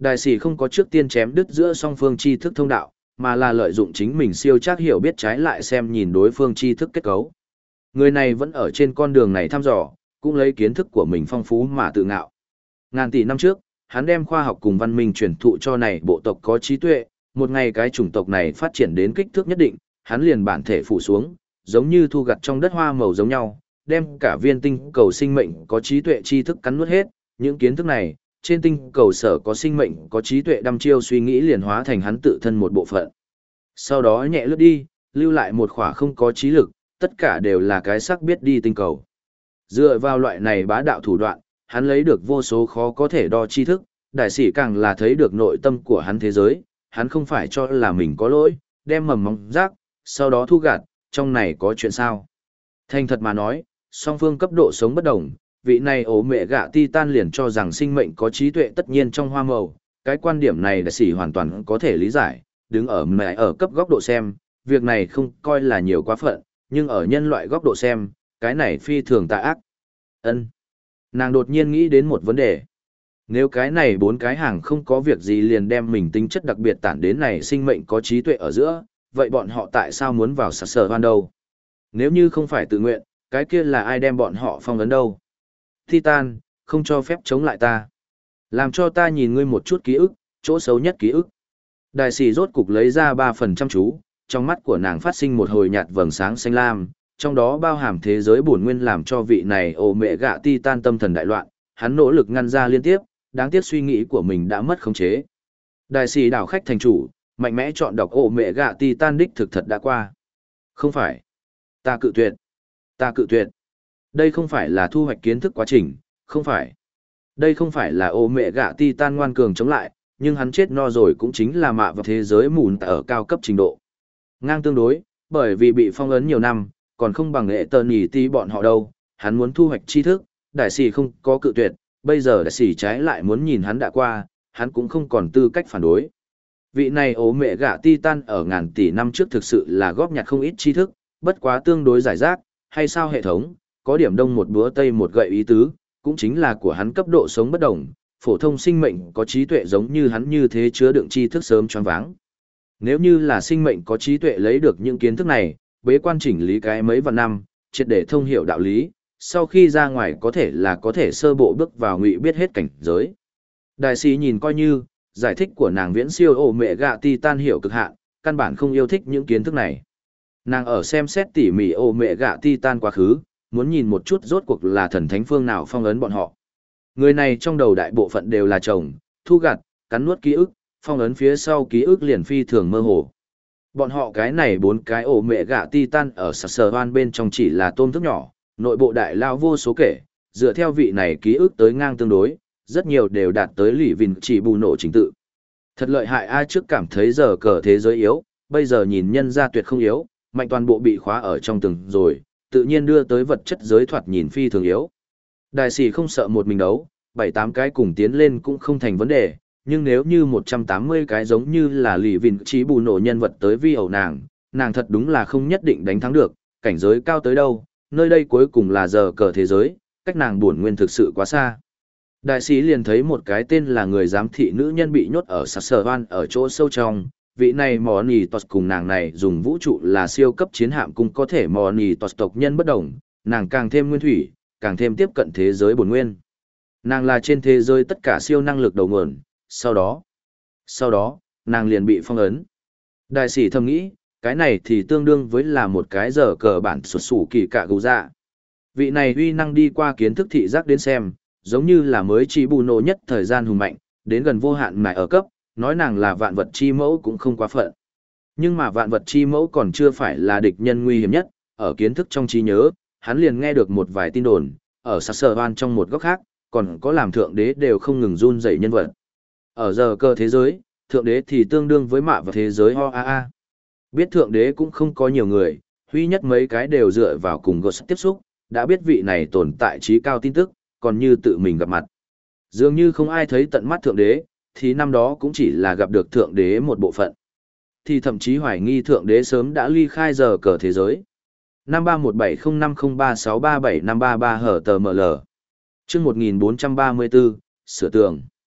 Đại sĩ không có trước tiên chém đứt giữa song phương tri thức thông đạo, mà là lợi dụng chính mình siêu chắc hiểu biết trái lại xem nhìn đối phương tri thức kết cấu. Người này vẫn ở trên con đường này thăm dò, cũng lấy kiến thức của mình phong phú mà tự ngạo. Ngàn tỷ năm trước, hắn đem khoa học cùng văn minh truyền thụ cho này bộ tộc có trí tuệ, một ngày cái chủng tộc này phát triển đến kích thước nhất định, hắn liền bản thể phủ xuống, giống như thu gặt trong đất hoa màu giống nhau, đem cả viên tinh cầu sinh mệnh có trí tuệ tri thức cắn nuốt hết, những kiến thức này, trên tinh cầu sở có sinh mệnh có trí tuệ đăm chiêu suy nghĩ liền hóa thành hắn tự thân một bộ phận. Sau đó nhẹ lướt đi, lưu lại một khỏa không có trí lực, tất cả đều là cái sắc biết đi tinh cầu. Dựa vào loại này bá đạo thủ đoạn, hắn lấy được vô số khó có thể đo tri thức, đại sĩ càng là thấy được nội tâm của hắn thế giới, hắn không phải cho là mình có lỗi, đem mầm móng rác, sau đó thu gạt, trong này có chuyện sao. Thành thật mà nói, song phương cấp độ sống bất đồng, vị này ổ mẹ gạ Titan liền cho rằng sinh mệnh có trí tuệ tất nhiên trong hoa màu, cái quan điểm này đại sĩ hoàn toàn có thể lý giải, đứng ở mẹ ở cấp góc độ xem, việc này không coi là nhiều quá phận, nhưng ở nhân loại góc độ xem, cái này phi thường tà ác. Ân. Nàng đột nhiên nghĩ đến một vấn đề. Nếu cái này bốn cái hàng không có việc gì liền đem mình tính chất đặc biệt tản đến này sinh mệnh có trí tuệ ở giữa, vậy bọn họ tại sao muốn vào sạc sở hoan đâu? Nếu như không phải tự nguyện, cái kia là ai đem bọn họ phong ấn đâu? Titan, không cho phép chống lại ta. Làm cho ta nhìn ngươi một chút ký ức, chỗ xấu nhất ký ức. Đại sĩ rốt cục lấy ra ba phần trăm chú, trong mắt của nàng phát sinh một hồi nhạt vầng sáng xanh lam, trong đó bao hàm thế giới bổn nguyên làm cho vị này ồ mẹ gạ Titan tâm thần đại loạn, hắn nỗ lực ngăn ra liên tiếp, đáng tiếc suy nghĩ của mình đã mất khống chế. Đại sĩ đảo khách thành chủ, mạnh mẽ chọn đọc ồ mẹ gạ Titan đích thực thật đã qua. Không phải. Ta cự tuyệt. Ta cự tuyệt. Đây không phải là thu hoạch kiến thức quá trình, không phải. Đây không phải là ồ mẹ gạ Titan ngoan cường chống lại, nhưng hắn chết no rồi cũng chính là mạ vào thế giới mùn ở cao cấp trình độ. Ngang tương đối, bởi vì bị phong ấn nhiều năm, còn không bằng hệ tờ nhỉ tí bọn họ đâu, hắn muốn thu hoạch tri thức, đại sĩ không có cự tuyệt, bây giờ đại sĩ trái lại muốn nhìn hắn đã qua, hắn cũng không còn tư cách phản đối. Vị này ố mẹ gạ Titan ở ngàn tỷ năm trước thực sự là góp nhặt không ít tri thức, bất quá tương đối giải rác, hay sao hệ thống, có điểm đông một búa tây một gậy ý tứ, cũng chính là của hắn cấp độ sống bất đồng, phổ thông sinh mệnh có trí tuệ giống như hắn như thế chứa đựng tri thức sớm choáng váng. Nếu như là sinh mệnh có trí tuệ lấy được những kiến thức này, bế quan chỉnh lý cái mấy vạn năm, triệt để thông hiểu đạo lý, sau khi ra ngoài có thể là có thể sơ bộ bước vào ngụy biết hết cảnh giới. Đại sĩ nhìn coi như, giải thích của nàng viễn siêu ổ mẹ gạ Titan hiểu cực hạn, căn bản không yêu thích những kiến thức này. Nàng ở xem xét tỉ mỉ ổ mẹ gạ Titan quá khứ, muốn nhìn một chút rốt cuộc là thần thánh phương nào phong ấn bọn họ. Người này trong đầu đại bộ phận đều là chồng, thu gặt, cắn nuốt ký ức, phong ấn phía sau ký ức liền phi thường mơ hồ. Bọn họ cái này bốn cái ổ mẹ gạ Titan ở sạc sờ hoan bên trong chỉ là tôm thức nhỏ, nội bộ đại lao vô số kể, dựa theo vị này ký ức tới ngang tương đối, rất nhiều đều đạt tới lì vìn chỉ bù nổ chính tự. Thật lợi hại ai trước cảm thấy giờ cờ thế giới yếu, bây giờ nhìn nhân ra tuyệt không yếu, mạnh toàn bộ bị khóa ở trong từng rồi, tự nhiên đưa tới vật chất giới thoạt nhìn phi thường yếu. Đại sĩ không sợ một mình đấu, bảy tám cái cùng tiến lên cũng không thành vấn đề, nhưng nếu như một trăm tám mươi cái giống như là lì vìn trí bù nổ nhân vật tới vi ẩu nàng, nàng thật đúng là không nhất định đánh thắng được, cảnh giới cao tới đâu, nơi đây cuối cùng là giờ cờ thế giới, cách nàng buồn nguyên thực sự quá xa. Đại sĩ liền thấy một cái tên là người giám thị nữ nhân bị nhốt ở sạc sờ hoan ở chỗ sâu trong, vị này mò nì tos cùng nàng này dùng vũ trụ là siêu cấp chiến hạm cũng có thể mò nì tos tộc nhân bất đồng, nàng càng thêm nguyên thủy, càng thêm tiếp cận thế giới bổn nguyên. Nàng là trên thế giới tất cả siêu năng lực đầu nguồn, sau đó, sau đó, nàng liền bị phong ấn. Đại sĩ thầm nghĩ, cái này thì tương đương với là một cái giờ cờ bản sụt sủ kỳ cạ gù dạ. Vị này uy năng đi qua kiến thức thị giác đến xem, giống như là mới chỉ bù nổ nhất thời gian hùng mạnh, đến gần vô hạn mài ở cấp, nói nàng là vạn vật chi mẫu cũng không quá phận. Nhưng mà vạn vật chi mẫu còn chưa phải là địch nhân nguy hiểm nhất, ở kiến thức trong trí nhớ, hắn liền nghe được một vài tin đồn, ở sạc sờ hoan trong một góc khác, còn có làm thượng đế đều không ngừng run dậy nhân vật. Ở giờ cơ thế giới, thượng đế thì tương đương với mạ và thế giới ho a a. Biết thượng đế cũng không có nhiều người, huy nhất mấy cái đều dựa vào cùng Ghost tiếp xúc, đã biết vị này tồn tại trí cao tin tức, còn như tự mình gặp mặt. Dường như không ai thấy tận mắt thượng đế, thì năm đó cũng chỉ là gặp được thượng đế một bộ phận. Thì thậm chí hoài nghi thượng đế sớm đã ly khai giờ cờ thế giới. năm ba một bảy không năm không ba sáu ba bảy năm ba ba hở tờ ml. Chương một nghìn bốn trăm ba mươi bốn, sửa tường.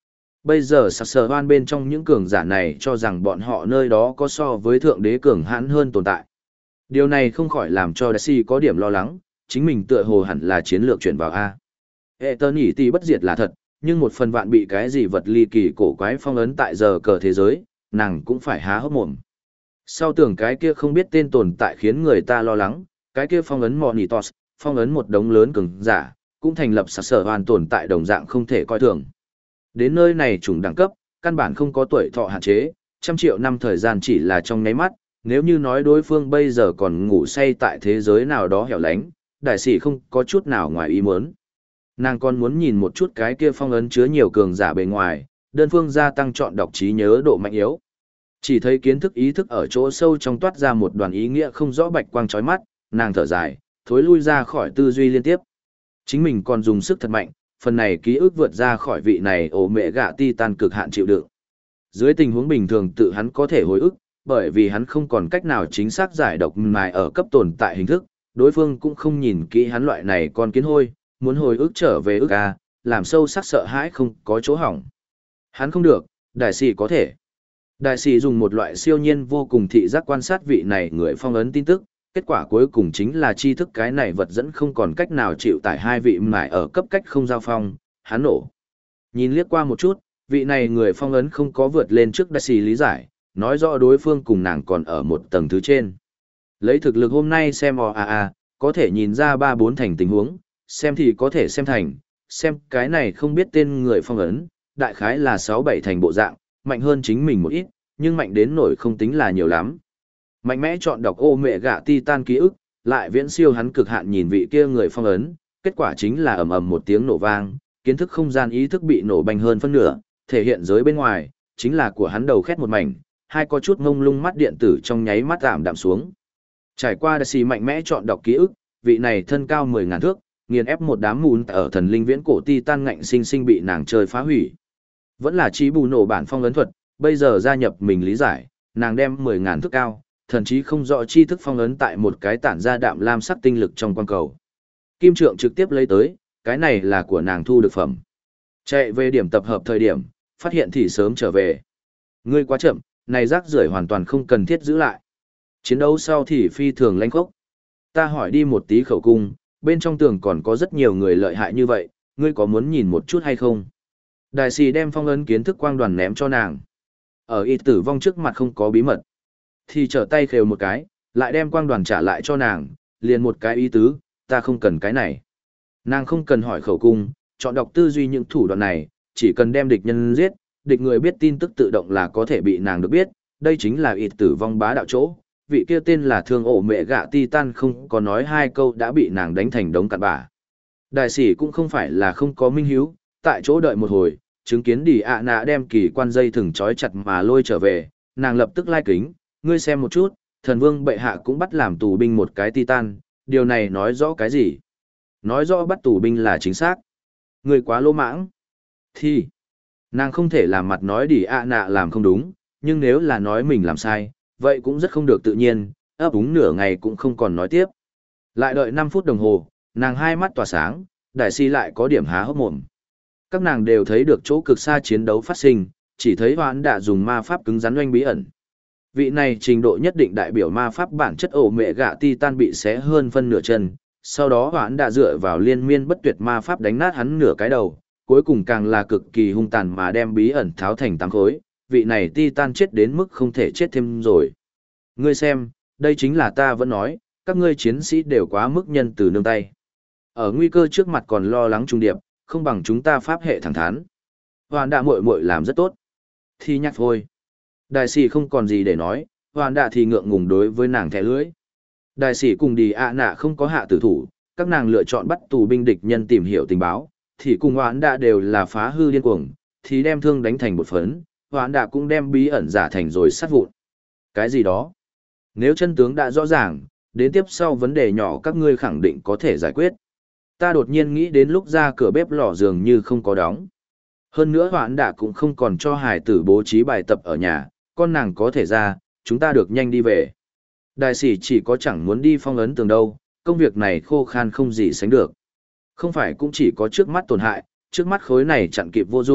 Bây giờ sạc sờ hoan bên trong những cường giả này cho rằng bọn họ nơi đó có so với thượng đế cường hãn hơn tồn tại. Điều này không khỏi làm cho Daisy có điểm lo lắng, chính mình tựa hồ hẳn là chiến lược chuyển vào A. Hệ tơ nhỉ tỷ bất diệt là thật, nhưng một phần vạn bị cái gì vật ly kỳ cổ quái phong ấn tại giờ cờ thế giới, nàng cũng phải há hốc mồm. Sau tưởng cái kia không biết tên tồn tại khiến người ta lo lắng, cái kia phong ấn Monitos, phong ấn một đống lớn cường giả, cũng thành lập sạc sở hoàn tồn tại đồng dạng không thể coi thường. Đến nơi này chủng đẳng cấp, căn bản không có tuổi thọ hạn chế, trăm triệu năm thời gian chỉ là trong nháy mắt, nếu như nói đối phương bây giờ còn ngủ say tại thế giới nào đó hẻo lánh, đại sĩ không có chút nào ngoài ý muốn. Nàng còn muốn nhìn một chút cái kia phong ấn chứa nhiều cường giả bề ngoài, đơn phương gia tăng chọn đọc trí nhớ độ mạnh yếu. Chỉ thấy kiến thức ý thức ở chỗ sâu trong toát ra một đoàn ý nghĩa không rõ bạch quang chói mắt, nàng thở dài, thối lui ra khỏi tư duy liên tiếp. Chính mình còn dùng sức thật mạnh, phần này ký ức vượt ra khỏi vị này ổ mẹ gạ titan cực hạn chịu đựng. Dưới tình huống bình thường tự hắn có thể hồi ức, bởi vì hắn không còn cách nào chính xác giải độc mài ở cấp tồn tại hình thức, đối phương cũng không nhìn kỹ hắn loại này con kiến hôi, muốn hồi ức trở về ức a, làm sâu sắc sợ hãi không có chỗ hỏng. Hắn không được, đại sĩ có thể. Đại sĩ dùng một loại siêu nhiên vô cùng thị giác quan sát vị này người phong ấn tin tức, kết quả cuối cùng chính là tri thức cái này vật dẫn không còn cách nào chịu tải hai vị mải ở cấp cách không giao phong, hắn nổ. Nhìn liếc qua một chút, vị này người phong ấn không có vượt lên trước đại sĩ lý giải, nói rõ đối phương cùng nàng còn ở một tầng thứ trên. Lấy thực lực hôm nay xem o a a, có thể nhìn ra ba bốn thành tình huống, xem thì có thể xem thành, xem cái này không biết tên người phong ấn, đại khái là sáu bảy thành bộ dạng, mạnh hơn chính mình một ít, nhưng mạnh đến nổi không tính là nhiều lắm. Mạnh mẽ chọn đọc ô mẹ gạ titan ký ức, lại viễn siêu hắn cực hạn nhìn vị kia người phong ấn, kết quả chính là ầm ầm một tiếng nổ vang, kiến thức không gian ý thức bị nổ bành hơn phân nửa, thể hiện giới bên ngoài, chính là của hắn đầu khét một mảnh, hai có chút ngông lung mắt điện tử trong nháy mắt tạm đạm xuống. Trải qua Daisy mạnh mẽ chọn đọc ký ức, vị này thân cao mười ngàn thước, nghiền ép một đám mùn ở thần linh viễn cổ titan ngạnh sinh sinh bị nàng chơi phá hủy. Vẫn là trí bù nổ bản phong ấn thuật, bây giờ gia nhập mình lý giải, nàng đem mười ngàn thước cao, thậm chí không rõ chi thức phong ấn tại một cái tản ra đạm lam sắc tinh lực trong quan cầu. Kim trượng trực tiếp lấy tới, cái này là của nàng thu được phẩm. Chạy về điểm tập hợp thời điểm, phát hiện thì sớm trở về. Ngươi quá chậm, này rác rưởi hoàn toàn không cần thiết giữ lại. Chiến đấu sau thì phi thường lãnh khốc. Ta hỏi đi một tí khẩu cung, bên trong tường còn có rất nhiều người lợi hại như vậy, ngươi có muốn nhìn một chút hay không? Đại sĩ đem phong ấn kiến thức quang đoàn ném cho nàng. Ở y tử vong trước mặt không có bí mật. Thì trở tay khều một cái, lại đem quang đoàn trả lại cho nàng, liền một cái ý tứ, ta không cần cái này. Nàng không cần hỏi khẩu cung, chọn đọc tư duy những thủ đoạn này, chỉ cần đem địch nhân giết, địch người biết tin tức tự động là có thể bị nàng được biết, đây chính là y tử vong bá đạo chỗ. Vị kia tên là thương ổ mẹ gạ titan không có nói hai câu đã bị nàng đánh thành đống cặn bã. Đại sĩ cũng không phải là không có minh hiếu, tại chỗ đợi một hồi, chứng kiến đi ạ nạ đem kỳ quan dây thừng trói chặt mà lôi trở về, nàng lập tức lai kính, ngươi xem một chút, thần vương bệ hạ cũng bắt làm tù binh một cái titan, điều này nói rõ cái gì? Nói rõ bắt tù binh là chính xác. Ngươi quá lỗ mãng. Thì, nàng không thể làm mặt nói đi ạ nạ làm không đúng, nhưng nếu là nói mình làm sai, vậy cũng rất không được tự nhiên, ấp úng nửa ngày cũng không còn nói tiếp. Lại đợi năm phút đồng hồ, nàng hai mắt tỏa sáng, đại si lại có điểm há hốc mồm. Các nàng đều thấy được chỗ cực xa chiến đấu phát sinh, chỉ thấy hoán đã dùng ma pháp cứng rắn oanh bí ẩn. Vị này trình độ nhất định đại biểu ma pháp bản chất ổ mẹ gạ titan bị xé hơn phân nửa chân, sau đó hoán đã dựa vào liên miên bất tuyệt ma pháp đánh nát hắn nửa cái đầu, cuối cùng càng là cực kỳ hung tàn mà đem bí ẩn tháo thành tám khối. Vị này titan chết đến mức không thể chết thêm rồi. Ngươi xem, đây chính là ta vẫn nói, các ngươi chiến sĩ đều quá mức nhân từ nương tay. Ở nguy cơ trước mặt còn lo lắng trung điệp, không bằng chúng ta pháp hệ thẳng thắn. Hoàn đạ muội muội làm rất tốt. Thì nhắc thôi. Đại sĩ không còn gì để nói, hoàn đạ thì ngượng ngùng đối với nàng thẻ lưỡi. Đại sĩ cùng đi ạ nạ không có hạ tử thủ, các nàng lựa chọn bắt tù binh địch nhân tìm hiểu tình báo, thì cùng hoàn đạ đều là phá hư điên cuồng, thì đem thương đánh thành một phấn. Hoán đã cũng đem bí ẩn giả thành rồi sát vụn. Cái gì đó? Nếu chân tướng đã rõ ràng, đến tiếp sau vấn đề nhỏ các ngươi khẳng định có thể giải quyết. Ta đột nhiên nghĩ đến lúc ra cửa bếp lò dường như không có đóng. Hơn nữa hoán đã cũng không còn cho hải tử bố trí bài tập ở nhà, con nàng có thể ra, chúng ta được nhanh đi về. Đại sĩ chỉ có chẳng muốn đi phong ấn tường đâu, công việc này khô khan không gì sánh được. Không phải cũng chỉ có trước mắt tổn hại, trước mắt khối này chặn kịp vô dụng,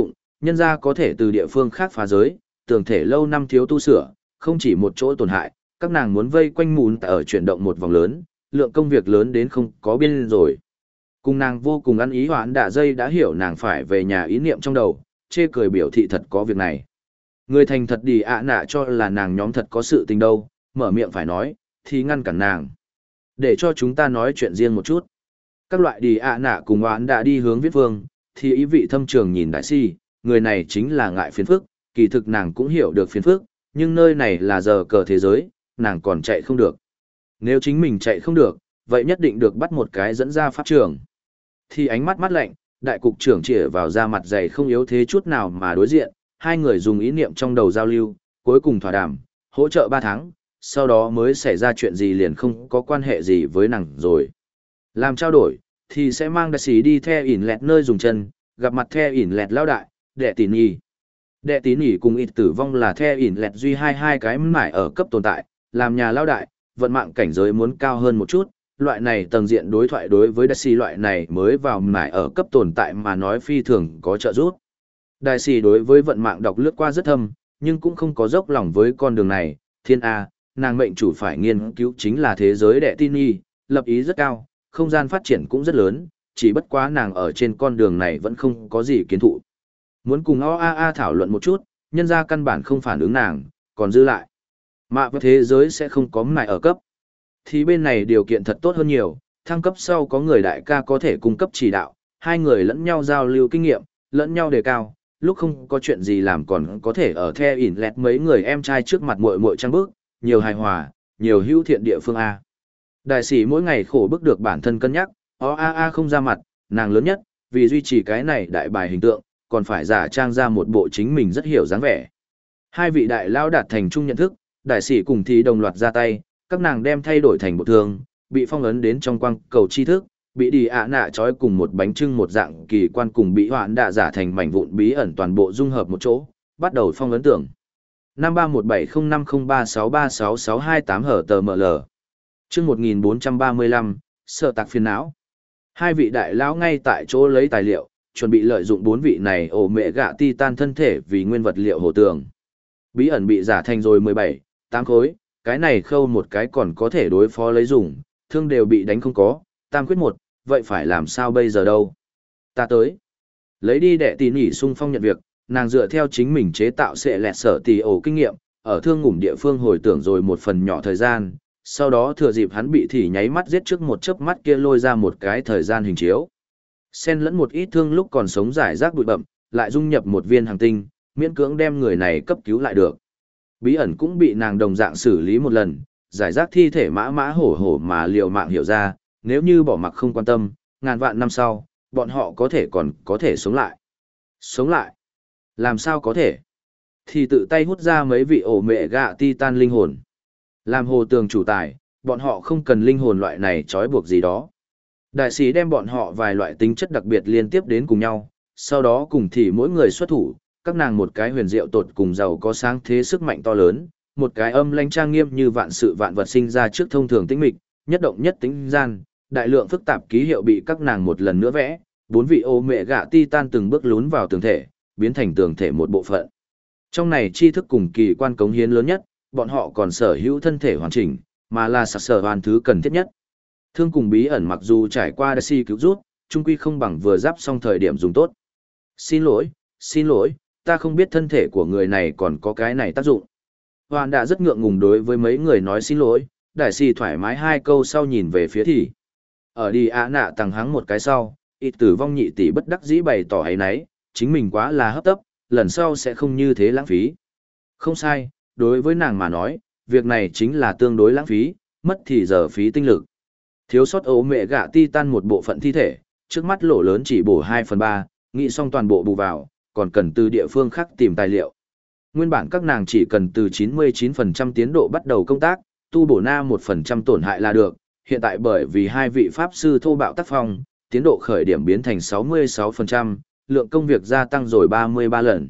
nhân ra có thể từ địa phương khác phá giới, tường thể lâu năm thiếu tu sửa, không chỉ một chỗ tổn hại, các nàng muốn vây quanh mùn ở chuyển động một vòng lớn, lượng công việc lớn đến không có biên rồi. Cùng nàng vô cùng ăn ý hoãn đạ dây đã hiểu nàng phải về nhà ý niệm trong đầu, chê cười biểu thị thật có việc này. Người thành thật đi ạ nạ cho là nàng nhóm thật có sự tình đâu, mở miệng phải nói, thì ngăn cản nàng. Để cho chúng ta nói chuyện riêng một chút. Các loại đi ạ nạ cùng hoãn đã đi hướng viết vương, thì ý vị thâm trường nhìn đại si, người này chính là ngại phiền phức, kỳ thực nàng cũng hiểu được phiền phức, nhưng nơi này là giờ cờ thế giới, nàng còn chạy không được. Nếu chính mình chạy không được, vậy nhất định được bắt một cái dẫn ra pháp trường. Thì ánh mắt mắt lạnh, đại cục trưởng chỉ vào ra mặt dày không yếu thế chút nào mà đối diện, hai người dùng ý niệm trong đầu giao lưu, cuối cùng thỏa đàm, hỗ trợ ba tháng, sau đó mới xảy ra chuyện gì liền không có quan hệ gì với nàng rồi. Làm trao đổi, thì sẽ mang đại sĩ đi theo ỉn lẹt nơi dùng chân, gặp mặt theo ỉn lẹt lao đại, đệ tín nhì. Đệ tín nhì cùng ít tử vong là theo ỉn lẹt duy hai hai cái mải ở cấp tồn tại, làm nhà lao đại, vận mạng cảnh giới muốn cao hơn một chút, loại này tầng diện đối thoại đối với đại sĩ loại này mới vào mải ở cấp tồn tại mà nói phi thường có trợ giúp. Đại sĩ đối với vận mạng đọc lướt qua rất thâm, nhưng cũng không có dốc lòng với con đường này, thiên A, nàng mệnh chủ phải nghiên cứu chính là thế giới đệ tin y, lập ý rất cao, không gian phát triển cũng rất lớn, chỉ bất quá nàng ở trên con đường này vẫn không có gì kiến thụ. Muốn cùng o a a thảo luận một chút, nhân ra căn bản không phản ứng nàng, còn dư lại. Mạ với thế giới sẽ không có mải ở cấp. Thì bên này điều kiện thật tốt hơn nhiều, thăng cấp sau có người đại ca có thể cung cấp chỉ đạo, hai người lẫn nhau giao lưu kinh nghiệm, lẫn nhau đề cao, lúc không có chuyện gì làm còn có thể ở theo ỉn lẹt mấy người em trai trước mặt muội muội trang bước, nhiều hài hòa, nhiều hữu thiện địa phương A. Đại sĩ mỗi ngày khổ bức được bản thân cân nhắc, o a a không ra mặt, nàng lớn nhất, vì duy trì cái này đại bài hình tượng, còn phải giả trang ra một bộ chính mình rất hiểu dáng vẻ. Hai vị đại lao đạt thành chung nhận thức, đại sĩ cùng thì đồng loạt ra tay, các nàng đem thay đổi thành bộ thương, bị phong ấn đến trong quang cầu tri thức, bị đi ạ nạ trói cùng một bánh trưng một dạng kỳ quan cùng bị hoãn đạ giả thành mảnh vụn bí ẩn toàn bộ dung hợp một chỗ, bắt đầu phong ấn tưởng. năm ba một bảy không năm không ba sáu ba sáu sáu hai tám hở tờ ml. Chương một nghìn bốn trăm ba mươi lăm, sợ tạc phiền não. Hai vị đại lão ngay tại chỗ lấy tài liệu, chuẩn bị lợi dụng bốn vị này ổ mẹ gạ titan thân thể vì nguyên vật liệu hồ tường. Bí ẩn bị giả thành rồi mười bảy, tám khối, cái này khâu một cái còn có thể đối phó lấy dùng, thương đều bị đánh không có, tam quyết một, vậy phải làm sao bây giờ đâu? Ta tới. Lấy đi đệ tỷ nỉ sung phong nhận việc, nàng dựa theo chính mình chế tạo sẽ lẹt sở tỷ ổ kinh nghiệm, ở thương ngủm địa phương hồi tưởng rồi một phần nhỏ thời gian, sau đó thừa dịp hắn bị thì nháy mắt giết trước một chớp mắt kia lôi ra một cái thời gian hình chiếu. Xen lẫn một ít thương lúc còn sống giải rác bụi bậm, lại dung nhập một viên hành tinh, miễn cưỡng đem người này cấp cứu lại được. Bí ẩn cũng bị nàng đồng dạng xử lý một lần, giải rác thi thể mã mã hổ hổ mà liều mạng hiểu ra, nếu như bỏ mặc không quan tâm, ngàn vạn năm sau, bọn họ có thể còn có thể sống lại. Sống lại? Làm sao có thể? Thì tự tay hút ra mấy vị ổ mẹ gạ titan linh hồn. Làm hồ tường chủ tài, bọn họ không cần linh hồn loại này trói buộc gì đó. Đại sĩ đem bọn họ vài loại tính chất đặc biệt liên tiếp đến cùng nhau, sau đó cùng thì mỗi người xuất thủ, các nàng một cái huyền diệu tột cùng giàu có sáng thế sức mạnh to lớn, một cái âm lãnh trang nghiêm như vạn sự vạn vật sinh ra trước thông thường tĩnh mịch, nhất động nhất tính gian, đại lượng phức tạp ký hiệu bị các nàng một lần nữa vẽ, bốn vị ô mẹ gạ titan từng bước lún vào tường thể, biến thành tường thể một bộ phận. Trong này tri thức cùng kỳ quan cống hiến lớn nhất, bọn họ còn sở hữu thân thể hoàn chỉnh, mà là sặc sở hoàn thứ cần thiết nhất. Thương cùng bí ẩn mặc dù trải qua đại si cứu rút, chung quy không bằng vừa giáp xong thời điểm dùng tốt. Xin lỗi, xin lỗi, ta không biết thân thể của người này còn có cái này tác dụng. Hoàn đã rất ngượng ngùng đối với mấy người nói xin lỗi, đại si thoải mái hai câu sau nhìn về phía thì. Ở đi ạ nạ tăng hắng một cái sau, ít tử vong nhị tỷ bất đắc dĩ bày tỏ ấy nấy, chính mình quá là hấp tấp, lần sau sẽ không như thế lãng phí. Không sai, đối với nàng mà nói, việc này chính là tương đối lãng phí, mất thì giờ phí tinh lực. Thiếu sót ố mẹ gạ titan một bộ phận thi thể, trước mắt lỗ lớn chỉ bổ hai phần ba, nghĩ xong toàn bộ bù vào, còn cần từ địa phương khác tìm tài liệu. Nguyên bản các nàng chỉ cần từ chín mươi chín phần trăm tiến độ bắt đầu công tác, tu bổ na một phần trăm tổn hại là được, hiện tại bởi vì hai vị pháp sư thô bạo tác phong, tiến độ khởi điểm biến thành sáu mươi sáu phần trăm, lượng công việc gia tăng rồi ba mươi ba lần.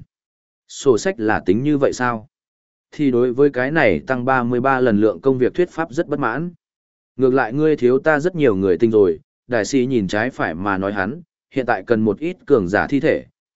Sổ sách là tính như vậy sao? Thì đối với cái này tăng ba mươi ba lần lượng công việc thuyết pháp rất bất mãn. Ngược lại ngươi thiếu ta rất nhiều người tinh rồi, đại sĩ nhìn trái phải mà nói hắn, hiện tại cần một ít cường giả thi thể,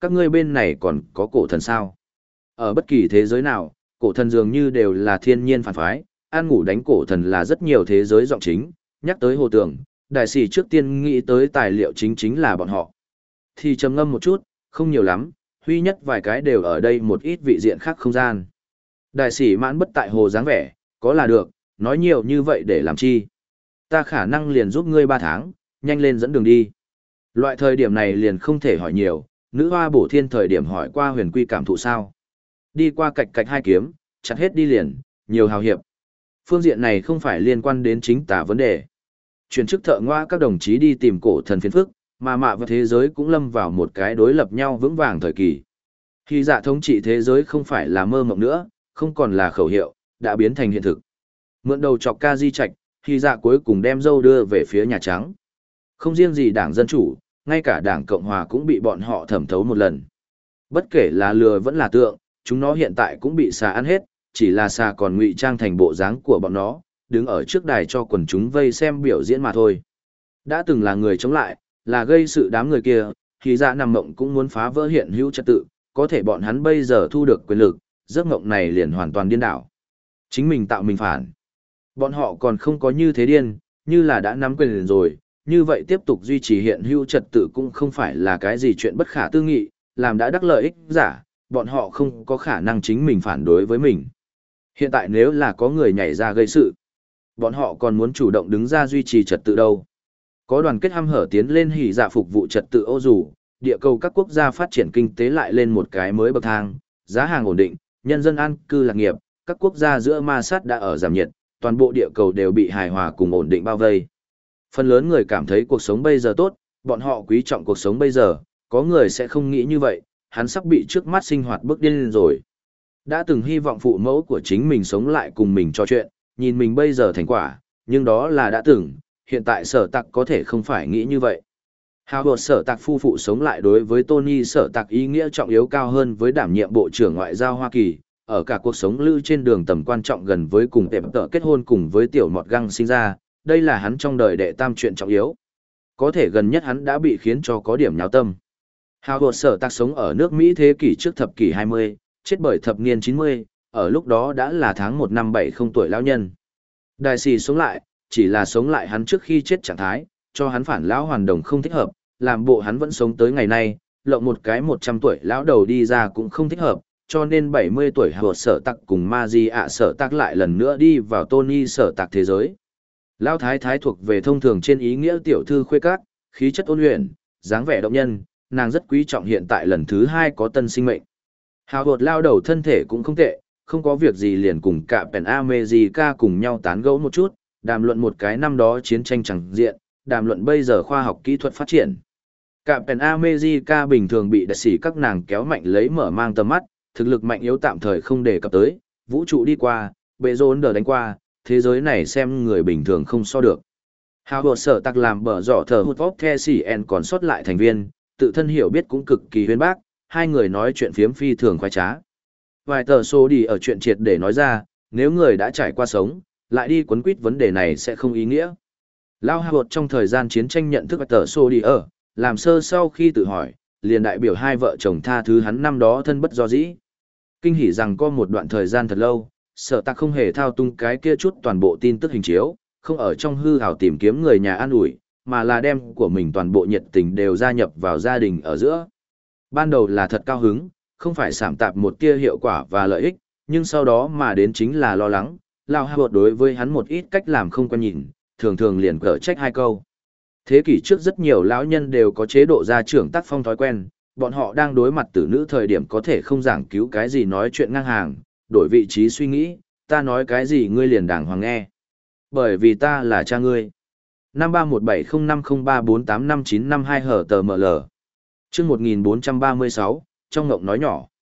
các ngươi bên này còn có cổ thần sao? Ở bất kỳ thế giới nào, cổ thần dường như đều là thiên nhiên phản phái, ăn ngủ đánh cổ thần là rất nhiều thế giới giọng chính, nhắc tới Hồ Tường, đại sĩ trước tiên nghĩ tới tài liệu chính chính là bọn họ. Thì trầm ngâm một chút, không nhiều lắm, huy nhất vài cái đều ở đây một ít vị diện khác không gian. Đại sĩ mãn bất tại hồ dáng vẻ, có là được, nói nhiều như vậy để làm chi. Ta khả năng liền giúp ngươi ba tháng, nhanh lên dẫn đường đi. Loại thời điểm này liền không thể hỏi nhiều, nữ hoa bổ thiên thời điểm hỏi qua huyền quy cảm thụ sao. Đi qua cạch cạch hai kiếm, chặt hết đi liền, nhiều hào hiệp. Phương diện này không phải liên quan đến chính tả vấn đề. Chuyển chức thợ ngoa các đồng chí đi tìm cổ thần phiền phức, mà mạ và thế giới cũng lâm vào một cái đối lập nhau vững vàng thời kỳ. Khi dạ thống trị thế giới không phải là mơ mộng nữa, không còn là khẩu hiệu, đã biến thành hiện thực. Mượn đầu chọc ca di trạch, khi dạ cuối cùng đem dâu đưa về phía Nhà Trắng. Không riêng gì đảng Dân Chủ, ngay cả đảng Cộng Hòa cũng bị bọn họ thẩm thấu một lần. Bất kể là lừa vẫn là tượng, chúng nó hiện tại cũng bị xà ăn hết, chỉ là xà còn ngụy trang thành bộ dáng của bọn nó, đứng ở trước đài cho quần chúng vây xem biểu diễn mà thôi. Đã từng là người chống lại, là gây sự đám người kia, thì dạ nằm mộng cũng muốn phá vỡ hiện hữu trật tự, có thể bọn hắn bây giờ thu được quyền lực, giấc mộng này liền hoàn toàn điên đảo. Chính mình tạo mình phản. Bọn họ còn không có như thế điên, như là đã nắm quyền rồi, như vậy tiếp tục duy trì hiện hữu trật tự cũng không phải là cái gì chuyện bất khả tư nghị, làm đã đắc lợi ích giả, bọn họ không có khả năng chính mình phản đối với mình. Hiện tại nếu là có người nhảy ra gây sự, bọn họ còn muốn chủ động đứng ra duy trì trật tự đâu. Có đoàn kết hăm hở tiến lên hỉ dạ phục vụ trật tự ô dù, địa cầu các quốc gia phát triển kinh tế lại lên một cái mới bậc thang, giá hàng ổn định, nhân dân an cư lạc nghiệp, các quốc gia giữa ma sát đã ở giảm nhiệt, toàn bộ địa cầu đều bị hài hòa cùng ổn định bao vây. Phần lớn người cảm thấy cuộc sống bây giờ tốt, bọn họ quý trọng cuộc sống bây giờ, có người sẽ không nghĩ như vậy, hắn sắp bị trước mắt sinh hoạt bước điên lên rồi. Đã từng hy vọng phụ mẫu của chính mình sống lại cùng mình trò chuyện, nhìn mình bây giờ thành quả, nhưng đó là đã từng, hiện tại sở tạc có thể không phải nghĩ như vậy. Hào hột sở tạc phu phụ sống lại đối với Tony sở tạc ý nghĩa trọng yếu cao hơn với đảm nhiệm Bộ trưởng Ngoại giao Hoa Kỳ, ở cả cuộc sống lưu trên đường tầm quan trọng gần với cùng tệp tợ kết hôn cùng với tiểu mọt găng sinh ra, đây là hắn trong đời đệ tam chuyện trọng yếu. Có thể gần nhất hắn đã bị khiến cho có điểm nháo tâm. Hào hột sở tạc sống ở nước Mỹ thế kỷ trước thập kỷ hai mươi, chết bởi thập niên chín mươi, ở lúc đó đã là tháng một năm bảy không tuổi lão nhân. Đại sĩ sống lại, chỉ là sống lại hắn trước khi chết trạng thái, cho hắn phản lão hoàn đồng không thích hợp, làm bộ hắn vẫn sống tới ngày nay, lộng một cái một trăm tuổi lão đầu đi ra cũng không thích hợp, cho nên bảy mươi tuổi hột sở tạc cùng ma di ạ sở tạc lại lần nữa đi vào Tony sở tạc thế giới. Lão thái thái thuộc về thông thường trên ý nghĩa tiểu thư khuê các, khí chất ôn luyện, dáng vẻ động nhân, nàng rất quý trọng hiện tại lần thứ hai có tân sinh mệnh. Hào hột lao đầu thân thể cũng không tệ, không có việc gì liền cùng cả Pen America cùng nhau tán gẫu một chút, đàm luận một cái năm đó chiến tranh chẳng diện, đàm luận bây giờ khoa học kỹ thuật phát triển. Cả Pen America bình thường bị đại sĩ các nàng kéo mạnh lấy mở mang tầm mắt, thực lực mạnh yếu tạm thời không đề cập tới, vũ trụ đi qua, bệ rốn đờ đánh qua, thế giới này xem người bình thường không so được. Hào hột sở tạc làm bở dọ thờ hút vóc the xỉ en còn sót lại thành viên, tự thân hiểu biết cũng cực kỳ huyên bác, hai người nói chuyện phiếm phi thường khoái trá. Vài tờ số đi ở chuyện triệt để nói ra, nếu người đã trải qua sống, lại đi quấn quýt vấn đề này sẽ không ý nghĩa. Lao Howard trong thời gian chiến tranh nhận thức vài tờ số đi ở, làm sơ sau khi tự hỏi, liền đại biểu hai vợ chồng tha thứ hắn năm đó thân bất do dĩ. Kinh hỉ rằng có một đoạn thời gian thật lâu, sở tạc không hề thao tung cái kia chút toàn bộ tin tức hình chiếu, không ở trong hư hào tìm kiếm người nhà an ủi, mà là đem của mình toàn bộ nhiệt tình đều gia nhập vào gia đình ở giữa. Ban đầu là thật cao hứng, không phải sảm tạp một tia hiệu quả và lợi ích, nhưng sau đó mà đến chính là lo lắng, Lao Howard đối với hắn một ít cách làm không quen nhìn, thường thường liền cở trách hai câu. Thế kỷ trước rất nhiều lão nhân đều có chế độ gia trưởng tác phong thói quen, bọn họ đang đối mặt tử nữ thời điểm có thể không giảng cứu cái gì nói chuyện ngang hàng, đổi vị trí suy nghĩ, ta nói cái gì ngươi liền đàng hoàng nghe. Bởi vì ta là cha ngươi. năm ba một bảy không năm không ba bốn tám năm chín năm hai hở tờ mờ lờ. Chương một nghìn bốn trăm ba mươi sáu, trong ngộng nói nhỏ.